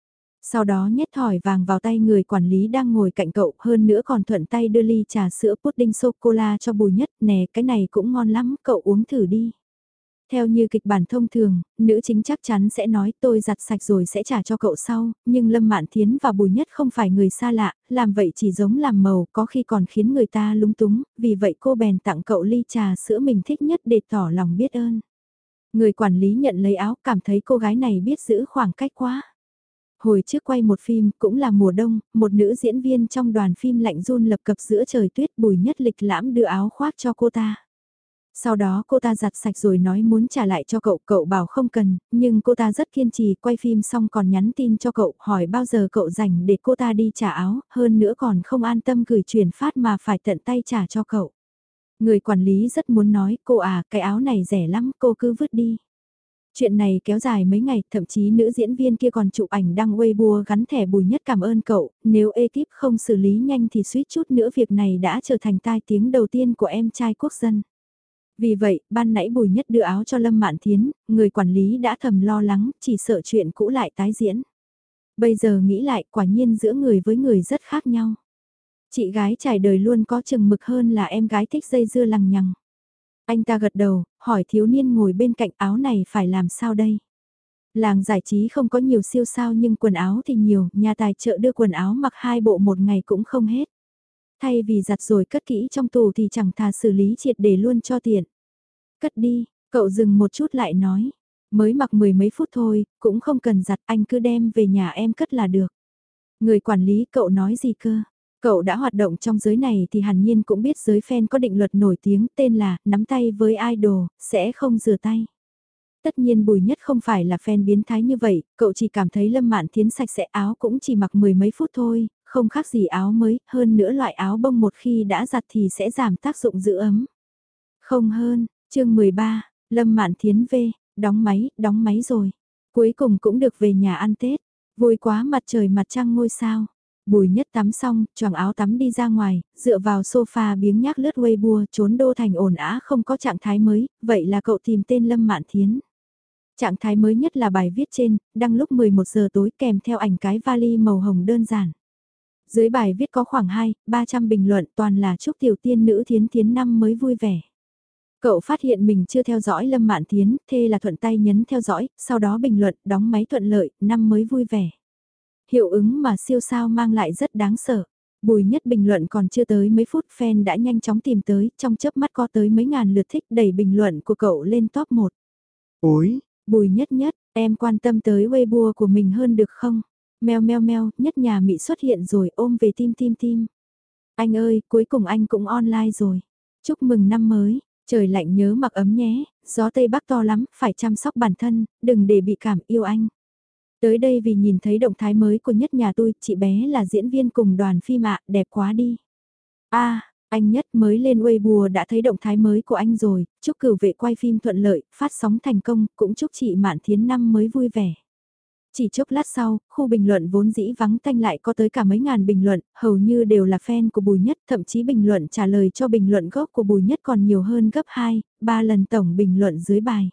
Sau đó nhét thỏi vàng vào tay người quản lý đang ngồi cạnh cậu, hơn nữa còn thuận tay đưa ly trà sữa pudding sô-cô-la cho Bùi Nhất, nè cái này cũng ngon lắm, cậu uống thử đi. Theo như kịch bản thông thường, nữ chính chắc chắn sẽ nói tôi giặt sạch rồi sẽ trả cho cậu sau, nhưng Lâm Mạn Thiến và Bùi Nhất không phải người xa lạ, làm vậy chỉ giống làm màu, có khi còn khiến người ta lúng túng, vì vậy cô bèn tặng cậu ly trà sữa mình thích nhất để tỏ lòng biết ơn. Người quản lý nhận lấy áo, cảm thấy cô gái này biết giữ khoảng cách quá. Hồi trước quay một phim, cũng là mùa đông, một nữ diễn viên trong đoàn phim lạnh run lập cập giữa trời tuyết, Bùi Nhất lịch lãm đưa áo khoác cho cô ta. Sau đó cô ta giặt sạch rồi nói muốn trả lại cho cậu, cậu bảo không cần, nhưng cô ta rất kiên trì, quay phim xong còn nhắn tin cho cậu, hỏi bao giờ cậu rảnh để cô ta đi trả áo, hơn nữa còn không an tâm gửi chuyển phát mà phải tận tay trả cho cậu. Người quản lý rất muốn nói, cô à, cái áo này rẻ lắm, cô cứ vứt đi. Chuyện này kéo dài mấy ngày, thậm chí nữ diễn viên kia còn chụp ảnh đăng Weibo gắn thẻ Bùi Nhất cảm ơn cậu, nếu ekip không xử lý nhanh thì suýt chút nữa việc này đã trở thành tai tiếng đầu tiên của em trai quốc dân. Vì vậy, ban nãy Bùi Nhất đưa áo cho Lâm Mạn Thiến, người quản lý đã thầm lo lắng, chỉ sợ chuyện cũ lại tái diễn. Bây giờ nghĩ lại, quả nhiên giữa người với người rất khác nhau. Chị gái trải đời luôn có chừng mực hơn là em gái thích dây dưa lằng nhằng. Anh ta gật đầu, hỏi thiếu niên ngồi bên cạnh áo này phải làm sao đây? Làng giải trí không có nhiều siêu sao nhưng quần áo thì nhiều, nhà tài trợ đưa quần áo mặc 2 bộ một ngày cũng không hết. Thay vì giặt rồi cất kỹ trong tủ thì chẳng thà xử lý triệt để luôn cho tiện. Cất đi, cậu dừng một chút lại nói. Mới mặc 10 mấy phút thôi, cũng không cần giặt, anh cứ đem về nhà em cất là được. Người quản lý cậu nói gì cơ? Cậu đã hoạt động trong giới này thì hẳn nhiên cũng biết giới fan có định luật nổi tiếng tên là nắm tay với idol, sẽ không rửa tay. Tất nhiên Bùi Nhất không phải là fan biến thái như vậy, cậu chỉ cảm thấy Lâm Mạn Thiến sạch sẽ, áo cũng chỉ mặc 10 mấy phút thôi, không khác gì áo mới, hơn nữa loại áo bông một khi đã giặt thì sẽ giảm tác dụng giữ ấm. Không hơn, chương 13, Lâm Mạn Thiến về, đóng máy rồi. Cuối cùng cũng được về nhà ăn Tết, vui quá mặt trời mặt trăng ngôi sao. Bùi Nhất tắm xong, choàng áo tắm đi ra ngoài, dựa vào sofa biếng nhác lướt Weibo, trốn đô thành ồn ào không có trạng thái mới, vậy là cậu tìm tên Lâm Mạn Thiến. Trạng thái mới nhất là bài viết trên, đăng lúc 11 giờ tối kèm theo ảnh cái vali màu hồng đơn giản. Dưới bài viết có khoảng 200-300 bình luận toàn là chúc tiểu tiên nữ Thiến Thiến năm mới vui vẻ. Cậu phát hiện mình chưa theo dõi Lâm Mạn Thiến, thế là thuận tay nhấn theo dõi, sau đó bình luận, đóng máy thuận lợi, năm mới vui vẻ. Hiệu ứng mà siêu sao mang lại rất đáng sợ. Bùi Nhất bình luận còn chưa tới mấy phút fan đã nhanh chóng tìm tới, trong chớp mắt có tới mấy ngàn lượt thích đẩy bình luận của cậu lên top 1. Ối, Bùi Nhất Nhất, em quan tâm tới Weibo của mình hơn được không? Meo meo meo, Nhất nhà Mị xuất hiện rồi ôm về tim tim tim. Anh ơi, cuối cùng anh cũng online rồi. Chúc mừng năm mới, trời lạnh nhớ mặc ấm nhé, gió Tây Bắc to lắm, phải chăm sóc bản thân, đừng để bị cảm yêu anh. Tới đây vì nhìn thấy động thái mới của Nhất nhà tôi, chị bé là diễn viên cùng đoàn phim ạ, đẹp quá đi. Anh Nhất mới lên Weibo đã thấy động thái mới của anh rồi, chúc cửu vệ quay phim thuận lợi, phát sóng thành công, cũng chúc chị Mạn Thiến năm mới vui vẻ. Chỉ chốc lát sau, khu bình luận vốn dĩ vắng tanh lại có tới cả mấy ngàn bình luận, hầu như đều là fan của Bùi Nhất, thậm chí bình luận trả lời cho bình luận gốc của Bùi Nhất còn nhiều hơn gấp 2, 3 lần tổng bình luận dưới bài.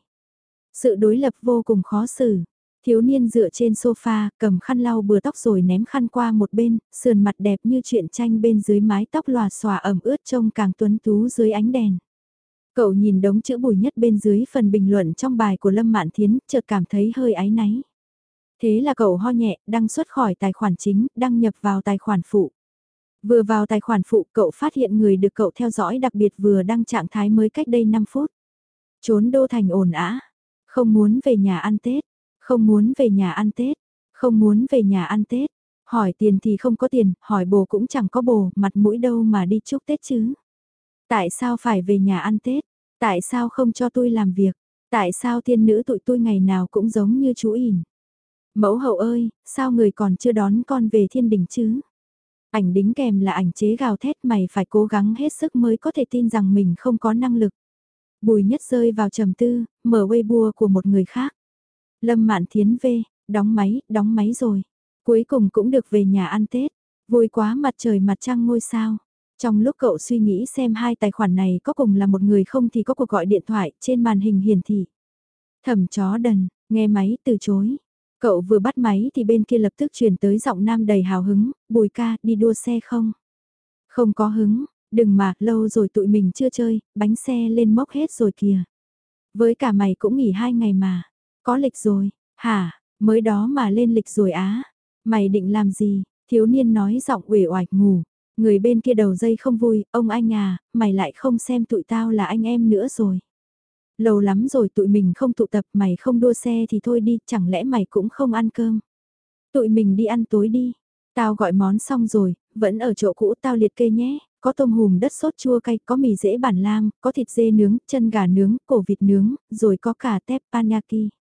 Sự đối lập vô cùng khó xử. Thiếu niên dựa trên sofa, cầm khăn lau bừa tóc rồi ném khăn qua một bên, sườn mặt đẹp như truyện tranh bên dưới mái tóc lòa xòa ẩm ướt trông càng tuấn tú dưới ánh đèn. Cậu nhìn đống chữ Bùi Nhất bên dưới phần bình luận trong bài của Lâm Mạn Thiến, chợt cảm thấy hơi áy náy. Thế là cậu ho nhẹ, đăng xuất khỏi tài khoản chính, đăng nhập vào tài khoản phụ. Vừa vào tài khoản phụ, cậu phát hiện người được cậu theo dõi đặc biệt vừa đăng trạng thái mới cách đây 5 phút. Trốn đô thành ồn ào, không muốn về nhà ăn Tết, không muốn về nhà ăn Tết, không muốn về nhà ăn Tết. Hỏi tiền thì không có tiền, hỏi bồ cũng chẳng có bồ, mặt mũi đâu mà đi chúc Tết chứ. Tại sao phải về nhà ăn Tết? Tại sao không cho tôi làm việc? Tại sao thiên nữ tụi tôi ngày nào cũng giống như chú ỉn? Mẫu hậu ơi, sao người còn chưa đón con về thiên đình chứ? Ảnh đính kèm là ảnh chế gào thét mày phải cố gắng hết sức mới có thể tin rằng mình không có năng lực. Bùi Nhất rơi vào trầm tư, mở Weibo của một người khác. Lâm Mạn Thiến về, đóng máy rồi. Cuối cùng cũng được về nhà ăn Tết. Vui quá mặt trời mặt trăng ngôi sao. Trong lúc cậu suy nghĩ xem hai tài khoản này có cùng là một người không thì có cuộc gọi điện thoại trên màn hình hiển thị. Thẩm chó đần, nghe máy từ chối. Cậu vừa bắt máy thì bên kia lập tức truyền tới giọng nam đầy hào hứng, Bùi ca, đi đua xe không? Không có hứng, đừng mà, lâu rồi tụi mình chưa chơi, bánh xe lên mốc hết rồi kìa. Với cả mày cũng nghỉ 2 ngày mà. Có lịch rồi, hả, mới đó mà lên lịch rồi á. Mày định làm gì? Thiếu niên nói giọng uể oải ngủ. Người bên kia đầu dây không vui, ông anh à, mày lại không xem tụi tao là anh em nữa rồi. Lâu lắm rồi tụi mình không tụ tập, mày không đua xe thì thôi đi, chẳng lẽ mày cũng không ăn cơm. Tụi mình đi ăn tối đi. Tao gọi món xong rồi, vẫn ở chỗ cũ tao liệt kê nhé. Có tôm hùm đất sốt chua cay, có mì rễ bản lam, có thịt dê nướng, chân gà nướng, cổ vịt nướng, rồi có cả teppanyaki.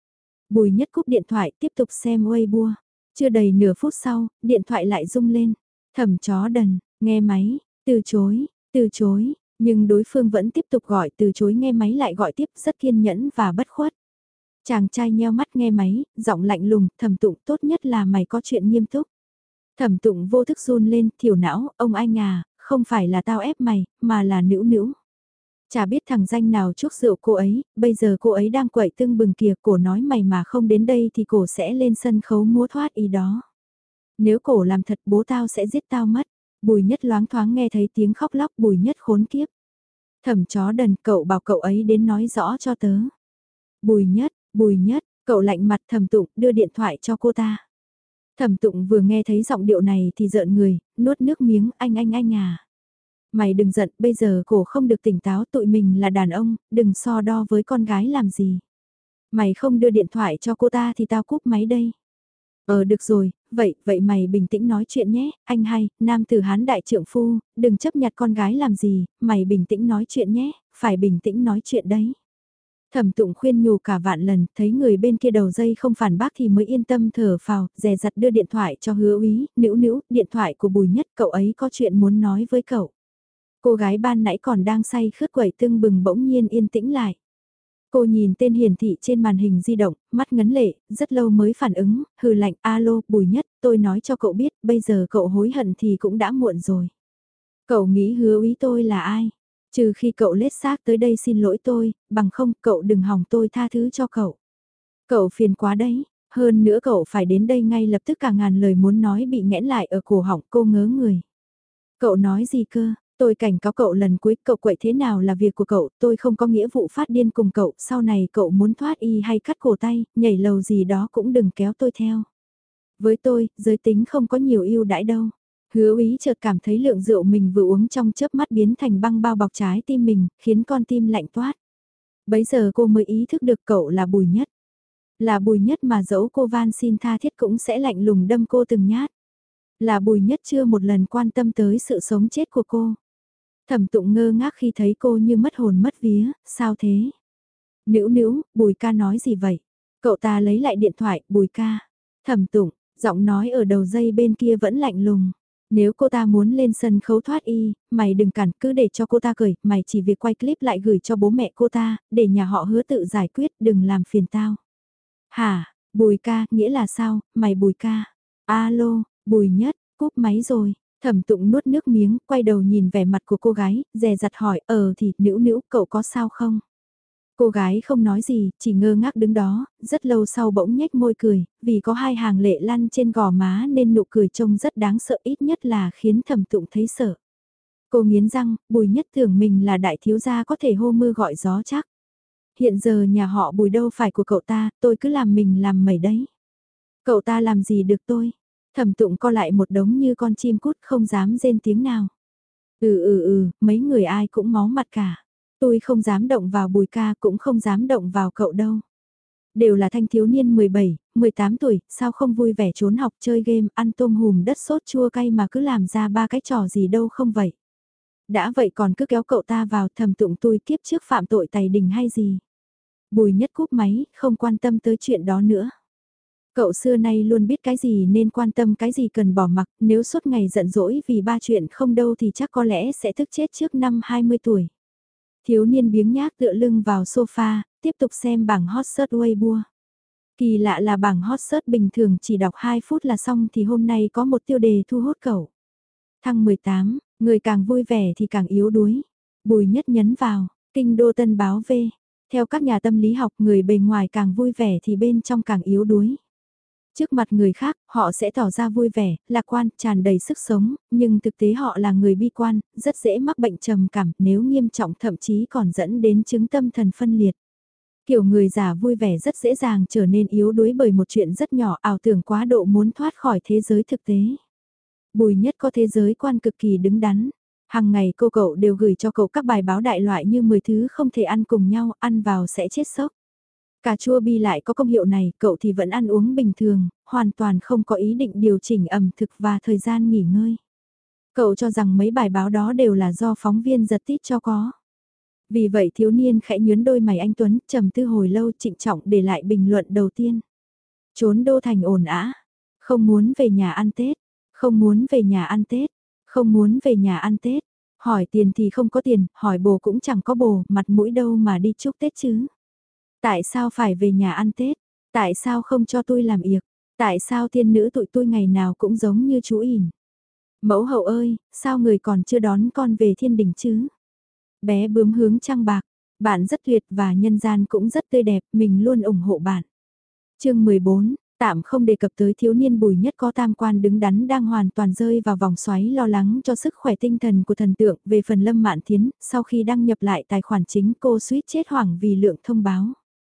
Bùi Nhất cúp điện thoại tiếp tục xem Weibo. Chưa đầy nửa phút sau, điện thoại lại rung lên. Thẩm chó đần, nghe máy, từ chối, nhưng đối phương vẫn tiếp tục gọi, từ chối nghe máy lại gọi tiếp, rất kiên nhẫn và bất khuất. Chàng trai nheo mắt nghe máy, giọng lạnh lùng, Thẩm Tụng, tốt nhất là mày có chuyện nghiêm túc. Thẩm Tụng vô thức run lên, thiểu não, ông anh à, không phải là tao ép mày, mà là nữu nữu. Chả biết thằng danh nào chuốc rượu cô ấy, bây giờ cô ấy đang quậy tưng bừng kìa, cổ nói mày mà không đến đây thì cổ sẽ lên sân khấu múa thoát ý đó. Nếu cổ làm thật bố tao sẽ giết tao mất. Bùi Nhất loáng thoáng nghe thấy tiếng khóc lóc, Bùi Nhất khốn kiếp. Thẩm chó đần, cậu bảo cậu ấy đến nói rõ cho tớ. Bùi Nhất, cậu lạnh mặt. Thẩm Tụng đưa điện thoại cho cô ta. Thẩm Tụng vừa nghe thấy giọng điệu này thì rợn người, nuốt nước miếng, anh à. Mày đừng giận, bây giờ cổ không được tỉnh táo, tụi mình là đàn ông, đừng so đo với con gái làm gì. Mày không đưa điện thoại cho cô ta thì tao cúp máy đây. Được rồi, vậy mày bình tĩnh nói chuyện nhé, anh hay, nam tử hán đại trượng phu, đừng chấp nhặt con gái làm gì, mày bình tĩnh nói chuyện nhé, phải bình tĩnh nói chuyện đấy. Thẩm Tụng khuyên nhủ cả vạn lần, thấy người bên kia đầu dây không phản bác thì mới yên tâm thở phào, dè dặt đưa điện thoại cho Hứa Úy, nữu, điện thoại của Bùi Nhất, cậu ấy có chuyện muốn nói với cậu. Cô gái ban nãy còn đang say khướt quẩy tưng bừng bỗng nhiên yên tĩnh lại. Cô nhìn tên hiển thị trên màn hình di động, mắt ngấn lệ, rất lâu mới phản ứng, hừ lạnh, alo, Bùi Nhất, tôi nói cho cậu biết, bây giờ cậu hối hận thì cũng đã muộn rồi. Cậu nghĩ Hứa Úy tôi là ai? Trừ khi cậu lết xác tới đây xin lỗi tôi, bằng không cậu đừng hòng tôi tha thứ cho cậu. Cậu phiền quá đấy, hơn nữa cậu phải đến đây ngay lập tức, cả ngàn lời muốn nói bị nghẽn lại ở cổ họng, cô ngớ người. Cậu nói gì cơ? Tôi cảnh cáo cậu lần cuối, cậu quậy thế nào là việc của cậu, tôi không có nghĩa vụ phát điên cùng cậu, sau này cậu muốn thoát y hay cắt cổ tay, nhảy lầu gì đó cũng đừng kéo tôi theo. Với tôi, giới tính không có nhiều ưu đãi đâu. Hứa úy chợt cảm thấy lượng rượu mình vừa uống trong chớp mắt biến thành băng bao bọc trái tim mình, khiến con tim lạnh toát. Bấy giờ cô mới ý thức được cậu là Bùi Nhất. Là Bùi Nhất mà dẫu cô van xin tha thiết cũng sẽ lạnh lùng đâm cô từng nhát. Là Bùi Nhất chưa một lần quan tâm tới sự sống chết của cô. Thẩm Tụng ngơ ngác khi thấy cô như mất hồn mất vía, sao thế? Nữu nữu, Bùi ca nói gì vậy? Cậu ta lấy lại điện thoại, Bùi ca. Thẩm Tụng, giọng nói ở đầu dây bên kia vẫn lạnh lùng. Nếu cô ta muốn lên sân khấu thoát y, mày đừng cản, cứ để cho cô ta cười, mày chỉ việc quay clip lại gửi cho bố mẹ cô ta, để nhà họ Hứa tự giải quyết, đừng làm phiền tao. Hả, Bùi ca, nghĩa là sao, mày Bùi ca. Alo, Bùi Nhất, cúp máy rồi. Thẩm Tụng nuốt nước miếng, quay đầu nhìn vẻ mặt của cô gái, dè dặt hỏi, thì, nữu nữu, cậu có sao không? Cô gái không nói gì, chỉ ngơ ngác đứng đó, rất lâu sau bỗng nhếch môi cười, vì có hai hàng lệ lăn trên gò má nên nụ cười trông rất đáng sợ, ít nhất là khiến Thẩm Tụng thấy sợ. Cô nghiến răng, Bùi Nhất tưởng mình là đại thiếu gia có thể hô mưa gọi gió chắc. Hiện giờ nhà họ Bùi đâu phải của cậu ta, tôi cứ làm mình làm mẩy đấy. Cậu ta làm gì được tôi? Thẩm Tụng co lại một đống như con chim cút không dám rên tiếng nào. Mấy người ai cũng máu mặt cả. Tôi không dám động vào Bùi ca, cũng không dám động vào cậu đâu. Đều là thanh thiếu niên 17, 18 tuổi, sao không vui vẻ trốn học chơi game, ăn tôm hùm đất sốt chua cay mà cứ làm ra ba cái trò gì đâu không vậy. Đã vậy còn cứ kéo cậu ta vào, Thẩm Tụng tôi kiếp trước phạm tội tày đình hay gì. Bùi Nhất cúp máy, không quan tâm tới chuyện đó nữa. Cậu xưa nay luôn biết cái gì nên quan tâm cái gì cần bỏ mặc, nếu suốt ngày giận dỗi vì ba chuyện không đâu thì chắc có lẽ sẽ thức chết trước năm 20 tuổi. Thiếu niên biếng nhác tựa lưng vào sofa, tiếp tục xem bảng hot search Weibo. Kỳ lạ là bảng hot search bình thường chỉ đọc 2 phút là xong thì hôm nay có một tiêu đề thu hút cậu. Thăng 18, người càng vui vẻ thì càng yếu đuối. Bùi Nhất nhấn vào, Kinh đô Tân báo V. Theo các nhà tâm lý học, người bề ngoài càng vui vẻ thì bên trong càng yếu đuối. Trước mặt người khác, họ sẽ tỏ ra vui vẻ, lạc quan, tràn đầy sức sống, nhưng thực tế họ là người bi quan, rất dễ mắc bệnh trầm cảm, nếu nghiêm trọng thậm chí còn dẫn đến chứng tâm thần phân liệt. Kiểu người già vui vẻ rất dễ dàng trở nên yếu đuối bởi một chuyện rất nhỏ, ảo tưởng quá độ muốn thoát khỏi thế giới thực tế. Bùi Nhất có thế giới quan cực kỳ đứng đắn. Hàng ngày cô cậu đều gửi cho cậu các bài báo đại loại như 10 thứ không thể ăn cùng nhau, ăn vào sẽ chết sốc. Cà chua bi lại có công hiệu này, cậu thì vẫn ăn uống bình thường, hoàn toàn không có ý định điều chỉnh ẩm thực và thời gian nghỉ ngơi. Cậu cho rằng mấy bài báo đó đều là do phóng viên giật tít cho có. Vì vậy thiếu niên khẽ nhướn đôi mày anh Tuấn, trầm tư hồi lâu trịnh trọng để lại bình luận đầu tiên. Trốn đô thành ồn ã, không muốn về nhà ăn Tết, không muốn về nhà ăn Tết, không muốn về nhà ăn Tết. Hỏi tiền thì không có tiền, hỏi bồ cũng chẳng có bồ, mặt mũi đâu mà đi chúc Tết chứ. Tại sao phải về nhà ăn Tết? Tại sao không cho tôi làm yếc? Tại sao thiên nữ tụi tôi ngày nào cũng giống như chú ỉn? Mẫu hậu ơi, sao người còn chưa đón con về thiên đình chứ? Bé bướm hướng trăng bạc, bạn rất tuyệt và nhân gian cũng rất tươi đẹp, mình luôn ủng hộ bạn. Chương 14, tạm không đề cập tới thiếu niên Bùi Nhất có tam quan đứng đắn đang hoàn toàn rơi vào vòng xoáy lo lắng cho sức khỏe tinh thần của thần tượng. Về phần Lâm Mạn Thiến, sau khi đăng nhập lại tài khoản chính cô suýt chết hoảng vì lượng thông báo.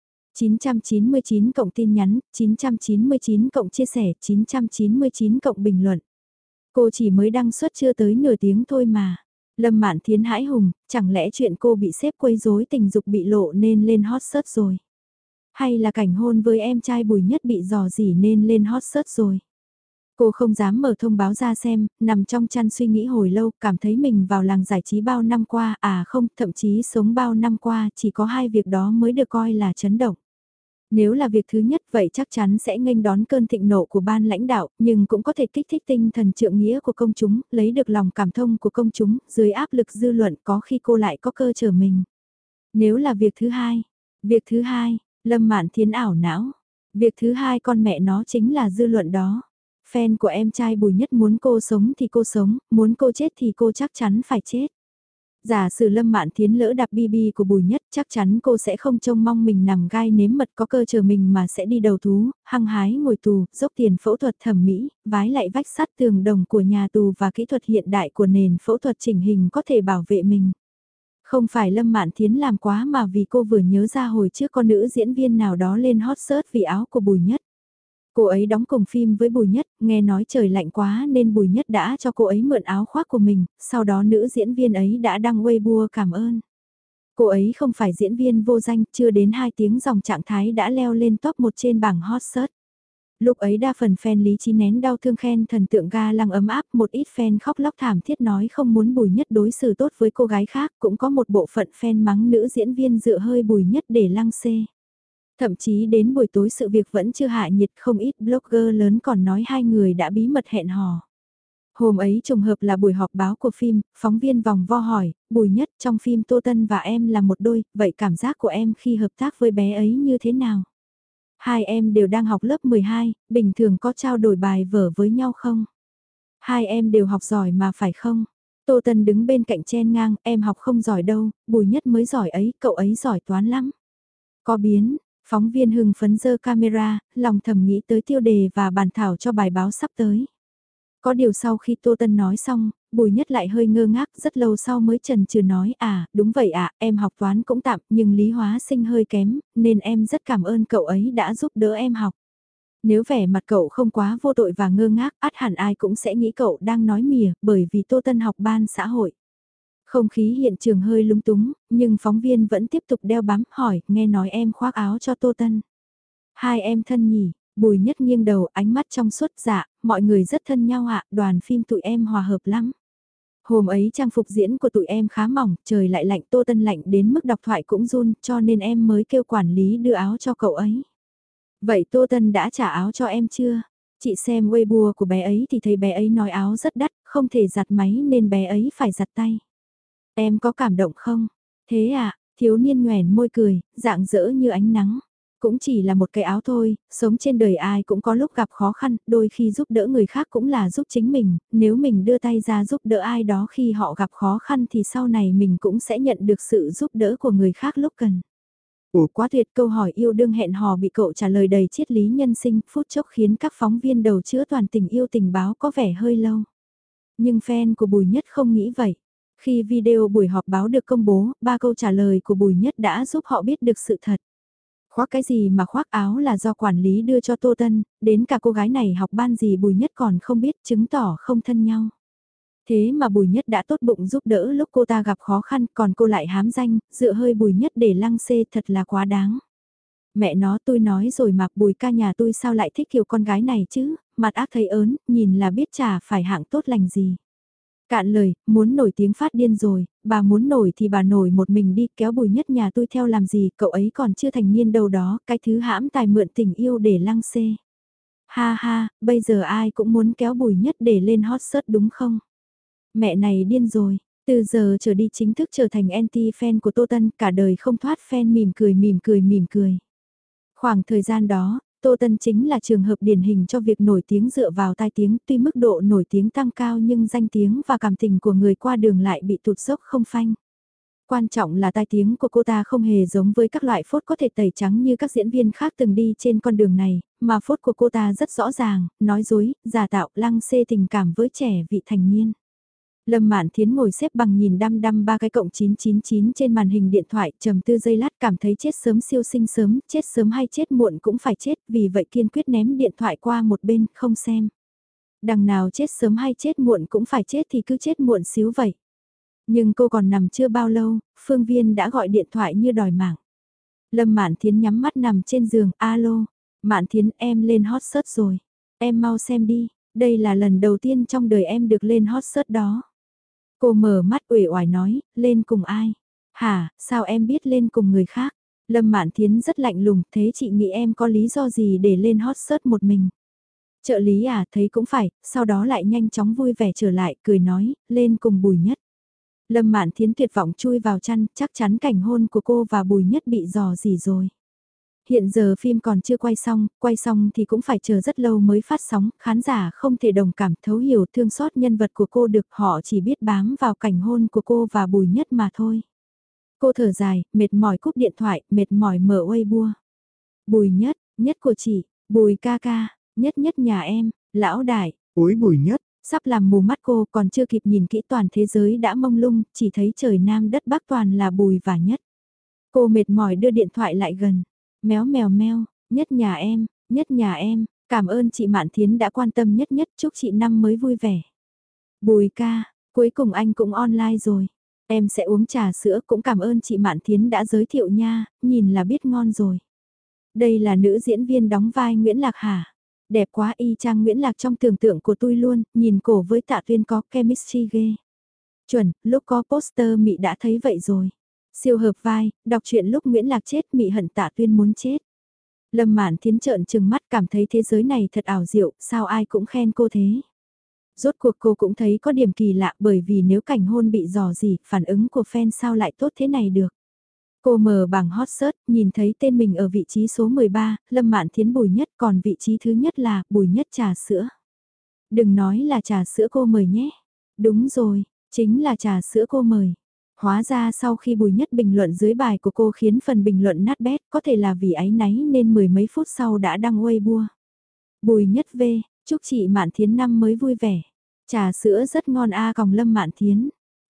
999 cộng tin nhắn, 999 cộng chia sẻ, 999 cộng bình luận. Cô chỉ mới đăng xuất chưa tới nửa tiếng thôi mà. Lâm Mạn Thiến hãi hùng, chẳng lẽ chuyện cô bị sếp quấy rối tình dục bị lộ nên lên hot search rồi? Hay là cảnh hôn với em trai Bùi Nhất bị dò dỉ nên lên hot search rồi? Cô không dám mở thông báo ra xem, nằm trong chăn suy nghĩ hồi lâu, cảm thấy mình vào làng giải trí bao năm qua, không, thậm chí sống bao năm qua, chỉ có hai việc đó mới được coi là chấn động. Nếu là việc thứ nhất vậy chắc chắn sẽ nghênh đón cơn thịnh nộ của ban lãnh đạo, nhưng cũng có thể kích thích tinh thần trượng nghĩa của công chúng, lấy được lòng cảm thông của công chúng, dưới áp lực dư luận có khi cô lại có cơ trở mình. Nếu là việc thứ hai, Lâm Mạn Thiến ảo não. Việc thứ hai con mẹ nó chính là dư luận đó. Fan của em trai Bùi Nhất muốn cô sống thì cô sống, muốn cô chết thì cô chắc chắn phải chết. Giả sử Lâm Mạn Thiến lỡ đạp BB của Bùi Nhất, chắc chắn cô sẽ không trông mong mình nằm gai nếm mật có cơ chờ mình mà sẽ đi đầu thú, hăng hái ngồi tù, dốc tiền phẫu thuật thẩm mỹ, vái lại vách sắt tường đồng của nhà tù và kỹ thuật hiện đại của nền phẫu thuật chỉnh hình có thể bảo vệ mình. Không phải Lâm Mạn Thiến làm quá mà vì cô vừa nhớ ra hồi trước con nữ diễn viên nào đó lên hot search vì áo của Bùi Nhất. Cô ấy đóng cùng phim với Bùi Nhất, nghe nói trời lạnh quá nên Bùi Nhất đã cho cô ấy mượn áo khoác của mình, sau đó nữ diễn viên ấy đã đăng Weibo cảm ơn. Cô ấy không phải diễn viên vô danh, chưa đến 2 tiếng dòng trạng thái đã leo lên top 1 trên bảng hot search. Lúc ấy đa phần fan lý trí nén đau thương khen thần tượng ga lăng ấm áp, một ít fan khóc lóc thảm thiết nói không muốn Bùi Nhất đối xử tốt với cô gái khác, cũng có một bộ phận fan mắng nữ diễn viên dựa hơi Bùi Nhất để lăng xê. Thậm chí đến buổi tối sự việc vẫn chưa hạ nhiệt, không ít blogger lớn còn nói hai người đã bí mật hẹn hò. Hôm ấy trùng hợp là buổi họp báo của phim, phóng viên vòng vo hỏi, Bùi Nhất trong phim Tô Tân và em là một đôi, vậy cảm giác của em khi hợp tác với bé ấy như thế nào? Hai em đều đang học lớp 12, bình thường có trao đổi bài vở với nhau không? Hai em đều học giỏi mà phải không? Tô Tân đứng bên cạnh chen ngang, em học không giỏi đâu, Bùi Nhất mới giỏi ấy, cậu ấy giỏi toán lắm. Có biến, phóng viên hưng phấn giơ camera, lòng thầm nghĩ tới tiêu đề và bản thảo cho bài báo sắp tới. Có điều sau khi Tô Tân nói xong, Bùi Nhất lại hơi ngơ ngác, rất lâu sau mới chần chừ nói đúng vậy em học toán cũng tạm nhưng lý hóa sinh hơi kém, nên em rất cảm ơn cậu ấy đã giúp đỡ em học. Nếu vẻ mặt cậu không quá vô tội và ngơ ngác, ắt hẳn ai cũng sẽ nghĩ cậu đang nói mỉa, bởi vì Tô Tân học ban xã hội. Không khí hiện trường hơi lúng túng, nhưng phóng viên vẫn tiếp tục đeo bám, hỏi, nghe nói em khoác áo cho Tô Tân. Hai em thân nhỉ, Bùi Nhất nghiêng đầu, ánh mắt trong suốt, dạ, mọi người rất thân nhau đoàn phim tụi em hòa hợp lắm. Hôm ấy trang phục diễn của tụi em khá mỏng, trời lại lạnh, Tô Tân lạnh đến mức đọc thoại cũng run, cho nên em mới kêu quản lý đưa áo cho cậu ấy. Vậy Tô Tân đã trả áo cho em chưa? Chị xem Weibo của bé ấy thì thấy bé ấy nói áo rất đắt, không thể giặt máy nên bé ấy phải giặt tay. Em có cảm động không? Thế thiếu niên nhoẻn môi cười, dạng dỡ như ánh nắng. Cũng chỉ là một cái áo thôi, sống trên đời ai cũng có lúc gặp khó khăn, đôi khi giúp đỡ người khác cũng là giúp chính mình, nếu mình đưa tay ra giúp đỡ ai đó khi họ gặp khó khăn thì sau này mình cũng sẽ nhận được sự giúp đỡ của người khác lúc cần. Ủa quá tuyệt, câu hỏi yêu đương hẹn hò bị cậu trả lời đầy triết lý nhân sinh, phút chốc khiến các phóng viên đầu chữa toàn tình yêu tình báo có vẻ hơi lâu. Nhưng fan của Bùi Nhất không nghĩ vậy. Khi video buổi họp báo được công bố, 3 câu trả lời của Bùi Nhất đã giúp họ biết được sự thật. Khoác cái gì mà khoác áo là do quản lý đưa cho Tô Tân, đến cả cô gái này học ban gì Bùi Nhất còn không biết, chứng tỏ không thân nhau. Thế mà Bùi Nhất đã tốt bụng giúp đỡ lúc cô ta gặp khó khăn, còn cô lại hám danh, dựa hơi Bùi Nhất để lăng xê, thật là quá đáng. Mẹ nó, tôi nói rồi mà Bùi ca nhà tôi sao lại thích kiểu con gái này chứ, mặt ác thấy ớn, nhìn là biết chả phải hạng tốt lành gì. Cạn lời, muốn nổi tiếng phát điên rồi, bà muốn nổi thì bà nổi một mình đi, kéo Bùi Nhất nhà tôi theo làm gì, cậu ấy còn chưa thành niên đâu đó, cái thứ hãm tài mượn tình yêu để lăng xê. Ha ha, bây giờ ai cũng muốn kéo Bùi Nhất để lên hot search đúng không? Mẹ này điên rồi, từ giờ trở đi chính thức trở thành anti-fan của Tô Tân, cả đời không thoát fan mỉm cười mỉm cười mỉm cười. Khoảng thời gian đó, Tô Tân chính là trường hợp điển hình cho việc nổi tiếng dựa vào tai tiếng, tuy mức độ nổi tiếng tăng cao nhưng danh tiếng và cảm tình của người qua đường lại bị tụt dốc không phanh. Quan trọng là tai tiếng của cô ta không hề giống với các loại phốt có thể tẩy trắng như các diễn viên khác từng đi trên con đường này, mà phốt của cô ta rất rõ ràng, nói dối, giả tạo, lăng xê tình cảm với trẻ vị thành niên. Lâm Mạn Thiến ngồi xếp bằng nhìn đăm đăm 3 cái cộng 999 trên màn hình điện thoại, trầm tư giây lát cảm thấy chết sớm siêu sinh sớm, chết sớm hay chết muộn cũng phải chết, vì vậy kiên quyết ném điện thoại qua một bên, không xem. Đằng nào chết sớm hay chết muộn cũng phải chết thì cứ chết muộn xíu vậy. Nhưng cô còn nằm chưa bao lâu, Phương Viên đã gọi điện thoại như đòi mạng. Lâm Mạn Thiến nhắm mắt nằm trên giường, alo, Mạn Thiến em lên hot search rồi, em mau xem đi, đây là lần đầu tiên trong đời em được lên hot search đó. Cô mở mắt uể oải nói, lên cùng ai? Hả, sao em biết lên cùng người khác? Lâm Mạn Thiến rất lạnh lùng, thế chị nghĩ em có lý do gì để lên hot search một mình? Trợ lý thấy cũng phải, sau đó lại nhanh chóng vui vẻ trở lại, cười nói, lên cùng Bùi Nhất. Lâm Mạn Thiến tuyệt vọng chui vào chăn, chắc chắn cảnh hôn của cô và Bùi Nhất bị dò dỉ rồi. Hiện giờ phim còn chưa quay xong thì cũng phải chờ rất lâu mới phát sóng, khán giả không thể đồng cảm thấu hiểu thương xót nhân vật của cô được, họ chỉ biết bám vào cảnh hôn của cô và Bùi Nhất mà thôi. Cô thở dài, mệt mỏi cúp điện thoại, mệt mỏi mở Weibo. Bùi Nhất, Nhất của chị, Bùi ca ca, Nhất Nhất nhà em, lão đại. Ối Bùi Nhất, Sắp làm mù mắt cô còn chưa kịp nhìn kỹ toàn thế giới đã mông lung, chỉ thấy trời nam đất bắc toàn là Bùi và Nhất. Cô mệt mỏi đưa điện thoại lại gần. Méo mèo meo, Nhất nhà em, Nhất nhà em, cảm ơn chị Mạn Thiến đã quan tâm Nhất Nhất, chúc chị năm mới vui vẻ. Bùi ca, cuối cùng anh cũng online rồi. Em sẽ uống trà sữa, cũng cảm ơn chị Mạn Thiến đã giới thiệu nha, nhìn là biết ngon rồi. Đây là nữ diễn viên đóng vai Nguyễn Lạc hả? Đẹp quá, y chang Nguyễn Lạc trong tưởng tượng của tôi luôn, nhìn cổ với Tạ Tuyên có chemistry ghê. Chuẩn, lúc có poster Mị đã thấy vậy rồi. Siêu hợp vai, đọc truyện lúc Nguyễn Lạc chết Mị hận Tạ Tuyên muốn chết. Lâm Mạn Thiến trợn trừng mắt, cảm thấy thế giới này thật ảo diệu, sao ai cũng khen cô thế. Rốt cuộc cô cũng thấy có điểm kỳ lạ, bởi vì nếu cảnh hôn bị dò dỉ, phản ứng của fan sao lại tốt thế này được. Cô mở bảng hot search, nhìn thấy tên mình ở vị trí số 13, Lâm Mạn Thiến Bùi Nhất, còn vị trí thứ nhất là Bùi Nhất trà sữa. Đừng nói là trà sữa cô mời nhé. Đúng rồi, chính là trà sữa cô mời. Hóa ra sau khi Bùi Nhất bình luận dưới bài của cô khiến phần bình luận nát bét, có thể là vì áy náy nên mười mấy phút sau đã đăng Weibo. Bùi Nhất V, chúc chị Mạn Thiến năm mới vui vẻ. Trà sữa rất ngon a còng Lâm Mạn Thiến.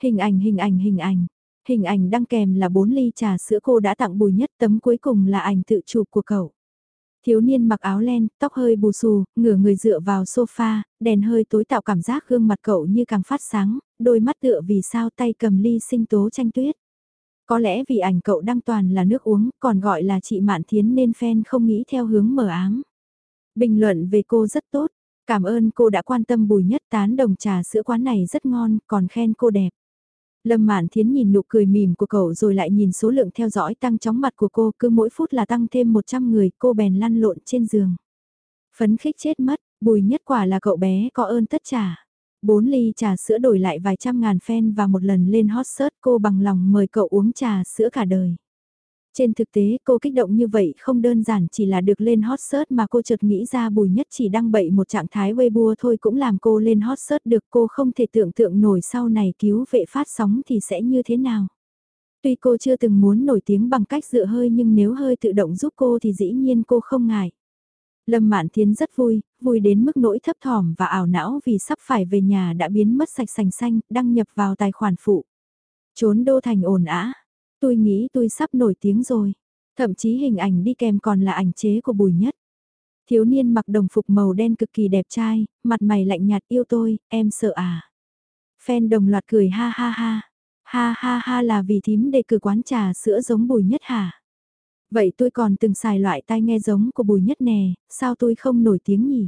Hình ảnh đăng kèm là 4 ly trà sữa cô đã tặng Bùi Nhất, tấm cuối cùng là ảnh tự chụp của cậu. Thiếu niên mặc áo len, tóc hơi bù xù, ngửa người dựa vào sofa, đèn hơi tối tạo cảm giác gương mặt cậu như càng phát sáng, đôi mắt tựa vì sao tay cầm ly sinh tố tranh tuyết. Có lẽ vì ảnh cậu đăng toàn là nước uống, còn gọi là chị Mạn Thiến nên fan không nghĩ theo hướng mờ ám. Bình luận về cô rất tốt, cảm ơn cô đã quan tâm Bùi Nhất, tán đồng trà sữa quán này rất ngon, còn khen cô đẹp. Lâm Mạn Thiến nhìn nụ cười mỉm của cậu rồi lại nhìn số lượng theo dõi tăng chóng mặt của cô, cứ mỗi phút là tăng thêm 100 người, cô bèn lăn lộn trên giường. Phấn khích chết mất, Bùi Nhất quả là cậu bé có ơn tất trả. 4 ly trà sữa đổi lại vài trăm ngàn fan và một lần lên hot search, cô bằng lòng mời cậu uống trà sữa cả đời. Trên thực tế cô kích động như vậy không đơn giản chỉ là được lên hot search mà cô chợt nghĩ ra Bùi Nhất chỉ đăng bậy một trạng thái Weibo thôi cũng làm cô lên hot search được, cô không thể tưởng tượng nổi sau này cứu vệ phát sóng thì sẽ như thế nào. Tuy cô chưa từng muốn nổi tiếng bằng cách dựa hơi nhưng nếu hơi tự động giúp cô thì dĩ nhiên cô không ngại. Lâm Mạn Thiến rất vui, vui đến mức nỗi thấp thỏm và ảo não vì sắp phải về nhà đã biến mất sạch sành xanh, đăng nhập vào tài khoản phụ. Trốn đô thành ồn ào. Tôi nghĩ tôi sắp nổi tiếng rồi. Thậm chí hình ảnh đi kèm còn là ảnh chế của Bùi Nhất. Thiếu niên mặc đồng phục màu đen cực kỳ đẹp trai, mặt mày lạnh nhạt yêu tôi, em sợ à. Fan đồng loạt cười ha ha ha. Ha ha ha là vì thím đề cử quán trà sữa giống Bùi Nhất hả? Vậy tôi còn từng xài loại tai nghe giống của Bùi Nhất nè, sao tôi không nổi tiếng nhỉ?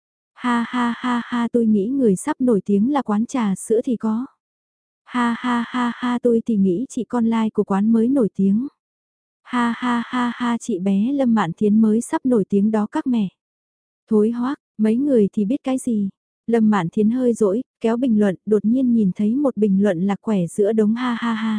Ha ha ha ha tôi nghĩ người sắp nổi tiếng là quán trà sữa thì có. Ha ha ha ha tôi thì nghĩ chị con lai của quán mới nổi tiếng. Ha ha ha ha chị bé Lâm Mạn Thiến mới sắp nổi tiếng đó các mẹ. Thối hoác, mấy người thì biết cái gì. Lâm Mạn Thiến hơi dỗi, kéo bình luận, đột nhiên nhìn thấy một bình luận lạc quẻ giữa đống ha ha ha.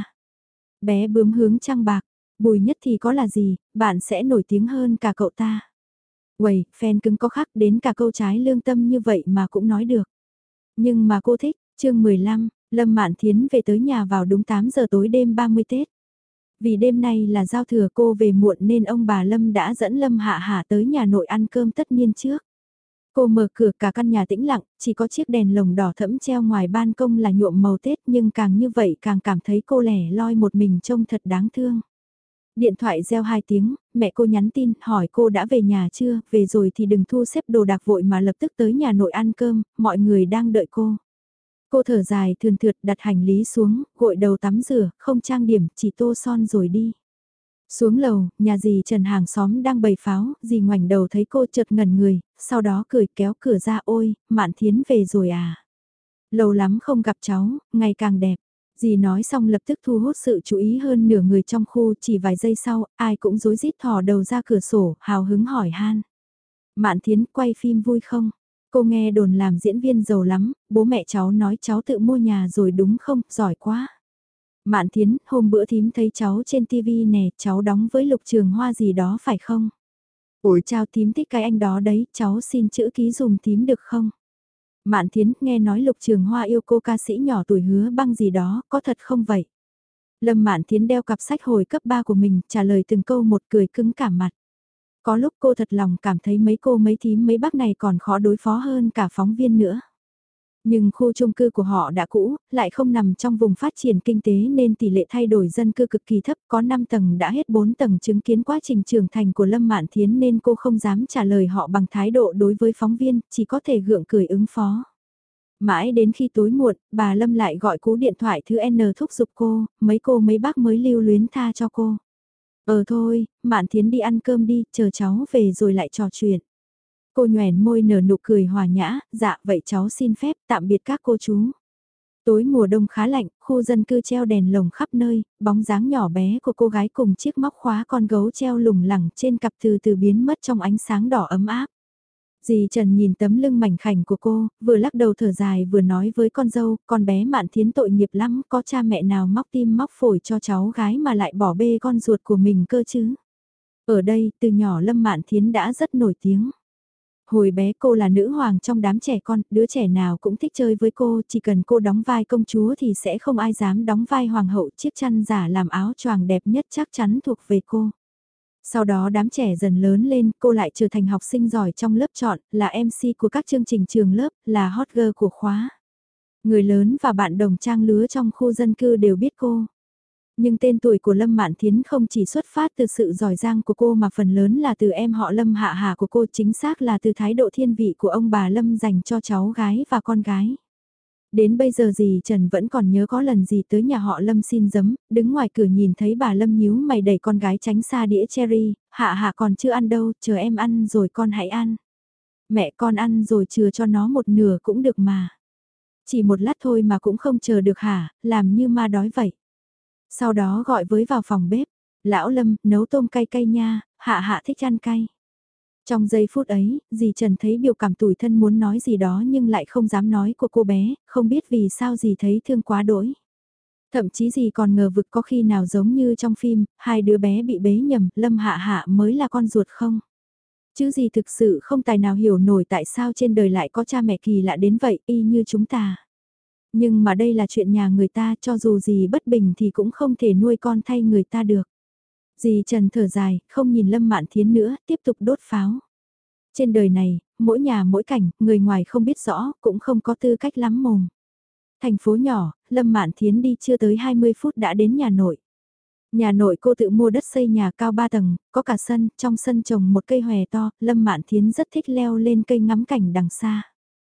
Bé bướm hướng trăng bạc, Bùi Nhất thì có là gì, bạn sẽ nổi tiếng hơn cả cậu ta. Uầy, fan cứng có khắc đến cả câu trái lương tâm như vậy mà cũng nói được. Nhưng mà cô thích, chương 15, Lâm Mạn Thiến về tới nhà vào đúng 8 giờ tối đêm 30 Tết. Vì đêm nay là giao thừa cô về muộn nên ông bà Lâm đã dẫn Lâm Hạ Hạ tới nhà nội ăn cơm tất niên trước. Cô mở cửa cả căn nhà tĩnh lặng, chỉ có chiếc đèn lồng đỏ thẫm treo ngoài ban công là nhuộm màu Tết nhưng càng như vậy càng cảm thấy cô lẻ loi một mình trông thật đáng thương. Điện thoại reo 2 tiếng, mẹ cô nhắn tin hỏi cô đã về nhà chưa, về rồi thì đừng thu xếp đồ đạc vội mà lập tức tới nhà nội ăn cơm, mọi người đang đợi cô. Cô thở dài thườn thượt đặt hành lý xuống, gội đầu tắm rửa, không trang điểm, chỉ tô son rồi đi. Xuống lầu, nhà dì Trần hàng xóm đang bày pháo, dì ngoảnh đầu thấy cô chợt ngẩn người, sau đó cười kéo cửa ra ôi, Mạn Thiến về rồi à. Lâu lắm không gặp cháu, ngày càng đẹp. Dì nói xong lập tức thu hút sự chú ý hơn nửa người trong khu, chỉ vài giây sau, ai cũng rối rít thò đầu ra cửa sổ, hào hứng hỏi han. Mạn Thiến quay phim vui không? Cô nghe đồn làm diễn viên giàu lắm, bố mẹ cháu nói cháu tự mua nhà rồi đúng không, giỏi quá. Mạn Thiến, hôm bữa thím thấy cháu trên TV nè, cháu đóng với Lục Trường Hoa gì đó phải không? ôi, Chào thím thích cái anh đó đấy, cháu xin chữ ký dùm thím được không? Mạn Thiến nghe nói Lục Trường Hoa yêu cô ca sĩ nhỏ tuổi Hứa Băng gì đó, có thật không vậy? Lâm Mạn Thiến đeo cặp sách hồi cấp 3 của mình, trả lời từng câu một cười cứng cả mặt. Có lúc cô thật lòng cảm thấy mấy cô mấy thím mấy bác này còn khó đối phó hơn cả phóng viên nữa. Nhưng khu chung cư của họ đã cũ, lại không nằm trong vùng phát triển kinh tế nên tỷ lệ thay đổi dân cư cực kỳ thấp, có 5 tầng đã hết 4 tầng chứng kiến quá trình trưởng thành của Lâm Mạn Thiến nên cô không dám trả lời họ bằng thái độ đối với phóng viên, chỉ có thể gượng cười ứng phó. Mãi đến khi tối muộn, bà Lâm lại gọi cú điện thoại thứ N thúc giục cô mấy bác mới lưu luyến tha cho cô. Thôi, Mạn Thiến đi ăn cơm đi, chờ cháu về rồi lại trò chuyện. Cô nhoẻn môi nở nụ cười hòa nhã, dạ vậy cháu xin phép tạm biệt các cô chú. Tối mùa đông khá lạnh, khu dân cư treo đèn lồng khắp nơi, bóng dáng nhỏ bé của cô gái cùng chiếc móc khóa con gấu treo lủng lẳng trên cặp từ từ biến mất trong ánh sáng đỏ ấm áp. Dì Trần nhìn tấm lưng mảnh khảnh của cô, vừa lắc đầu thở dài vừa nói với con dâu, con bé Mạn Thiến tội nghiệp lắm, có cha mẹ nào móc tim móc phổi cho cháu gái mà lại bỏ bê con ruột của mình cơ chứ. Ở đây, từ nhỏ Lâm Mạn Thiến đã rất nổi tiếng. Hồi bé cô là nữ hoàng trong đám trẻ con, đứa trẻ nào cũng thích chơi với cô, chỉ cần cô đóng vai công chúa thì sẽ không ai dám đóng vai hoàng hậu, chiếc chăn giả làm áo choàng đẹp nhất chắc chắn thuộc về cô. Sau đó đám trẻ dần lớn lên, cô lại trở thành học sinh giỏi trong lớp chọn, là MC của các chương trình trường lớp, là hot girl của khóa. Người lớn và bạn đồng trang lứa trong khu dân cư đều biết cô. Nhưng tên tuổi của Lâm Mạn Thiến không chỉ xuất phát từ sự giỏi giang của cô mà phần lớn là từ em họ Lâm Hạ Hà của cô, chính xác là từ thái độ thiên vị của ông bà Lâm dành cho cháu gái và con gái. Đến bây giờ dì Trần vẫn còn nhớ có lần dì tới nhà họ Lâm xin giấm, đứng ngoài cửa nhìn thấy bà Lâm nhíu mày đẩy con gái tránh xa đĩa cherry, Hạ Hạ còn chưa ăn đâu, chờ em ăn rồi con hãy ăn. Mẹ con ăn rồi chừa cho nó một nửa cũng được mà. Chỉ một lát thôi mà cũng không chờ được hả, làm như ma đói vậy. Sau đó gọi với vào phòng bếp, lão Lâm, nấu tôm cay cay nha, Hạ Hạ thích ăn cay. Trong giây phút ấy, dì Trần thấy biểu cảm tủi thân muốn nói gì đó nhưng lại không dám nói của cô bé, không biết vì sao dì thấy thương quá đỗi. Thậm chí dì còn ngờ vực có khi nào giống như trong phim, hai đứa bé bị bế nhầm, Lâm Hạ Hạ mới là con ruột không. Chứ dì thực sự không tài nào hiểu nổi tại sao trên đời lại có cha mẹ kỳ lạ đến vậy, y như chúng ta. Nhưng mà đây là chuyện nhà người ta, cho dù dì bất bình thì cũng không thể nuôi con thay người ta được. Dì Trần thở dài, không nhìn Lâm Mạn Thiến nữa, tiếp tục đốt pháo. Trên đời này, mỗi nhà mỗi cảnh, người ngoài không biết rõ, cũng không có tư cách lắm mồm. Thành phố nhỏ, Lâm Mạn Thiến đi chưa tới 20 phút đã đến nhà nội. Nhà nội cô tự mua đất xây nhà cao 3 tầng, có cả sân, trong sân trồng một cây hòe to, Lâm Mạn Thiến rất thích leo lên cây ngắm cảnh đằng xa.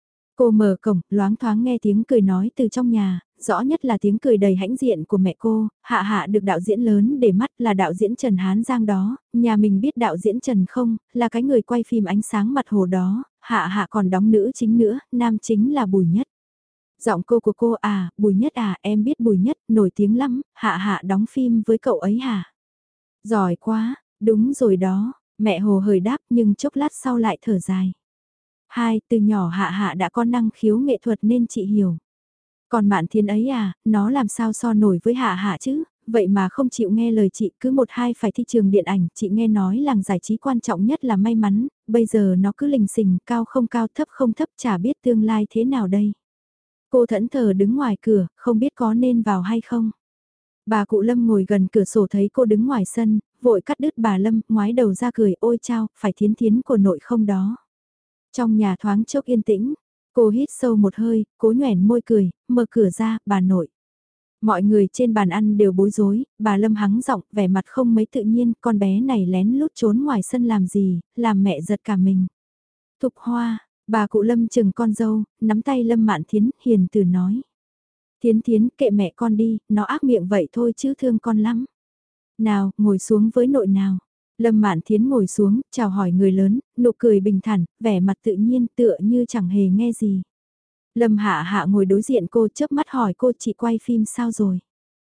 Cô mở cổng, loáng thoáng nghe tiếng cười nói từ trong nhà, rõ nhất là tiếng cười đầy hãnh diện của mẹ cô, Hạ Hạ được đạo diễn lớn để mắt là đạo diễn Trần Hán Giang đó, nhà mình biết đạo diễn Trần không, là cái người quay phim ánh sáng mặt hồ đó, Hạ Hạ còn đóng nữ chính nữa, nam chính là Bùi Nhất. Giọng của cô à, Bùi Nhất à, em biết Bùi Nhất, nổi tiếng lắm, Hạ Hạ đóng phim với cậu ấy hả? Giỏi quá, đúng rồi đó, mẹ hồ hởi đáp nhưng chốc lát sau lại thở dài. Hai, từ nhỏ Hạ Hạ đã có năng khiếu nghệ thuật nên chị hiểu. Còn Mạn Thiến ấy à, nó làm sao so nổi với Hạ Hạ chứ, vậy mà không chịu nghe lời chị, cứ một hai phải thi trường điện ảnh, chị nghe nói làng giải trí quan trọng nhất là may mắn, bây giờ nó cứ lình xình, cao không thấp chả biết tương lai thế nào đây. Cô thẫn thờ đứng ngoài cửa, không biết có nên vào hay không. Bà cụ Lâm ngồi gần cửa sổ thấy cô đứng ngoài sân, vội cắt đứt bà Lâm, ngoái đầu ra cười, ôi chao, phải Thiến Thiến của nội không đó. Trong nhà thoáng chốc yên tĩnh, cô hít sâu một hơi, cố nhoẻn môi cười, mở cửa ra, bà nội. Mọi người trên bàn ăn đều bối rối, bà Lâm hắng giọng, vẻ mặt không mấy tự nhiên, con bé này lén lút trốn ngoài sân làm gì, làm mẹ giật cả mình. Thục Hoa, bà cụ Lâm chừng con dâu, nắm tay Lâm Mạn Thiến, hiền từ nói. Thiến Thiến, kệ mẹ con đi, nó ác miệng vậy thôi chứ thương con lắm. Nào, ngồi xuống với nội nào. Lâm Mạn Thiến ngồi xuống, chào hỏi người lớn, nụ cười bình thản, vẻ mặt tự nhiên tựa như chẳng hề nghe gì. Lâm Hạ Hạ ngồi đối diện cô chớp mắt hỏi cô chị quay phim sao rồi.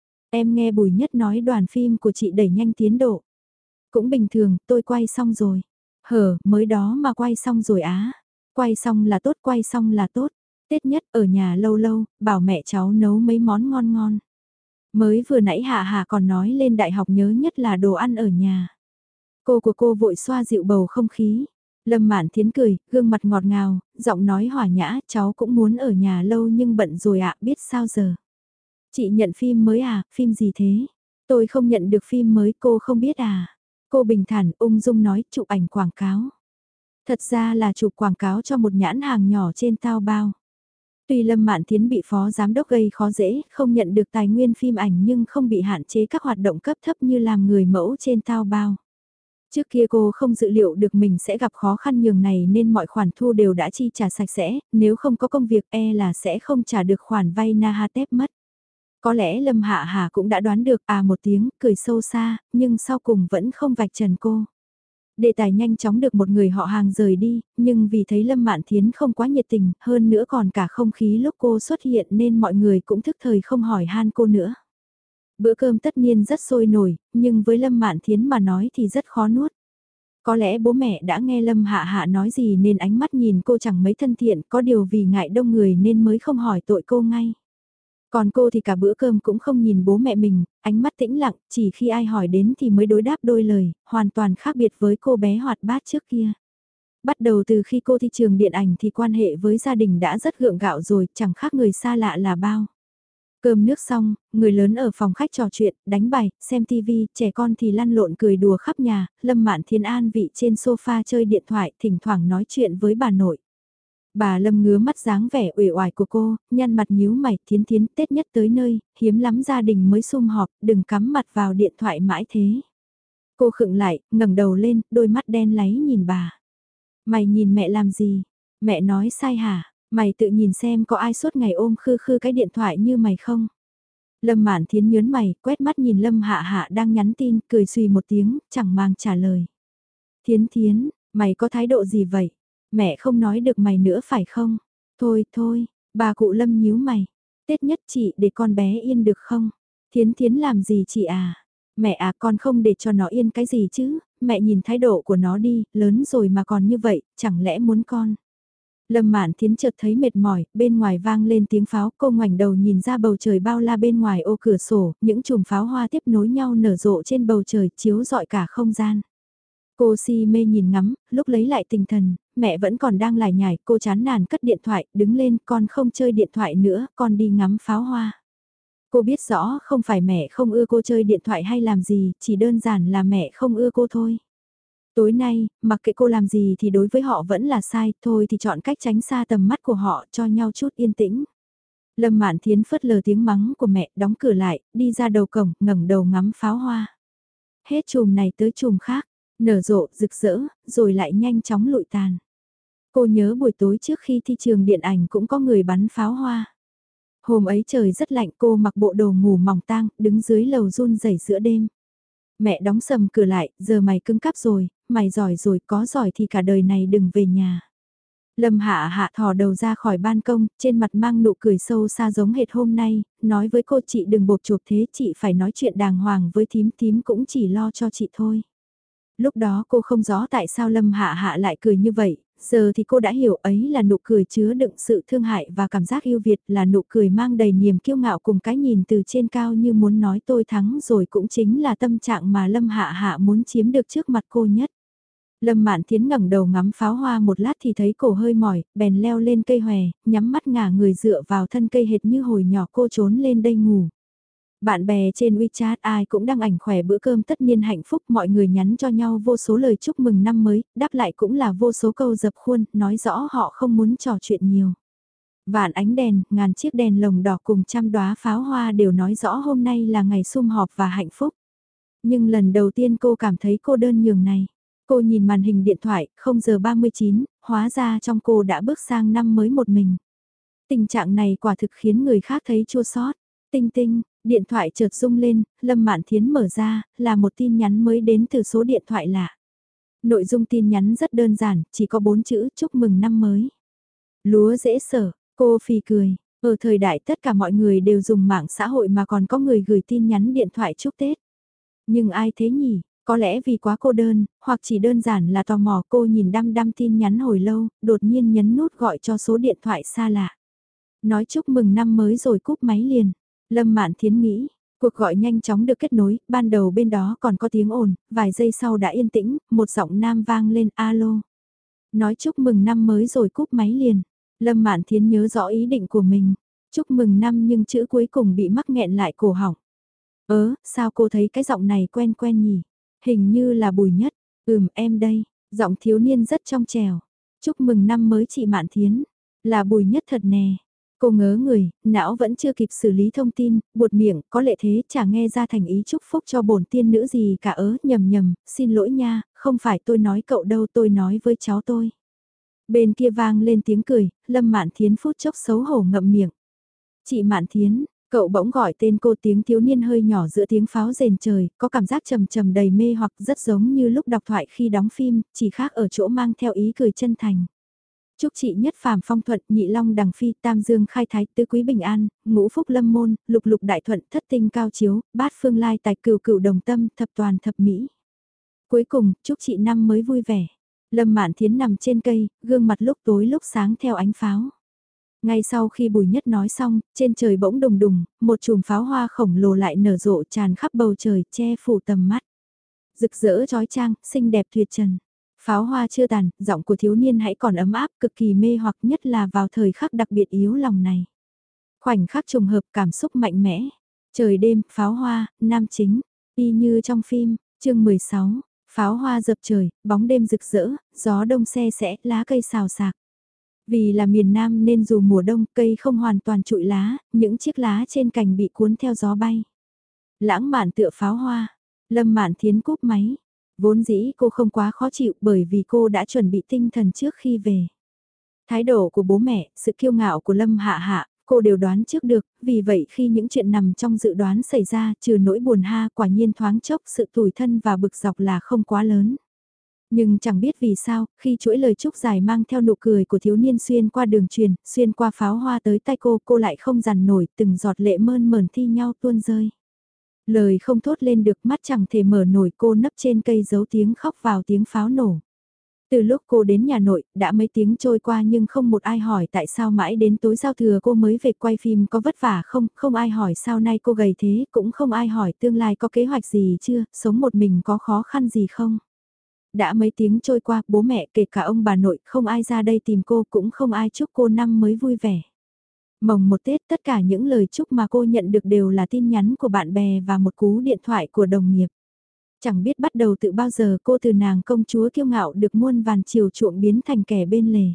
Em nghe Bùi Nhất nói đoàn phim của chị đẩy nhanh tiến độ. Cũng bình thường, tôi quay xong rồi. Mới đó mà quay xong rồi á. Quay xong là tốt, quay xong là tốt. Tết nhất ở nhà lâu lâu, bảo mẹ cháu nấu mấy món ngon ngon. Mới vừa nãy Hạ Hạ còn nói lên đại học nhớ nhất là đồ ăn ở nhà. Cô của cô vội xoa dịu bầu không khí. Lâm Mạn Thiến cười, gương mặt ngọt ngào, giọng nói hòa nhã, cháu cũng muốn ở nhà lâu nhưng bận rồi ạ, biết sao giờ. Chị nhận phim mới à, phim gì thế? Tôi không nhận được phim mới, cô không biết à? Cô bình thản, ung dung nói, chụp ảnh quảng cáo. Thật ra là chụp quảng cáo cho một nhãn hàng nhỏ trên Taobao. Tuy Lâm Mạn Thiến bị phó giám đốc gây khó dễ, không nhận được tài nguyên phim ảnh nhưng không bị hạn chế các hoạt động cấp thấp như làm người mẫu trên Taobao. Trước kia cô không dự liệu được mình sẽ gặp khó khăn nhường này nên mọi khoản thu đều đã chi trả sạch sẽ, nếu không có công việc là sẽ không trả được khoản vay Nahatep mất. Có lẽ Lâm Hạ Hà cũng đã đoán được một tiếng, cười sâu xa, nhưng sau cùng vẫn không vạch trần cô. Đề tài nhanh chóng được một người họ hàng rời đi, nhưng vì thấy Lâm Mạn Thiến không quá nhiệt tình, hơn nữa còn cả không khí lúc cô xuất hiện nên mọi người cũng thức thời không hỏi han cô nữa. Bữa cơm tất nhiên rất sôi nổi, nhưng với Lâm Mạn Thiến mà nói thì rất khó nuốt. Có lẽ bố mẹ đã nghe Lâm Hạ Hạ nói gì nên ánh mắt nhìn cô chẳng mấy thân thiện, có điều vì ngại đông người nên mới không hỏi tội cô ngay. Còn cô thì cả bữa cơm cũng không nhìn bố mẹ mình, ánh mắt tĩnh lặng, chỉ khi ai hỏi đến thì mới đối đáp đôi lời, hoàn toàn khác biệt với cô bé hoạt bát trước kia. Bắt đầu từ khi cô thi trường điện ảnh thì quan hệ với gia đình đã rất gượng gạo rồi, chẳng khác người xa lạ là bao. Cơm nước xong, người lớn ở phòng khách trò chuyện, đánh bài, xem tivi, trẻ con thì lăn lộn cười đùa khắp nhà, Lâm Mạn Thiến an vị trên sofa chơi điện thoại, thỉnh thoảng nói chuyện với bà nội. Bà Lâm ngứa mắt dáng vẻ uể oải của cô, nhăn mặt nhíu mày, Thiến Thiến, Tết nhất tới nơi, hiếm lắm gia đình mới sum họp, đừng cắm mặt vào điện thoại mãi thế. Cô khựng lại, ngẩng đầu lên, đôi mắt đen láy nhìn bà. Mày nhìn mẹ làm gì? Mẹ nói sai hả? Mày tự nhìn xem có ai suốt ngày ôm khư khư cái điện thoại như mày không? Lâm Mạn Thiến nhớn mày, quét mắt nhìn Lâm Hạ Hạ đang nhắn tin, cười xùy một tiếng, chẳng mang trả lời. Thiến Thiến, mày có thái độ gì vậy? Mẹ không nói được mày nữa phải không? Thôi thôi, bà cụ Lâm nhíu mày. Tết nhất chị để con bé yên được không? Thiến Thiến làm gì chị à? Mẹ à, con không để cho nó yên cái gì chứ? Mẹ nhìn thái độ của nó đi, lớn rồi mà còn như vậy, chẳng lẽ muốn con? Lâm Mạn Thiến chợt thấy mệt mỏi, bên ngoài vang lên tiếng pháo, cô ngoảnh đầu nhìn ra bầu trời bao la bên ngoài ô cửa sổ, những chùm pháo hoa tiếp nối nhau nở rộ trên bầu trời, chiếu rọi cả không gian. Cô si mê nhìn ngắm, lúc lấy lại tinh thần, mẹ vẫn còn đang lải nhải, cô chán nản cất điện thoại, đứng lên, con không chơi điện thoại nữa, con đi ngắm pháo hoa. Cô biết rõ không phải mẹ không ưa cô chơi điện thoại hay làm gì, chỉ đơn giản là mẹ không ưa cô thôi. Tối nay, mặc kệ cô làm gì thì đối với họ vẫn là sai, thôi thì chọn cách tránh xa tầm mắt của họ cho nhau chút yên tĩnh. Lâm Mạn Thiến phớt lờ tiếng mắng của mẹ, đóng cửa lại, đi ra đầu cổng, ngẩng đầu ngắm pháo hoa. Hết chùm này tới chùm khác, nở rộ, rực rỡ, rồi lại nhanh chóng lụi tàn. Cô nhớ buổi tối trước khi thi trường điện ảnh cũng có người bắn pháo hoa. Hôm ấy trời rất lạnh, cô mặc bộ đồ ngủ mỏng tang, đứng dưới lầu run rẩy giữa đêm. Mẹ đóng sầm cửa lại, giờ mày cứng cáp rồi, mày giỏi rồi, có giỏi thì cả đời này đừng về nhà. Lâm Hạ Hạ thò đầu ra khỏi ban công, trên mặt mang nụ cười sâu xa giống hệt hôm nay, nói với cô chị đừng bột chộp thế, chị phải nói chuyện đàng hoàng với thím, thím cũng chỉ lo cho chị thôi. Lúc đó cô không rõ tại sao Lâm Hạ Hạ lại cười như vậy, giờ thì cô đã hiểu ấy là nụ cười chứa đựng sự thương hại và cảm giác yêu Việt, là nụ cười mang đầy niềm kiêu ngạo cùng cái nhìn từ trên cao như muốn nói tôi thắng rồi, cũng chính là tâm trạng mà Lâm Hạ Hạ muốn chiếm được trước mặt cô nhất. Lâm Mạn Thiến ngẩng đầu ngắm pháo hoa một lát thì thấy cổ hơi mỏi, bèn leo lên cây hòe, nhắm mắt ngả người dựa vào thân cây hệt như hồi nhỏ cô trốn lên đây ngủ. Bạn bè trên WeChat ai cũng đăng ảnh khỏe bữa cơm tất niên hạnh phúc, mọi người nhắn cho nhau vô số lời chúc mừng năm mới, đáp lại cũng là vô số câu dập khuôn, nói rõ họ không muốn trò chuyện nhiều. Vạn ánh đèn, ngàn chiếc đèn lồng đỏ cùng trăm đóa pháo hoa đều nói rõ hôm nay là ngày sum họp và hạnh phúc. Nhưng lần đầu tiên cô cảm thấy cô đơn nhường này. Cô nhìn màn hình điện thoại, 0 giờ 39, hóa ra trong cô đã bước sang năm mới một mình. Tình trạng này quả thực khiến người khác thấy chua xót. Tinh tinh, điện thoại chợt rung lên, Lâm Mạn Thiến mở ra, là một tin nhắn mới đến từ số điện thoại lạ. Nội dung tin nhắn rất đơn giản, chỉ có 4 chữ chúc mừng năm mới. Lúa dễ sở, cô phì cười, ở thời đại tất cả mọi người đều dùng mạng xã hội mà còn có người gửi tin nhắn điện thoại chúc Tết. Nhưng ai thế nhỉ? Có lẽ vì quá cô đơn, hoặc chỉ đơn giản là tò mò, cô nhìn đăm đăm tin nhắn hồi lâu, đột nhiên nhấn nút gọi cho số điện thoại xa lạ. Nói chúc mừng năm mới rồi cúp máy liền. Lâm Mạn Thiến nghĩ, Cuộc gọi nhanh chóng được kết nối, ban đầu bên đó còn có tiếng ồn, vài giây sau đã yên tĩnh, một giọng nam vang lên alo. Nói chúc mừng năm mới rồi cúp máy liền. Lâm Mạn Thiến nhớ rõ ý định của mình. Chúc mừng năm nhưng chữ cuối cùng bị mắc nghẹn lại cổ họng. Sao cô thấy cái giọng này quen quen nhỉ? Hình như là Bùi Nhất. Em đây. Giọng thiếu niên rất trong trẻo. Chúc mừng năm mới chị Mạn Thiến. Là Bùi Nhất thật nè. Cô ngớ người, não vẫn chưa kịp xử lý thông tin, buột miệng, có lệ thế chả nghe ra thành ý chúc phúc cho bổn tiên nữ gì cả nhầm, xin lỗi nha, không phải tôi nói cậu đâu, tôi nói với cháu tôi. Bên kia vang lên tiếng cười, Lâm Mạn Thiến phút chốc xấu hổ ngậm miệng. Chị Mạn Thiến, cậu bỗng gọi tên cô, tiếng thiếu niên hơi nhỏ giữa tiếng pháo rền trời, có cảm giác trầm trầm đầy mê hoặc rất giống như lúc đọc thoại khi đóng phim, chỉ khác ở chỗ mang theo ý cười chân thành. Chúc chị nhất phàm phong thuận, nhị long đằng phi, tam dương khai thái, tứ quý bình an, ngũ phúc lâm môn, lục lục đại thuận, thất tinh cao chiếu, bát phương lai tài cửu cửu đồng tâm, thập toàn thập mỹ. Cuối cùng, chúc chị năm mới vui vẻ. Lâm Mạn Thiến nằm trên cây, gương mặt lúc tối lúc sáng theo ánh pháo. Ngay sau khi Bùi Nhất nói xong, trên trời bỗng đùng đùng, một chùm pháo hoa khổng lồ lại nở rộ tràn khắp bầu trời, che phủ tầm mắt. Rực rỡ chói chang, xinh đẹp tuyệt trần. Pháo hoa chưa tàn, giọng của thiếu niên hãy còn ấm áp, cực kỳ mê hoặc, nhất là vào thời khắc đặc biệt yếu lòng này. Khoảnh khắc trùng hợp, cảm xúc mạnh mẽ. Trời đêm, pháo hoa, nam chính, y như trong phim, chương 16, pháo hoa dập trời, bóng đêm rực rỡ, gió đông se sẽ, lá cây xào xạc. Vì là miền Nam nên dù mùa đông cây không hoàn toàn trụi lá, những chiếc lá trên cành bị cuốn theo gió bay. Lãng mạn tựa pháo hoa, Lâm Mạn Thiến cúp máy. Vốn dĩ cô không quá khó chịu bởi vì cô đã chuẩn bị tinh thần trước khi về. Thái độ của bố mẹ, sự kiêu ngạo của Lâm Hạ Hạ, cô đều đoán trước được, vì vậy khi những chuyện nằm trong dự đoán xảy ra, trừ nỗi buồn ha, quả nhiên thoáng chốc sự tủi thân và bực dọc là không quá lớn. Nhưng chẳng biết vì sao, khi chuỗi lời chúc dài mang theo nụ cười của thiếu niên xuyên qua đường truyền, xuyên qua pháo hoa tới tay cô lại không dằn nổi, từng giọt lệ mơn mởn thi nhau tuôn rơi. Lời không thốt lên được, mắt chẳng thể mở nổi, cô nấp trên cây giấu tiếng khóc vào tiếng pháo nổ. Từ lúc cô đến nhà nội, đã mấy tiếng trôi qua nhưng không một ai hỏi tại sao mãi đến tối giao thừa cô mới về quay phim có vất vả không, không ai hỏi sao nay cô gầy thế, cũng không ai hỏi tương lai có kế hoạch gì chưa, sống một mình có khó khăn gì không. Đã mấy tiếng trôi qua, bố mẹ kể cả ông bà nội, không ai ra đây tìm cô, cũng không ai chúc cô năm mới vui vẻ. Mồng một Tết, tất cả những lời chúc mà cô nhận được đều là tin nhắn của bạn bè và một cú điện thoại của đồng nghiệp. Chẳng biết bắt đầu từ bao giờ cô từ nàng công chúa kiêu ngạo được muôn vàn chiều chuộng biến thành kẻ bên lề.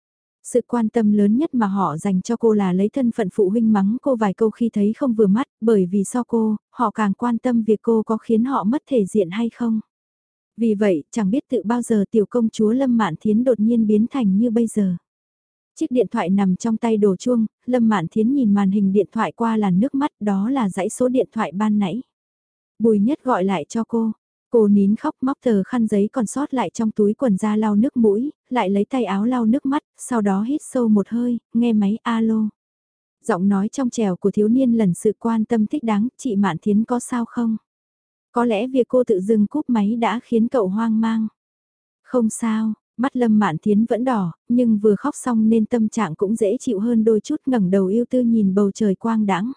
Sự quan tâm lớn nhất mà họ dành cho cô là lấy thân phận phụ huynh mắng cô vài câu khi thấy không vừa mắt, bởi vì so cô, họ càng quan tâm việc cô có khiến họ mất thể diện hay không. Vì vậy, chẳng biết từ bao giờ tiểu công chúa Lâm Mạn Thiến đột nhiên biến thành như bây giờ. Chiếc điện thoại nằm trong tay đổ chuông, Lâm Mạn Thiến nhìn màn hình điện thoại qua làn nước mắt, đó là dãy số điện thoại ban nãy. Bùi Nhất gọi lại cho cô nín khóc móc tờ khăn giấy còn sót lại trong túi quần ra lau nước mũi, lại lấy tay áo lau nước mắt, sau đó hít sâu một hơi, nghe máy alo. Giọng nói trong trẻo của thiếu niên lần sự quan tâm thích đáng, chị Mạn Thiến có sao không? Có lẽ việc cô tự dưng cúp máy đã khiến cậu hoang mang. Không sao, mắt Lâm Mạn Thiến vẫn đỏ, nhưng vừa khóc xong nên tâm trạng cũng dễ chịu hơn đôi chút, ngẩng đầu yêu tư nhìn bầu trời quang đãng.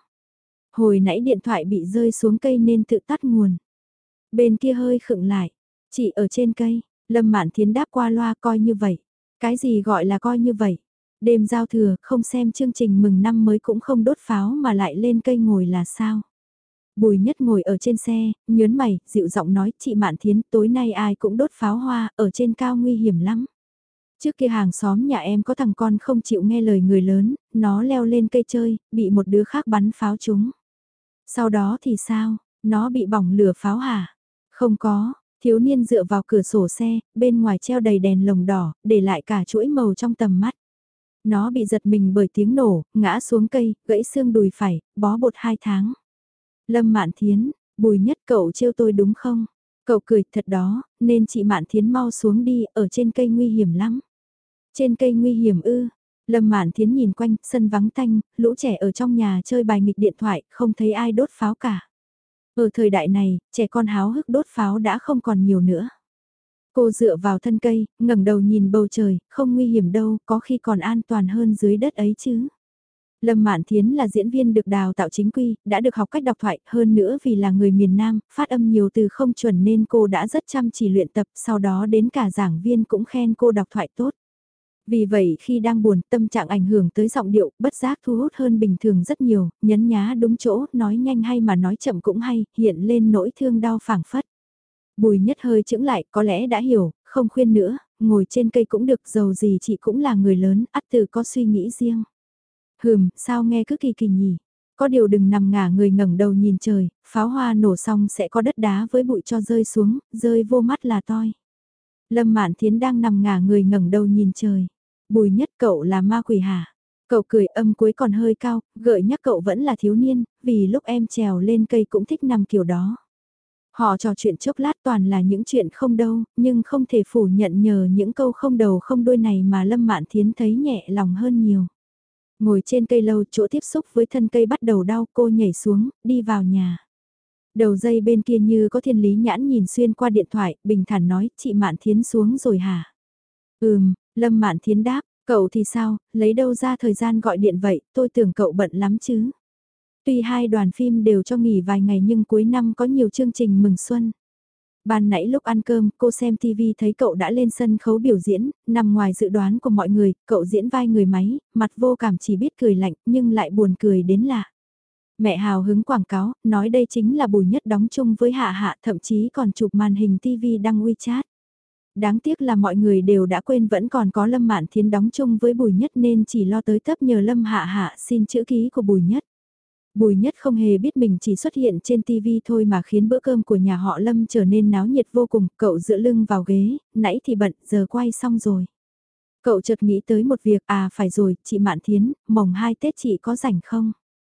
Hồi nãy điện thoại bị rơi xuống cây nên tự tắt nguồn. Bên kia hơi khựng lại, chị ở trên cây, Lâm Mạn Thiến đáp qua loa coi như vậy. Cái gì gọi là coi như vậy? Đêm giao thừa, không xem chương trình mừng năm mới cũng không đốt pháo mà lại lên cây ngồi là sao? Bùi Nhất ngồi ở trên xe, nhớn mày, dịu giọng nói, chị Mạn Thiến, tối nay ai cũng đốt pháo hoa, ở trên cao nguy hiểm lắm. Trước kia hàng xóm nhà em có thằng con không chịu nghe lời người lớn, nó leo lên cây chơi, bị một đứa khác bắn pháo trúng. Sau đó thì sao, nó bị bỏng lửa pháo hả? Không có, thiếu niên dựa vào cửa sổ xe, bên ngoài treo đầy đèn lồng đỏ, để lại cả chuỗi màu trong tầm mắt. Nó bị giật mình bởi tiếng nổ, ngã xuống cây, gãy xương đùi phải, bó bột 2 tháng. Lâm Mạn Thiến, Bùi Nhất cậu trêu tôi đúng không? Cậu cười thật đó, nên chị Mạn Thiến mau xuống đi, ở trên cây nguy hiểm lắm. Trên cây nguy hiểm ư? Lâm Mạn Thiến nhìn quanh, sân vắng tanh, lũ trẻ ở trong nhà chơi bài nghịch điện thoại, không thấy ai đốt pháo cả. Ở thời đại này, trẻ con háo hức đốt pháo đã không còn nhiều nữa. Cô dựa vào thân cây, ngẩng đầu nhìn bầu trời, không nguy hiểm đâu, có khi còn an toàn hơn dưới đất ấy chứ. Lâm Mạn Thiến là diễn viên được đào tạo chính quy, đã được học cách đọc thoại, hơn nữa vì là người miền Nam, phát âm nhiều từ không chuẩn nên cô đã rất chăm chỉ luyện tập, sau đó đến cả giảng viên cũng khen cô đọc thoại tốt. Vì vậy khi đang buồn, tâm trạng ảnh hưởng tới giọng điệu, bất giác thu hút hơn bình thường rất nhiều, nhấn nhá đúng chỗ, nói nhanh hay mà nói chậm cũng hay, hiện lên nỗi thương đau phảng phất. Bùi Nhất hơi chững lại, có lẽ đã hiểu, không khuyên nữa, ngồi trên cây cũng được, dầu gì chị cũng là người lớn, ắt tự có suy nghĩ riêng. Sao nghe cứ kỳ kỳ nhỉ? Có điều đừng nằm ngả người ngẩng đầu nhìn trời, pháo hoa nổ xong sẽ có đất đá với bụi cho rơi xuống, rơi vô mắt là toi. Lâm Mạn Thiến đang nằm ngả người ngẩng đầu nhìn trời. Bùi Nhất, cậu là ma quỷ hả? Cậu cười, âm cuối còn hơi cao, gợi nhắc cậu vẫn là thiếu niên, vì lúc em trèo lên cây cũng thích nằm kiểu đó. Họ trò chuyện chốc lát toàn là những chuyện không đâu, nhưng không thể phủ nhận nhờ những câu không đầu không đuôi này mà Lâm Mạn Thiến thấy nhẹ lòng hơn nhiều. Ngồi trên cây lâu, chỗ tiếp xúc với thân cây bắt đầu đau, cô nhảy xuống, đi vào nhà. Đầu dây bên kia như có Thiên Lý Nhãn nhìn xuyên qua điện thoại, bình thản nói, chị Mạn Thiến xuống rồi hả? Lâm Mạn Thiến đáp, cậu thì sao, lấy đâu ra thời gian gọi điện vậy, tôi tưởng cậu bận lắm chứ. Tuy hai đoàn phim đều cho nghỉ vài ngày nhưng cuối năm có nhiều chương trình mừng xuân. Ban nãy lúc ăn cơm, cô xem TV thấy cậu đã lên sân khấu biểu diễn, nằm ngoài dự đoán của mọi người, cậu diễn vai người máy, mặt vô cảm chỉ biết cười lạnh nhưng lại buồn cười đến lạ. Mẹ hào hứng quảng cáo, nói đây chính là Bùi Nhất đóng chung với Hạ Hạ, thậm chí còn chụp màn hình TV đăng WeChat. Đáng tiếc là mọi người đều đã quên vẫn còn có Lâm Mạn Thiến đóng chung với Bùi Nhất nên chỉ lo tới tấp nhờ Lâm Hạ Hạ xin chữ ký của Bùi Nhất. Bùi Nhất không hề biết mình chỉ xuất hiện trên TV thôi mà khiến bữa cơm của nhà họ Lâm trở nên náo nhiệt vô cùng, cậu dựa lưng vào ghế, nãy thì bận, giờ quay xong rồi. Cậu chợt nghĩ tới một việc, phải rồi, chị Mạn Thiến, mồng 2 Tết chị có rảnh không?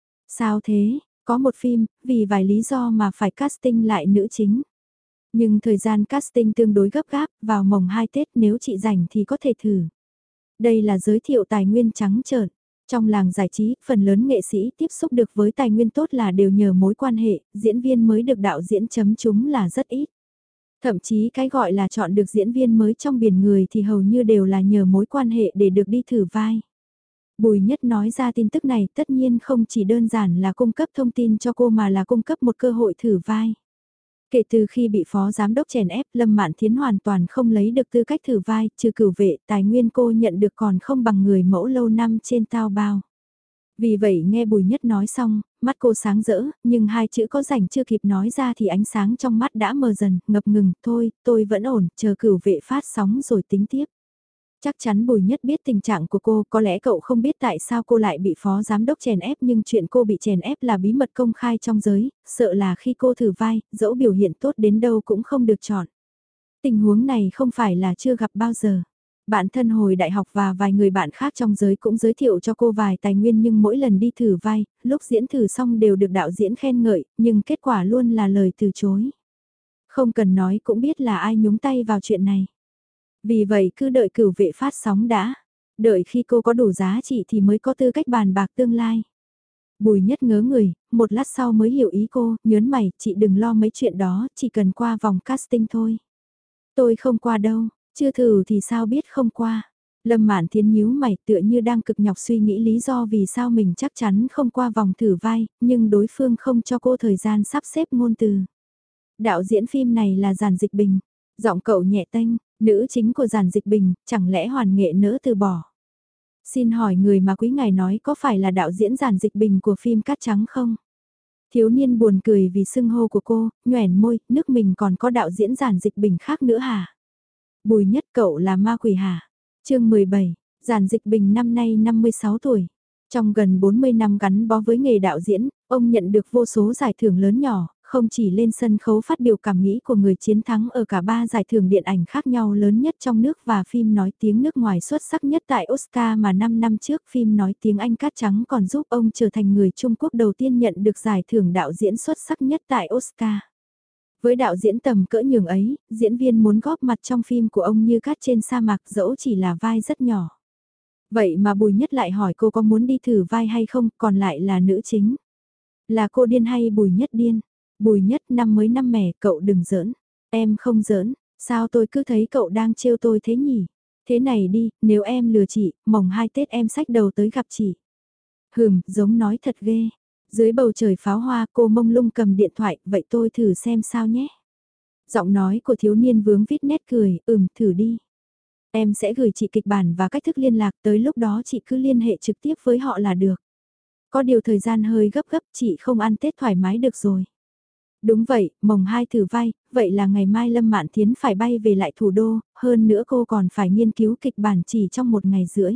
Sao thế, có một phim, vì vài lý do mà phải casting lại nữ chính. Nhưng thời gian casting tương đối gấp gáp, vào mồng 2 Tết nếu chị rảnh thì có thể thử. Đây là giới thiệu tài nguyên trắng trợn. Trong làng giải trí, phần lớn nghệ sĩ tiếp xúc được với tài nguyên tốt là đều nhờ mối quan hệ, diễn viên mới được đạo diễn chấm chúng là rất ít. Thậm chí cái gọi là chọn được diễn viên mới trong biển người thì hầu như đều là nhờ mối quan hệ để được đi thử vai. Bùi Nhất nói ra tin tức này tất nhiên không chỉ đơn giản là cung cấp thông tin cho cô mà là cung cấp một cơ hội thử vai. Kể từ khi bị phó giám đốc chèn ép, Lâm Mạn Thiến hoàn toàn không lấy được tư cách thử vai, trừ cửu vệ, tài nguyên cô nhận được còn không bằng người mẫu lâu năm trên tao bao. Vì vậy nghe Bùi Nhất nói xong, mắt cô sáng rỡ, nhưng hai chữ có rảnh chưa kịp nói ra thì ánh sáng trong mắt đã mờ dần, ngập ngừng, thôi, tôi vẫn ổn, chờ cửu vệ phát sóng rồi tính tiếp. Chắc chắn Bùi Nhất biết tình trạng của cô, có lẽ cậu không biết tại sao cô lại bị phó giám đốc chèn ép nhưng chuyện cô bị chèn ép là bí mật công khai trong giới, sợ là khi cô thử vai, dẫu biểu hiện tốt đến đâu cũng không được chọn. Tình huống này không phải là chưa gặp bao giờ. Bạn thân hồi đại học và vài người bạn khác trong giới cũng giới thiệu cho cô vài tài nguyên nhưng mỗi lần đi thử vai, lúc diễn thử xong đều được đạo diễn khen ngợi, nhưng kết quả luôn là lời từ chối. Không cần nói cũng biết là ai nhúng tay vào chuyện này. Vì vậy cứ đợi cửu vệ phát sóng đã. Đợi khi cô có đủ giá trị thì mới có tư cách bàn bạc tương lai. Bùi Nhất ngớ người, một lát sau mới hiểu ý cô, nhớn mày, chị đừng lo mấy chuyện đó, chỉ cần qua vòng casting thôi. Tôi không qua đâu, chưa thử thì sao biết không qua. Lâm Mạn Thiến nhíu mày tựa như đang cực nhọc suy nghĩ lý do vì sao mình chắc chắn không qua vòng thử vai, nhưng đối phương không cho cô thời gian sắp xếp ngôn từ. Đạo diễn phim này là Giản Dịch Bình. Giọng cậu nhẹ tênh, nữ chính của Giản Dịch Bình, chẳng lẽ Hoàn Nghệ nỡ từ bỏ. Xin hỏi người mà quý ngài nói có phải là đạo diễn Giản Dịch Bình của phim Cát Trắng không? Thiếu niên buồn cười vì xưng hô của cô, nhoẻn môi, nước mình còn có đạo diễn Giản Dịch Bình khác nữa hả? Bùi Nhất, cậu là ma quỷ hả? Chương 17, Giản Dịch Bình năm nay 56 tuổi. Trong gần 40 năm gắn bó với nghề đạo diễn, ông nhận được vô số giải thưởng lớn nhỏ, không chỉ lên sân khấu phát biểu cảm nghĩ của người chiến thắng ở cả 3 giải thưởng điện ảnh khác nhau lớn nhất trong nước và phim nói tiếng nước ngoài xuất sắc nhất tại Oscar mà 5 năm trước phim nói tiếng Anh Cát Trắng còn giúp ông trở thành người Trung Quốc đầu tiên nhận được giải thưởng đạo diễn xuất sắc nhất tại Oscar. Với đạo diễn tầm cỡ nhường ấy, diễn viên muốn góp mặt trong phim của ông như cát trên sa mạc dẫu chỉ là vai rất nhỏ. Vậy mà Bùi Nhất lại hỏi cô có muốn đi thử vai hay không, còn lại là nữ chính. Là cô điên hay Bùi Nhất điên? Bùi Nhất, năm mới năm mẻ, cậu đừng giỡn. Em không giỡn, sao tôi cứ thấy cậu đang trêu tôi thế nhỉ? Thế này đi, nếu em lừa chị, mồng 2 Tết em xách đầu tới gặp chị. Giống nói thật ghê. Dưới bầu trời pháo hoa cô mông lung cầm điện thoại, vậy tôi thử xem sao nhé. Giọng nói của thiếu niên vướng vít nét cười, thử đi. Em sẽ gửi chị kịch bản và cách thức liên lạc, tới lúc đó chị cứ liên hệ trực tiếp với họ là được. Có điều thời gian hơi gấp gấp, chị không ăn Tết thoải mái được rồi. Đúng vậy, mồng 2 thử vai, vậy là ngày mai Lâm Mạn Thiến phải bay về lại thủ đô, hơn nữa cô còn phải nghiên cứu kịch bản chỉ trong 1 ngày rưỡi.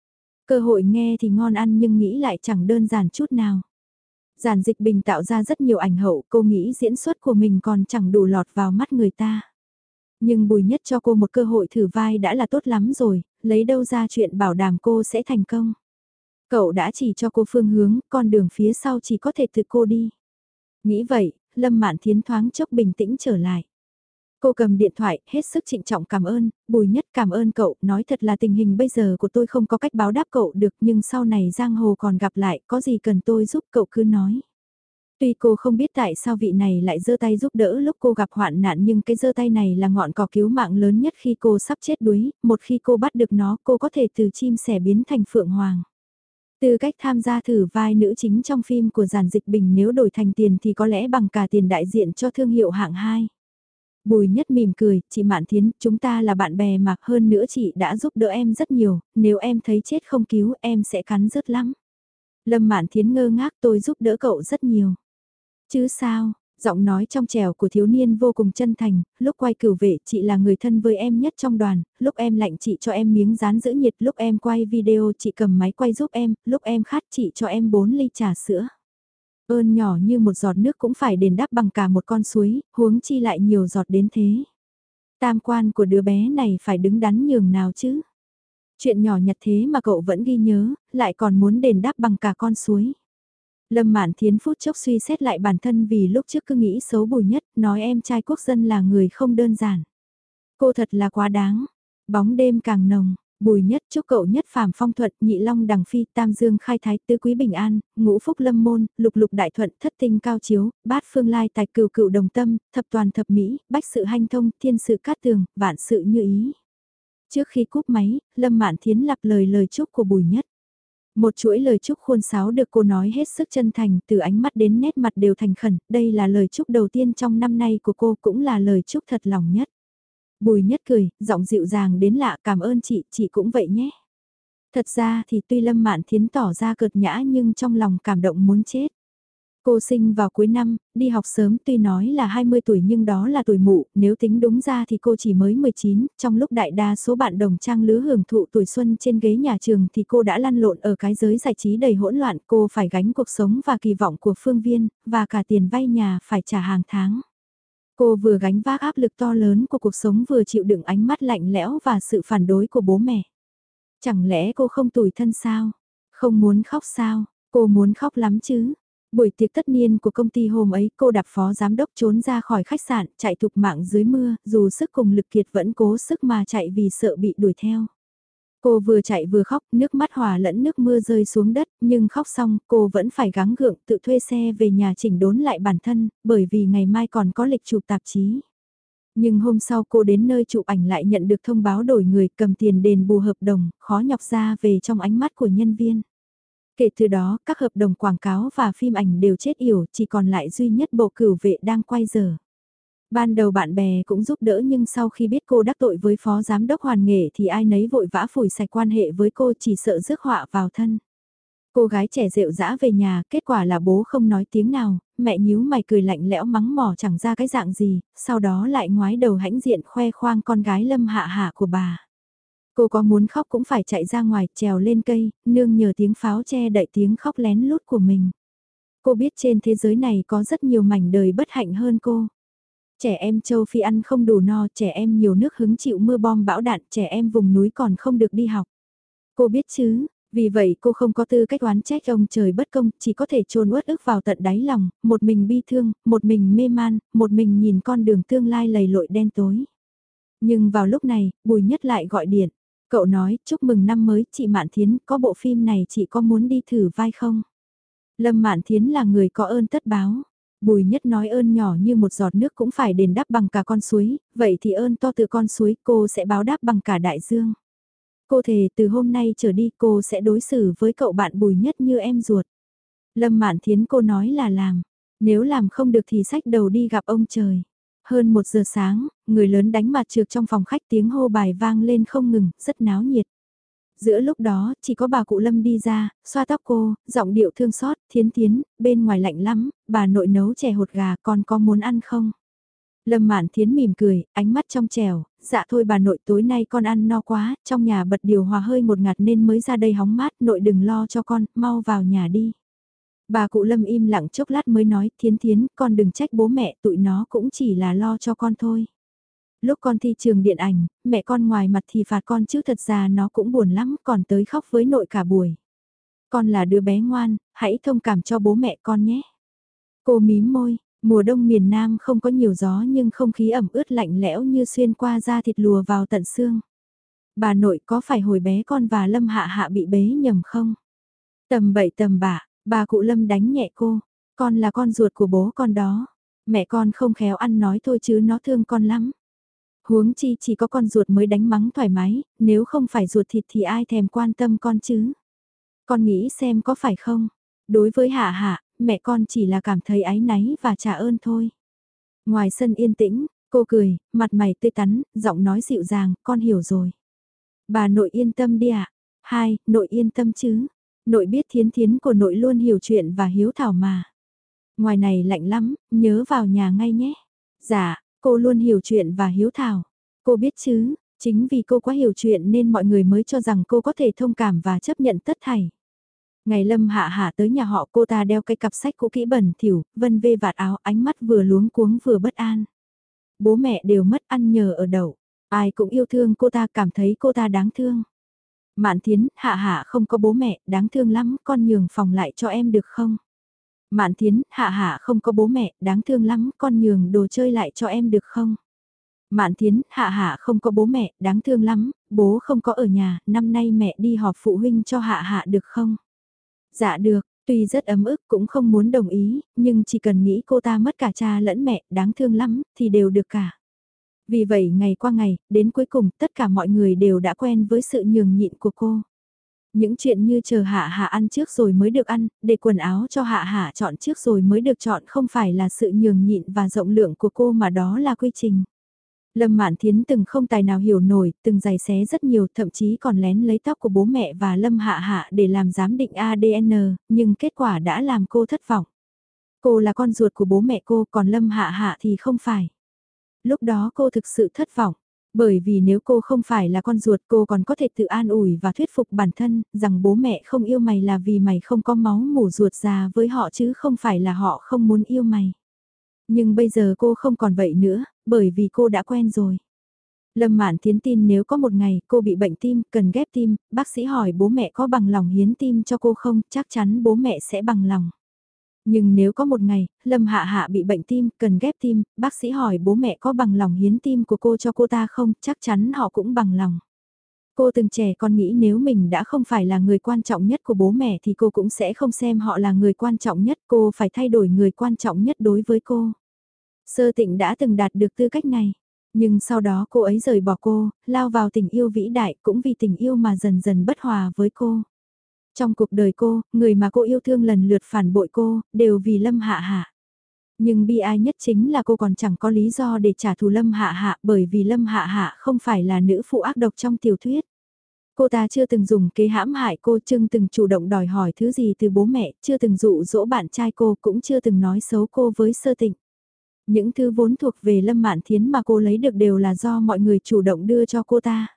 Cơ hội nghe thì ngon ăn nhưng nghĩ lại chẳng đơn giản chút nào. Giản Dịch Bình tạo ra rất nhiều ảnh hậu, cô nghĩ diễn xuất của mình còn chẳng đủ lọt vào mắt người ta. Nhưng Bùi Nhất cho cô một cơ hội thử vai đã là tốt lắm rồi, lấy đâu ra chuyện bảo đảm cô sẽ thành công. Cậu đã chỉ cho cô phương hướng, con đường phía sau chỉ có thể tự cô đi. Nghĩ vậy, Lâm Mạn Thiến thoáng chốc bình tĩnh trở lại. Cô cầm điện thoại, hết sức trịnh trọng cảm ơn, Bùi Nhất cảm ơn cậu, nói thật là tình hình bây giờ của tôi không có cách báo đáp cậu được nhưng sau này giang hồ còn gặp lại, có gì cần tôi giúp cậu cứ nói. Tuy cô không biết tại sao vị này lại giơ tay giúp đỡ lúc cô gặp hoạn nạn nhưng cái giơ tay này là ngọn cỏ cứu mạng lớn nhất khi cô sắp chết đuối, một khi cô bắt được nó cô có thể từ chim sẻ biến thành phượng hoàng. Tư cách tham gia thử vai nữ chính trong phim của Giản Dịch Bình nếu đổi thành tiền thì có lẽ bằng cả tiền đại diện cho thương hiệu hạng 2. Bùi Nhất mỉm cười, chị Mạn Thiến, chúng ta là bạn bè mà hơn nữa chị đã giúp đỡ em rất nhiều, nếu em thấy chết không cứu em sẽ cắn rứt lắm. Lâm Mạn Thiến ngơ ngác tôi giúp đỡ cậu rất nhiều. Chứ sao, giọng nói trong trẻo của thiếu niên vô cùng chân thành, lúc quay cửu vệ chị là người thân với em nhất trong đoàn, lúc em lạnh chị cho em miếng dán giữ nhiệt, lúc em quay video chị cầm máy quay giúp em, lúc em khát chị cho em 4 ly trà sữa. Ơn nhỏ như một giọt nước cũng phải đền đáp bằng cả một con suối, huống chi lại nhiều giọt đến thế. Tam quan của đứa bé này phải đứng đắn nhường nào chứ. Chuyện nhỏ nhặt thế mà cậu vẫn ghi nhớ, lại còn muốn đền đáp bằng cả con suối. Lâm Mạn Thiến phút chốc suy xét lại bản thân vì lúc trước cứ nghĩ xấu Bùi Nhất, nói em trai quốc dân là người không đơn giản. Cô thật là quá đáng. Bóng đêm càng nồng, Bùi Nhất chúc cậu nhất phàm phong thuận, nhị long đằng phi, tam dương khai thái, tứ quý bình an, ngũ phúc lâm môn, lục lục đại thuận, thất tinh cao chiếu, bát phương lai tài cửu cửu đồng tâm, thập toàn thập mỹ, bách sự hanh thông, thiên sự cát tường, vạn sự như ý. Trước khi cúp máy, Lâm Mạn Thiến lặp lời chúc của Bùi Nhất. Một chuỗi lời chúc khuôn sáo được cô nói hết sức chân thành, từ ánh mắt đến nét mặt đều thành khẩn, đây là lời chúc đầu tiên trong năm nay của cô cũng là lời chúc thật lòng nhất. Bùi Nhất cười, giọng dịu dàng đến lạ cảm ơn chị cũng vậy nhé. Thật ra thì tuy Lâm Mạn Thiến tỏ ra cợt nhã nhưng trong lòng cảm động muốn chết. Cô sinh vào cuối năm, đi học sớm tuy nói là 20 tuổi nhưng đó là tuổi mụ, nếu tính đúng ra thì cô chỉ mới 19, trong lúc đại đa số bạn đồng trang lứa hưởng thụ tuổi xuân trên ghế nhà trường thì cô đã lăn lộn ở cái giới giải trí đầy hỗn loạn, cô phải gánh cuộc sống và kỳ vọng của phương viên, và cả tiền vay nhà phải trả hàng tháng. Cô vừa gánh vác áp lực to lớn của cuộc sống vừa chịu đựng ánh mắt lạnh lẽo và sự phản đối của bố mẹ. Chẳng lẽ cô không tủi thân sao? Không muốn khóc sao? Cô muốn khóc lắm chứ? Buổi tiệc tất niên của công ty hôm ấy cô đạp phó giám đốc trốn ra khỏi khách sạn, chạy thục mạng dưới mưa, dù sức cùng lực kiệt vẫn cố sức mà chạy vì sợ bị đuổi theo. Cô vừa chạy vừa khóc, nước mắt hòa lẫn nước mưa rơi xuống đất, nhưng khóc xong cô vẫn phải gắng gượng tự thuê xe về nhà chỉnh đốn lại bản thân, bởi vì ngày mai còn có lịch chụp tạp chí. Nhưng hôm sau cô đến nơi chụp ảnh lại nhận được thông báo đổi người cầm tiền đền bù hợp đồng, khó nhọc ra về trong ánh mắt của nhân viên. Kể từ đó, các hợp đồng quảng cáo và phim ảnh đều chết yểu, chỉ còn lại duy nhất bộ cửu vệ đang quay giờ. Ban đầu bạn bè cũng giúp đỡ nhưng sau khi biết cô đắc tội với phó giám đốc Hoàn Nghệ thì ai nấy vội vã phủi sạch quan hệ với cô chỉ sợ rước họa vào thân. Cô gái trẻ rệu rã về nhà, kết quả là bố không nói tiếng nào, mẹ nhíu mày cười lạnh lẽo mắng mỏ chẳng ra cái dạng gì, sau đó lại ngoái đầu hãnh diện khoe khoang con gái Lâm Hạ Hạ của bà. Cô có muốn khóc cũng phải chạy ra ngoài, trèo lên cây, nương nhờ tiếng pháo che đậy tiếng khóc lén lút của mình. Cô biết trên thế giới này có rất nhiều mảnh đời bất hạnh hơn cô. Trẻ em châu Phi ăn không đủ no, trẻ em nhiều nước hứng chịu mưa bom bão đạn, trẻ em vùng núi còn không được đi học. Cô biết chứ, vì vậy cô không có tư cách oán trách ông trời bất công, chỉ có thể chôn uất ức vào tận đáy lòng, một mình bi thương, một mình mê man, một mình nhìn con đường tương lai lầy lội đen tối. Nhưng vào lúc này, Bùi Nhất lại gọi điện. Cậu nói, chúc mừng năm mới, chị Mạn Thiến, có bộ phim này chị có muốn đi thử vai không? Lâm Mạn Thiến là người có ơn tất báo. Bùi Nhất nói ơn nhỏ như một giọt nước cũng phải đền đáp bằng cả con suối, vậy thì ơn to từ con suối cô sẽ báo đáp bằng cả đại dương. Cô thề từ hôm nay trở đi cô sẽ đối xử với cậu bạn Bùi Nhất như em ruột. Lâm Mạn Thiến cô nói là làm, nếu làm không được thì xách đầu đi gặp ông trời. Hơn 1 giờ sáng, người lớn đánh mặt trược trong phòng khách tiếng hô bài vang lên không ngừng, rất náo nhiệt. Giữa lúc đó, chỉ có bà cụ Lâm đi ra, xoa tóc cô, giọng điệu thương xót, Thiến Thiến, bên ngoài lạnh lắm, bà nội nấu chè hột gà con có muốn ăn không? Lâm Mạn Thiến mỉm cười, ánh mắt trong trẻo, dạ thôi bà nội tối nay con ăn no quá, trong nhà bật điều hòa hơi một ngạt nên mới ra đây hóng mát, nội đừng lo cho con, mau vào nhà đi. Bà cụ Lâm im lặng chốc lát mới nói, Thiến Thiến, con đừng trách bố mẹ, tụi nó cũng chỉ là lo cho con thôi. Lúc con thi trường điện ảnh, mẹ con ngoài mặt thì phạt con chứ thật ra nó cũng buồn lắm, còn tới khóc với nội cả buổi. Con là đứa bé ngoan, hãy thông cảm cho bố mẹ con nhé. Cô mím môi, mùa đông miền Nam không có nhiều gió nhưng không khí ẩm ướt lạnh lẽo như xuyên qua da thịt lùa vào tận xương. Bà nội có phải hồi bé con và Lâm Hạ Hạ bị bế nhầm không? Tầm bậy tầm bạ, bà cụ Lâm đánh nhẹ cô, con là con ruột của bố con đó. Mẹ con không khéo ăn nói thôi chứ nó thương con lắm. Huống chi chỉ có con ruột mới đánh mắng thoải mái, nếu không phải ruột thịt thì ai thèm quan tâm con chứ. Con nghĩ xem có phải không? Đối với Hạ Hạ, mẹ con chỉ là cảm thấy áy náy và trả ơn thôi. Ngoài sân yên tĩnh, cô cười, mặt mày tươi tắn, giọng nói dịu dàng, con hiểu rồi. Bà nội yên tâm đi ạ. Hai, nội yên tâm chứ. Nội biết Thiến Thiến của nội luôn hiểu chuyện và hiếu thảo mà. Ngoài này lạnh lắm, nhớ vào nhà ngay nhé. Dạ, cô luôn hiểu chuyện và hiếu thảo. Cô biết chứ, chính vì cô quá hiểu chuyện nên mọi người mới cho rằng cô có thể thông cảm và chấp nhận tất thảy. Ngày Lâm Hạ Hạ tới nhà họ, cô ta đeo cái cặp sách cũ kỹ bẩn thỉu, vân vê vạt áo, ánh mắt vừa luống cuống vừa bất an. Bố mẹ đều mất, ăn nhờ ở đậu. Ai cũng yêu thương cô ta, cảm thấy cô ta đáng thương. Mạn Thiến, Hạ Hạ không có bố mẹ, đáng thương lắm, con nhường phòng lại cho em được không? Mạn Thiến, Hạ Hạ không có bố mẹ, đáng thương lắm, con nhường đồ chơi lại cho em được không? Mạn Thiến, Hạ Hạ không có bố mẹ, đáng thương lắm, bố không có ở nhà, năm nay mẹ đi họp phụ huynh cho Hạ Hạ được không? Dạ được, tuy rất ấm ức cũng không muốn đồng ý, nhưng chỉ cần nghĩ cô ta mất cả cha lẫn mẹ, đáng thương lắm, thì đều được cả. Vì vậy ngày qua ngày, đến cuối cùng tất cả mọi người đều đã quen với sự nhường nhịn của cô. Những chuyện như chờ Hạ Hạ ăn trước rồi mới được ăn, để quần áo cho Hạ Hạ chọn trước rồi mới được chọn không phải là sự nhường nhịn và rộng lượng của cô mà đó là quy trình. Lâm Mạn Thiến từng không tài nào hiểu nổi, từng giày xé rất nhiều, thậm chí còn lén lấy tóc của bố mẹ và Lâm Hạ Hạ để làm giám định ADN, nhưng kết quả đã làm cô thất vọng. Cô là con ruột của bố mẹ cô, còn Lâm Hạ Hạ thì không phải. Lúc đó cô thực sự thất vọng, bởi vì nếu cô không phải là con ruột cô còn có thể tự an ủi và thuyết phục bản thân, rằng bố mẹ không yêu mày là vì mày không có máu mủ ruột già với họ chứ không phải là họ không muốn yêu mày. Nhưng bây giờ cô không còn vậy nữa, bởi vì cô đã quen rồi. Lâm Mạn Thiến tin nếu có một ngày cô bị bệnh tim, cần ghép tim, bác sĩ hỏi bố mẹ có bằng lòng hiến tim cho cô không, chắc chắn bố mẹ sẽ bằng lòng. Nhưng nếu có một ngày, Lâm Hạ Hạ bị bệnh tim, cần ghép tim, bác sĩ hỏi bố mẹ có bằng lòng hiến tim của cô cho cô ta không, chắc chắn họ cũng bằng lòng. Cô từng trẻ con nghĩ nếu mình đã không phải là người quan trọng nhất của bố mẹ thì cô cũng sẽ không xem họ là người quan trọng nhất, cô phải thay đổi người quan trọng nhất đối với cô. Sơ Tịnh đã từng đạt được tư cách này, nhưng sau đó cô ấy rời bỏ cô, lao vào tình yêu vĩ đại cũng vì tình yêu mà dần dần bất hòa với cô. Trong cuộc đời cô, người mà cô yêu thương lần lượt phản bội cô, đều vì Lâm Hạ Hạ. Nhưng bi ai nhất chính là cô còn chẳng có lý do để trả thù Lâm Hạ Hạ bởi vì Lâm Hạ Hạ không phải là nữ phụ ác độc trong tiểu thuyết. Cô ta chưa từng dùng kế hãm hại cô, chưa từng chủ động đòi hỏi thứ gì từ bố mẹ, chưa từng dụ dỗ bạn trai cô, cũng chưa từng nói xấu cô với Sơ Tịnh. Những thứ vốn thuộc về Lâm Mạn Thiến mà cô lấy được đều là do mọi người chủ động đưa cho cô ta.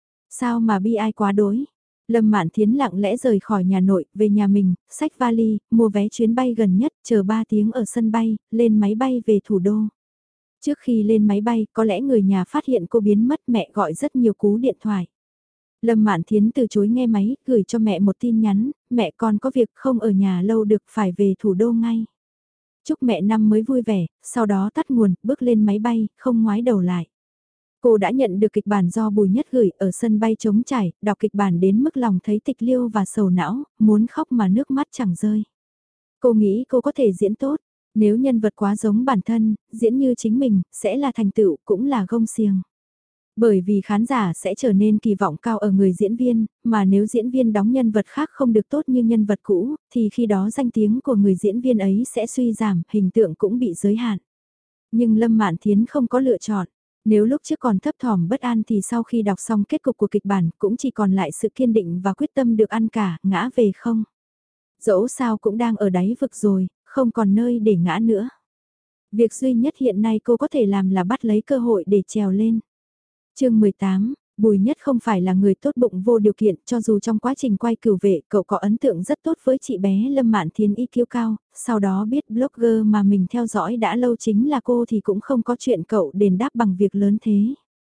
Sao mà bi ai quá đối? Lâm Mạn Thiến lặng lẽ rời khỏi nhà nội, về nhà mình, xách vali, mua vé chuyến bay gần nhất, chờ 3 tiếng ở sân bay, lên máy bay về thủ đô. Trước khi lên máy bay, có lẽ người nhà phát hiện cô biến mất, mẹ gọi rất nhiều cú điện thoại. Lâm Mạn Thiến từ chối nghe máy, gửi cho mẹ một tin nhắn, mẹ con có việc không ở nhà lâu được phải về thủ đô ngay. Chúc mẹ năm mới vui vẻ, sau đó tắt nguồn, bước lên máy bay, không ngoái đầu lại. Cô đã nhận được kịch bản do Bùi Nhất gửi ở sân bay trống trải, đọc kịch bản đến mức lòng thấy tịch liêu và sầu não, muốn khóc mà nước mắt chẳng rơi. Cô nghĩ cô có thể diễn tốt, nếu nhân vật quá giống bản thân, diễn như chính mình, sẽ là thành tựu cũng là gông xiềng. Bởi vì khán giả sẽ trở nên kỳ vọng cao ở người diễn viên, mà nếu diễn viên đóng nhân vật khác không được tốt như nhân vật cũ, thì khi đó danh tiếng của người diễn viên ấy sẽ suy giảm, hình tượng cũng bị giới hạn. Nhưng Lâm Mạn Thiến không có lựa chọn. Nếu lúc trước còn thấp thỏm bất an thì sau khi đọc xong kết cục của kịch bản cũng chỉ còn lại sự kiên định và quyết tâm được ăn cả, ngã về không. Dẫu sao cũng đang ở đáy vực rồi, không còn nơi để ngã nữa. Việc duy nhất hiện nay cô có thể làm là bắt lấy cơ hội để trèo lên. Chương 18, Bùi Nhất không phải là người tốt bụng vô điều kiện, cho dù trong quá trình quay Cửu Vệ cậu có ấn tượng rất tốt với chị bé Lâm Mạn Thiến IQ cao, sau đó biết blogger mà mình theo dõi đã lâu chính là cô thì cũng không có chuyện cậu đền đáp bằng việc lớn thế.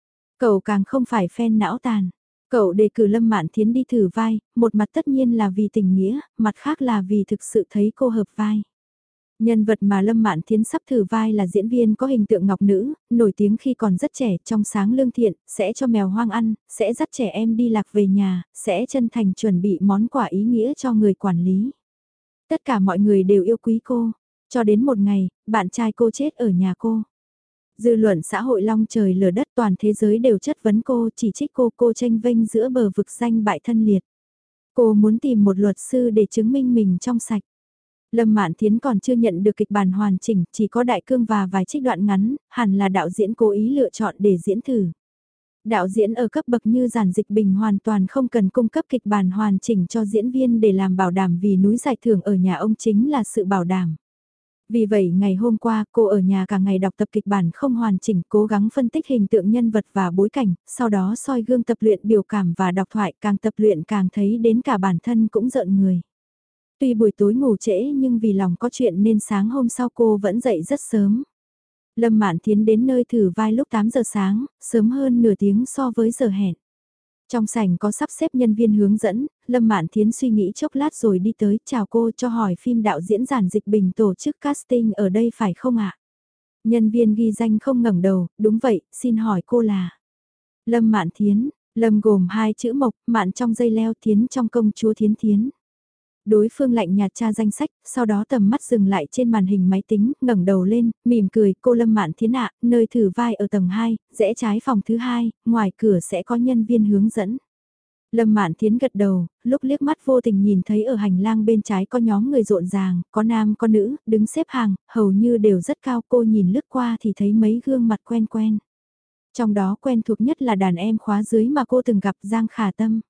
Cậu càng không phải fan não tàn. Cậu đề cử Lâm Mạn Thiến đi thử vai, một mặt tất nhiên là vì tình nghĩa, mặt khác là vì thực sự thấy cô hợp vai. Nhân vật mà Lâm Mạn Thiến sắp thử vai là diễn viên có hình tượng ngọc nữ, nổi tiếng khi còn rất trẻ, trong sáng lương thiện, sẽ cho mèo hoang ăn, sẽ dắt trẻ em đi lạc về nhà, sẽ chân thành chuẩn bị món quà ý nghĩa cho người quản lý. Tất cả mọi người đều yêu quý cô, cho đến một ngày, bạn trai cô chết ở nhà cô. Dư luận xã hội long trời lở đất, toàn thế giới đều chất vấn cô, chỉ trích cô tranh vênh giữa bờ vực danh bại thân liệt. Cô muốn tìm một luật sư để chứng minh mình trong sạch. Lâm Mạn Thiến còn chưa nhận được kịch bản hoàn chỉnh, chỉ có đại cương và vài trích đoạn ngắn, hẳn là đạo diễn cố ý lựa chọn để diễn thử. Đạo diễn ở cấp bậc như Giản Dịch Bình hoàn toàn không cần cung cấp kịch bản hoàn chỉnh cho diễn viên để làm bảo đảm, vì núi giải thưởng ở nhà ông chính là sự bảo đảm. Vì vậy ngày hôm qua cô ở nhà cả ngày đọc tập kịch bản không hoàn chỉnh, cố gắng phân tích hình tượng nhân vật và bối cảnh, sau đó soi gương tập luyện biểu cảm và đọc thoại, càng tập luyện càng thấy đến cả bản thân cũng rợn người. Tuy buổi tối ngủ trễ nhưng vì lòng có chuyện nên sáng hôm sau cô vẫn dậy rất sớm. Lâm Mạn Thiến đến nơi thử vai lúc 8 giờ sáng, sớm hơn nửa tiếng so với giờ hẹn. Trong sảnh có sắp xếp nhân viên hướng dẫn, Lâm Mạn Thiến suy nghĩ chốc lát rồi đi tới chào cô, cho hỏi phim đạo diễn Giản Dịch Bình tổ chức casting ở đây phải không ạ? Nhân viên ghi danh không ngẩng đầu, đúng vậy, xin hỏi cô là Lâm Mạn Thiến. Lâm gồm hai chữ mộc, Mạn trong dây leo, Thiến trong công chúa Thiến Thiến. Đối phương lạnh nhạt tra danh sách, sau đó tầm mắt dừng lại trên màn hình máy tính, ngẩng đầu lên, mỉm cười, cô Lâm Mạn Thiến ạ, nơi thử vai ở tầng 2, rẽ trái phòng thứ 2, ngoài cửa sẽ có nhân viên hướng dẫn. Lâm Mạn Thiến gật đầu, lúc liếc mắt vô tình nhìn thấy ở hành lang bên trái có nhóm người rộn ràng, có nam có nữ, đứng xếp hàng, hầu như đều rất cao, cô nhìn lướt qua thì thấy mấy gương mặt quen quen. Trong đó quen thuộc nhất là đàn em khóa dưới mà cô từng gặp, Giang Khả Tâm.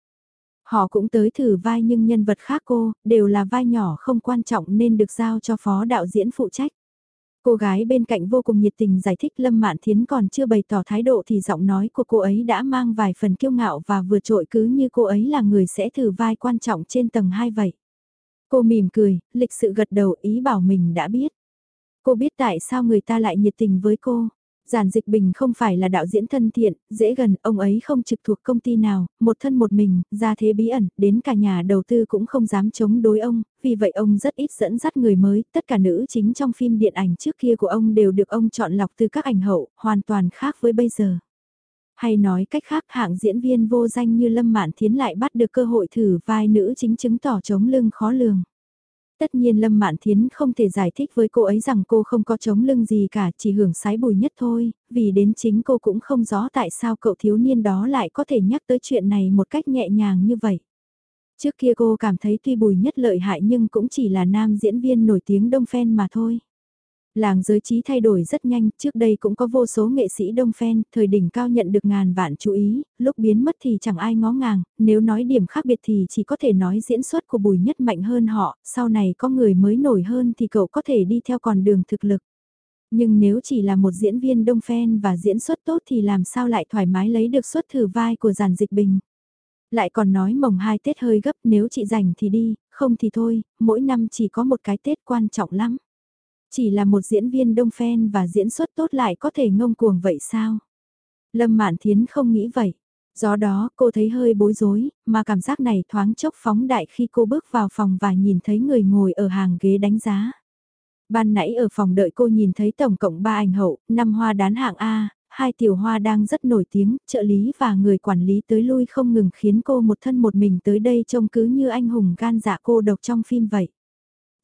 Họ cũng tới thử vai nhưng nhân vật khác cô, đều là vai nhỏ không quan trọng nên được giao cho phó đạo diễn phụ trách. Cô gái bên cạnh vô cùng nhiệt tình giải thích, Lâm Mạn Thiến còn chưa bày tỏ thái độ thì giọng nói của cô ấy đã mang vài phần kiêu ngạo và vượt trội, cứ như cô ấy là người sẽ thử vai quan trọng trên tầng 2 vậy. Cô mỉm cười, lịch sự gật đầu, ý bảo mình đã biết. Cô biết tại sao người ta lại nhiệt tình với cô. Giản Dịch Bình không phải là đạo diễn thân thiện, dễ gần, ông ấy không trực thuộc công ty nào, một thân một mình, ra thế bí ẩn, đến cả nhà đầu tư cũng không dám chống đối ông, vì vậy ông rất ít dẫn dắt người mới, tất cả nữ chính trong phim điện ảnh trước kia của ông đều được ông chọn lọc từ các ảnh hậu, hoàn toàn khác với bây giờ. Hay nói cách khác, hạng diễn viên vô danh như Lâm Mạn Thiến lại bắt được cơ hội thử vai nữ chính, chứng tỏ chống lưng khó lường. Tất nhiên Lâm Mạn Thiến không thể giải thích với cô ấy rằng cô không có chống lưng gì cả, chỉ hưởng sái Bùi Nhất thôi, vì đến chính cô cũng không rõ tại sao cậu thiếu niên đó lại có thể nhắc tới chuyện này một cách nhẹ nhàng như vậy. Trước kia cô cảm thấy tuy Bùi Nhất lợi hại nhưng cũng chỉ là nam diễn viên nổi tiếng đông fan mà thôi. Làng giới trí thay đổi rất nhanh, trước đây cũng có vô số nghệ sĩ đông fan, thời đỉnh cao nhận được ngàn vạn chú ý, lúc biến mất thì chẳng ai ngó ngàng, nếu nói điểm khác biệt thì chỉ có thể nói diễn xuất của Bùi Nhất mạnh hơn họ, sau này có người mới nổi hơn thì cậu có thể đi theo con đường thực lực. Nhưng nếu chỉ là một diễn viên đông fan và diễn xuất tốt thì làm sao lại thoải mái lấy được suất thử vai của Giản Dịch Bình. Lại còn nói mồng 2 Tết hơi gấp, nếu chị rảnh thì đi, không thì thôi, mỗi năm chỉ có một cái Tết quan trọng lắm. Chỉ là một diễn viên đông fan và diễn xuất tốt lại có thể ngông cuồng vậy sao? Lâm Mạn Thiến không nghĩ vậy. Do đó cô thấy hơi bối rối, mà cảm giác này thoáng chốc phóng đại khi cô bước vào phòng và nhìn thấy người ngồi ở hàng ghế đánh giá. Ban nãy ở phòng đợi cô nhìn thấy tổng cộng 3 ảnh hậu, 5 hoa đán hạng A, 2 tiểu hoa đang rất nổi tiếng, trợ lý và người quản lý tới lui không ngừng khiến cô một thân một mình tới đây trông cứ như anh hùng gan dạ cô độc trong phim vậy.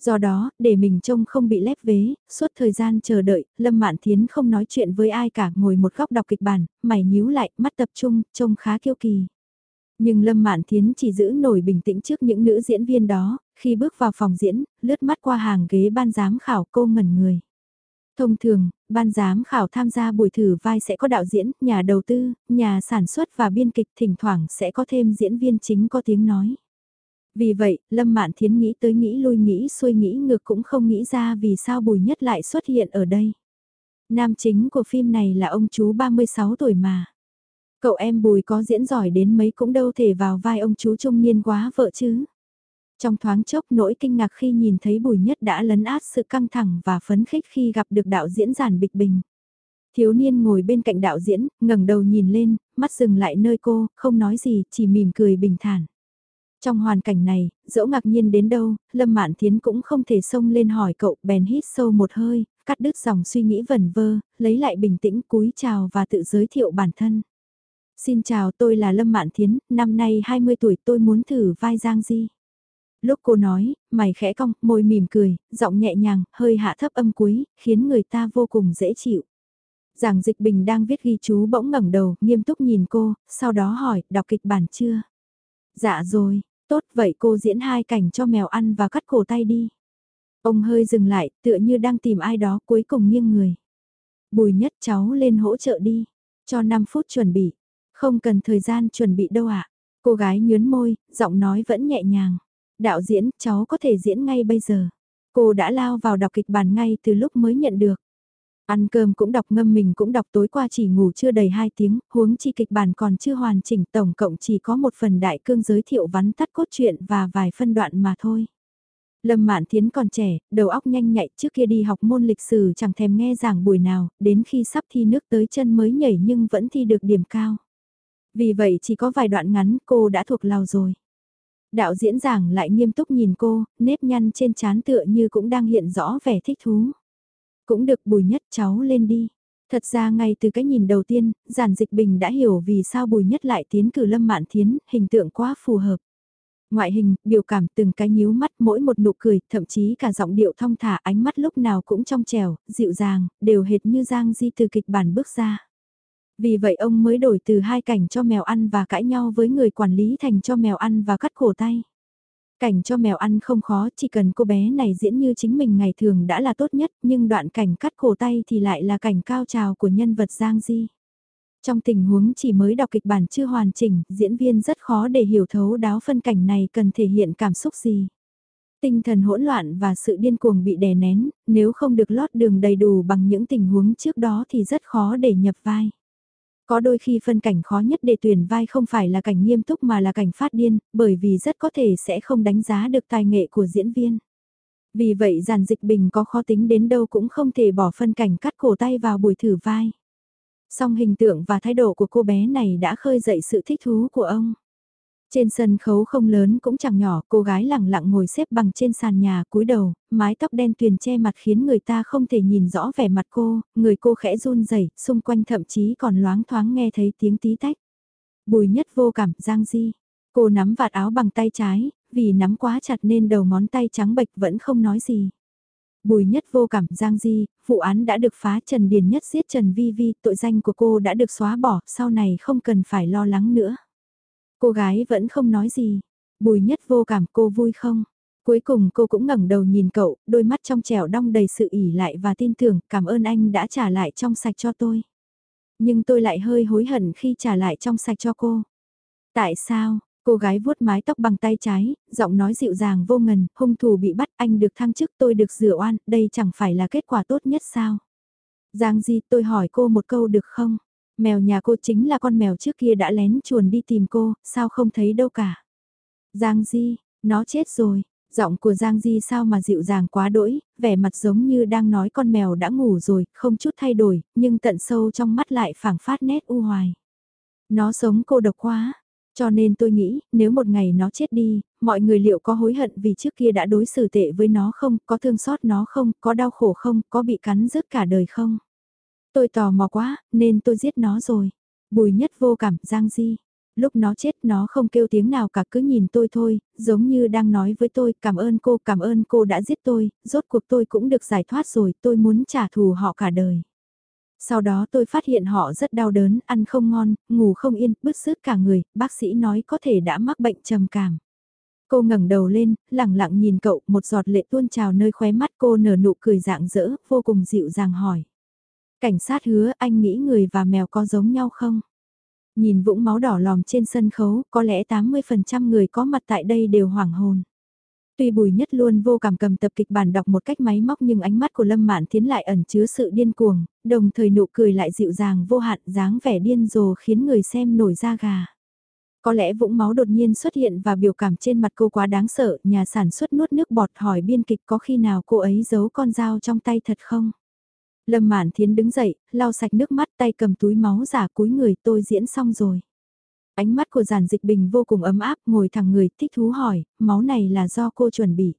Do đó, để mình trông không bị lép vế, suốt thời gian chờ đợi, Lâm Mạn Thiến không nói chuyện với ai cả, ngồi một góc đọc kịch bản, mày nhíu lại, mắt tập trung, trông khá kiêu kỳ. Nhưng Lâm Mạn Thiến chỉ giữ nổi bình tĩnh trước những nữ diễn viên đó, khi bước vào phòng diễn, lướt mắt qua hàng ghế ban giám khảo cô ngẩn người. Thông thường, ban giám khảo tham gia buổi thử vai sẽ có đạo diễn, nhà đầu tư, nhà sản xuất và biên kịch, thỉnh thoảng sẽ có thêm diễn viên chính có tiếng nói. Vì vậy, Lâm Mạn Thiến nghĩ tới nghĩ lui nghĩ xuôi nghĩ ngược cũng không nghĩ ra vì sao Bùi Nhất lại xuất hiện ở đây. Nam chính của phim này là ông chú 36 tuổi mà. Cậu em Bùi có diễn giỏi đến mấy cũng đâu thể vào vai ông chú trung niên quá vợ chứ. Trong thoáng chốc nỗi kinh ngạc khi nhìn thấy Bùi Nhất đã lấn át sự căng thẳng và phấn khích khi gặp được đạo diễn Giản Bịch Bình. Thiếu niên ngồi bên cạnh đạo diễn, ngẩng đầu nhìn lên, mắt dừng lại nơi cô, không nói gì, chỉ mỉm cười bình thản. Trong hoàn cảnh này, dẫu ngạc nhiên đến đâu, Lâm Mạn Thiến cũng không thể xông lên hỏi cậu, bèn hít sâu một hơi, cắt đứt dòng suy nghĩ vẩn vơ, lấy lại bình tĩnh cúi chào và tự giới thiệu bản thân. Xin chào, tôi là Lâm Mạn Thiến, năm nay 20 tuổi, tôi muốn thử vai Giang Di. Lúc cô nói, mày khẽ cong, môi mỉm cười, giọng nhẹ nhàng, hơi hạ thấp âm cuối, khiến người ta vô cùng dễ chịu. Giảng Dịch Bình đang viết ghi chú bỗng ngẩng đầu, nghiêm túc nhìn cô, sau đó hỏi, đọc kịch bản chưa? Dạ rồi, tốt vậy cô diễn 2 cảnh cho mèo ăn và cắt cổ tay đi. Ông hơi dừng lại, tựa như đang tìm ai đó, cuối cùng nghiêng người. Bùi Nhất, cháu lên hỗ trợ đi, cho 5 phút chuẩn bị. Không cần thời gian chuẩn bị đâu ạ. Cô gái nhớn môi, giọng nói vẫn nhẹ nhàng. Đạo diễn, cháu có thể diễn ngay bây giờ. Cô đã lao vào đọc kịch bản ngay từ lúc mới nhận được. Ăn cơm cũng đọc, ngâm mình cũng đọc, tối qua chỉ ngủ chưa đầy 2 tiếng, huống chi kịch bản còn chưa hoàn chỉnh, tổng cộng chỉ có một phần đại cương giới thiệu vắn tắt cốt truyện và vài phân đoạn mà thôi. Lâm Mạn Thiến còn trẻ, đầu óc nhanh nhạy, trước kia đi học môn lịch sử chẳng thèm nghe giảng buổi nào, đến khi sắp thi nước tới chân mới nhảy nhưng vẫn thi được điểm cao. Vì vậy chỉ có vài đoạn ngắn cô đã thuộc lào rồi. Đạo diễn giảng lại nghiêm túc nhìn cô, nếp nhăn trên trán tựa như cũng đang hiện rõ vẻ thích thú. Cũng được, Bùi Nhất, cháu lên đi. Thật ra ngay từ cái nhìn đầu tiên, Giản Dịch Bình đã hiểu vì sao Bùi Nhất lại tiến cử Lâm Mạn Thiến, hình tượng quá phù hợp. Ngoại hình, biểu cảm, từng cái nhíu mắt, mỗi một nụ cười, thậm chí cả giọng điệu thong thả, ánh mắt lúc nào cũng trong trẻo, dịu dàng, đều hệt như Giang Di từ kịch bản bước ra. Vì vậy ông mới đổi từ 2 cảnh cho mèo ăn và cãi nhau với người quản lý thành cho mèo ăn và cắt cổ tay. Cảnh cho mèo ăn không khó, chỉ cần cô bé này diễn như chính mình ngày thường đã là tốt nhất, nhưng đoạn cảnh cắt cổ tay thì lại là cảnh cao trào của nhân vật Giang Di. Trong tình huống chỉ mới đọc kịch bản chưa hoàn chỉnh, diễn viên rất khó để hiểu thấu đáo phân cảnh này cần thể hiện cảm xúc gì. Tinh thần hỗn loạn và sự điên cuồng bị đè nén, nếu không được lót đường đầy đủ bằng những tình huống trước đó thì rất khó để nhập vai. Có đôi khi phân cảnh khó nhất để tuyển vai không phải là cảnh nghiêm túc mà là cảnh phát điên, bởi vì rất có thể sẽ không đánh giá được tài nghệ của diễn viên. Vì vậy Giản Dịch Bình có khó tính đến đâu cũng không thể bỏ phân cảnh cắt cổ tay vào buổi thử vai. Song hình tượng và thái độ của cô bé này đã khơi dậy sự thích thú của ông. Trên sân khấu không lớn cũng chẳng nhỏ, cô gái lẳng lặng ngồi xếp bằng trên sàn nhà cúi đầu, mái tóc đen tuyền che mặt khiến người ta không thể nhìn rõ vẻ mặt cô, người cô khẽ run rẩy, xung quanh thậm chí còn loáng thoáng nghe thấy tiếng tí tách. Bùi Nhất vô cảm, Giang Di. Cô nắm vạt áo bằng tay trái, vì nắm quá chặt nên đầu ngón tay trắng bệch vẫn không nói gì. Bùi Nhất vô cảm, Giang Di, vụ án đã được phá, Trần Điền Nhất giết Trần Vi Vi, tội danh của cô đã được xóa bỏ, sau này không cần phải lo lắng nữa. Cô gái vẫn không nói gì. Bùi Nhất vô cảm, cô vui không? Cuối cùng cô cũng ngẩng đầu nhìn cậu, đôi mắt trong trẻo đong đầy sự ỉ lại và tin tưởng, cảm ơn anh đã trả lại trong sạch cho tôi. Nhưng tôi lại hơi hối hận khi trả lại trong sạch cho cô. Tại sao? Cô gái vuốt mái tóc bằng tay trái, giọng nói dịu dàng vô ngần, hung thủ bị bắt, anh được thăng chức, tôi được rửa oan, đây chẳng phải là kết quả tốt nhất sao? Giang Di, tôi hỏi cô một câu được không? Mèo nhà cô chính là con mèo trước kia đã lén chuồn đi tìm cô, sao không thấy đâu cả? Giang Di, nó chết rồi. Giọng của Giang Di sao mà dịu dàng quá đỗi, vẻ mặt giống như đang nói con mèo đã ngủ rồi, không chút thay đổi, nhưng tận sâu trong mắt lại phảng phát nét u hoài. Nó sống cô độc quá, cho nên tôi nghĩ, nếu một ngày nó chết đi, mọi người liệu có hối hận vì trước kia đã đối xử tệ với nó không, có thương xót nó không, có đau khổ không, có bị cắn rứt cả đời không? Tôi tò mò quá, nên tôi giết nó rồi. Bùi Nhất vô cảm, Giang Di. Lúc nó chết nó không kêu tiếng nào cả, cứ nhìn tôi thôi, giống như đang nói với tôi cảm ơn cô đã giết tôi, rốt cuộc tôi cũng được giải thoát rồi, tôi muốn trả thù họ cả đời. Sau đó tôi phát hiện họ rất đau đớn, ăn không ngon, ngủ không yên, bứt rứt cả người, bác sĩ nói có thể đã mắc bệnh trầm cảm. Cô ngẩng đầu lên, lẳng lặng nhìn cậu, một giọt lệ tuôn trào nơi khóe mắt, cô nở nụ cười rạng rỡ, vô cùng dịu dàng hỏi. Cảnh sát Hứa, anh nghĩ người và mèo có giống nhau không? Nhìn vũng máu đỏ lòm trên sân khấu, có lẽ 80% người có mặt tại đây đều hoảng hồn. Tuy Bùi Nhất luôn vô cảm cầm tập kịch bản đọc một cách máy móc, nhưng ánh mắt của Lâm Mạn Thiến lại ẩn chứa sự điên cuồng, đồng thời nụ cười lại dịu dàng vô hạn, dáng vẻ điên rồ khiến người xem nổi da gà. Có lẽ vũng máu đột nhiên xuất hiện và biểu cảm trên mặt cô quá đáng sợ, nhà sản xuất nuốt nước bọt hỏi biên kịch có khi nào cô ấy giấu con dao trong tay thật không? Lâm Mạn Thiến đứng dậy, lau sạch nước mắt, tay cầm túi máu giả, cúi người, tôi diễn xong rồi. Ánh mắt của Giản Dịch Bình vô cùng ấm áp, ngồi thẳng người, thích thú hỏi, máu này là do cô chuẩn bị.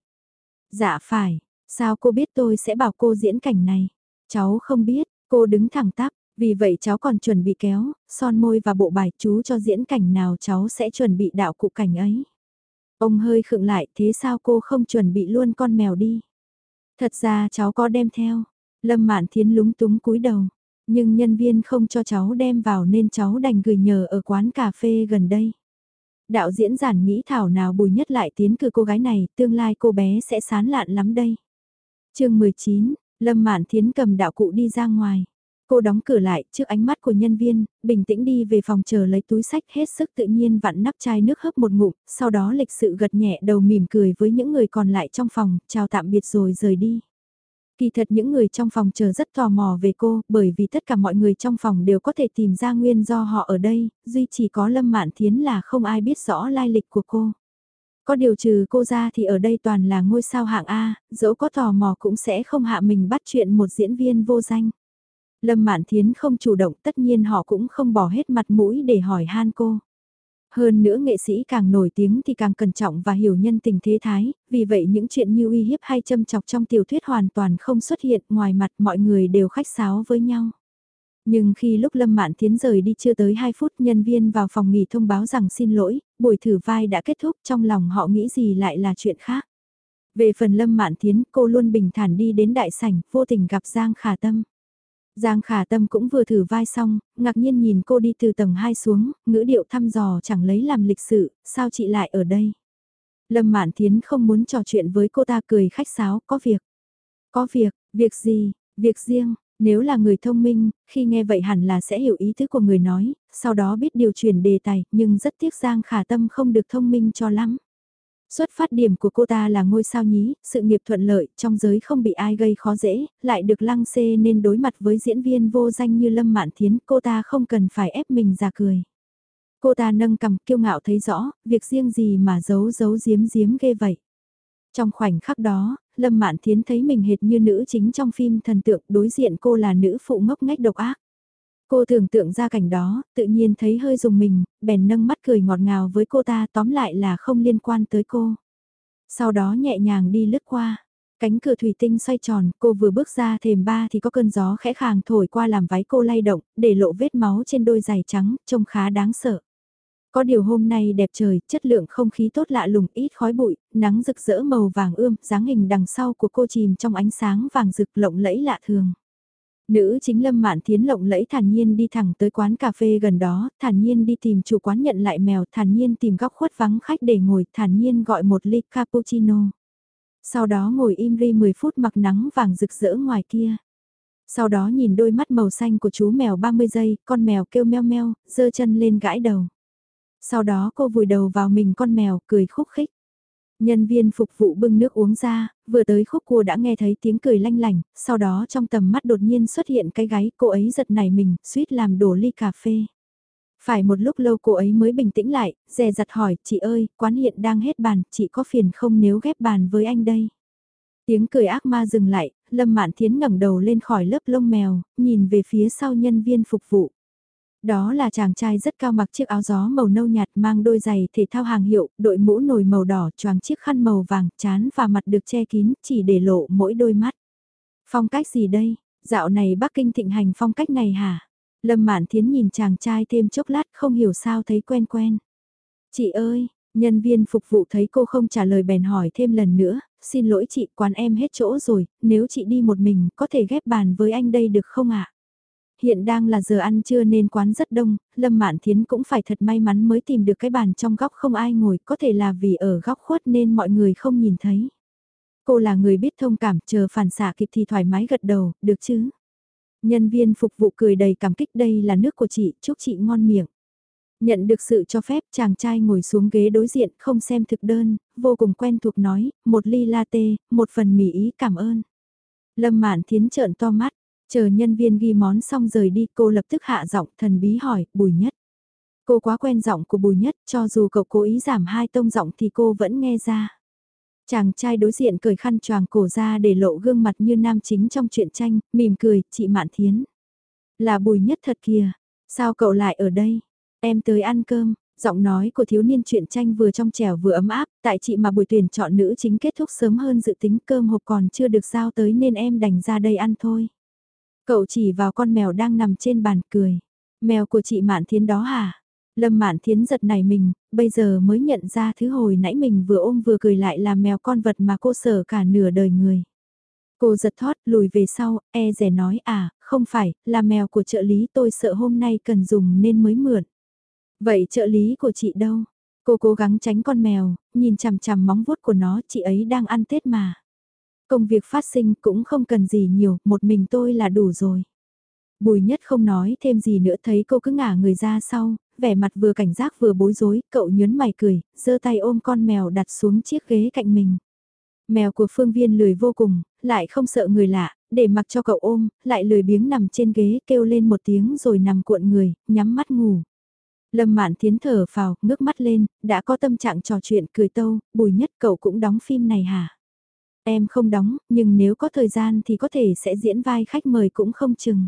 Dạ phải, sao cô biết tôi sẽ bảo cô diễn cảnh này? Cháu không biết, cô đứng thẳng tắp, vì vậy cháu còn chuẩn bị kéo, son môi và bộ bài, chú cho diễn cảnh nào cháu sẽ chuẩn bị đạo cụ cảnh ấy. Ông hơi khựng lại, thế sao cô không chuẩn bị luôn con mèo đi? Thật ra cháu có đem theo. Lâm Mạn Thiến lúng túng cúi đầu, nhưng nhân viên không cho cháu đem vào nên cháu đành gửi nhờ ở quán cà phê gần đây. Đạo diễn Giản nghĩ thảo nào Bùi Nhất lại tiến cử cô gái này, tương lai cô bé sẽ sán lạn lắm đây. Chương 19, Lâm Mạn Thiến cầm đạo cụ đi ra ngoài. Cô đóng cửa lại trước ánh mắt của nhân viên, bình tĩnh đi về phòng chờ lấy túi sách, hết sức tự nhiên vặn nắp chai nước hớp một ngụm, sau đó lịch sự gật nhẹ đầu mỉm cười với những người còn lại trong phòng, chào tạm biệt rồi rời đi. Kỳ thật những người trong phòng chờ rất tò mò về cô, bởi vì tất cả mọi người trong phòng đều có thể tìm ra nguyên do họ ở đây, duy chỉ có Lâm Mạn Thiến là không ai biết rõ lai lịch của cô. Có điều trừ cô ra thì ở đây toàn là ngôi sao hạng A, dẫu có tò mò cũng sẽ không hạ mình bắt chuyện một diễn viên vô danh. Lâm Mạn Thiến không chủ động, tất nhiên họ cũng không bỏ hết mặt mũi để hỏi han cô. Hơn nữa nghệ sĩ càng nổi tiếng thì càng cẩn trọng và hiểu nhân tình thế thái, vì vậy những chuyện như uy hiếp hay châm chọc trong tiểu thuyết hoàn toàn không xuất hiện, ngoài mặt mọi người đều khách sáo với nhau. Nhưng khi lúc Lâm Mạn Thiến rời đi chưa tới 2 phút, nhân viên vào phòng nghỉ thông báo rằng xin lỗi, buổi thử vai đã kết thúc, trong lòng họ nghĩ gì lại là chuyện khác. Về phần Lâm Mạn Thiến, cô luôn bình thản đi đến đại sảnh, vô tình gặp Giang Khả Tâm. Giang Khả Tâm cũng vừa thử vai xong, ngạc nhiên nhìn cô đi từ tầng 2 xuống, ngữ điệu thăm dò chẳng lấy làm lịch sự, sao chị lại ở đây? Lâm Mạn Thiến không muốn trò chuyện với cô ta, cười khách sáo, có việc. Có việc gì, việc riêng, nếu là người thông minh, khi nghe vậy hẳn là sẽ hiểu ý tứ của người nói, sau đó biết điều chuyển đề tài, nhưng rất tiếc Giang Khả Tâm không được thông minh cho lắm. Xuất phát điểm của cô ta là ngôi sao nhí, sự nghiệp thuận lợi, trong giới không bị ai gây khó dễ, lại được lăng xê nên đối mặt với diễn viên vô danh như Lâm Mạn Thiến, cô ta không cần phải ép mình ra cười. Cô ta nâng cằm kiêu ngạo thấy rõ, việc riêng gì mà giấu giấu giếm giếm ghê vậy. Trong khoảnh khắc đó, Lâm Mạn Thiến thấy mình hệt như nữ chính trong phim thần tượng, đối diện cô là nữ phụ ngốc nghếch độc ác. Cô tưởng tượng ra cảnh đó, tự nhiên thấy hơi rùng mình, bèn nâng mắt cười ngọt ngào với cô ta, tóm lại là không liên quan tới cô. Sau đó nhẹ nhàng đi lướt qua. Cánh cửa thủy tinh xoay tròn, cô vừa bước ra thềm ba thì có cơn gió khẽ khàng thổi qua làm váy cô lay động, để lộ vết máu trên đôi giày trắng, trông khá đáng sợ. Có điều hôm nay đẹp trời, chất lượng không khí tốt lạ lùng, ít khói bụi, nắng rực rỡ màu vàng ươm, dáng hình đằng sau của cô chìm trong ánh sáng vàng rực lộng lẫy lạ thường. Nữ chính Lâm Mạn Thiến lộng lẫy thản nhiên đi thẳng tới quán cà phê gần đó, thản nhiên đi tìm chủ quán nhận lại mèo, thản nhiên tìm góc khuất vắng khách để ngồi, thản nhiên gọi một ly cappuccino. Sau đó ngồi im ri 10 phút mặc nắng vàng rực rỡ ngoài kia. Sau đó nhìn đôi mắt màu xanh của chú mèo 30 giây, con mèo kêu meo meo, giơ chân lên gãi đầu. Sau đó cô vùi đầu vào mình con mèo, cười khúc khích. Nhân viên phục vụ bưng nước uống ra, vừa tới khúc cua đã nghe thấy tiếng cười lanh lảnh, sau đó trong tầm mắt đột nhiên xuất hiện cái gáy, cô ấy giật nảy mình, suýt làm đổ ly cà phê. Phải một lúc lâu cô ấy mới bình tĩnh lại, dè dặt hỏi, chị ơi, quán hiện đang hết bàn, chị có phiền không nếu ghép bàn với anh đây? Tiếng cười ác ma dừng lại, Lâm Mạn Thiến ngẩng đầu lên khỏi lớp lông mèo, nhìn về phía sau nhân viên phục vụ. Đó là chàng trai rất cao mặc chiếc áo gió màu nâu nhạt, mang đôi giày thể thao hàng hiệu, đội mũ nồi màu đỏ, choàng chiếc khăn màu vàng, trán và mặt được che kín, chỉ để lộ mỗi đôi mắt. Phong cách gì đây? Dạo này Bắc Kinh thịnh hành phong cách này hả? Lâm Mạn Thiến nhìn chàng trai thêm chốc lát không hiểu sao thấy quen quen. Chị ơi, nhân viên phục vụ thấy cô không trả lời bèn hỏi thêm lần nữa, xin lỗi chị, quán em hết chỗ rồi, nếu chị đi một mình có thể ghép bàn với anh đây được không ạ? Hiện đang là giờ ăn trưa nên quán rất đông, Lâm Mạn Thiến cũng phải thật may mắn mới tìm được cái bàn trong góc không ai ngồi, có thể là vì ở góc khuất nên mọi người không nhìn thấy. Cô là người biết thông cảm, chờ phản xạ kịp thì thoải mái gật đầu, được chứ? Nhân viên phục vụ cười đầy cảm kích, đây là nước của chị, chúc chị ngon miệng. Nhận được sự cho phép, chàng trai ngồi xuống ghế đối diện, không xem thực đơn, vô cùng quen thuộc nói, một ly latte, một phần mì ý, cảm ơn. Lâm Mạn Thiến trợn to mắt, chờ nhân viên ghi món xong rời đi, cô lập tức hạ giọng thần bí hỏi, Bùi Nhất. Cô quá quen giọng của Bùi Nhất, cho dù cậu cố ý giảm 2 tông giọng thì cô vẫn nghe ra. Chàng trai đối diện cởi khăn choàng cổ ra để lộ gương mặt như nam chính trong truyện tranh, mỉm cười, chị Mạn Thiến. Là Bùi Nhất thật kìa, sao cậu lại ở đây? Em tới ăn cơm, giọng nói của thiếu niên truyện tranh vừa trong trẻo vừa ấm áp, tại chị mà buổi tuyển chọn nữ chính kết thúc sớm hơn dự tính, cơm hộp còn chưa được giao tới nên em đành ra đây ăn thôi. Cậu chỉ vào con mèo đang nằm trên bàn cười. Mèo của chị Mạn Thiến đó hả? Lâm Mạn Thiến giật nảy mình, bây giờ mới nhận ra thứ hồi nãy mình vừa ôm vừa cười lại là mèo con vật mà cô sợ cả nửa đời người. Cô giật thót lùi về sau, e rẻ nói không phải, là mèo của trợ lý tôi sợ hôm nay cần dùng nên mới mượn. Vậy trợ lý của chị đâu? Cô cố gắng tránh con mèo, nhìn chằm chằm móng vuốt của nó, chị ấy đang ăn Tết mà. Công việc phát sinh cũng không cần gì nhiều, một mình tôi là đủ rồi. Bùi Nhất không nói thêm gì nữa, thấy cô cứ ngả người ra sau, vẻ mặt vừa cảnh giác vừa bối rối, cậu nhớn mày cười, giơ tay ôm con mèo đặt xuống chiếc ghế cạnh mình. Mèo của Phương Viên lười vô cùng, lại không sợ người lạ, để mặc cho cậu ôm, lại lười biếng nằm trên ghế kêu lên một tiếng rồi nằm cuộn người, nhắm mắt ngủ. Lâm Mạn Thiến thở phào, ngước mắt lên, đã có tâm trạng trò chuyện cười tâu, Bùi Nhất cậu cũng đóng phim này hả? Em không đóng, nhưng nếu có thời gian thì có thể sẽ diễn vai khách mời cũng không chừng.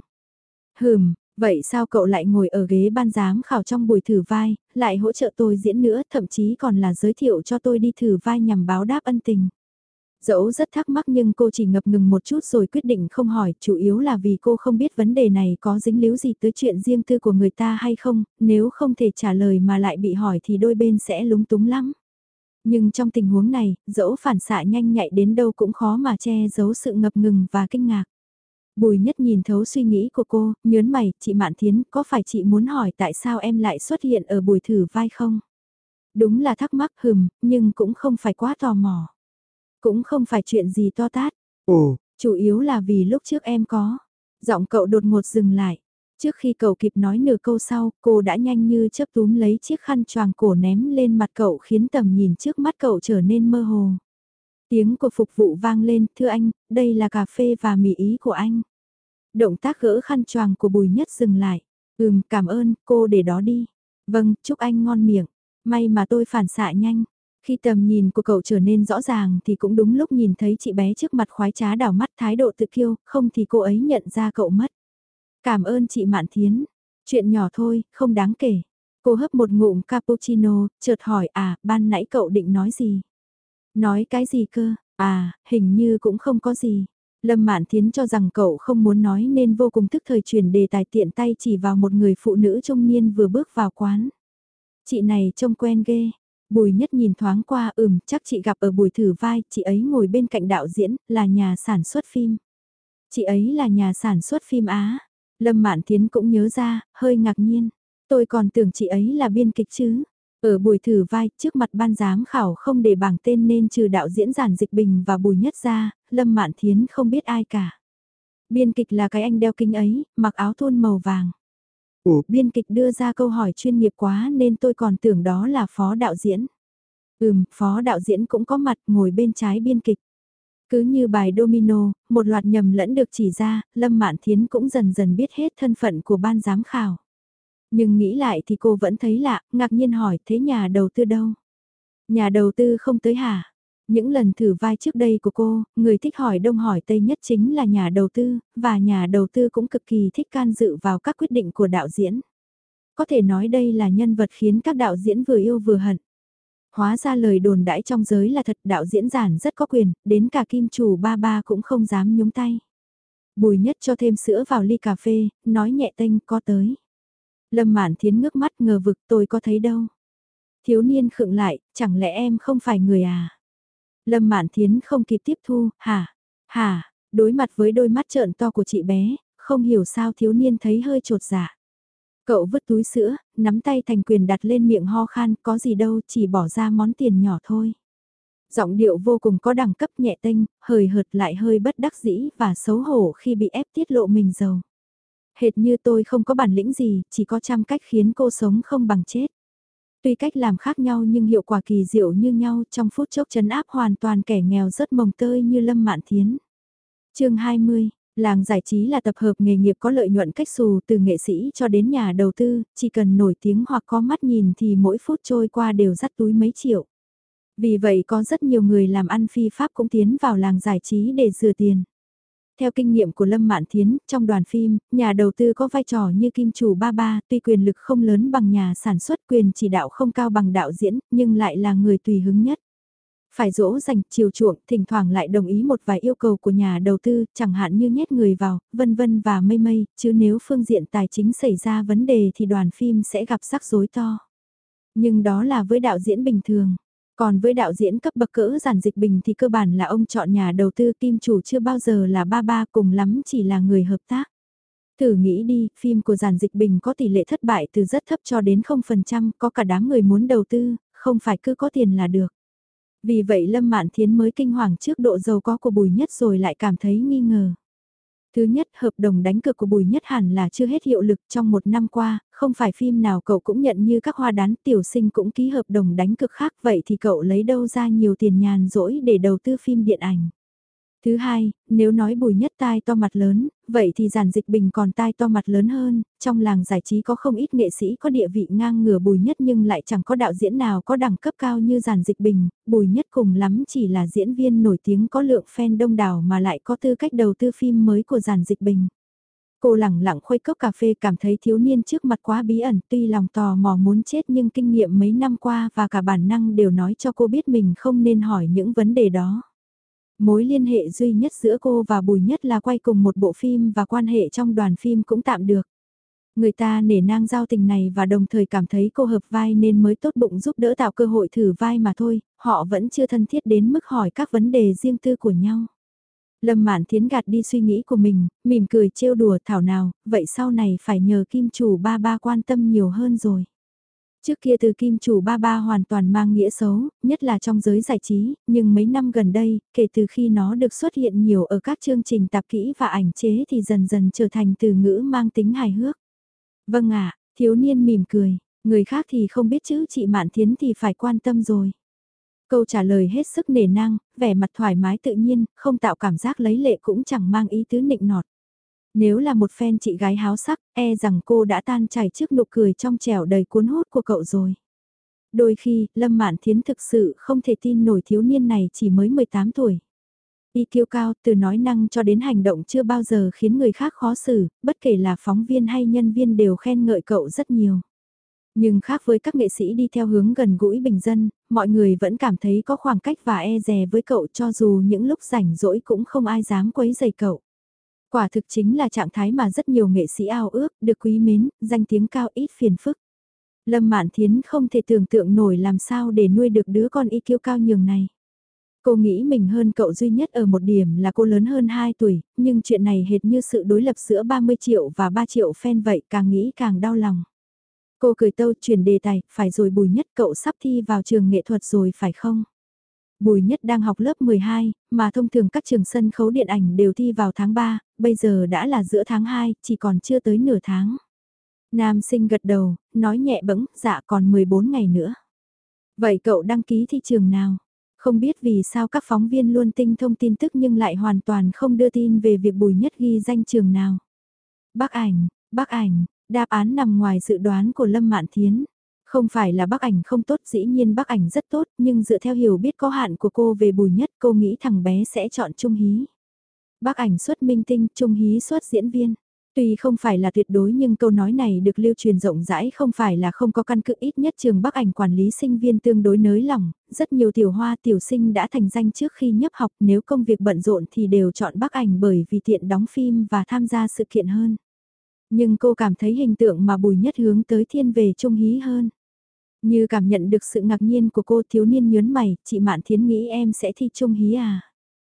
Vậy sao cậu lại ngồi ở ghế ban giám khảo trong buổi thử vai, lại hỗ trợ tôi diễn nữa, thậm chí còn là giới thiệu cho tôi đi thử vai nhằm báo đáp ân tình. Dẫu rất thắc mắc nhưng cô chỉ ngập ngừng một chút rồi quyết định không hỏi, chủ yếu là vì cô không biết vấn đề này có dính líu gì tới chuyện riêng tư của người ta hay không, nếu không thể trả lời mà lại bị hỏi thì đôi bên sẽ lúng túng lắm. Nhưng trong tình huống này, dẫu phản xạ nhanh nhạy đến đâu cũng khó mà che giấu sự ngập ngừng và kinh ngạc. Bùi Nhất nhìn thấu suy nghĩ của cô, nhớn mày, chị Mạn Thiến, có phải chị muốn hỏi tại sao em lại xuất hiện ở buổi thử vai không? Đúng là thắc mắc nhưng cũng không phải quá tò mò. Cũng không phải chuyện gì to tát. Ồ, Chủ yếu là vì lúc trước em có. Giọng cậu đột ngột dừng lại. Trước khi cậu kịp nói nửa câu sau, cô đã nhanh như chớp túm lấy chiếc khăn choàng cổ ném lên mặt cậu khiến tầm nhìn trước mắt cậu trở nên mơ hồ. Tiếng của phục vụ vang lên, thưa anh, đây là cà phê và mì ý của anh. Động tác gỡ khăn choàng của Bùi Nhất dừng lại. Cảm ơn, cô để đó đi. Vâng, chúc anh ngon miệng. May mà tôi phản xạ nhanh. Khi tầm nhìn của cậu trở nên rõ ràng thì cũng đúng lúc nhìn thấy chị bé trước mặt khoái trá đảo mắt thái độ tự kiêu, không thì cô ấy nhận ra cậu mất. Cảm ơn chị Mạn Thiến. Chuyện nhỏ thôi, không đáng kể. Cô hấp một ngụm cappuccino, chợt hỏi ban nãy cậu định nói gì? Nói cái gì cơ? Hình như cũng không có gì. Lâm Mạn Thiến cho rằng cậu không muốn nói nên vô cùng tức thời chuyển đề tài, tiện tay chỉ vào một người phụ nữ trung niên vừa bước vào quán. Chị này trông quen ghê. Bùi Nhất nhìn thoáng qua, chắc chị gặp ở buổi thử vai, chị ấy ngồi bên cạnh đạo diễn, là nhà sản xuất phim. Chị ấy là nhà sản xuất phim Á. Lâm Mạn Thiến cũng nhớ ra, hơi ngạc nhiên. Tôi còn tưởng chị ấy là biên kịch chứ. Ở buổi thử vai, trước mặt ban giám khảo không để bảng tên nên trừ đạo diễn Giản Dịch Bình và Bùi Nhất ra, Lâm Mạn Thiến không biết ai cả. Biên kịch là cái anh đeo kính ấy, mặc áo thun màu vàng. ồ, Biên kịch đưa ra câu hỏi chuyên nghiệp quá nên tôi còn tưởng đó là phó đạo diễn. Phó đạo diễn cũng có mặt ngồi bên trái biên kịch. Cứ như bài domino, một loạt nhầm lẫn được chỉ ra, Lâm Mạn Thiến cũng dần dần biết hết thân phận của ban giám khảo. Nhưng nghĩ lại thì cô vẫn thấy lạ, ngạc nhiên hỏi thế nhà đầu tư đâu? Nhà đầu tư không tới hả? Những lần thử vai trước đây của cô, người thích hỏi đông hỏi tây nhất chính là nhà đầu tư, và nhà đầu tư cũng cực kỳ thích can dự vào các quyết định của đạo diễn. Có thể nói đây là nhân vật khiến các đạo diễn vừa yêu vừa hận. Hóa ra lời đồn đãi trong giới là thật, đạo diễn Giản rất có quyền, đến cả kim chủ ba ba cũng không dám nhúng tay. Bùi Nhất cho thêm sữa vào ly cà phê, nói nhẹ tênh có tới. Lâm Mạn Thiến ngước mắt ngờ vực tôi có thấy đâu. Thiếu niên khựng lại, chẳng lẽ em không phải người à? Lâm Mạn Thiến không kịp tiếp thu, hả, đối mặt với đôi mắt trợn to của chị bé, không hiểu sao thiếu niên thấy hơi trột dạ. Cậu vứt túi sữa, nắm tay thành quyền đặt lên miệng ho khan, có gì đâu, chỉ bỏ ra món tiền nhỏ thôi. Giọng điệu vô cùng có đẳng cấp nhẹ tênh, hời hợt lại hơi bất đắc dĩ và xấu hổ khi bị ép tiết lộ mình giàu. Hệt như tôi không có bản lĩnh gì, chỉ có trăm cách khiến cô sống không bằng chết. Tuy cách làm khác nhau nhưng hiệu quả kỳ diệu như nhau, trong phút chốc trấn áp hoàn toàn kẻ nghèo rất mồng tơi như Lâm Mạn Thiến. Chương 20, làng giải trí là tập hợp nghề nghiệp có lợi nhuận cách xù từ nghệ sĩ cho đến nhà đầu tư, chỉ cần nổi tiếng hoặc có mắt nhìn thì mỗi phút trôi qua đều dắt túi mấy triệu. Vì vậy có rất nhiều người làm ăn phi pháp cũng tiến vào làng giải trí để rửa tiền. Theo kinh nghiệm của Lâm Mạn Thiến, trong đoàn phim, nhà đầu tư có vai trò như kim chủ ba ba, tuy quyền lực không lớn bằng nhà sản xuất, quyền chỉ đạo không cao bằng đạo diễn, nhưng lại là người tùy hứng nhất. Phải dỗ dành, chiều chuộng, thỉnh thoảng lại đồng ý một vài yêu cầu của nhà đầu tư, chẳng hạn như nhét người vào, vân vân và mây mây, chứ nếu phương diện tài chính xảy ra vấn đề thì đoàn phim sẽ gặp rắc rối to. Nhưng đó là với đạo diễn bình thường. Còn với đạo diễn cấp bậc cỡ Giản Dịch Bình thì cơ bản là ông chọn nhà đầu tư, kim chủ chưa bao giờ là ba ba, cùng lắm chỉ là người hợp tác. Thử nghĩ đi, phim của Giản Dịch Bình có tỷ lệ thất bại từ rất thấp cho đến 0%, có cả đám người muốn đầu tư, không phải cứ có tiền là được. Vì vậy Lâm Mạn Thiến mới kinh hoàng trước độ giàu có của Bùi Nhất rồi lại cảm thấy nghi ngờ. Thứ nhất, hợp đồng đánh cược của Bùi Nhất hẳn là chưa hết hiệu lực trong một năm qua, không phải phim nào cậu cũng nhận như các hoa đán, Tiểu Sinh cũng ký hợp đồng đánh cược khác, vậy thì cậu lấy đâu ra nhiều tiền nhàn rỗi để đầu tư phim điện ảnh. Thứ hai, nếu nói Bùi Nhất tai to mặt lớn, vậy thì Giản Dịch Bình còn tai to mặt lớn hơn, trong làng giải trí có không ít nghệ sĩ có địa vị ngang ngửa Bùi Nhất nhưng lại chẳng có đạo diễn nào có đẳng cấp cao như Giản Dịch Bình, Bùi Nhất cùng lắm chỉ là diễn viên nổi tiếng có lượng fan đông đảo mà lại có tư cách đầu tư phim mới của Giản Dịch Bình. Cô lẳng lặng khuấy cốc cà phê, cảm thấy thiếu niên trước mặt quá bí ẩn, tuy lòng tò mò muốn chết nhưng kinh nghiệm mấy năm qua và cả bản năng đều nói cho cô biết mình không nên hỏi những vấn đề đó. Mối liên hệ duy nhất giữa cô và Bùi Nhất là quay cùng một bộ phim và quan hệ trong đoàn phim cũng tạm được. Người ta nể nang giao tình này và đồng thời cảm thấy cô hợp vai nên mới tốt bụng giúp đỡ tạo cơ hội thử vai mà thôi, họ vẫn chưa thân thiết đến mức hỏi các vấn đề riêng tư của nhau. Lâm Mạn Thiến gạt đi suy nghĩ của mình, mỉm cười trêu đùa thảo nào, vậy sau này phải nhờ kim chủ ba ba quan tâm nhiều hơn rồi. Trước kia từ kim chủ ba ba hoàn toàn mang nghĩa xấu, nhất là trong giới giải trí, nhưng mấy năm gần đây, kể từ khi nó được xuất hiện nhiều ở các chương trình tạp kỹ và ảnh chế thì dần dần trở thành từ ngữ mang tính hài hước. Vâng ạ, thiếu niên mỉm cười, người khác thì không biết chứ chị Mạn Thiến thì phải quan tâm rồi. Câu trả lời hết sức nể nang, vẻ mặt thoải mái tự nhiên, không tạo cảm giác lấy lệ cũng chẳng mang ý tứ nịnh nọt. Nếu là một fan chị gái háo sắc, e rằng cô đã tan chảy trước nụ cười trong trẻo đầy cuốn hút của cậu rồi. Đôi khi, Lâm Mạn Thiến thực sự không thể tin nổi thiếu niên này chỉ mới 18 tuổi. IQ cao, từ nói năng cho đến hành động chưa bao giờ khiến người khác khó xử, bất kể là phóng viên hay nhân viên đều khen ngợi cậu rất nhiều. Nhưng khác với các nghệ sĩ đi theo hướng gần gũi bình dân, mọi người vẫn cảm thấy có khoảng cách và e dè với cậu cho dù những lúc rảnh rỗi cũng không ai dám quấy rầy cậu. Quả thực chính là trạng thái mà rất nhiều nghệ sĩ ao ước, được quý mến, danh tiếng cao ít phiền phức. Lâm Mạn Thiến không thể tưởng tượng nổi làm sao để nuôi được đứa con IQ cao nhường này. Cô nghĩ mình hơn cậu duy nhất ở một điểm là cô lớn hơn 2 tuổi, nhưng chuyện này hệt như sự đối lập giữa 30 triệu và 3 triệu fan vậy, càng nghĩ càng đau lòng. Cô cười tâu chuyển đề tài, phải rồi Bùi Nhất, cậu sắp thi vào trường nghệ thuật rồi phải không? Bùi Nhất đang học lớp 12, mà thông thường các trường sân khấu điện ảnh đều thi vào tháng 3, bây giờ đã là giữa tháng 2, chỉ còn chưa tới nửa tháng. Nam sinh gật đầu, nói nhẹ bẫng, dạ còn 14 ngày nữa. Vậy cậu đăng ký thi trường nào? Không biết vì sao các phóng viên luôn tinh thông tin tức nhưng lại hoàn toàn không đưa tin về việc Bùi Nhất ghi danh trường nào. Bắc ảnh, đáp án nằm ngoài dự đoán của Lâm Mạn Thiến. Không phải là Bắc ảnh không tốt, dĩ nhiên Bắc ảnh rất tốt, nhưng dựa theo hiểu biết có hạn của cô về Bùi Nhất, cô nghĩ thằng bé sẽ chọn Trung Hí. Bắc ảnh xuất minh tinh, Trung Hí xuất diễn viên. Tuy không phải là tuyệt đối nhưng câu nói này được lưu truyền rộng rãi không phải là không có căn cứ, ít nhất trường Bắc Ảnh quản lý sinh viên tương đối nới lỏng, rất nhiều tiểu hoa tiểu sinh đã thành danh trước khi nhập học, nếu công việc bận rộn thì đều chọn Bắc Ảnh bởi vì tiện đóng phim và tham gia sự kiện hơn. Nhưng cô cảm thấy hình tượng mà Bùi Nhất hướng tới thiên về Trung Hí hơn. Như cảm nhận được sự ngạc nhiên của cô, thiếu niên nhớn mày, chị Mạn Thiến nghĩ em sẽ thi Trung Hí à?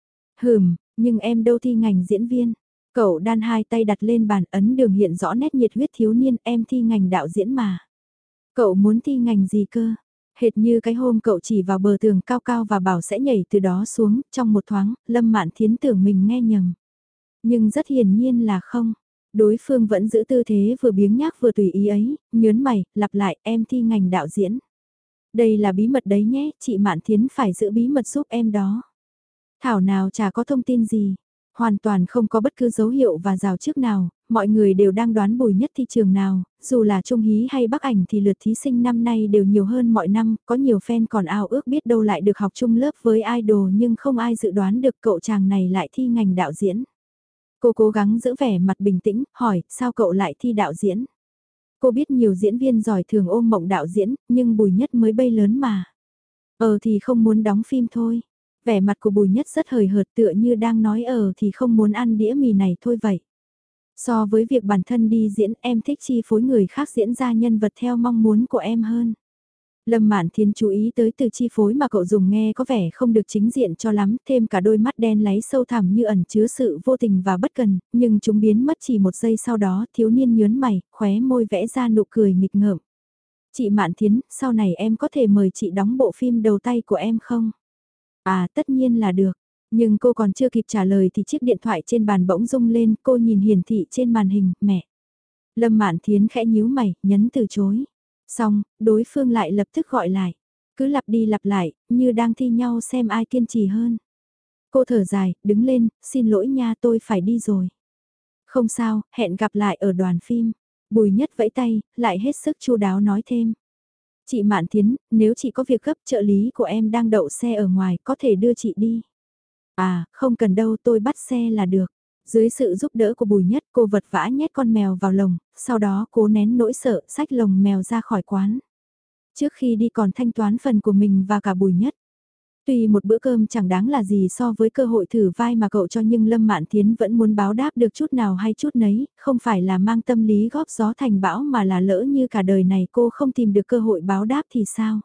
Nhưng em đâu thi ngành diễn viên. Cậu đan hai tay đặt lên bàn, ấn đường hiện rõ nét nhiệt huyết thiếu niên, em thi ngành đạo diễn mà. Cậu muốn thi ngành gì cơ? Hệt như cái hôm cậu chỉ vào bờ tường cao cao và bảo sẽ nhảy từ đó xuống, trong một thoáng, Lâm Mạn Thiến tưởng mình nghe nhầm. Nhưng rất hiển nhiên là không. Đối phương vẫn giữ tư thế vừa biếng nhác vừa tùy ý ấy, nhớn mày, lặp lại, em thi ngành đạo diễn. Đây là bí mật đấy nhé, chị Mạn Thiến phải giữ bí mật giúp em đó. Thảo nào chả có thông tin gì, hoàn toàn không có bất cứ dấu hiệu và rào trước nào, mọi người đều đang đoán Bùi Nhất thi trường nào, dù là Trung Hí hay Bắc Ảnh thì lượt thí sinh năm nay đều nhiều hơn mọi năm, có nhiều fan còn ao ước biết đâu lại được học chung lớp với idol nhưng không ai dự đoán được cậu chàng này lại thi ngành đạo diễn. Cô cố gắng giữ vẻ mặt bình tĩnh, hỏi, sao cậu lại thi đạo diễn? Cô biết nhiều diễn viên giỏi thường ôm mộng đạo diễn, nhưng Bùi Nhất mới bay lớn mà. Thì không muốn đóng phim thôi. Vẻ mặt của Bùi Nhất rất hời hợt tựa như đang nói thì không muốn ăn đĩa mì này thôi vậy. So với việc bản thân đi diễn em thích chi phối người khác diễn ra nhân vật theo mong muốn của em hơn. Lâm Mạn Thiến chú ý tới từ chi phối mà cậu dùng nghe có vẻ không được chính diện cho lắm, thêm cả đôi mắt đen láy sâu thẳm như ẩn chứa sự vô tình và bất cần, nhưng chúng biến mất chỉ một giây sau đó, thiếu niên nhớn mày, khóe môi vẽ ra nụ cười nghịch ngợm. Chị Mạn Thiến, sau này em có thể mời chị đóng bộ phim đầu tay của em không? À, tất nhiên là được. Nhưng cô còn chưa kịp trả lời thì chiếc điện thoại trên bàn bỗng rung lên, cô nhìn hiển thị trên màn hình, mẹ. Lâm Mạn Thiến khẽ nhíu mày, nhấn từ chối. Xong, đối phương lại lập tức gọi lại. Cứ lặp đi lặp lại, như đang thi nhau xem ai kiên trì hơn. Cô thở dài, đứng lên, xin lỗi nha tôi phải đi rồi. Không sao, hẹn gặp lại ở đoàn phim. Bùi Nhất vẫy tay, lại hết sức chu đáo nói thêm. Chị Mạn Thiến, nếu chị có việc gấp trợ lý của em đang đậu xe ở ngoài có thể đưa chị đi. À, không cần đâu tôi bắt xe là được. Dưới sự giúp đỡ của Bùi Nhất cô vật vã nhét con mèo vào lồng, sau đó cố nén nỗi sợ xách lồng mèo ra khỏi quán. Trước khi đi còn thanh toán phần của mình và cả Bùi Nhất. Tuy một bữa cơm chẳng đáng là gì so với cơ hội thử vai mà cậu cho nhưng Lâm Mạn Thiến vẫn muốn báo đáp được chút nào hay chút nấy, không phải là mang tâm lý góp gió thành bão mà là lỡ như cả đời này cô không tìm được cơ hội báo đáp thì sao.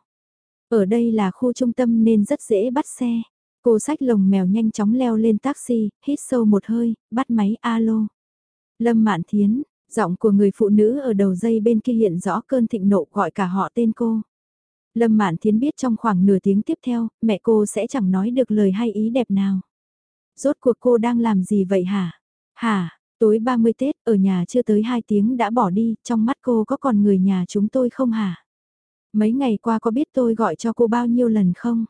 Ở đây là khu trung tâm nên rất dễ bắt xe. Cô xách lồng mèo nhanh chóng leo lên taxi, hít sâu một hơi, bắt máy alo. Lâm Mạn Thiến, giọng của người phụ nữ ở đầu dây bên kia hiện rõ cơn thịnh nộ gọi cả họ tên cô. Lâm Mạn Thiến biết trong khoảng nửa tiếng tiếp theo, mẹ cô sẽ chẳng nói được lời hay ý đẹp nào. Rốt cuộc cô đang làm gì vậy hả? Hả, tối 30 Tết, ở nhà chưa tới 2 tiếng đã bỏ đi, trong mắt cô có còn người nhà chúng tôi không hả? Mấy ngày qua có biết tôi gọi cho cô bao nhiêu lần không?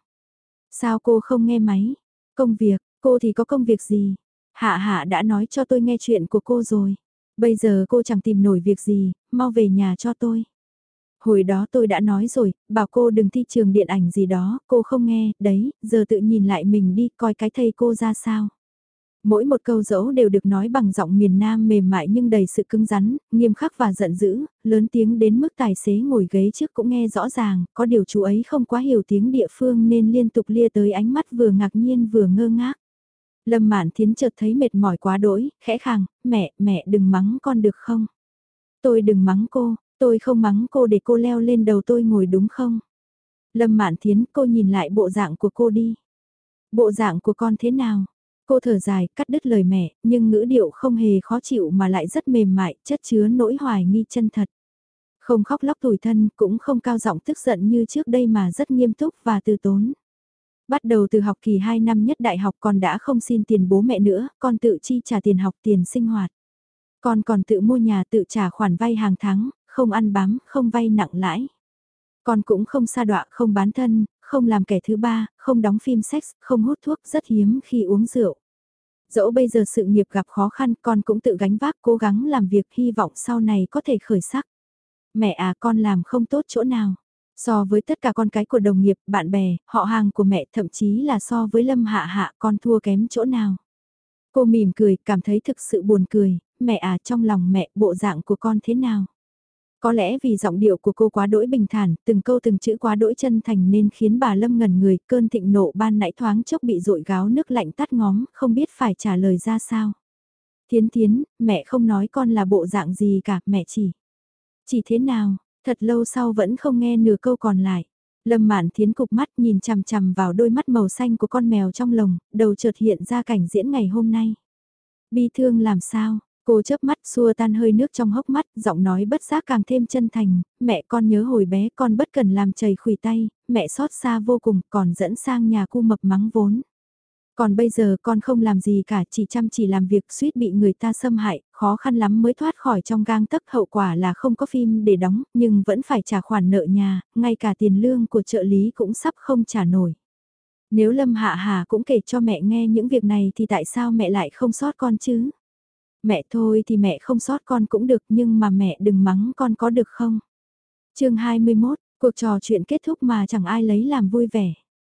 Sao cô không nghe máy? Công việc, cô thì có công việc gì? Hạ Hạ đã nói cho tôi nghe chuyện của cô rồi. Bây giờ cô chẳng tìm nổi việc gì, mau về nhà cho tôi. Hồi đó tôi đã nói rồi, bảo cô đừng thi trường điện ảnh gì đó, cô không nghe, đấy, giờ tự nhìn lại mình đi, coi cái thầy cô ra sao. Mỗi một câu dỗ đều được nói bằng giọng miền Nam mềm mại nhưng đầy sự cứng rắn, nghiêm khắc và giận dữ, lớn tiếng đến mức tài xế ngồi ghế trước cũng nghe rõ ràng, có điều chú ấy không quá hiểu tiếng địa phương nên liên tục lia tới ánh mắt vừa ngạc nhiên vừa ngơ ngác. Lâm Mạn Thiến chợt thấy mệt mỏi quá đỗi, khẽ khàng, mẹ đừng mắng con được không? Tôi đừng mắng cô, tôi không mắng cô để cô leo lên đầu tôi ngồi đúng không? Lâm Mạn Thiến, cô nhìn lại bộ dạng của cô đi. Bộ dạng của con thế nào? Cô thở dài, cắt đứt lời mẹ, nhưng ngữ điệu không hề khó chịu mà lại rất mềm mại, chất chứa nỗi hoài nghi chân thật. Không khóc lóc tủi thân, cũng không cao giọng tức giận như trước đây mà rất nghiêm túc và từ tốn. Bắt đầu từ học kỳ 2 năm nhất đại học con đã không xin tiền bố mẹ nữa, con tự chi trả tiền học tiền sinh hoạt. Con còn tự mua nhà tự trả khoản vay hàng tháng, không ăn bám, không vay nặng lãi. Con cũng không sa đọa, không bán thân, không làm kẻ thứ ba, không đóng phim sex, không hút thuốc, rất hiếm khi uống rượu. Dẫu bây giờ sự nghiệp gặp khó khăn con cũng tự gánh vác cố gắng làm việc hy vọng sau này có thể khởi sắc. Mẹ à con làm không tốt chỗ nào. So với tất cả con cái của đồng nghiệp, bạn bè, họ hàng của mẹ thậm chí là so với Lâm Hạ Hạ con thua kém chỗ nào. Cô mỉm cười, cảm thấy thực sự buồn cười, mẹ à, trong lòng mẹ, bộ dạng của con thế nào? Có lẽ vì giọng điệu của cô quá đỗi bình thản, từng câu từng chữ quá đỗi chân thành nên khiến bà Lâm ngẩn người, cơn thịnh nộ ban nãy thoáng chốc bị dội gáo nước lạnh tắt ngóm, không biết phải trả lời ra sao. Thiến Thiến, mẹ không nói con là bộ dạng gì cả, mẹ chỉ. Chỉ thế nào, thật lâu sau vẫn không nghe nửa câu còn lại. Lâm Mạn Thiến cụp mắt nhìn chằm chằm vào đôi mắt màu xanh của con mèo trong lồng, đầu chợt hiện ra cảnh diễn ngày hôm nay. Bi thương làm sao? Cô chớp mắt xua tan hơi nước trong hốc mắt, giọng nói bất giác càng thêm chân thành, mẹ con nhớ hồi bé con bất cần làm chảy khuỷu tay, mẹ xót xa vô cùng còn dẫn sang nhà cu mập mắng vốn. Còn bây giờ con không làm gì cả, chỉ chăm chỉ làm việc suýt bị người ta xâm hại, khó khăn lắm mới thoát khỏi trong gang tấc, hậu quả là không có phim để đóng, nhưng vẫn phải trả khoản nợ nhà, ngay cả tiền lương của trợ lý cũng sắp không trả nổi. Nếu Lâm Hạ Hà cũng kể cho mẹ nghe những việc này thì tại sao mẹ lại không sót con chứ? Mẹ thôi thì mẹ không sót con cũng được nhưng mà mẹ đừng mắng con có được không? chương 21, cuộc trò chuyện kết thúc mà chẳng ai lấy làm vui vẻ.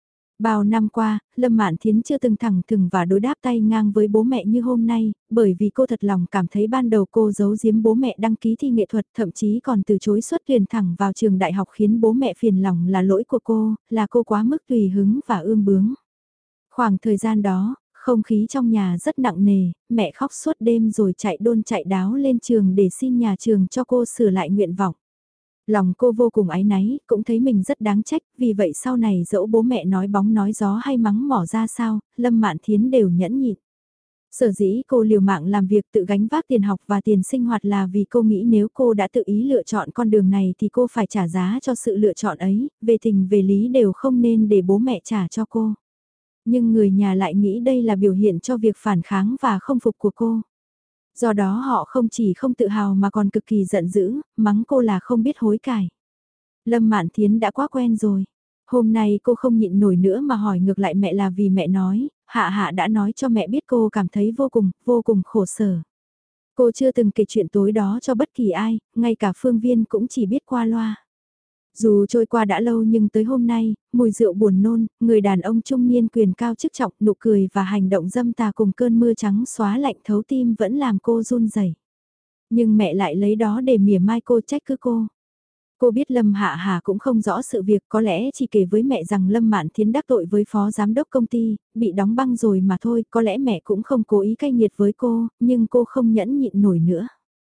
Bao năm qua, Lâm Mạn Thiến chưa từng thẳng thừng và đối đáp tay ngang với bố mẹ như hôm nay, bởi vì cô thật lòng cảm thấy ban đầu cô giấu giếm bố mẹ đăng ký thi nghệ thuật, thậm chí còn từ chối xuất tuyển thẳng vào trường đại học khiến bố mẹ phiền lòng là lỗi của cô, là cô quá mức tùy hứng và ương bướng. Khoảng thời gian đó, không khí trong nhà rất nặng nề, mẹ khóc suốt đêm rồi chạy đôn chạy đáo lên trường để xin nhà trường cho cô sửa lại nguyện vọng. Lòng cô vô cùng áy náy, cũng thấy mình rất đáng trách, vì vậy sau này dẫu bố mẹ nói bóng nói gió hay mắng mỏ ra sao, Lâm Mạn Thiến đều nhẫn nhịn. Sở dĩ cô liều mạng làm việc tự gánh vác tiền học và tiền sinh hoạt là vì cô nghĩ nếu cô đã tự ý lựa chọn con đường này thì cô phải trả giá cho sự lựa chọn ấy, về tình về lý đều không nên để bố mẹ trả cho cô. Nhưng người nhà lại nghĩ đây là biểu hiện cho việc phản kháng và không phục của cô. Do đó họ không chỉ không tự hào mà còn cực kỳ giận dữ, mắng cô là không biết hối cải. Lâm Mạn Thiến đã quá quen rồi. Hôm nay cô không nhịn nổi nữa mà hỏi ngược lại mẹ là vì mẹ nói, Hạ Hạ đã nói cho mẹ biết cô cảm thấy vô cùng khổ sở. Cô chưa từng kể chuyện tối đó cho bất kỳ ai, ngay cả Phương Viên cũng chỉ biết qua loa. Dù trôi qua đã lâu nhưng tới hôm nay, mùi rượu buồn nôn, người đàn ông trung niên quyền cao chức trọng, nụ cười và hành động dâm tà cùng cơn mưa trắng xóa lạnh thấu tim vẫn làm cô run rẩy. Nhưng mẹ lại lấy đó để mỉa mai cô trách cứ cô. Cô biết Lâm Hạ Hà cũng không rõ sự việc, có lẽ chỉ kể với mẹ rằng Lâm Mạn Thiến đắc tội với phó giám đốc công ty, bị đóng băng rồi mà thôi, có lẽ mẹ cũng không cố ý cay nghiệt với cô, nhưng cô không nhẫn nhịn nổi nữa.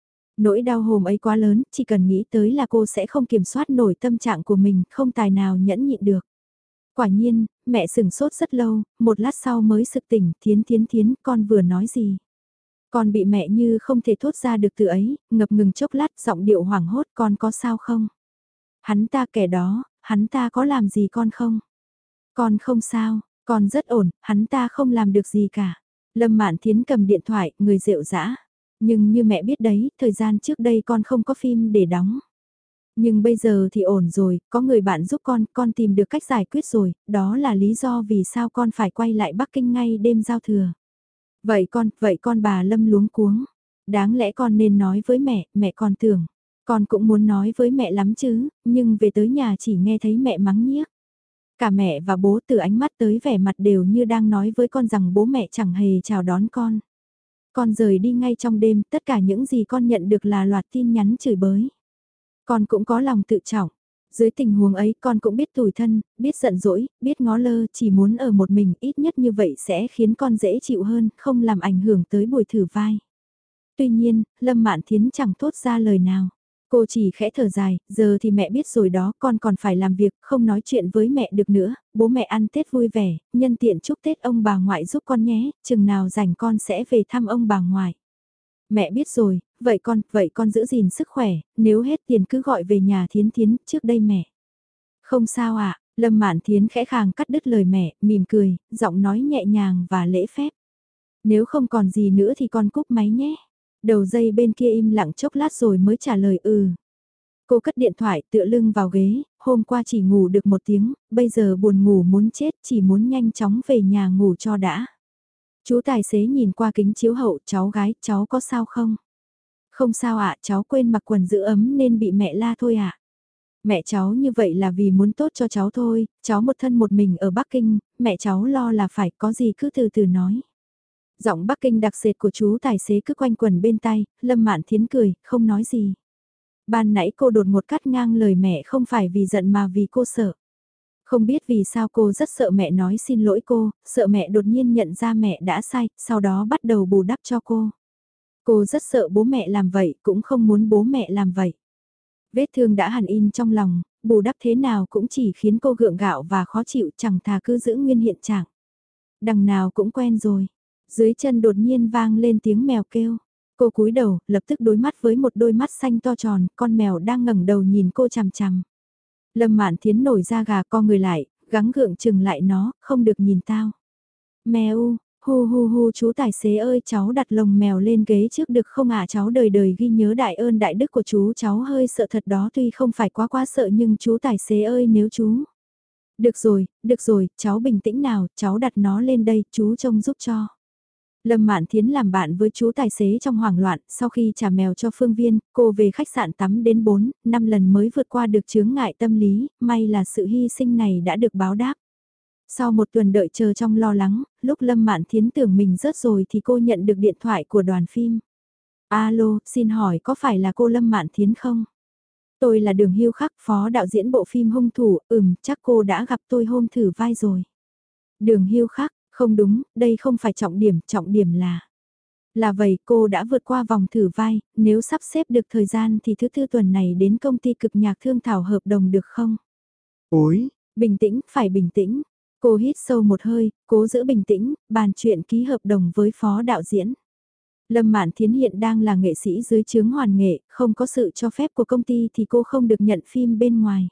Nỗi đau hôm ấy quá lớn, chỉ cần nghĩ tới là cô sẽ không kiểm soát nổi tâm trạng của mình, không tài nào nhẫn nhịn được. Quả nhiên, mẹ sửng sốt rất lâu, một lát sau mới sực tỉnh, Thiến, con vừa nói gì? Con bị mẹ như không thể thốt ra được từ ấy, ngập ngừng chốc lát giọng điệu hoảng hốt, con có sao không? Hắn ta kẻ đó, hắn ta có làm gì con không? Con không sao, con rất ổn, hắn ta không làm được gì cả. Lâm Mạn Thiến cầm điện thoại, người rệu rã. Nhưng như mẹ biết đấy, thời gian trước đây con không có phim để đóng. Nhưng bây giờ thì ổn rồi, có người bạn giúp con tìm được cách giải quyết rồi, đó là lý do vì sao con phải quay lại Bắc Kinh ngay đêm giao thừa. Vậy con bà Lâm luống cuống. Đáng lẽ con nên nói với mẹ con tưởng. Con cũng muốn nói với mẹ lắm chứ, nhưng về tới nhà chỉ nghe thấy mẹ mắng nhiếc. Cả mẹ và bố từ ánh mắt tới vẻ mặt đều như đang nói với con rằng bố mẹ chẳng hề chào đón con. Con rời đi ngay trong đêm, tất cả những gì con nhận được là loạt tin nhắn chửi bới. Con cũng có lòng tự trọng. Dưới tình huống ấy con cũng biết tủi thân, biết giận dỗi, biết ngó lơ, chỉ muốn ở một mình ít nhất như vậy sẽ khiến con dễ chịu hơn, không làm ảnh hưởng tới buổi thử vai. Tuy nhiên, Lâm Mạn Thiến chẳng thốt ra lời nào. Cô chỉ khẽ thở dài, giờ thì mẹ biết rồi đó, con còn phải làm việc, không nói chuyện với mẹ được nữa, bố mẹ ăn Tết vui vẻ, nhân tiện chúc Tết ông bà ngoại giúp con nhé, chừng nào rảnh con sẽ về thăm ông bà ngoại. Mẹ biết rồi, vậy con giữ gìn sức khỏe, nếu hết tiền cứ gọi về nhà Thiến, trước đây mẹ. Không sao ạ, Lâm Mạn Thiến khẽ khàng cắt đứt lời mẹ, mỉm cười, giọng nói nhẹ nhàng và lễ phép. Nếu không còn gì nữa thì con cúp máy nhé. Đầu dây bên kia im lặng chốc lát rồi mới trả lời ừ. Cô cất điện thoại tựa lưng vào ghế, hôm qua chỉ ngủ được một tiếng, bây giờ buồn ngủ muốn chết, chỉ muốn nhanh chóng về nhà ngủ cho đã. Chú tài xế nhìn qua kính chiếu hậu, cháu gái, cháu có sao không? Không sao ạ, cháu quên mặc quần giữ ấm nên bị mẹ la thôi ạ. Mẹ cháu như vậy là vì muốn tốt cho cháu thôi, cháu một thân một mình ở Bắc Kinh, mẹ cháu lo là phải có gì cứ từ từ nói. Giọng Bắc Kinh đặc sệt của chú tài xế cứ quanh quẩn bên tai, Lâm Mạn Thiến cười, không nói gì. Ban nãy cô đột ngột cắt ngang lời mẹ không phải vì giận mà vì cô sợ. Không biết vì sao cô rất sợ mẹ nói xin lỗi cô, sợ mẹ đột nhiên nhận ra mẹ đã sai, sau đó bắt đầu bù đắp cho cô. Cô rất sợ bố mẹ làm vậy, cũng không muốn bố mẹ làm vậy. Vết thương đã hằn in trong lòng, bù đắp thế nào cũng chỉ khiến cô gượng gạo và khó chịu, chẳng thà cứ giữ nguyên hiện trạng. Đằng nào cũng quen rồi. Dưới chân đột nhiên vang lên tiếng mèo kêu. Cô cúi đầu, lập tức đối mắt với một đôi mắt xanh to tròn, con mèo đang ngẩng đầu nhìn cô chằm chằm. Lâm Mạn Thiến nổi da gà co người lại, gắng gượng chừng lại nó, không được nhìn tao. Mèo, hu hu hu chú tài xế ơi, cháu đặt lồng mèo lên ghế trước được không ạ? Cháu đời đời ghi nhớ đại ơn đại đức của chú, cháu hơi sợ thật đó, tuy không phải quá quá sợ nhưng chú tài xế ơi, nếu chú... được rồi, cháu bình tĩnh nào, cháu đặt nó lên đây, chú trông giúp cho. Lâm Mạn Thiến làm bạn với chú tài xế trong hoảng loạn, sau khi trả mèo cho Phương Viên, cô về khách sạn tắm đến 4, 5 lần mới vượt qua được chướng ngại tâm lý, may là sự hy sinh này đã được báo đáp. Sau một tuần đợi chờ trong lo lắng, lúc Lâm Mạn Thiến tưởng mình rớt rồi thì cô nhận được điện thoại của đoàn phim. Alo, xin hỏi có phải là cô Lâm Mạn Thiến không? Tôi là Đường Hưu Khắc, phó đạo diễn bộ phim Hung Thủ, chắc cô đã gặp tôi hôm thử vai rồi. Đường Hưu Khắc, không đúng, đây không phải trọng điểm là... Là vậy cô đã vượt qua vòng thử vai, nếu sắp xếp được thời gian thì thứ tư tuần này đến công ty cực nhạc thương thảo hợp đồng được không? Ối, Bình tĩnh, phải bình tĩnh. Cô hít sâu một hơi, cố giữ bình tĩnh, bàn chuyện ký hợp đồng với phó đạo diễn. Lâm Mạn Thiến hiện đang là nghệ sĩ dưới chướng hoàn nghệ, không có sự cho phép của công ty thì cô không được nhận phim bên ngoài.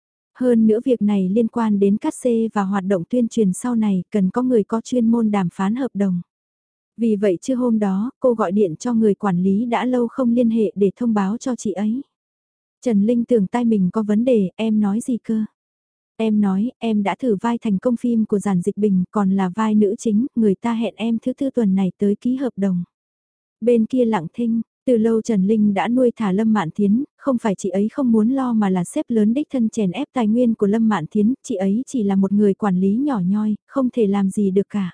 Hơn nữa việc này liên quan đến cát xê và hoạt động tuyên truyền sau này, cần có người có chuyên môn đàm phán hợp đồng. Vì vậy trưa hôm đó, cô gọi điện cho người quản lý đã lâu không liên hệ để thông báo cho chị ấy. Trần Linh tưởng tai mình có vấn đề, em nói gì cơ? Em nói, em đã thử vai thành công phim của Giản Dịch Bình, còn là vai nữ chính, người ta hẹn em thứ tư tuần này tới ký hợp đồng. Bên kia lặng thinh, từ lâu Trần Linh đã nuôi thả Lâm Mạn Thiến, không phải chị ấy không muốn lo mà là sếp lớn đích thân chèn ép tài nguyên của Lâm Mạn Thiến, chị ấy chỉ là một người quản lý nhỏ nhoi, không thể làm gì được cả.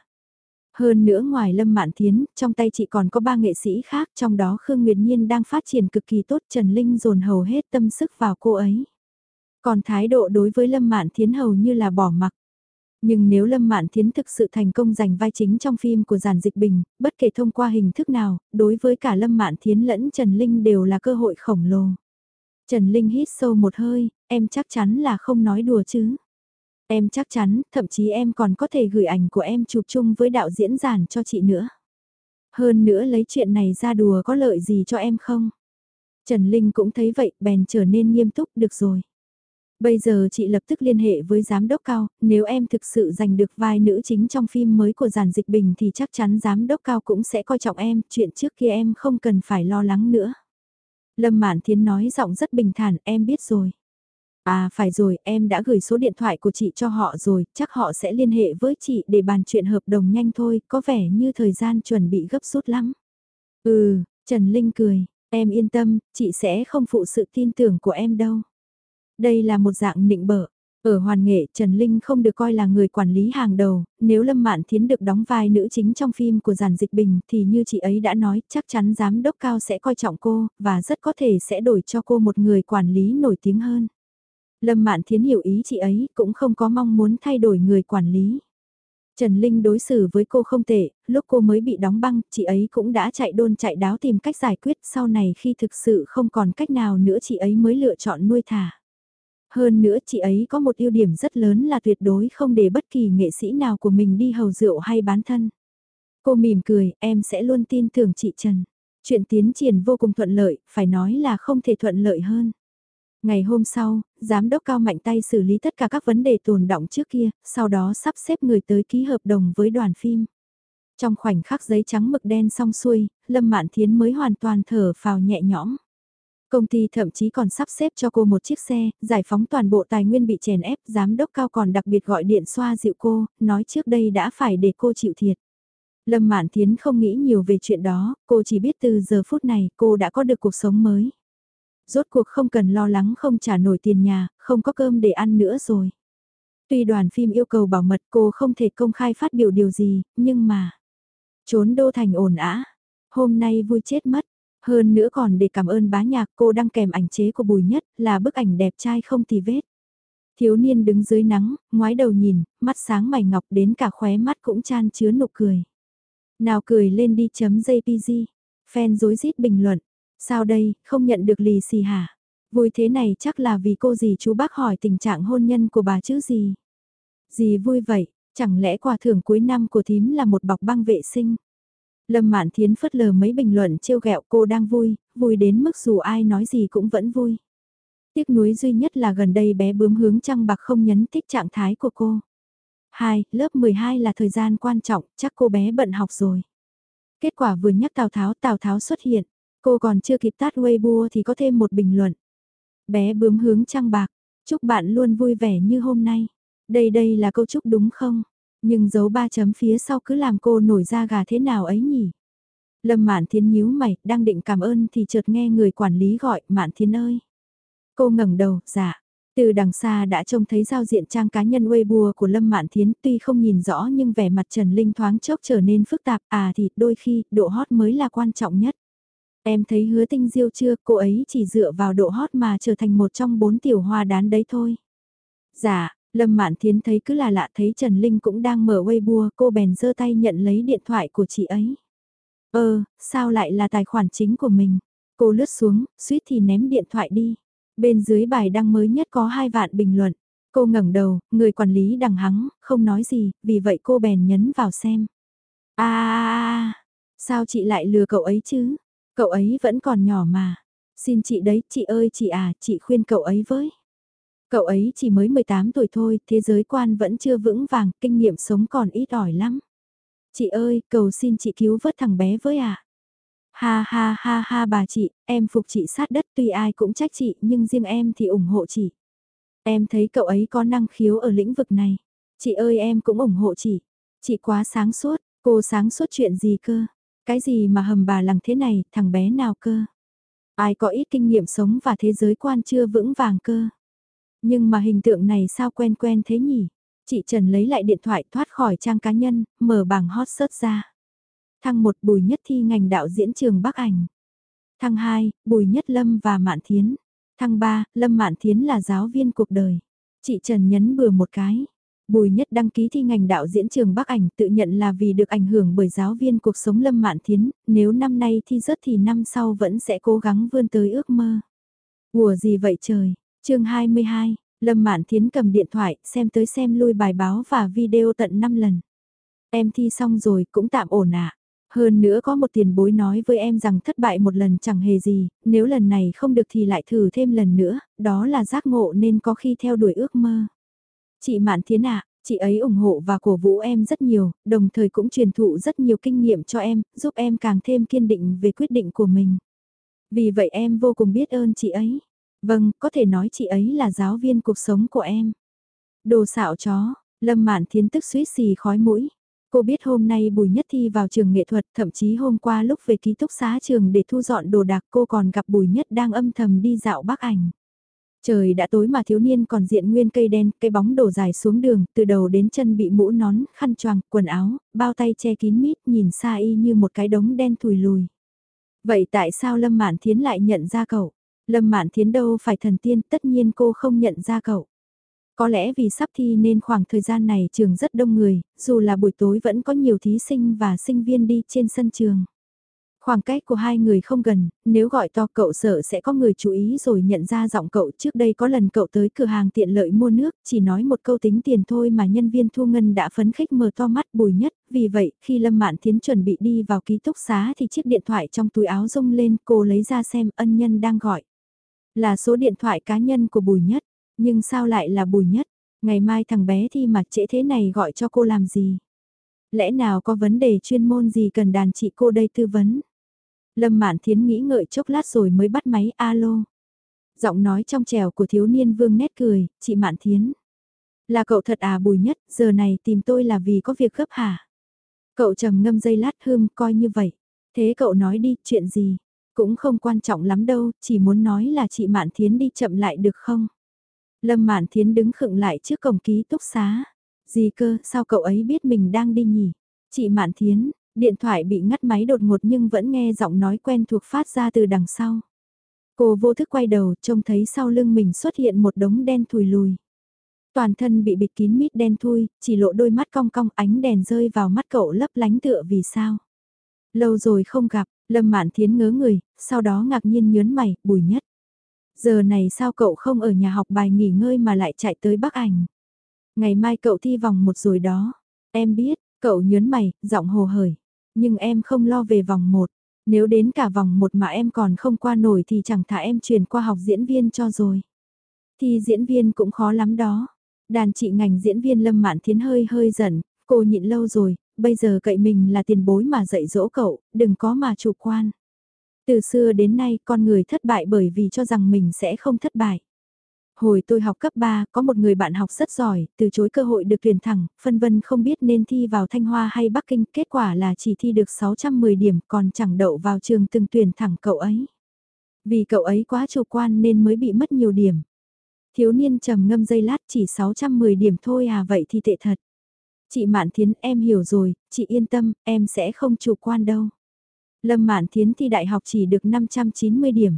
Hơn nữa ngoài Lâm Mạn Thiến, trong tay chị còn có 3 nghệ sĩ khác, trong đó Khương Nguyệt Nhiên đang phát triển cực kỳ tốt, Trần Linh dồn hầu hết tâm sức vào cô ấy. Còn thái độ đối với Lâm Mạn Thiến hầu như là bỏ mặc. Nhưng nếu Lâm Mạn Thiến thực sự thành công giành vai chính trong phim của Giản Dịch Bình, bất kể thông qua hình thức nào, đối với cả Lâm Mạn Thiến lẫn Trần Linh đều là cơ hội khổng lồ. Trần Linh hít sâu một hơi, em chắc chắn là không nói đùa chứ. Em chắc chắn, thậm chí em còn có thể gửi ảnh của em chụp chung với đạo diễn Giản cho chị nữa. Hơn nữa lấy chuyện này ra đùa có lợi gì cho em không? Trần Linh cũng thấy vậy, bèn trở nên nghiêm túc, được rồi. Bây giờ chị lập tức liên hệ với giám đốc Cao, nếu em thực sự giành được vai nữ chính trong phim mới của Giản Dịch Bình thì chắc chắn giám đốc Cao cũng sẽ coi trọng em, chuyện trước kia em không cần phải lo lắng nữa. Lâm Mạn Thiến nói giọng rất bình thản, em biết rồi. À phải rồi, em đã gửi số điện thoại của chị cho họ rồi, chắc họ sẽ liên hệ với chị để bàn chuyện hợp đồng nhanh thôi, có vẻ như thời gian chuẩn bị gấp rút lắm. Ừ, Trần Linh cười, em yên tâm, chị sẽ không phụ sự tin tưởng của em đâu. Đây là một dạng nịnh bợ. Ở Hoàn Nghệ, Trần Linh không được coi là người quản lý hàng đầu, nếu Lâm Mạn Thiến được đóng vai nữ chính trong phim của Giản Dịch Bình thì như chị ấy đã nói, chắc chắn giám đốc Cao sẽ coi trọng cô, và rất có thể sẽ đổi cho cô một người quản lý nổi tiếng hơn. Lâm Mạn Thiến hiểu ý chị ấy, cũng không có mong muốn thay đổi người quản lý. Trần Linh đối xử với cô không tệ, lúc cô mới bị đóng băng, chị ấy cũng đã chạy đôn chạy đáo tìm cách giải quyết, sau này khi thực sự không còn cách nào nữa chị ấy mới lựa chọn nuôi thả. Hơn nữa chị ấy có một ưu điểm rất lớn là tuyệt đối không để bất kỳ nghệ sĩ nào của mình đi hầu rượu hay bán thân. Cô mỉm cười, em sẽ luôn tin tưởng chị Trần. Chuyện tiến triển vô cùng thuận lợi, phải nói là không thể thuận lợi hơn. Ngày hôm sau, giám đốc Cao mạnh tay xử lý tất cả các vấn đề tồn đọng trước kia, sau đó sắp xếp người tới ký hợp đồng với đoàn phim. Trong khoảnh khắc giấy trắng mực đen xong xuôi, Lâm Mạn Thiến mới hoàn toàn thở phào nhẹ nhõm. Công ty thậm chí còn sắp xếp cho cô một chiếc xe, giải phóng toàn bộ tài nguyên bị chèn ép, giám đốc Cao còn đặc biệt gọi điện xoa dịu cô, nói trước đây đã phải để cô chịu thiệt. Lâm Mạn Thiến không nghĩ nhiều về chuyện đó, cô chỉ biết từ giờ phút này cô đã có được cuộc sống mới. Rốt cuộc không cần lo lắng không trả nổi tiền nhà, không có cơm để ăn nữa rồi. Tuy đoàn phim yêu cầu bảo mật cô không thể công khai phát biểu điều gì, nhưng mà... Trốn đô thành ồn ã. Hôm nay vui chết mất. Hơn nữa còn để cảm ơn bá nhạc cô đăng kèm ảnh chế của Bùi Nhất là bức ảnh đẹp trai không tì vết. Thiếu niên đứng dưới nắng, ngoái đầu nhìn, mắt sáng mày ngọc đến cả khóe mắt cũng chan chứa nụ cười. Nào cười lên đi chấm JPG. Fan rối rít bình luận. Sao đây, không nhận được lì xì hả? Vui thế này chắc là vì cô dì chú bác hỏi tình trạng hôn nhân của bà chứ gì? Dì vui vậy, chẳng lẽ quà thưởng cuối năm của thím là một bọc băng vệ sinh? Lâm Mạn Thiến phớt lờ mấy bình luận trêu ghẹo cô đang vui, vui đến mức dù ai nói gì cũng vẫn vui. Tiếc nuối duy nhất là gần đây bé bướm hướng trăng bạc không nhấn tích trạng thái của cô. 2, lớp 12 là thời gian quan trọng, chắc cô bé bận học rồi. Kết quả vừa nhắc Tào Tháo xuất hiện. Cô còn chưa kịp tát Weibo thì có thêm một bình luận. Bé bướm hướng trăng bạc, chúc bạn luôn vui vẻ như hôm nay. Đây là câu chúc đúng không? Nhưng dấu 3 chấm phía sau cứ làm cô nổi da gà thế nào ấy nhỉ? Lâm Mạn Thiến nhíu mày, đang định cảm ơn thì chợt nghe người quản lý gọi, Mạn Thiến ơi. Cô ngẩng đầu, dạ. Từ đằng xa đã trông thấy giao diện trang cá nhân Weibo của Lâm Mạn Thiến, tuy không nhìn rõ nhưng vẻ mặt Trần Linh thoáng chốc trở nên phức tạp, thì đôi khi độ hot mới là quan trọng nhất. Em thấy Hứa Tinh Diêu chưa, cô ấy chỉ dựa vào độ hot mà trở thành một trong 4 tiểu hoa đán đấy thôi. Dạ, Lâm Mạn Thiến thấy cứ là lạ, thấy Trần Linh cũng đang mở Weibo, cô bèn giơ tay nhận lấy điện thoại của chị ấy. Sao lại là tài khoản chính của mình? Cô lướt xuống, suýt thì ném điện thoại đi. Bên dưới bài đăng mới nhất có 2 vạn bình luận. Cô ngẩng đầu, người quản lý đằng hắng, không nói gì, vì vậy cô bèn nhấn vào xem. Sao chị lại lừa cậu ấy chứ? Cậu ấy vẫn còn nhỏ mà. Xin chị đấy, chị ơi chị chị khuyên cậu ấy với. Cậu ấy chỉ mới 18 tuổi thôi, thế giới quan vẫn chưa vững vàng, kinh nghiệm sống còn ít ỏi lắm. Chị ơi, cầu xin chị cứu vớt thằng bé với Ha ha ha ha bà chị, em phục chị sát đất, tuy ai cũng trách chị nhưng riêng em thì ủng hộ chị. Em thấy cậu ấy có năng khiếu ở lĩnh vực này. Chị ơi em cũng ủng hộ chị. Chị quá sáng suốt, cô sáng suốt chuyện gì cơ? Cái gì mà hầm bà lằng thế này, thằng bé nào cơ? Ai có ít kinh nghiệm sống và thế giới quan chưa vững vàng cơ? Nhưng mà hình tượng này sao quen quen thế nhỉ? Chị Trần lấy lại điện thoại thoát khỏi trang cá nhân, mở bảng hot search ra. Thăng 1 Bùi Nhất thi ngành đạo diễn trường Bắc Ảnh. Thăng 2, Bùi Nhất Lâm và Mạn Thiến. Thăng 3, Lâm Mạn Thiến là giáo viên cuộc đời. Chị Trần nhấn bừa một cái. Bùi Nhất đăng ký thi ngành đạo diễn trường Bắc Ảnh tự nhận là vì được ảnh hưởng bởi giáo viên cuộc sống Lâm Mạn Thiến, nếu năm nay thi rớt thì năm sau vẫn sẽ cố gắng vươn tới ước mơ. Ủa gì vậy trời, chương 22, Lâm Mạn Thiến cầm điện thoại xem tới xem lui bài báo và video tận 5 lần. Em thi xong rồi cũng tạm ổn ạ. Hơn nữa có một tiền bối nói với em rằng thất bại một lần chẳng hề gì, nếu lần này không được thì lại thử thêm lần nữa, đó là giác ngộ nên có khi theo đuổi ước mơ. Chị Mạn Thiến chị ấy ủng hộ và cổ vũ em rất nhiều, đồng thời cũng truyền thụ rất nhiều kinh nghiệm cho em, giúp em càng thêm kiên định về quyết định của mình. Vì vậy em vô cùng biết ơn chị ấy. Vâng, có thể nói chị ấy là giáo viên cuộc sống của em. Đồ xạo chó, Lâm Mạn Thiến tức suýt xì khói mũi. Cô biết hôm nay Bùi Nhất thi vào trường nghệ thuật, thậm chí hôm qua lúc về ký túc xá trường để thu dọn đồ đạc cô còn gặp Bùi Nhất đang âm thầm đi dạo Bắc Ảnh. Trời đã tối mà thiếu niên còn diện nguyên cây đen, cây bóng đổ dài xuống đường, từ đầu đến chân bị mũ nón, khăn choàng, quần áo, bao tay che kín mít, nhìn xa y như một cái đống đen thùi lùi. Vậy tại sao Lâm Mạn Thiến lại nhận ra cậu? Lâm Mạn Thiến đâu phải thần tiên, tất nhiên cô không nhận ra cậu. Có lẽ vì sắp thi nên khoảng thời gian này trường rất đông người, dù là buổi tối vẫn có nhiều thí sinh và sinh viên đi trên sân trường. Khoảng cách của hai người không gần, nếu gọi to cậu sợ sẽ có người chú ý rồi nhận ra giọng cậu. Trước đây có lần cậu tới cửa hàng tiện lợi mua nước, chỉ nói một câu tính tiền thôi mà nhân viên thu ngân đã phấn khích mở to mắt Bùi Nhất. Vì vậy, khi Lâm Mạn Thiến chuẩn bị đi vào ký túc xá thì chiếc điện thoại trong túi áo rung lên, cô lấy ra xem ân nhân đang gọi. Là số điện thoại cá nhân của Bùi Nhất, nhưng sao lại là Bùi Nhất? Ngày mai thằng bé thi mà trễ thế này gọi cho cô làm gì? Lẽ nào có vấn đề chuyên môn gì cần đàn chị cô đây tư vấn? Lâm Mạn Thiến nghĩ ngợi chốc lát rồi mới bắt máy alo. Giọng nói trong trẻo của thiếu niên vương nét cười, chị Mạn Thiến. Là cậu thật Bùi Nhất, giờ này tìm tôi là vì có việc gấp hả? Cậu trầm ngâm giây lát coi như vậy. Thế cậu nói đi, chuyện gì? Cũng không quan trọng lắm đâu, chỉ muốn nói là chị Mạn Thiến đi chậm lại được không? Lâm Mạn Thiến đứng khựng lại trước cổng ký túc xá. Gì cơ, sao cậu ấy biết mình đang đi nhỉ? Chị Mạn Thiến, Điện thoại bị ngắt máy đột ngột nhưng vẫn nghe giọng nói quen thuộc phát ra từ đằng sau. Cô vô thức quay đầu, trông thấy sau lưng mình xuất hiện một đống đen thùi lùi. Toàn thân bị bịt kín mít đen thui, chỉ lộ đôi mắt cong cong, ánh đèn rơi vào mắt cậu lấp lánh tựa vì sao. Lâu rồi không gặp, Lâm Mạn Thiến ngớ người, sau đó ngạc nhiên nhớn mày, Bùi Nhất. Giờ này sao cậu không ở nhà học bài nghỉ ngơi mà lại chạy tới Bắc Ảnh? Ngày mai cậu thi vòng 1 rồi đó. Em biết, cậu nhớn mày, giọng hồ hởi. Nhưng em không lo về vòng 1. Nếu đến cả vòng 1 mà em còn không qua nổi thì chẳng thà em chuyển qua học diễn viên cho rồi. Thi diễn viên cũng khó lắm đó. Đàn chị ngành diễn viên Lâm Mạn Thiến hơi hơi giận, cô nhịn lâu rồi, bây giờ cậy mình là tiền bối mà dạy dỗ cậu, đừng có mà chủ quan. Từ xưa đến nay con người thất bại bởi vì cho rằng mình sẽ không thất bại. Hồi tôi học cấp 3, có một người bạn học rất giỏi, từ chối cơ hội được tuyển thẳng, phân vân không biết nên thi vào Thanh Hoa hay Bắc Kinh, kết quả là chỉ thi được 610 điểm còn chẳng đậu vào trường từng tuyển thẳng cậu ấy. Vì cậu ấy quá chủ quan nên mới bị mất nhiều điểm. Thiếu niên trầm ngâm giây lát chỉ 610 điểm thôi à, vậy thì tệ thật. Chị Mạn Thiến, em hiểu rồi, chị yên tâm, em sẽ không chủ quan đâu. Lâm Mạn Thiến thi đại học chỉ được 590 điểm.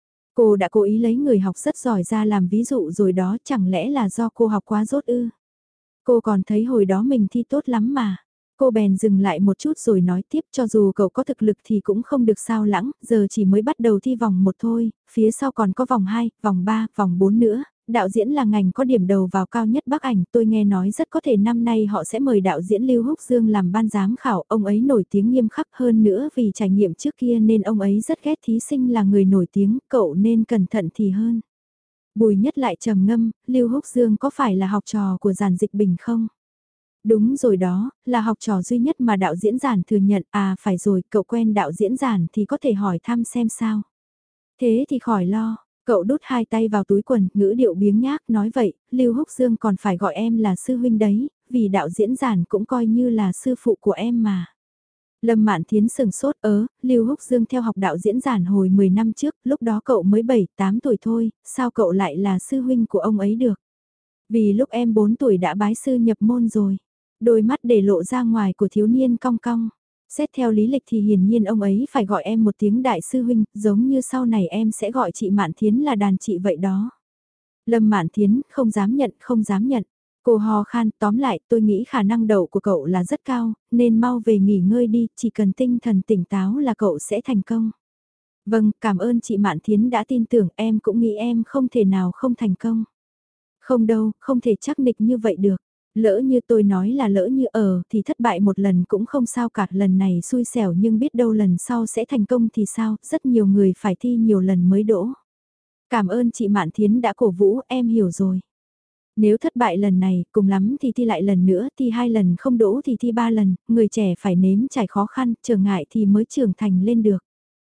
Cô đã cố ý lấy người học rất giỏi ra làm ví dụ rồi đó, chẳng lẽ là do cô học quá dốt ư? Cô còn thấy hồi đó mình thi tốt lắm mà. Cô bèn dừng lại một chút rồi nói tiếp, cho dù cậu có thực lực thì cũng không được sao lãng, giờ chỉ mới bắt đầu thi vòng 1 thôi, phía sau còn có vòng 2, vòng 3, vòng 4 nữa. Đạo diễn là ngành có điểm đầu vào cao nhất Bắc Ảnh, tôi nghe nói rất có thể năm nay họ sẽ mời đạo diễn Lưu Húc Dương làm ban giám khảo, ông ấy nổi tiếng nghiêm khắc hơn nữa vì trải nghiệm trước kia nên ông ấy rất ghét thí sinh là người nổi tiếng, cậu nên cẩn thận thì hơn. Bùi Nhất lại trầm ngâm, Lưu Húc Dương có phải là học trò của Giản Dịch Bình không? Đúng rồi đó, là học trò duy nhất mà đạo diễn Giản thừa nhận, à phải rồi, cậu quen đạo diễn Giản thì có thể hỏi thăm xem sao. Thế thì khỏi lo, cậu đút hai tay vào túi quần, ngữ điệu biếng nhác, nói vậy, Lưu Húc Dương còn phải gọi em là sư huynh đấy, vì đạo diễn Giản cũng coi như là sư phụ của em mà. Lâm Mạn Thiến sừng sốt, Lưu Húc Dương theo học đạo diễn Giản hồi 10 năm trước, lúc đó cậu mới 7-8 tuổi thôi, sao cậu lại là sư huynh của ông ấy được? Vì lúc em 4 tuổi đã bái sư nhập môn rồi. Đôi mắt để lộ ra ngoài của thiếu niên cong cong. Xét theo lý lịch thì hiển nhiên ông ấy phải gọi em một tiếng đại sư huynh, giống như sau này em sẽ gọi chị Mạn Thiến là đàn chị vậy đó. Lâm Mạn Thiến không dám nhận, không dám nhận. Cô hò khan, tóm lại tôi nghĩ khả năng đậu của cậu là rất cao, nên mau về nghỉ ngơi đi, chỉ cần tinh thần tỉnh táo là cậu sẽ thành công. Vâng, cảm ơn chị Mạn Thiến đã tin tưởng, em cũng nghĩ em không thể nào không thành công. Không đâu, không thể chắc nịch như vậy được. Lỡ như tôi nói là lỡ như thì thất bại một lần cũng không sao cả, lần này xui xẻo nhưng biết đâu lần sau sẽ thành công thì sao, rất nhiều người phải thi nhiều lần mới đỗ. Cảm ơn chị Mạn Thiến đã cổ vũ, em hiểu rồi. Nếu thất bại lần này, cùng lắm thì thi lại lần nữa, thi 2 lần không đỗ thì thi 3 lần, người trẻ phải nếm trải khó khăn, trở ngại thì mới trưởng thành lên được.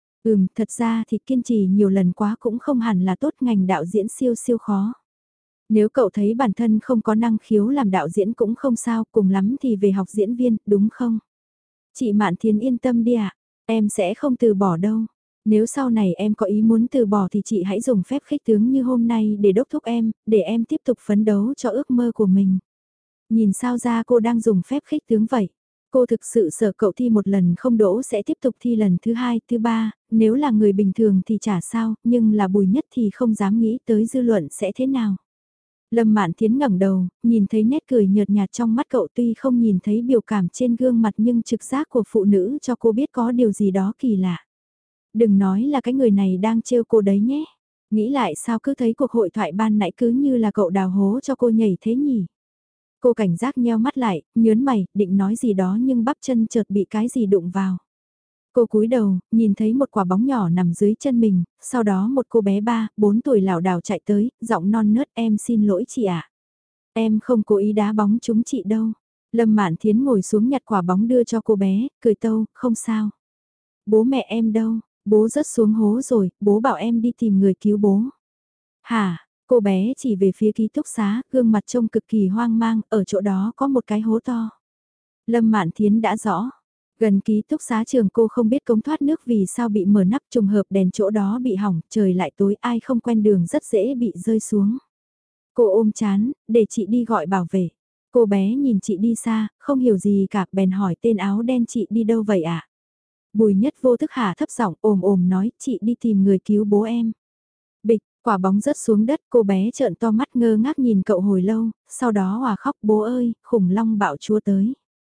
Thật ra thì kiên trì nhiều lần quá cũng không hẳn là tốt, ngành đạo diễn siêu siêu khó. Nếu cậu thấy bản thân không có năng khiếu làm đạo diễn cũng không sao, cùng lắm thì về học diễn viên, đúng không? Chị Mạn Thiến yên tâm đi ạ, em sẽ không từ bỏ đâu. Nếu sau này em có ý muốn từ bỏ thì chị hãy dùng phép khích tướng như hôm nay để đốc thúc em, để em tiếp tục phấn đấu cho ước mơ của mình. Nhìn sao ra cô đang dùng phép khích tướng vậy? Cô thực sự sợ cậu thi một lần không đỗ sẽ tiếp tục thi lần thứ 2, thứ 3, nếu là người bình thường thì chả sao, nhưng là Bùi Nhất thì không dám nghĩ tới dư luận sẽ thế nào. Lâm Mạn Thiến ngẩng đầu, nhìn thấy nét cười nhợt nhạt trong mắt cậu, tuy không nhìn thấy biểu cảm trên gương mặt nhưng trực giác của phụ nữ cho cô biết có điều gì đó kỳ lạ. Đừng nói là cái người này đang trêu cô đấy nhé. Nghĩ lại sao cứ thấy cuộc hội thoại ban nãy cứ như là cậu đào hố cho cô nhảy thế nhỉ. Cô cảnh giác nheo mắt lại, nhớn mày, định nói gì đó nhưng bắp chân chợt bị cái gì đụng vào. Cô cúi đầu, nhìn thấy một quả bóng nhỏ nằm dưới chân mình, sau đó một cô bé 3-4 tuổi lảo đảo chạy tới, giọng non nớt, em xin lỗi chị ạ. Em không cố ý đá bóng trúng chị đâu. Lâm Mạn Thiến ngồi xuống nhặt quả bóng đưa cho cô bé, cười tâu, không sao. Bố mẹ em đâu, bố rớt xuống hố rồi, bố bảo em đi tìm người cứu bố. Hả, cô bé chỉ về phía ký túc xá, gương mặt trông cực kỳ hoang mang, ở chỗ đó có một cái hố to. Lâm Mạn Thiến đã rõ. Gần ký túc xá trường cô không biết cống thoát nước vì sao bị mở nắp, trùng hợp đèn chỗ đó bị hỏng, trời lại tối, ai không quen đường rất dễ bị rơi xuống. Cô ôm chán, để chị đi gọi bảo vệ. Cô bé nhìn chị đi xa, không hiểu gì cả, bèn hỏi tên áo đen chị đi đâu vậy ạ? Bùi Nhất vô thức hạ thấp giọng ồm ồm nói chị đi tìm người cứu bố em. Bịch, quả bóng rớt xuống đất, cô bé trợn to mắt ngơ ngác nhìn cậu hồi lâu, sau đó hòa khóc bố ơi, khủng long bạo chúa tới.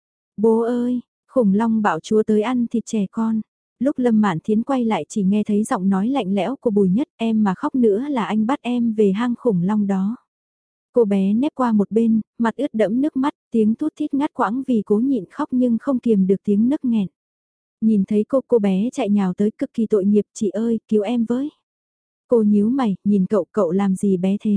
Bố ơi, khủng long bạo chúa tới ăn thịt trẻ con. Lúc Lâm Mạn Thiến quay lại chỉ nghe thấy giọng nói lạnh lẽo của Bùi Nhất, em mà khóc nữa là anh bắt em về hang khủng long đó. Cô bé nép qua một bên, mặt ướt đẫm nước mắt, tiếng thút thít ngắt quãng vì cố nhịn khóc nhưng không kiềm được tiếng nấc nghẹn. Nhìn thấy cô bé chạy nhào tới cực kỳ tội nghiệp, chị ơi, cứu em với. Cô nhíu mày, nhìn cậu làm gì bé thế?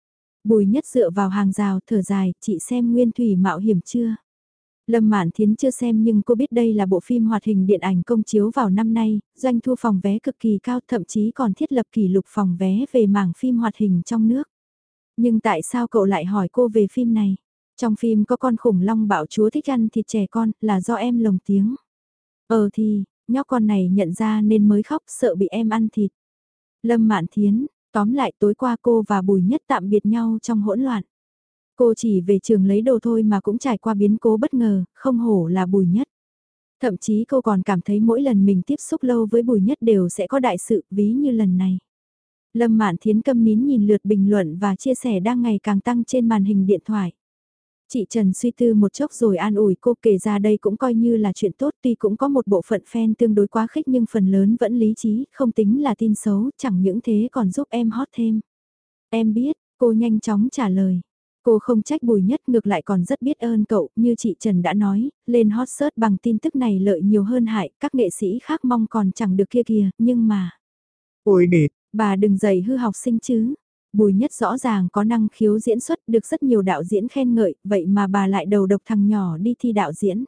Bùi Nhất dựa vào hàng rào thở dài, chị xem Nguyên Thủy mạo hiểm chưa? Lâm Mạn Thiến chưa xem nhưng cô biết đây là bộ phim hoạt hình điện ảnh công chiếu vào năm nay, doanh thu phòng vé cực kỳ cao, thậm chí còn thiết lập kỷ lục phòng vé về mảng phim hoạt hình trong nước. Nhưng tại sao cậu lại hỏi cô về phim này? Trong phim có con khủng long bạo chúa thích ăn thịt trẻ con, là do em lồng tiếng. Thì, nhóc con này nhận ra nên mới khóc sợ bị em ăn thịt. Lâm Mạn Thiến, tóm lại tối qua cô và Bùi Nhất tạm biệt nhau trong hỗn loạn. Cô chỉ về trường lấy đồ thôi mà cũng trải qua biến cố bất ngờ, không hổ là Bùi Nhất. Thậm chí cô còn cảm thấy mỗi lần mình tiếp xúc lâu với Bùi Nhất đều sẽ có đại sự, ví như lần này. Lâm Mạn Thiến câm nín nhìn lượt bình luận và chia sẻ đang ngày càng tăng trên màn hình điện thoại. Chị Trần suy tư một chốc rồi an ủi cô, kể ra đây cũng coi như là chuyện tốt, tuy cũng có một bộ phận fan tương đối quá khích nhưng phần lớn vẫn lý trí, không tính là tin xấu, chẳng những thế còn giúp em hot thêm. Em biết, cô nhanh chóng trả lời. Cô không trách Bùi Nhất, ngược lại còn rất biết ơn cậu, như chị Trần đã nói, lên hot search bằng tin tức này lợi nhiều hơn hại, các nghệ sĩ khác mong còn chẳng được kia kìa, nhưng mà... Ôi đệt, Bà đừng dạy hư học sinh chứ. Bùi Nhất rõ ràng có năng khiếu diễn xuất, được rất nhiều đạo diễn khen ngợi, vậy mà bà lại đầu độc thằng nhỏ đi thi đạo diễn.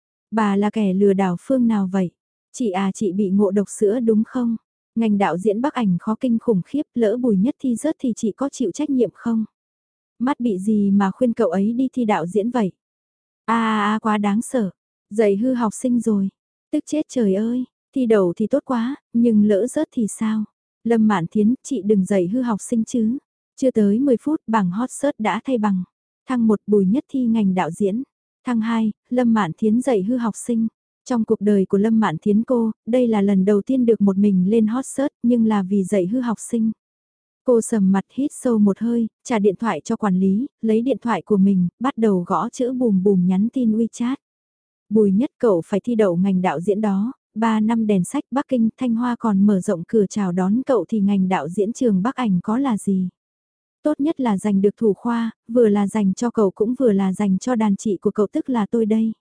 Bà là kẻ lừa đảo phương nào vậy? Chị bị ngộ độc sữa đúng không? Ngành đạo diễn Bắc ảnh khó kinh khủng khiếp, lỡ Bùi Nhất thi rớt thì chị có chịu trách nhiệm không? Mắt bị gì mà khuyên cậu ấy đi thi đạo diễn vậy? Quá đáng sợ. Dạy hư học sinh rồi. Tức chết trời ơi, thi đầu thì tốt quá, nhưng lỡ rớt thì sao? Lâm Mạn Thiến, chị đừng dạy hư học sinh chứ. Chưa tới 10 phút bảng hot search đã thay bằng. Thăng 1 Bùi Nhất thi ngành đạo diễn. Thăng 2, Lâm Mạn Thiến dạy hư học sinh. Trong cuộc đời của Lâm Mạn Thiến cô, đây là lần đầu tiên được một mình lên hot search nhưng là vì dạy hư học sinh. Cô sầm mặt hít sâu một hơi, trả điện thoại cho quản lý, lấy điện thoại của mình, bắt đầu gõ chữ bùm bùm nhắn tin WeChat. Bùi Nhất cậu phải thi đậu ngành đạo diễn đó, 3 năm đèn sách Bắc Kinh, Thanh Hoa còn mở rộng cửa chào đón cậu thì ngành đạo diễn trường Bắc ảnh có là gì? Tốt nhất là giành được thủ khoa, vừa là dành cho cậu cũng vừa là dành cho đàn chị của cậu tức là tôi đây.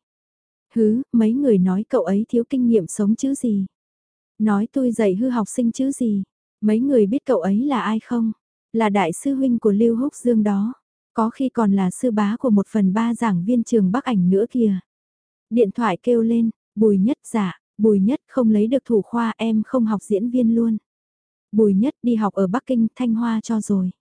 Mấy người nói cậu ấy thiếu kinh nghiệm sống chứ gì? Nói tôi dạy hư học sinh chứ gì? Mấy người biết cậu ấy là ai không? Là đại sư huynh của Lưu Húc Dương đó. Có khi còn là sư bá của 1/3 giảng viên trường Bắc ảnh nữa kìa. Điện thoại kêu lên, Bùi Nhất dạ, Bùi Nhất không lấy được thủ khoa em không học diễn viên luôn. Bùi Nhất đi học ở Bắc Kinh, Thanh Hoa cho rồi.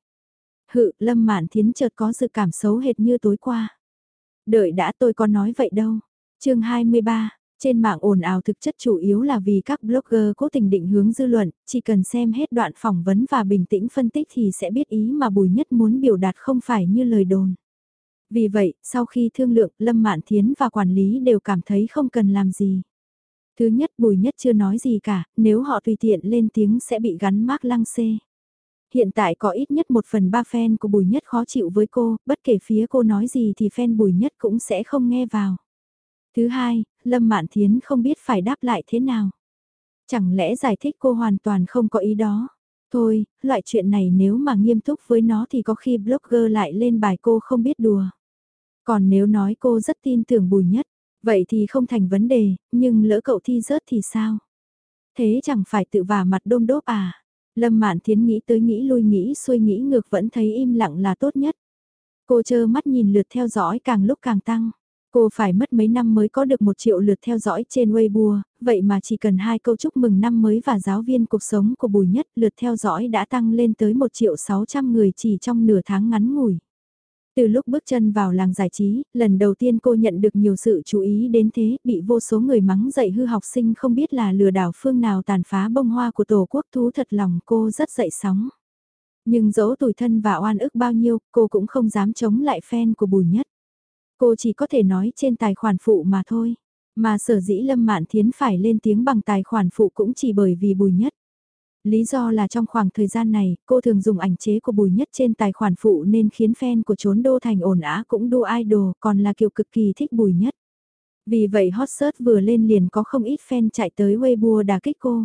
Lâm Mạn Thiến chợt có dự cảm xấu hệt như tối qua. Đợi đã, tôi có nói vậy đâu. Chương 23, trên mạng ồn ào thực chất chủ yếu là vì các blogger cố tình định hướng dư luận, chỉ cần xem hết đoạn phỏng vấn và bình tĩnh phân tích thì sẽ biết ý mà Bùi Nhất muốn biểu đạt không phải như lời đồn. Vì vậy, sau khi thương lượng, Lâm Mạn Thiến và quản lý đều cảm thấy không cần làm gì. Thứ nhất, Bùi Nhất chưa nói gì cả, nếu họ tùy tiện lên tiếng sẽ bị gắn mác lăng xê. Hiện tại có ít nhất 1/3 fan của Bùi Nhất khó chịu với cô, bất kể phía cô nói gì thì fan Bùi Nhất cũng sẽ không nghe vào. Thứ hai, Lâm Mạn Thiến không biết phải đáp lại thế nào. Chẳng lẽ giải thích cô hoàn toàn không có ý đó. Thôi, loại chuyện này nếu mà nghiêm túc với nó thì có khi blogger lại lên bài cô không biết đùa. Còn nếu nói cô rất tin tưởng Bùi Nhất, vậy thì không thành vấn đề, nhưng lỡ cậu thi rớt thì sao? Thế chẳng phải tự vả mặt đôm đốp à? Lâm Mạn Thiến nghĩ tới nghĩ lui nghĩ xuôi nghĩ ngược vẫn thấy im lặng là tốt nhất. Cô chơ mắt nhìn lượt theo dõi càng lúc càng tăng. Cô phải mất mấy năm mới có được 1 triệu lượt theo dõi trên Weibo, vậy mà chỉ cần 2 câu chúc mừng năm mới và giáo viên cuộc sống của Bùi Nhất, lượt theo dõi đã tăng lên tới 1.600.000 người chỉ trong nửa tháng ngắn ngủi. Từ lúc bước chân vào làng giải trí, lần đầu tiên cô nhận được nhiều sự chú ý đến thế, bị vô số người mắng dạy hư học sinh không biết là lừa đảo phương nào tàn phá bông hoa của Tổ quốc, thú thật lòng cô rất dậy sóng. Nhưng dẫu tủi thân và oan ức bao nhiêu, cô cũng không dám chống lại fan của Bùi Nhất. Cô chỉ có thể nói trên tài khoản phụ mà thôi. Mà sở dĩ Lâm Mạn Thiến phải lên tiếng bằng tài khoản phụ cũng chỉ bởi vì Bùi Nhất. Lý do là trong khoảng thời gian này, cô thường dùng ảnh chế của Bùi Nhất trên tài khoản phụ nên khiến fan của Trốn Đô Thành ồn ào cũng đua idol, còn là kiểu cực kỳ thích Bùi Nhất. Vì vậy hot search vừa lên liền có không ít fan chạy tới Weibo đả kích cô.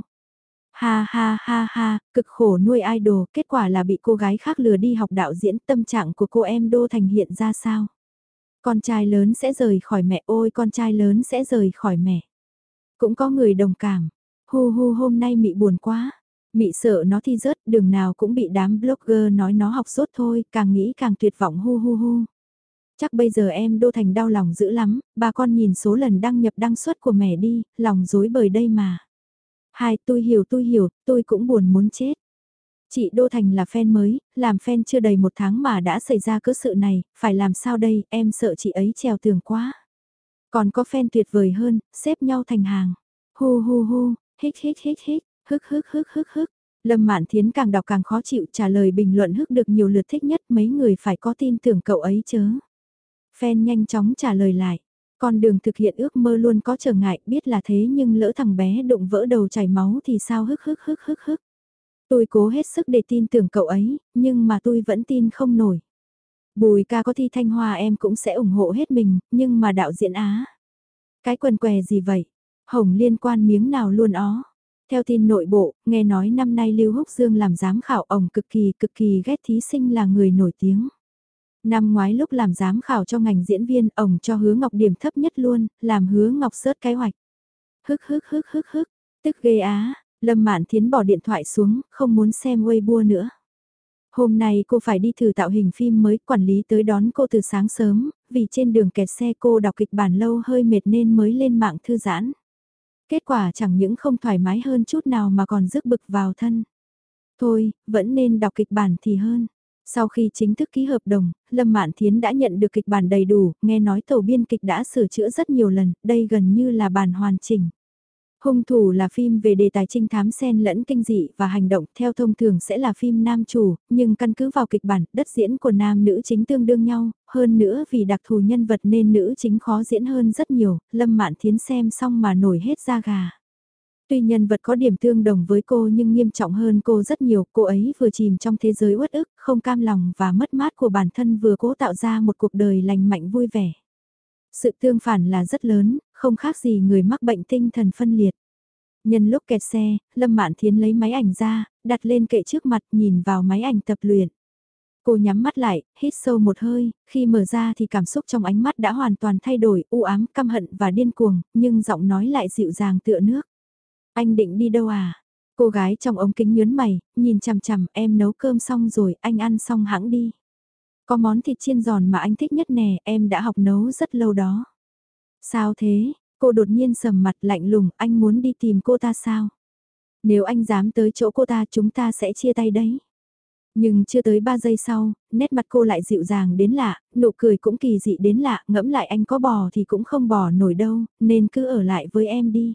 Ha ha ha ha, cực khổ nuôi idol, kết quả là bị cô gái khác lừa đi học đạo diễn, tâm trạng của cô em Đô Thành hiện ra sao? Con trai lớn sẽ rời khỏi mẹ, ôi con trai lớn sẽ rời khỏi mẹ. Cũng có người đồng cảm, hu hu hôm nay mị buồn quá. Mị sợ nó thi rớt, đường nào cũng bị đám blogger nói nó học rốt thôi, càng nghĩ càng tuyệt vọng hu hu hu. Chắc bây giờ em Đô Thành đau lòng dữ lắm, bà con nhìn số lần đăng nhập đăng xuất của mẹ đi, lòng dối bời đây mà. Hai, tôi hiểu, tôi cũng buồn muốn chết. Chị Đô Thành là fan mới, làm fan chưa đầy một tháng mà đã xảy ra cớ sự này, phải làm sao đây, em sợ chị ấy trèo tường quá. Còn có fan tuyệt vời hơn, xếp nhau thành hàng. Hu hu hu, hích hích hích hích, hức hức hức hức hức. Lâm Mạn Thiến càng đọc càng khó chịu, trả lời bình luận hức được nhiều lượt thích nhất, mấy người phải có tin tưởng cậu ấy chớ. Fan nhanh chóng trả lời lại. Con đường thực hiện ước mơ luôn có trở ngại, biết là thế nhưng lỡ thằng bé đụng vỡ đầu chảy máu thì sao hức hức hức hức hức. Tôi cố hết sức để tin tưởng cậu ấy, nhưng mà tôi vẫn tin không nổi. Bùi ca có thi Thanh Hoa em cũng sẽ ủng hộ hết mình, nhưng mà đạo diễn Á. Cái quần què gì vậy? Hồng liên quan miếng nào luôn ó. Theo tin nội bộ, nghe nói năm nay Lưu Húc Dương làm giám khảo ổng cực kỳ ghét thí sinh là người nổi tiếng. Năm ngoái lúc làm giám khảo cho ngành diễn viên, ổng cho Hứa Ngọc điểm thấp nhất luôn, làm Hứa Ngọc sớt kế hoạch. Hức hức hức hức hức, tức ghê á, Lâm Mạn Thiến bỏ điện thoại xuống, không muốn xem Weibo nữa. Hôm nay cô phải đi thử tạo hình phim mới, quản lý tới đón cô từ sáng sớm, vì trên đường kẹt xe cô đọc kịch bản lâu hơi mệt nên mới lên mạng thư giãn. Kết quả chẳng những không thoải mái hơn chút nào mà còn rước bực vào thân. Thôi, vẫn nên đọc kịch bản thì hơn. Sau khi chính thức ký hợp đồng, Lâm Mạn Thiến đã nhận được kịch bản đầy đủ, nghe nói tổ biên kịch đã sửa chữa rất nhiều lần, đây gần như là bản hoàn chỉnh. Hung thủ là phim về đề tài trinh thám xen lẫn kinh dị và hành động, theo thông thường sẽ là phim nam chủ, nhưng căn cứ vào kịch bản, đất diễn của nam nữ chính tương đương nhau, hơn nữa vì đặc thù nhân vật nên nữ chính khó diễn hơn rất nhiều, Lâm Mạn Thiến xem xong mà nổi hết da gà. Tuy nhân vật có điểm tương đồng với cô nhưng nghiêm trọng hơn cô rất nhiều, cô ấy vừa chìm trong thế giới uất ức, không cam lòng và mất mát của bản thân vừa cố tạo ra một cuộc đời lành mạnh vui vẻ. Sự tương phản là rất lớn, không khác gì người mắc bệnh tinh thần phân liệt. Nhân lúc kẹt xe, Lâm Mạn Thiến lấy máy ảnh ra, đặt lên kệ trước mặt nhìn vào máy ảnh tập luyện. Cô nhắm mắt lại, hít sâu một hơi, khi mở ra thì cảm xúc trong ánh mắt đã hoàn toàn thay đổi, u ám, căm hận và điên cuồng, nhưng giọng nói lại dịu dàng tựa nước. Anh định đi đâu à? Cô gái trong ống kính nhớn mày, nhìn chằm chằm, em nấu cơm xong rồi, anh ăn xong hãng đi. Có món thịt chiên giòn mà anh thích nhất nè, em đã học nấu rất lâu đó. Sao thế? Cô đột nhiên sầm mặt lạnh lùng, anh muốn đi tìm cô ta sao? Nếu anh dám tới chỗ cô ta chúng ta sẽ chia tay đấy. Nhưng chưa tới 3 giây sau, nét mặt cô lại dịu dàng đến lạ, nụ cười cũng kỳ dị đến lạ, ngẫm lại anh có bỏ thì cũng không bỏ nổi đâu, nên cứ ở lại với em đi.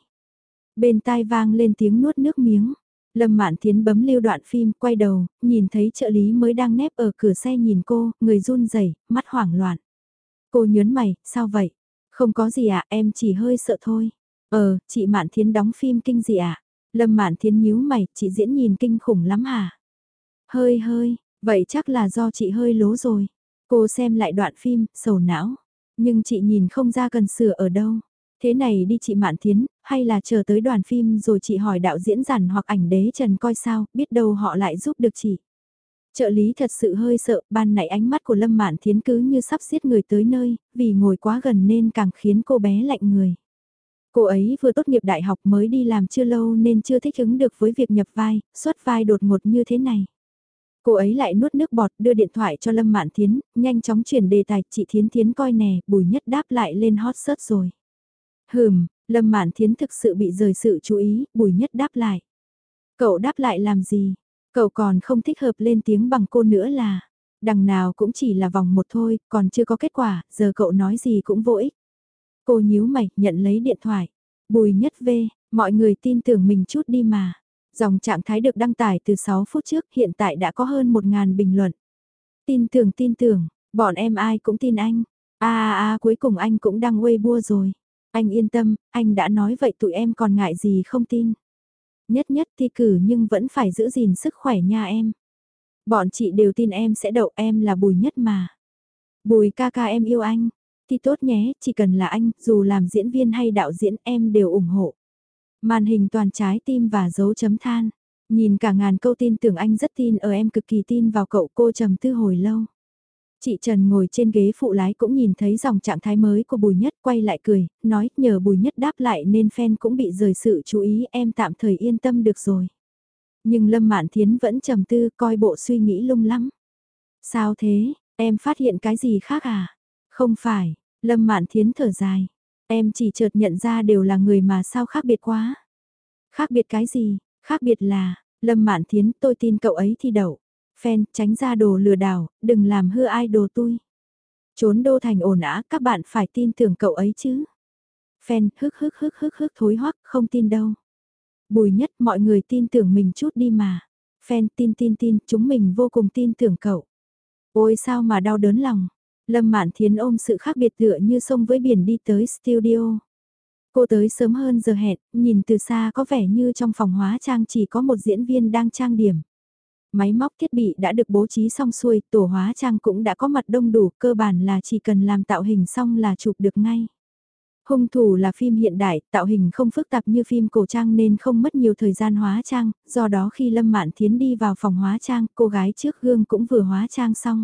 Bên tai vang lên tiếng nuốt nước miếng. Lâm Mạn Thiến bấm lưu đoạn phim, quay đầu, nhìn thấy trợ lý mới đang nép ở cửa xe nhìn cô, người run rẩy, mắt hoảng loạn. Cô nhớn mày, sao vậy? Không có gì ạ, em chỉ hơi sợ thôi. Chị Mạn Thiến đóng phim kinh gì ạ? Lâm Mạn Thiến nhíu mày, chị diễn nhìn kinh khủng lắm hả? Hơi hơi, vậy chắc là do chị hơi lố rồi. Cô xem lại đoạn phim, sầu não. Nhưng chị nhìn không ra cần sửa ở đâu. Thế này đi chị Mạn Thiến, hay là chờ tới đoàn phim rồi chị hỏi đạo diễn Giản hoặc ảnh đế Trần coi sao, biết đâu họ lại giúp được chị. Trợ lý thật sự hơi sợ, ban nãy ánh mắt của Lâm Mạn Thiến cứ như sắp giết người tới nơi, vì ngồi quá gần nên càng khiến cô bé lạnh người. Cô ấy vừa tốt nghiệp đại học mới đi làm chưa lâu nên chưa thích ứng được với việc nhập vai, xuất vai đột ngột như thế này. Cô ấy lại nuốt nước bọt đưa điện thoại cho Lâm Mạn Thiến, nhanh chóng chuyển đề tài, chị Thiến Thiến coi nè, Bùi Nhất đáp lại lên hot search rồi. Lâm Mạn Thiến thực sự bị rời sự chú ý, Bùi Nhất đáp lại. Cậu đáp lại làm gì? Cậu còn không thích hợp lên tiếng bằng cô nữa là, đằng nào cũng chỉ là vòng một thôi, còn chưa có kết quả, giờ cậu nói gì cũng vô ích. Cô nhíu mày, nhận lấy điện thoại. Bùi Nhất về, mọi người tin tưởng mình chút đi mà. Dòng trạng thái được đăng tải từ 6 phút trước, hiện tại đã có hơn 1.000 bình luận. Tin tưởng, bọn em ai cũng tin anh. Cuối cùng anh cũng đăng Weibo rồi. Anh yên tâm, anh đã nói vậy tụi em còn ngại gì không tin. Nhất nhất thi cử nhưng vẫn phải giữ gìn sức khỏe nha em. Bọn chị đều tin em sẽ đậu, em là Bùi Nhất mà. Bùi ca ca em yêu anh. Thi tốt nhé, chỉ cần là anh, dù làm diễn viên hay đạo diễn em đều ủng hộ. Màn hình toàn trái tim và dấu chấm than. Nhìn cả ngàn câu tin tưởng anh rất tin ở em, cực kỳ tin vào cậu. Cô trầm tư hồi lâu. Chị Trần ngồi trên ghế phụ lái cũng nhìn thấy dòng trạng thái mới của Bùi Nhất, quay lại cười, nói nhờ Bùi Nhất đáp lại nên fan cũng bị rời sự chú ý, em tạm thời yên tâm được rồi. Nhưng Lâm Mạn Thiến vẫn trầm tư, coi bộ suy nghĩ lung lắm. Sao thế, em phát hiện cái gì khác à? Không phải, Lâm Mạn Thiến thở dài. Em chỉ chợt nhận ra đều là người mà sao khác biệt quá. Khác biệt cái gì? Khác biệt là, Lâm Mạn Thiến tôi tin cậu ấy thi đậu. Fan tránh ra đồ lừa đảo, đừng làm hư idol tôi. Trốn đô thành ồn ào, các bạn phải tin tưởng cậu ấy chứ. Fan hức thối hoắc, không tin đâu. Bùi Nhất, mọi người tin tưởng mình chút đi mà. Fan tin, chúng mình vô cùng tin tưởng cậu. Ôi sao mà đau đớn lòng. Lâm Mạn Thiến ôm sự khác biệt tựa như sông với biển đi tới studio. Cô tới sớm hơn giờ hẹn, nhìn từ xa có vẻ như trong phòng hóa trang chỉ có một diễn viên đang trang điểm. Máy móc thiết bị đã được bố trí xong xuôi, tổ hóa trang cũng đã có mặt đông đủ, cơ bản là chỉ cần làm tạo hình xong là chụp được ngay. Hung thủ là phim hiện đại, tạo hình không phức tạp như phim cổ trang nên không mất nhiều thời gian hóa trang, do đó khi Lâm Mạn Thiến đi vào phòng hóa trang, cô gái trước gương cũng vừa hóa trang xong.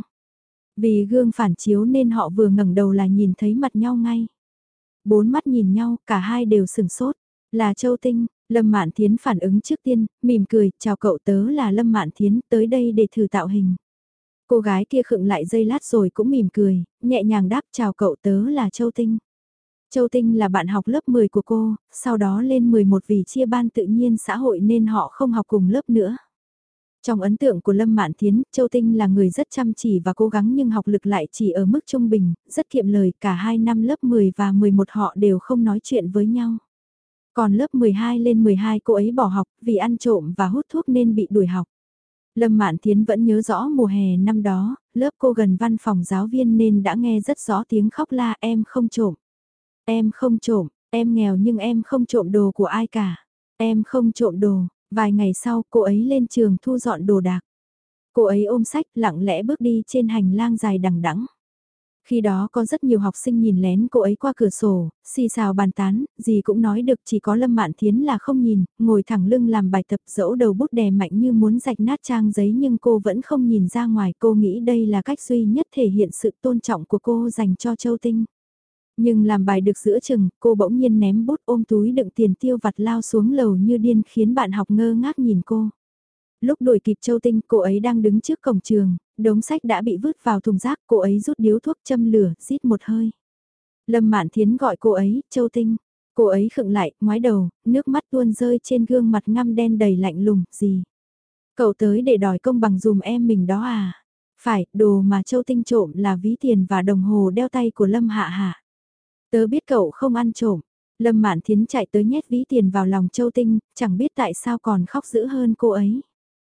Vì gương phản chiếu nên họ vừa ngẩng đầu là nhìn thấy mặt nhau ngay. Bốn mắt nhìn nhau, cả hai đều sửng sốt. Là Châu Tinh, Lâm Mạn Thiến phản ứng trước tiên, mỉm cười, chào cậu, tớ là Lâm Mạn Thiến, tới đây để thử tạo hình. Cô gái kia khựng lại giây lát rồi cũng mỉm cười, nhẹ nhàng đáp chào cậu, tớ là Châu Tinh. Châu Tinh là bạn học lớp 10 của cô, sau đó lên 11 vì chia ban tự nhiên xã hội nên họ không học cùng lớp nữa. Trong ấn tượng của Lâm Mạn Thiến, Châu Tinh là người rất chăm chỉ và cố gắng nhưng học lực lại chỉ ở mức trung bình, rất kiệm lời, cả 2 năm lớp 10 và 11 họ đều không nói chuyện với nhau. Còn lớp 12 lên 12 cô ấy bỏ học vì ăn trộm và hút thuốc nên bị đuổi học. Lâm Mạn Thiến vẫn nhớ rõ mùa hè năm đó, lớp cô gần văn phòng giáo viên nên đã nghe rất rõ tiếng khóc la em không trộm. Em không trộm, em nghèo nhưng em không trộm đồ của ai cả. Em không trộm đồ, vài ngày sau cô ấy lên trường thu dọn đồ đạc. Cô ấy ôm sách lặng lẽ bước đi trên hành lang dài đằng đẵng. Khi đó có rất nhiều học sinh nhìn lén cô ấy qua cửa sổ, xì xào bàn tán, gì cũng nói được, chỉ có Lâm Mạn Thiến là không nhìn, ngồi thẳng lưng làm bài tập, dẫu đầu bút đè mạnh như muốn rạch nát trang giấy nhưng cô vẫn không nhìn ra ngoài, cô nghĩ đây là cách duy nhất thể hiện sự tôn trọng của cô dành cho Châu Tinh. Nhưng làm bài được giữa chừng, cô bỗng nhiên ném bút ôm túi đựng tiền tiêu vặt lao xuống lầu như điên khiến bạn học ngơ ngác nhìn cô. Lúc đuổi kịp Châu Tinh, cô ấy đang đứng trước cổng trường, đống sách đã bị vứt vào thùng rác, cô ấy rút điếu thuốc châm lửa, rít một hơi. Lâm Mạn Thiến gọi cô ấy, Châu Tinh. Cô ấy khựng lại, ngoái đầu, nước mắt tuôn rơi trên gương mặt ngăm đen đầy lạnh lùng, gì? Cậu tới để đòi công bằng dùm em mình đó à? Phải, đồ mà Châu Tinh trộm là ví tiền và đồng hồ đeo tay của Lâm Hạ Hạ. Tớ biết cậu không ăn trộm. Lâm Mạn Thiến chạy tới nhét ví tiền vào lòng Châu Tinh, chẳng biết tại sao còn khóc dữ hơn cô ấy.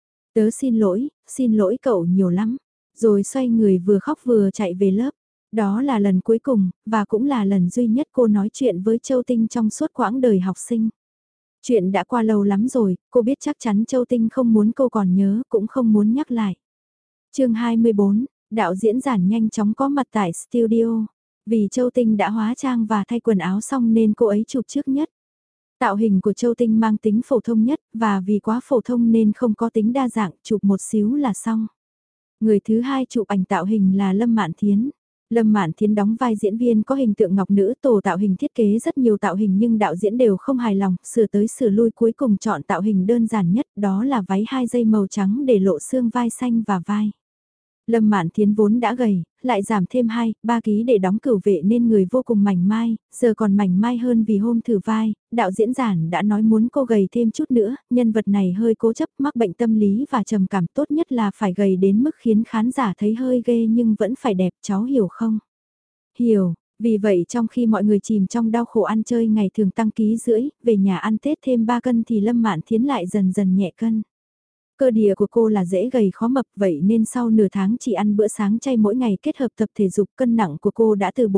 Tớ xin lỗi cậu nhiều lắm. Rồi xoay người vừa khóc vừa chạy về lớp. Đó là lần cuối cùng, và cũng là lần duy nhất cô nói chuyện với Châu Tinh trong suốt quãng đời học sinh. Chuyện đã qua lâu lắm rồi, cô biết chắc chắn Châu Tinh không muốn cô còn nhớ, cũng không muốn nhắc lại. Chương 24, đạo diễn Giản nhanh chóng có mặt tại studio. Vì Châu Tinh đã hóa trang và thay quần áo xong nên cô ấy chụp trước nhất. Tạo hình của Châu Tinh mang tính phổ thông nhất, và vì quá phổ thông nên không có tính đa dạng, chụp một xíu là xong. Người thứ hai chụp ảnh tạo hình là Lâm Mạn Thiến. Lâm Mạn Thiến đóng vai diễn viên có hình tượng ngọc nữ, tổ tạo hình thiết kế rất nhiều tạo hình nhưng đạo diễn đều không hài lòng, sửa tới sửa lui cuối cùng chọn tạo hình đơn giản nhất, đó là váy 2 dây màu trắng để lộ xương vai xanh và vai. Lâm Mạn Thiến vốn đã gầy, lại giảm thêm 2-3 ký để đóng cửu vệ nên người vô cùng mảnh mai, giờ còn mảnh mai hơn vì hôm thử vai, đạo diễn Giản đã nói muốn cô gầy thêm chút nữa, nhân vật này hơi cố chấp, mắc bệnh tâm lý và trầm cảm, tốt nhất là phải gầy đến mức khiến khán giả thấy hơi ghê nhưng vẫn phải đẹp, cháu hiểu không? Hiểu, vì vậy trong khi mọi người chìm trong đau khổ ăn chơi ngày thường tăng ký rưỡi, về nhà ăn Tết thêm 3 cân thì Lâm Mạn Thiến lại dần dần nhẹ cân. Cơ địa của cô là dễ gầy khó mập vậy nên sau nửa tháng chỉ ăn bữa sáng chay mỗi ngày kết hợp tập thể dục cân nặng của cô đã từ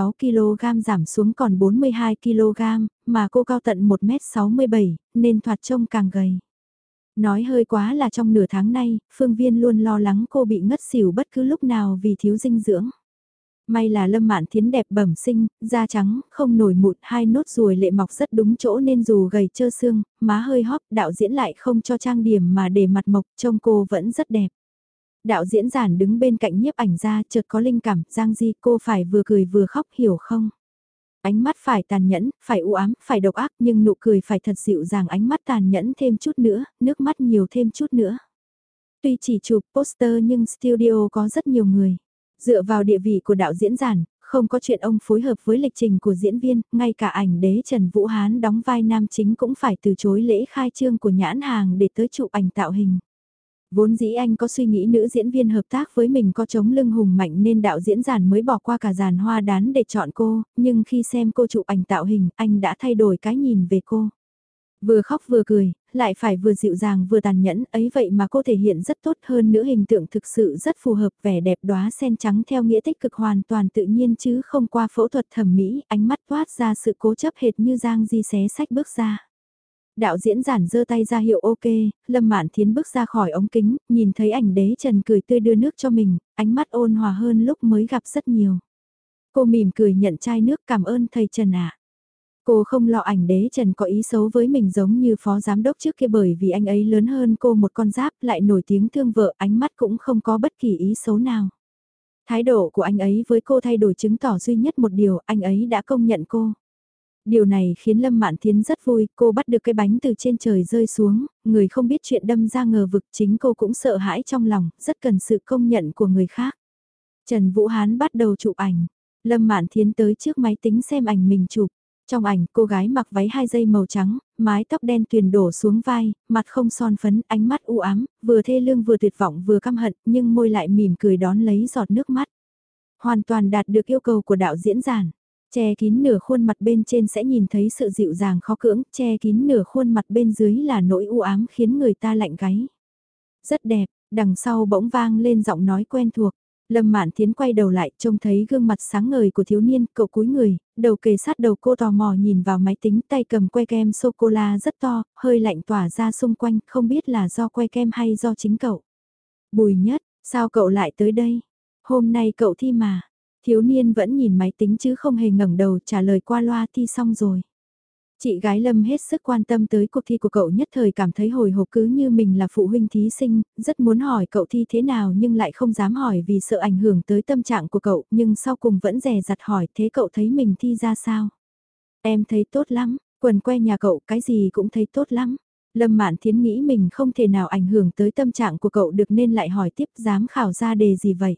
46kg giảm xuống còn 42kg, mà cô cao tận 1m67 nên thoạt trông càng gầy. Nói hơi quá là trong nửa tháng nay, Phương Viên luôn lo lắng cô bị ngất xỉu bất cứ lúc nào vì thiếu dinh dưỡng. May là Lâm Mạn Thiến đẹp bẩm sinh, da trắng, không nổi mụn, hai nốt ruồi lệ mọc rất đúng chỗ nên dù gầy trơ xương, má hơi hóp, đạo diễn lại không cho trang điểm mà để mặt mộc, trông cô vẫn rất đẹp. Đạo diễn Giản đứng bên cạnh nhiếp ảnh ra chợt có linh cảm, Giang Di cô phải vừa cười vừa khóc hiểu không? Ánh mắt phải tàn nhẫn, phải u ám, phải độc ác nhưng nụ cười phải thật dịu dàng, ánh mắt tàn nhẫn thêm chút nữa, nước mắt nhiều thêm chút nữa. Tuy chỉ chụp poster nhưng studio có rất nhiều người. Dựa vào địa vị của đạo diễn Giản, không có chuyện ông phối hợp với lịch trình của diễn viên, ngay cả ảnh đế Trần Vũ Hán đóng vai nam chính cũng phải từ chối lễ khai trương của nhãn hàng để tới chụp ảnh tạo hình. Vốn dĩ anh có suy nghĩ nữ diễn viên hợp tác với mình có chống lưng hùng mạnh nên đạo diễn Giản mới bỏ qua cả dàn hoa đán để chọn cô, nhưng khi xem cô chụp ảnh tạo hình, anh đã thay đổi cái nhìn về cô. Vừa khóc vừa cười, lại phải vừa dịu dàng vừa tàn nhẫn, ấy vậy mà cô thể hiện rất tốt hơn nữa, hình tượng thực sự rất phù hợp, vẻ đẹp đóa sen trắng theo nghĩa tích cực hoàn toàn tự nhiên chứ không qua phẫu thuật thẩm mỹ, ánh mắt toát ra sự cố chấp hệt như Giang Di xé sách bước ra. Đạo diễn Giản giơ tay ra hiệu ok, Lâm Mạn Thiến bước ra khỏi ống kính, nhìn thấy ảnh đế Trần cười tươi đưa nước cho mình, ánh mắt ôn hòa hơn lúc mới gặp rất nhiều. Cô mỉm cười nhận chai nước, cảm ơn thầy Trần ạ. Cô không lo ảnh đế Trần có ý xấu với mình giống như phó giám đốc trước kia, bởi vì anh ấy lớn hơn cô một con giáp, lại nổi tiếng thương vợ, ánh mắt cũng không có bất kỳ ý xấu nào. Thái độ của anh ấy với cô thay đổi chứng tỏ duy nhất một điều, anh ấy đã công nhận cô. Điều này khiến Lâm Mạn Thiến rất vui, cô bắt được cái bánh từ trên trời rơi xuống, người không biết chuyện đâm ra ngờ vực, chính cô cũng sợ hãi trong lòng, rất cần sự công nhận của người khác. Trần Vũ Hán bắt đầu chụp ảnh, Lâm Mạn Thiến tới trước máy tính xem ảnh mình chụp. Trong ảnh, cô gái mặc váy 2 dây màu trắng, mái tóc đen tuyền đổ xuống vai, mặt không son phấn, ánh mắt u ám, vừa thê lương vừa tuyệt vọng vừa căm hận, nhưng môi lại mỉm cười đón lấy giọt nước mắt. Hoàn toàn đạt được yêu cầu của đạo diễn Giản. Che kín nửa khuôn mặt bên trên sẽ nhìn thấy sự dịu dàng khó cưỡng, che kín nửa khuôn mặt bên dưới là nỗi u ám khiến người ta lạnh gáy. Rất đẹp, đằng sau bỗng vang lên giọng nói quen thuộc. Lâm Mạn Thiến quay đầu lại, trông thấy gương mặt sáng ngời của thiếu niên, cậu cúi người, đầu kề sát đầu cô tò mò nhìn vào máy tính, tay cầm que kem sô-cô-la rất to, hơi lạnh tỏa ra xung quanh, không biết là do que kem hay do chính cậu. Bùi Nhất, sao cậu lại tới đây? Hôm nay cậu thi mà. Thiếu niên vẫn nhìn máy tính chứ không hề ngẩng đầu, trả lời qua loa, thi xong rồi. Chị gái Lâm hết sức quan tâm tới cuộc thi của cậu, nhất thời cảm thấy hồi hộp, cứ như mình là phụ huynh thí sinh, rất muốn hỏi cậu thi thế nào nhưng lại không dám hỏi vì sợ ảnh hưởng tới tâm trạng của cậu, nhưng sau cùng vẫn dè dặt hỏi, thế cậu thấy mình thi ra sao? Em thấy tốt lắm, quần que nhà cậu cái gì cũng thấy tốt lắm. Lâm Mạn Thiến nghĩ mình không thể nào ảnh hưởng tới tâm trạng của cậu được nên lại hỏi tiếp, giám khảo ra đề gì vậy?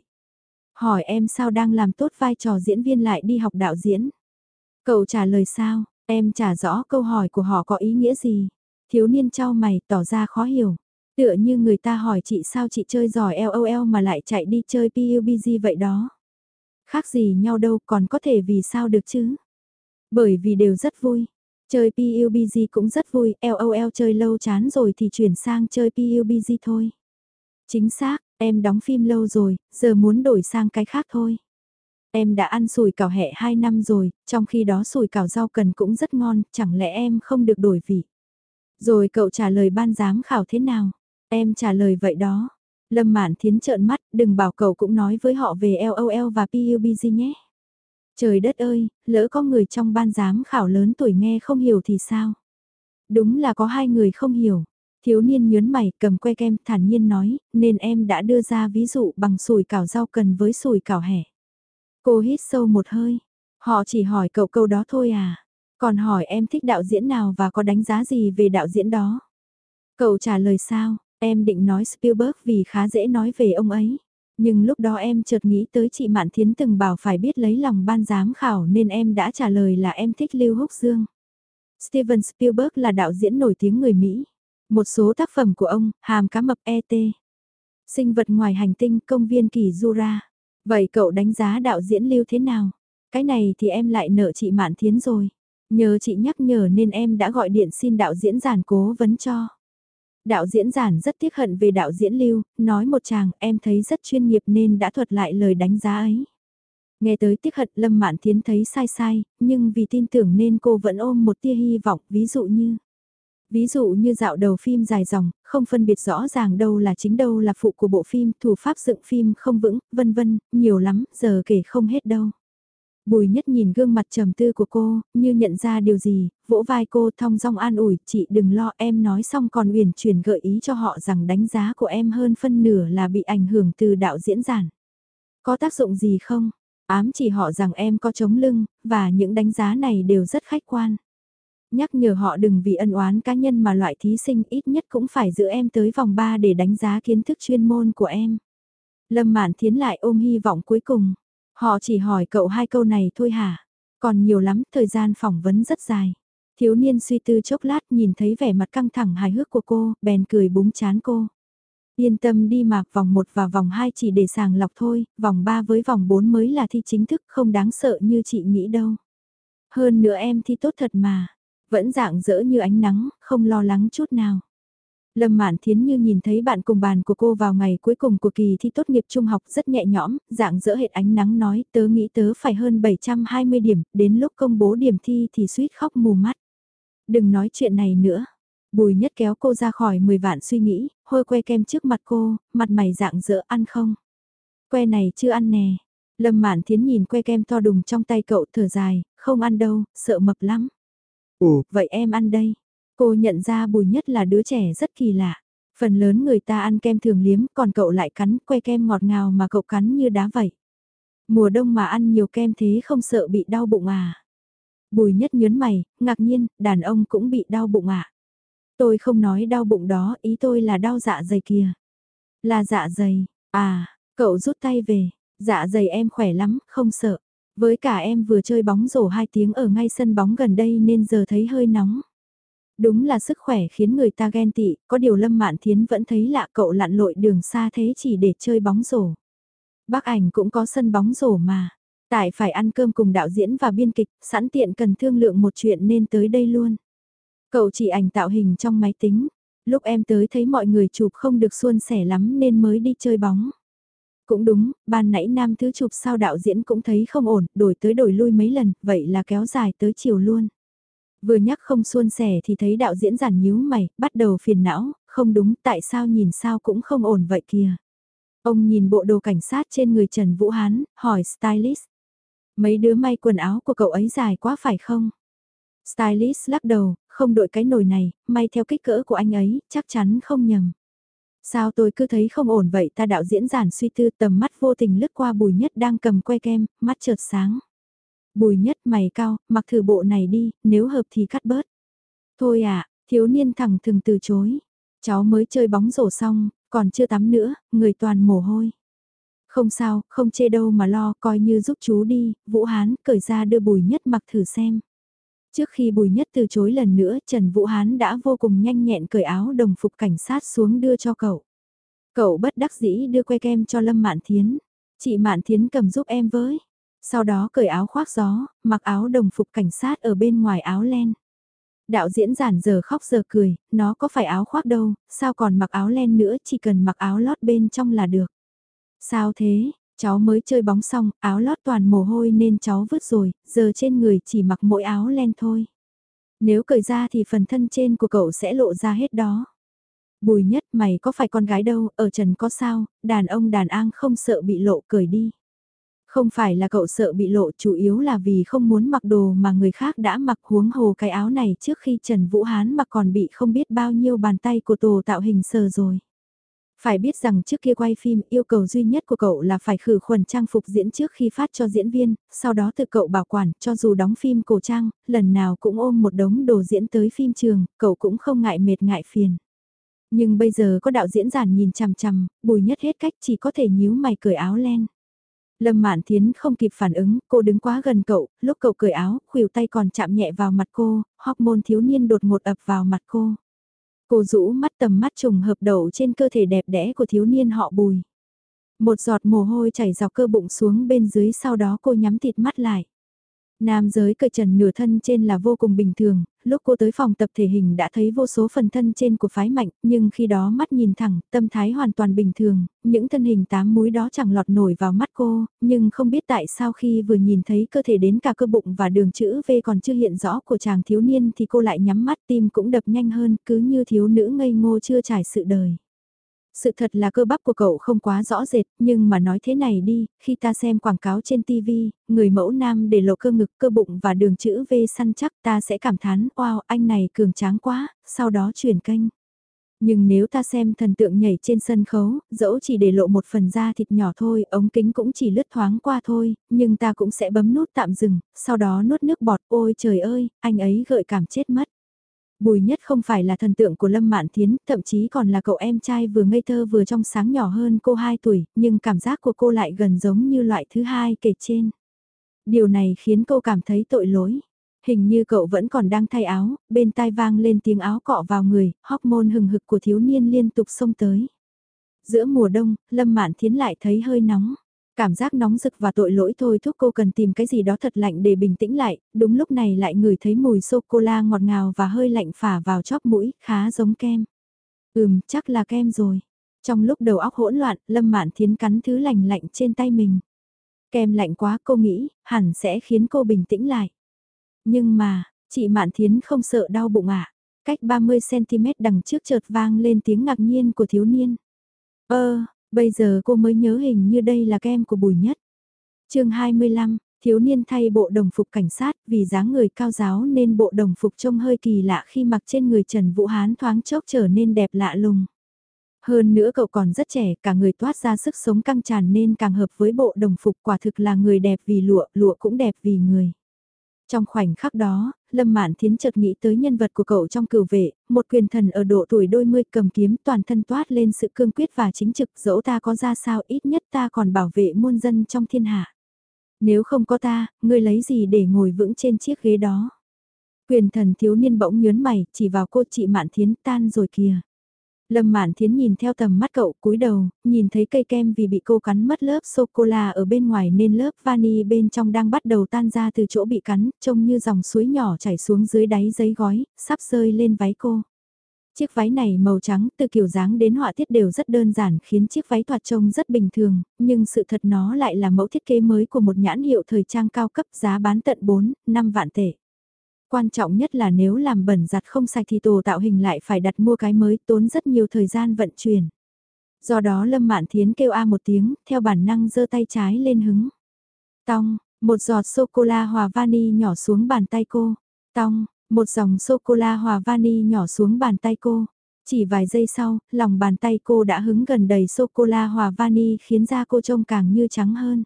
Hỏi em sao đang làm tốt vai trò diễn viên lại đi học đạo diễn? Cậu trả lời sao? Em chả rõ câu hỏi của họ có ý nghĩa gì. Thiếu niên chau mày tỏ ra khó hiểu. Tựa như người ta hỏi chị sao chị chơi giỏi LOL mà lại chạy đi chơi PUBG vậy đó. Khác gì nhau đâu, còn có thể vì sao được chứ? Bởi vì đều rất vui. Chơi PUBG cũng rất vui, LOL chơi lâu chán rồi thì chuyển sang chơi PUBG thôi. Chính xác, em đóng phim lâu rồi, giờ muốn đổi sang cái khác thôi. Em đã ăn sủi cảo hẹ 2 năm rồi, trong khi đó sủi cảo rau cần cũng rất ngon, chẳng lẽ em không được đổi vị? Rồi cậu trả lời ban giám khảo thế nào? Em trả lời vậy đó. Lâm Mạn Thiến trợn mắt, đừng bảo cậu cũng nói với họ về LOL và PUBG nhé. Trời đất ơi, lỡ có người trong ban giám khảo lớn tuổi nghe không hiểu thì sao? Đúng là có 2 người không hiểu. Thiếu niên nhớn mày cầm que kem thản nhiên nói, nên em đã đưa ra ví dụ bằng sủi cảo rau cần với sủi cảo hẹ. Cô hít sâu một hơi. Họ chỉ hỏi cậu câu đó thôi à? Còn hỏi em thích đạo diễn nào và có đánh giá gì về đạo diễn đó? Cậu trả lời sao? Em định nói Spielberg vì khá dễ nói về ông ấy. Nhưng lúc đó em chợt nghĩ tới chị Mạn Thiến từng bảo phải biết lấy lòng ban giám khảo nên em đã trả lời là em thích Lưu Húc Dương. Steven Spielberg là đạo diễn nổi tiếng người Mỹ. Một số tác phẩm của ông, Hàm cá mập ET. Sinh vật ngoài hành tinh, công viên kỳ Jura. Vậy cậu đánh giá đạo diễn Lưu thế nào? Cái này thì em lại nợ chị Mạn Thiến rồi. Nhờ chị nhắc nhở nên em đã gọi điện xin đạo diễn Giản cố vấn cho. Đạo diễn Giản rất tiếc hận về đạo diễn Lưu, nói một chàng em thấy rất chuyên nghiệp nên đã thuật lại lời đánh giá ấy. Nghe tới tiếc hận Lâm Mạn Thiến thấy sai sai, nhưng vì tin tưởng nên cô vẫn ôm một tia hy vọng, ví dụ như dạo đầu phim dài dòng, không phân biệt rõ ràng đâu là chính đâu là phụ của bộ phim, thủ pháp dựng phim không vững, vân vân, nhiều lắm, giờ kể không hết đâu. Bùi Nhất nhìn gương mặt trầm tư của cô, như nhận ra điều gì, vỗ vai cô thong dong an ủi, chị đừng lo, em nói xong còn uyển chuyển gợi ý cho họ rằng đánh giá của em hơn phân nửa là bị ảnh hưởng từ đạo diễn Giản. Có tác dụng gì không? Ám chỉ họ rằng em có chống lưng, và những đánh giá này đều rất khách quan. Nhắc nhở họ đừng vì ân oán cá nhân mà loại thí sinh ít nhất cũng phải giữ em tới vòng 3 để đánh giá kiến thức chuyên môn của em. Lâm Mạn Thiến lại ôm hy vọng cuối cùng. Họ chỉ hỏi cậu 2 câu này thôi hả? Còn nhiều lắm, thời gian phỏng vấn rất dài. Thiếu niên suy tư chốc lát nhìn thấy vẻ mặt căng thẳng hài hước của cô, bèn cười búng chán cô. Yên tâm đi mà, vòng 1 và vòng 2 chỉ để sàng lọc thôi, vòng 3 với vòng 4 mới là thi chính thức, không đáng sợ như chị nghĩ đâu. Hơn nữa em thi tốt thật mà, vẫn rạng rỡ như ánh nắng, không lo lắng chút nào. Lâm Mạn Thiến như nhìn thấy bạn cùng bàn của cô vào ngày cuối cùng của kỳ thi tốt nghiệp trung học rất nhẹ nhõm, rạng rỡ hệt ánh nắng nói tớ nghĩ tớ phải hơn 720 điểm, đến lúc công bố điểm thi thì suýt khóc mù mắt. Đừng nói chuyện này nữa. Bùi Nhất kéo cô ra khỏi 10 vạn suy nghĩ, hôi que kem trước mặt cô, mặt mày rạng rỡ ăn không? Que này chưa ăn nè. Lâm Mạn Thiến nhìn que kem to đùng trong tay cậu thở dài, không ăn đâu, sợ mập lắm. Ồ, vậy em ăn đây. Cô nhận ra Bùi Nhất là đứa trẻ rất kỳ lạ. Phần lớn người ta ăn kem thường liếm, còn cậu lại cắn que kem ngọt ngào mà cậu cắn như đá vậy. Mùa đông mà ăn nhiều kem thế không sợ bị đau bụng à? Bùi Nhất nhớn mày, ngạc nhiên, đàn ông cũng bị đau bụng à? Tôi không nói đau bụng đó, ý tôi là đau dạ dày kìa. Là dạ dày, à, cậu rút tay về, dạ dày em khỏe lắm, không sợ. Với cả em vừa chơi bóng rổ 2 tiếng ở ngay sân bóng gần đây nên giờ thấy hơi nóng. Đúng là sức khỏe khiến người ta ghen tị, có điều Lâm Mạn Thiến vẫn thấy lạ cậu lặn lội đường xa thế chỉ để chơi bóng rổ. Bắc Ảnh cũng có sân bóng rổ mà. Tại phải ăn cơm cùng đạo diễn và biên kịch, sẵn tiện cần thương lượng một chuyện nên tới đây luôn. Cậu chỉ ảnh tạo hình trong máy tính. Lúc em tới thấy mọi người chụp không được suôn sẻ lắm nên mới đi chơi bóng. Cũng đúng, ban nãy nam thứ chụp sao đạo diễn cũng thấy không ổn, đổi tới đổi lui mấy lần, vậy là kéo dài tới chiều luôn. Vừa nhắc không suôn sẻ thì thấy đạo diễn Giản nhíu mày, bắt đầu phiền não, không đúng, tại sao nhìn sao cũng không ổn vậy kìa. Ông nhìn bộ đồ cảnh sát trên người Trần Vũ Hán, hỏi stylist. Mấy đứa may quần áo của cậu ấy dài quá phải không? Stylist lắc đầu, không đội cái nồi này, may theo kích cỡ của anh ấy, chắc chắn không nhầm. Sao tôi cứ thấy không ổn vậy ta, đạo diễn Giản suy tư, tầm mắt vô tình lướt qua Bùi Nhất đang cầm que kem, mắt chợt sáng. Bùi Nhất mày cao, mặc thử bộ này đi, nếu hợp thì cắt bớt. Thôi à, thiếu niên thẳng thừng từ chối. Cháu mới chơi bóng rổ xong, còn chưa tắm nữa, người toàn mồ hôi. Không sao, không chê đâu mà lo, coi như giúp chú đi, Vũ Hán cởi ra đưa Bùi Nhất mặc thử xem. Trước khi Bùi Nhất từ chối lần nữa, Trần Vũ Hán đã vô cùng nhanh nhẹn cởi áo đồng phục cảnh sát xuống đưa cho cậu. Cậu bất đắc dĩ đưa que kem cho Lâm Mạn Thiến. Chị Mạn Thiến cầm giúp em với. Sau đó cởi áo khoác gió, mặc áo đồng phục cảnh sát ở bên ngoài áo len. Đạo diễn Giản giờ khóc giờ cười, nó có phải áo khoác đâu, sao còn mặc áo len nữa, chỉ cần mặc áo lót bên trong là được. Sao thế, cháu mới chơi bóng xong, áo lót toàn mồ hôi nên cháu vứt rồi, giờ trên người chỉ mặc mỗi áo len thôi. Nếu cởi ra thì phần thân trên của cậu sẽ lộ ra hết đó. Bùi Nhất mày có phải con gái đâu, ở trần có sao, đàn ông đàn an không sợ bị lộ, cởi đi. Không phải là cậu sợ bị lộ, chủ yếu là vì không muốn mặc đồ mà người khác đã mặc, huống hồ cái áo này trước khi Trần Vũ Hán mặc còn bị không biết bao nhiêu bàn tay của tổ tạo hình sờ rồi. Phải biết rằng trước kia quay phim yêu cầu duy nhất của cậu là phải khử khuẩn trang phục diễn trước khi phát cho diễn viên, sau đó tự cậu bảo quản, cho dù đóng phim cổ trang, lần nào cũng ôm một đống đồ diễn tới phim trường, cậu cũng không ngại mệt ngại phiền. Nhưng bây giờ có đạo diễn Giản nhìn chằm chằm, Bùi Nhất hết cách chỉ có thể nhíu mày cởi áo len. Lâm Mạn Thiến không kịp phản ứng, cô đứng quá gần cậu, lúc cậu cởi áo, khuỷu tay còn chạm nhẹ vào mặt cô, hormone thiếu niên đột ngột ập vào mặt cô. Cô rũ mắt, tầm mắt trùng hợp đậu trên cơ thể đẹp đẽ của thiếu niên họ Bùi. Một giọt mồ hôi chảy dọc cơ bụng xuống bên dưới, sau đó cô nhắm thịt mắt lại. Nam giới cởi trần nửa thân trên là vô cùng bình thường, lúc cô tới phòng tập thể hình đã thấy vô số phần thân trên của phái mạnh, nhưng khi đó mắt nhìn thẳng, tâm thái hoàn toàn bình thường, những thân hình 8 múi đó chẳng lọt nổi vào mắt cô, nhưng không biết tại sao khi vừa nhìn thấy cơ thể đến cả cơ bụng và đường chữ V còn chưa hiện rõ của chàng thiếu niên thì cô lại nhắm mắt, tim cũng đập nhanh hơn, cứ như thiếu nữ ngây ngô chưa trải sự đời. Sự thật là cơ bắp của cậu không quá rõ rệt, nhưng mà nói thế này đi, khi ta xem quảng cáo trên TV, người mẫu nam để lộ cơ ngực, cơ bụng và đường chữ V săn chắc ta sẽ cảm thán, wow, anh này cường tráng quá, sau đó chuyển kênh. Nhưng nếu ta xem thần tượng nhảy trên sân khấu, dẫu chỉ để lộ một phần da thịt nhỏ thôi, ống kính cũng chỉ lướt thoáng qua thôi, nhưng ta cũng sẽ bấm nút tạm dừng, sau đó nuốt nước bọt, ôi trời ơi, anh ấy gợi cảm chết mất. Bùi Nhất không phải là thần tượng của Lâm Mạn Thiến, thậm chí còn là cậu em trai vừa ngây thơ vừa trong sáng nhỏ hơn cô 2 tuổi, nhưng cảm giác của cô lại gần giống như loại thứ hai kể trên. Điều này khiến cô cảm thấy tội lỗi. Hình như cậu vẫn còn đang thay áo, bên tai vang lên tiếng áo cọ vào người, hormone hừng hực của thiếu niên liên tục xông tới. Giữa mùa đông, Lâm Mạn Thiến lại thấy hơi nóng. Cảm giác nóng rực và tội lỗi thôi thúc cô cần tìm cái gì đó thật lạnh để bình tĩnh lại, đúng lúc này lại ngửi thấy mùi sô-cô-la ngọt ngào và hơi lạnh phả vào chóp mũi, khá giống kem. Chắc là kem rồi. Trong lúc đầu óc hỗn loạn, Lâm Mạn Thiến cắn thứ lạnh lạnh trên tay mình. Kem lạnh quá cô nghĩ, hẳn sẽ khiến cô bình tĩnh lại. Nhưng mà, chị Mạn Thiến không sợ đau bụng à? Cách 30cm đằng trước chợt vang lên tiếng ngạc nhiên của thiếu niên. Bây giờ cô mới nhớ hình như đây là kem của Bùi Nhất. chương 25, thiếu niên thay bộ đồng phục cảnh sát vì dáng người cao giáo nên bộ đồng phục trông hơi kỳ lạ khi mặc trên người Trần Vũ Hán thoáng chốc trở nên đẹp lạ lùng. Hơn nữa cậu còn rất trẻ, cả người toát ra sức sống căng tràn nên càng hợp với bộ đồng phục, quả thực là người đẹp vì lụa, lụa cũng đẹp vì người. Trong khoảnh khắc đó, Lâm Mạn Thiến chợt nghĩ tới nhân vật của cậu trong Cửu Vệ, một quyền thần ở độ tuổi đôi mươi cầm kiếm toàn thân toát lên sự cương quyết và chính trực, dẫu ta có ra sao ít nhất ta còn bảo vệ muôn dân trong thiên hạ. Nếu không có ta, ngươi lấy gì để ngồi vững trên chiếc ghế đó? Quyền thần thiếu niên bỗng nhớn mày, chỉ vào cô chị Mạn Thiến, tan rồi kìa. Lâm Mạn Thiến nhìn theo tầm mắt cậu, cúi đầu, nhìn thấy cây kem vì bị cô cắn mất lớp sô-cô-la ở bên ngoài nên lớp vani bên trong đang bắt đầu tan ra từ chỗ bị cắn, trông như dòng suối nhỏ chảy xuống dưới đáy giấy gói, sắp rơi lên váy cô. Chiếc váy này màu trắng, từ kiểu dáng đến họa tiết đều rất đơn giản khiến chiếc váy thoạt trông rất bình thường, nhưng sự thật nó lại là mẫu thiết kế mới của một nhãn hiệu thời trang cao cấp, giá bán tận 4-5 vạn tệ. Quan trọng nhất là nếu làm bẩn giặt không sạch thì tổ tạo hình lại phải đặt mua cái mới, tốn rất nhiều thời gian vận chuyển. Do đó Lâm Mạn Thiến kêu a một tiếng, theo bản năng giơ tay trái lên hứng. Tong, một giọt sô-cô-la hòa vani nhỏ xuống bàn tay cô. Tong, một dòng sô-cô-la hòa vani nhỏ xuống bàn tay cô. Chỉ vài giây sau, lòng bàn tay cô đã hứng gần đầy sô-cô-la hòa vani khiến da cô trông càng như trắng hơn.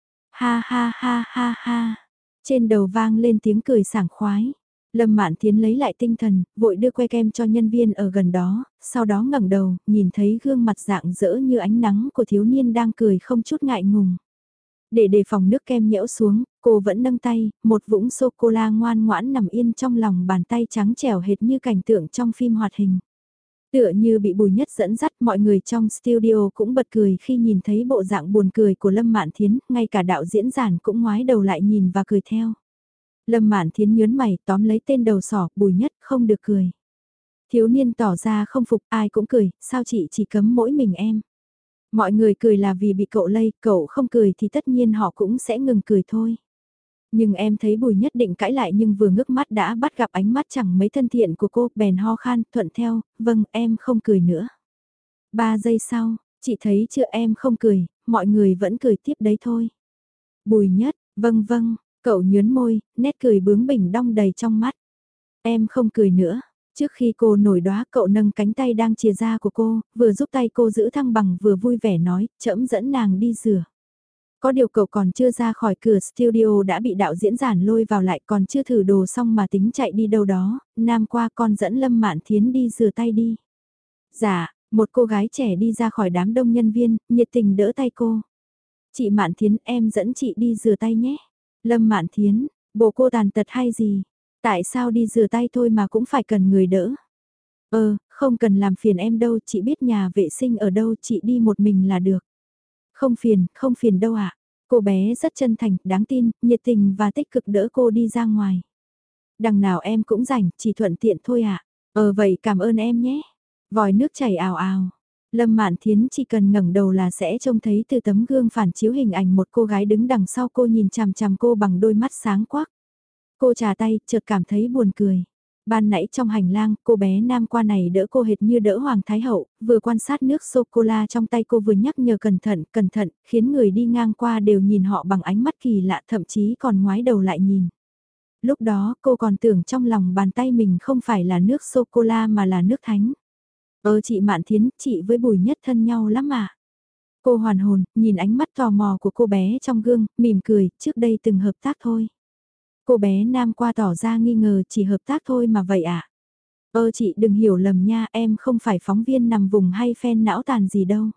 Ha ha ha ha ha. Trên đầu vang lên tiếng cười sảng khoái. Lâm Mạn Thiến lấy lại tinh thần, vội đưa que kem cho nhân viên ở gần đó, sau đó ngẩng đầu, nhìn thấy gương mặt rạng rỡ như ánh nắng của thiếu niên đang cười không chút ngại ngùng. Để đề phòng nước kem nhễu xuống, cô vẫn nâng tay, một vũng sô-cô-la ngoan ngoãn nằm yên trong lòng bàn tay trắng trẻo hệt như cảnh tượng trong phim hoạt hình. Tựa như bị Bùi Nhất dẫn dắt, mọi người trong studio cũng bật cười khi nhìn thấy bộ dạng buồn cười của Lâm Mạn Thiến, ngay cả đạo diễn giản cũng ngoái đầu lại nhìn và cười theo. Lâm Mạn Thiến nhớn mày, tóm lấy tên đầu sỏ, Bùi Nhất không được cười. Thiếu niên tỏ ra không phục, ai cũng cười, sao chị chỉ cấm mỗi mình em. Mọi người cười là vì bị cậu lây, cậu không cười thì tất nhiên họ cũng sẽ ngừng cười thôi. Nhưng em thấy Bùi Nhất định cãi lại nhưng vừa ngước mắt đã bắt gặp ánh mắt chẳng mấy thân thiện của cô, bèn ho khan, thuận theo, vâng em không cười nữa. 3 giây sau, chị thấy chưa em không cười, mọi người vẫn cười tiếp đấy thôi. Bùi Nhất, vâng vâng, cậu nhớn môi, nét cười bướng bỉnh đong đầy trong mắt. Em không cười nữa. Trước khi cô nổi đóa cậu nâng cánh tay đang chìa ra của cô, vừa giúp tay cô giữ thăng bằng vừa vui vẻ nói, trẫm dẫn nàng đi rửa. Có điều cậu còn chưa ra khỏi cửa studio đã bị đạo diễn giản lôi vào lại, còn chưa thử đồ xong mà tính chạy đi đâu đó, nam qua con dẫn Lâm Mạn Thiến đi rửa tay đi. Dạ, một cô gái trẻ đi ra khỏi đám đông nhân viên, nhiệt tình đỡ tay cô. Chị Mạn Thiến em dẫn chị đi rửa tay nhé. Lâm Mạn Thiến, bộ cô tàn tật hay gì? Tại sao đi rửa tay thôi mà cũng phải cần người đỡ? Không cần làm phiền em đâu, chị biết nhà vệ sinh ở đâu, chị đi một mình là được. Không phiền đâu ạ. Cô bé rất chân thành, đáng tin, nhiệt tình và tích cực đỡ cô đi ra ngoài. Đằng nào em cũng rảnh, chỉ thuận tiện thôi ạ. Vậy cảm ơn em nhé. Vòi nước chảy ào ào. Lâm Mạn Thiến chỉ cần ngẩng đầu là sẽ trông thấy từ tấm gương phản chiếu hình ảnh một cô gái đứng đằng sau cô nhìn chằm chằm cô bằng đôi mắt sáng quắc. Cô trà tay, chợt cảm thấy buồn cười. Ban nãy trong hành lang, cô bé nam qua này đỡ cô hệt như đỡ Hoàng Thái Hậu, vừa quan sát nước sô-cô-la trong tay cô vừa nhắc nhở cẩn thận, khiến người đi ngang qua đều nhìn họ bằng ánh mắt kỳ lạ thậm chí còn ngoái đầu lại nhìn. Lúc đó cô còn tưởng trong lòng bàn tay mình không phải là nước sô-cô-la mà là nước thánh. Chị Mạn Thiến, chị với Bùi Nhất thân nhau lắm mà. Cô hoàn hồn, nhìn ánh mắt tò mò của cô bé trong gương, mỉm cười, trước đây từng hợp tác thôi. Cô bé nam qua tỏ ra nghi ngờ chỉ hợp tác thôi mà vậy à? Chị đừng hiểu lầm nha, em không phải phóng viên nằm vùng hay fan não tàn gì đâu.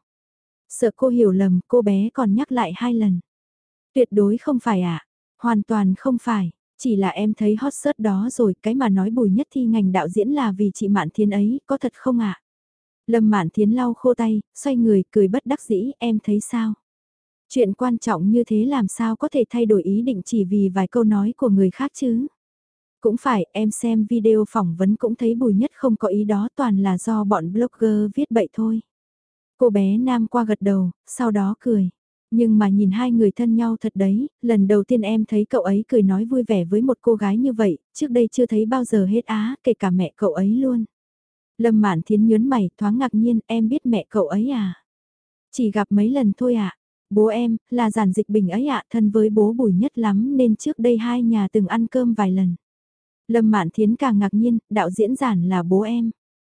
Sợ cô hiểu lầm, cô bé còn nhắc lại 2 lần. Tuyệt đối không phải ạ, hoàn toàn không phải, chỉ là em thấy hot search đó rồi, cái mà nói Bùi Nhất thi ngành đạo diễn là vì chị Mạn Thiến ấy, có thật không ạ? Lâm Mạn Thiến lau khô tay, xoay người, cười bất đắc dĩ, em thấy sao? Chuyện quan trọng như thế làm sao có thể thay đổi ý định chỉ vì vài câu nói của người khác chứ? Cũng phải, em xem video phỏng vấn cũng thấy Bùi Nhất không có ý đó toàn là do bọn blogger viết bậy thôi. Cô bé nam qua gật đầu, sau đó cười. Nhưng mà nhìn hai người thân nhau thật đấy, lần đầu tiên em thấy cậu ấy cười nói vui vẻ với một cô gái như vậy, trước đây chưa thấy bao giờ hết á, kể cả mẹ cậu ấy luôn. Lâm Mạn Thiến nhớn mày, thoáng ngạc nhiên, em biết mẹ cậu ấy à? Chỉ gặp mấy lần thôi ạ. Bố em, là Giản Dịch Bình ấy ạ, thân với bố Bùi Nhất lắm nên trước đây hai nhà từng ăn cơm vài lần. Lâm Mạn Thiến càng ngạc nhiên, đạo diễn Giản là bố em.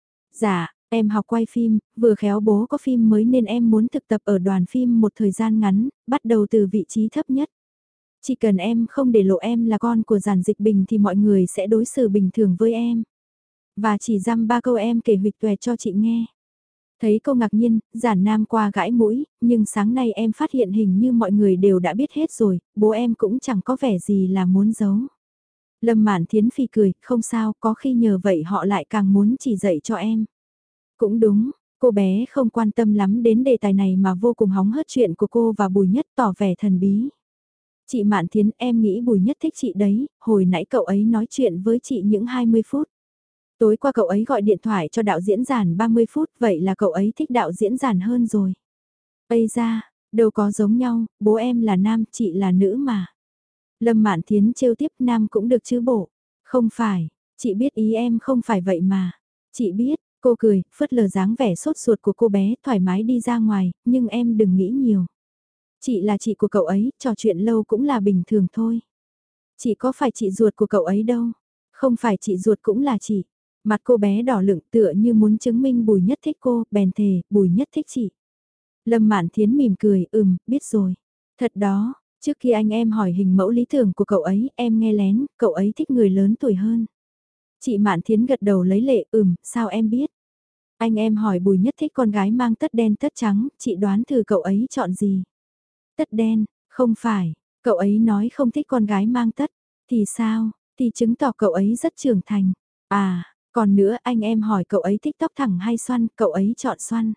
Dạ, em học quay phim, vừa khéo bố có phim mới nên em muốn thực tập ở đoàn phim một thời gian ngắn, bắt đầu từ vị trí thấp nhất. Chỉ cần em không để lộ em là con của Giản Dịch Bình thì mọi người sẽ đối xử bình thường với em. Và chỉ dăm ba câu em kể huỵch toẹt cho chị nghe. Thấy cô ngạc nhiên, Giản Nam qua gãi mũi, nhưng sáng nay em phát hiện hình như mọi người đều đã biết hết rồi, bố em cũng chẳng có vẻ gì là muốn giấu. Lâm Mạn Thiến phì cười, không sao, có khi nhờ vậy họ lại càng muốn chỉ dạy cho em. Cũng đúng, cô bé không quan tâm lắm đến đề tài này mà vô cùng hóng hớt chuyện của cô và Bùi Nhất tỏ vẻ thần bí. Chị Mạn Thiến, em nghĩ Bùi Nhất thích chị đấy, hồi nãy cậu ấy nói chuyện với chị những 20 phút. Tối qua cậu ấy gọi điện thoại cho đạo diễn Giản 30 phút, vậy là cậu ấy thích đạo diễn Giản hơn rồi. Ây ra, đâu có giống nhau, bố em là nam, chị là nữ mà. Lâm Mạn Thiến trêu tiếp nam cũng được chứ bộ. Không phải, chị biết ý em không phải vậy mà. Chị biết, cô cười, phớt lờ dáng vẻ sốt ruột của cô bé, thoải mái đi ra ngoài, nhưng em đừng nghĩ nhiều. Chị là chị của cậu ấy, trò chuyện lâu cũng là bình thường thôi. Chị có phải chị ruột của cậu ấy đâu. Không phải chị ruột cũng là chị. Mặt cô bé đỏ lựng tựa như muốn chứng minh Bùi Nhất thích cô, bèn thề, Bùi Nhất thích chị. Lâm Mạn Thiến mỉm cười, biết rồi. Thật đó, trước khi anh em hỏi hình mẫu lý tưởng của cậu ấy, em nghe lén, cậu ấy thích người lớn tuổi hơn. Chị Mạn Thiến gật đầu lấy lệ, sao em biết? Anh em hỏi Bùi Nhất thích con gái mang tất đen tất trắng, chị đoán thử cậu ấy chọn gì? Tất đen, không phải, cậu ấy nói không thích con gái mang tất, thì sao, thì chứng tỏ cậu ấy rất trưởng thành. À, còn nữa anh em hỏi cậu ấy thích tóc thẳng hay xoăn, cậu ấy chọn xoăn.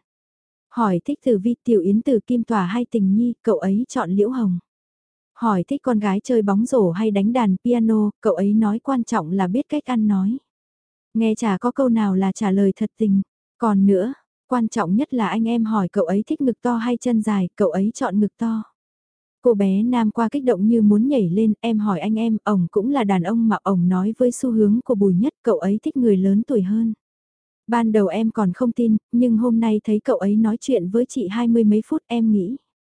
Hỏi thích Tử Vi Tiểu Yến Từ Kim Tỏa hay Tình Nhi, cậu ấy chọn Liễu Hồng. Hỏi thích con gái chơi bóng rổ hay đánh đàn piano, cậu ấy nói quan trọng là biết cách ăn nói. Nghe chả có câu nào là trả lời thật tình. Còn nữa, quan trọng nhất là anh em hỏi cậu ấy thích ngực to hay chân dài, cậu ấy chọn ngực to. Cô bé nam qua kích động như muốn nhảy lên, em hỏi anh em, ổng cũng là đàn ông mà ổng nói với xu hướng của Bùi Nhất, cậu ấy thích người lớn tuổi hơn. Ban đầu em còn không tin, nhưng hôm nay thấy cậu ấy nói chuyện với chị 20 mấy phút em nghĩ.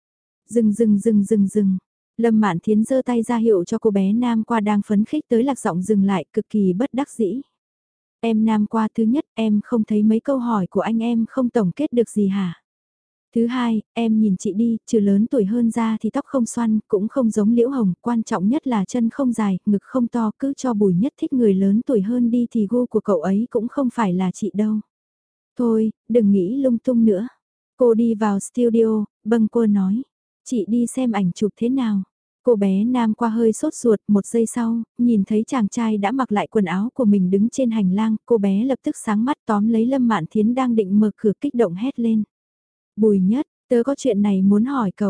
Dừng. Lâm Mạn Thiến giơ tay ra hiệu cho cô bé nam qua đang phấn khích tới lạc giọng dừng lại cực kỳ bất đắc dĩ. Em nam qua thứ nhất em không thấy mấy câu hỏi của anh em không tổng kết được gì hả? Thứ hai, em nhìn chị đi, trừ lớn tuổi hơn ra thì tóc không xoăn, cũng không giống Liễu Hồng, quan trọng nhất là chân không dài, ngực không to, cứ cho Bùi Nhất thích người lớn tuổi hơn đi thì gu của cậu ấy cũng không phải là chị đâu. Thôi, đừng nghĩ lung tung nữa. Cô đi vào studio, bâng quơ nói. Chị đi xem ảnh chụp thế nào. Cô bé nam qua hơi sốt ruột, một giây sau, nhìn thấy chàng trai đã mặc lại quần áo của mình đứng trên hành lang, cô bé lập tức sáng mắt tóm lấy Lâm Mạn Thiến đang định mở cửa kích động hét lên. Bùi Nhất, tớ có chuyện này muốn hỏi cậu.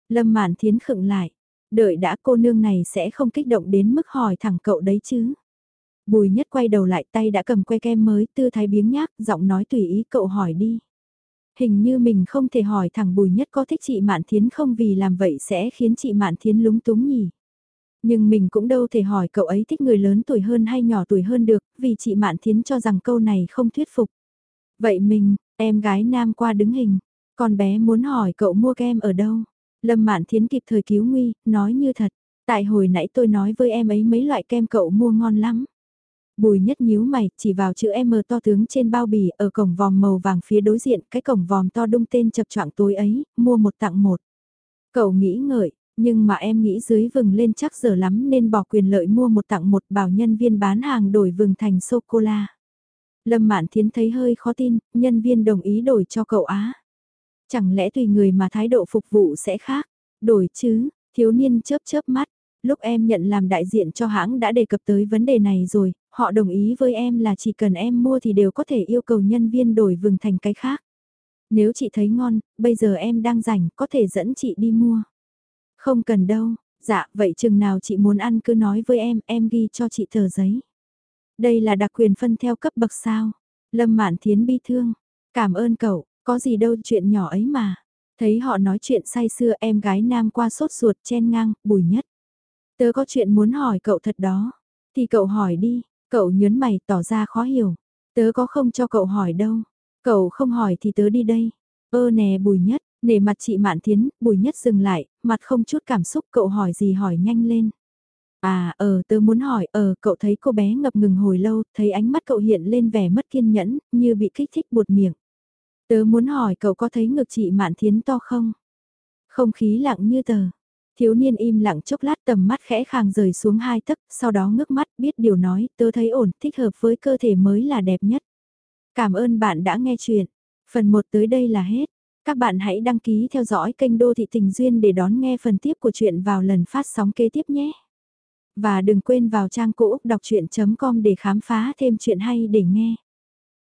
Lâm Mạn Thiến khựng lại. Đợi đã, cô nương này sẽ không kích động đến mức hỏi thẳng cậu đấy chứ. Bùi Nhất quay đầu lại, tay đã cầm que kem mới, tư thái biếng nhác, giọng nói tùy ý, cậu hỏi đi. Hình như mình không thể hỏi thẳng Bùi Nhất có thích chị Mạn Thiến không, vì làm vậy sẽ khiến chị Mạn Thiến lúng túng nhỉ. Nhưng mình cũng đâu thể hỏi cậu ấy thích người lớn tuổi hơn hay nhỏ tuổi hơn được, vì chị Mạn Thiến cho rằng câu này không thuyết phục. Vậy mình, em gái nam qua đứng hình, con bé muốn hỏi cậu mua kem ở đâu. Lâm Mạn Thiến kịp thời cứu nguy, nói như thật. Tại hồi nãy tôi nói với em ấy mấy loại kem cậu mua ngon lắm. Bùi Nhất nhíu mày, chỉ vào chữ M to tướng trên bao bì ở cổng vòm màu vàng phía đối diện, cái cổng vòm to đung tên chập choạng tối ấy, mua một tặng một. Cậu nghĩ ngợi, nhưng mà em nghĩ dưới vừng lên chắc giờ lắm nên bỏ quyền lợi mua một tặng một, bảo nhân viên bán hàng đổi vừng thành sô-cô-la. Lâm Mạn Thiến thấy hơi khó tin, nhân viên đồng ý đổi cho cậu á. Chẳng lẽ tùy người mà thái độ phục vụ sẽ khác? Đổi chứ, thiếu niên chớp chớp mắt. Lúc em nhận làm đại diện cho hãng đã đề cập tới vấn đề này rồi, họ đồng ý với em là chỉ cần em mua thì đều có thể yêu cầu nhân viên đổi vừng thành cái khác. Nếu chị thấy ngon, bây giờ em đang rảnh, có thể dẫn chị đi mua. Không cần đâu, dạ vậy chừng nào chị muốn ăn cứ nói với em ghi cho chị tờ giấy. Đây là đặc quyền phân theo cấp bậc sao. Lâm Mạn Thiến bi thương, cảm ơn cậu, có gì đâu chuyện nhỏ ấy mà. Thấy họ nói chuyện say sưa, em gái nam qua sốt ruột chen ngang, Bùi Nhất. Tớ có chuyện muốn hỏi cậu thật đó. Thì cậu hỏi đi, cậu nhớn mày tỏ ra khó hiểu. Tớ có không cho cậu hỏi đâu. Cậu không hỏi thì tớ đi đây. Ơ nè Bùi Nhất, nể mặt chị Mạn Thiến, Bùi Nhất dừng lại, mặt không chút cảm xúc, cậu hỏi gì hỏi nhanh lên. À tớ muốn hỏi, cậu thấy cô bé ngập ngừng hồi lâu, thấy ánh mắt cậu hiện lên vẻ mất kiên nhẫn, như bị kích thích buột miệng. Tớ muốn hỏi cậu có thấy ngực chị Mạn Thiến to không? Không khí lặng như tờ. Thiếu niên im lặng chốc lát, tầm mắt khẽ khàng rời xuống 2 tấc, sau đó ngước mắt biết điều nói, tớ thấy ổn, thích hợp với cơ thể mới là đẹp nhất. Cảm ơn bạn đã nghe chuyện. Phần 1 tới đây là hết. Các bạn hãy đăng ký theo dõi kênh Đô Thị Tình Duyên để đón nghe phần tiếp của chuyện vào lần phát sóng kế tiếp nhé. Và đừng quên vào trang cô úc đọc chuyện.com để khám phá thêm chuyện hay để nghe.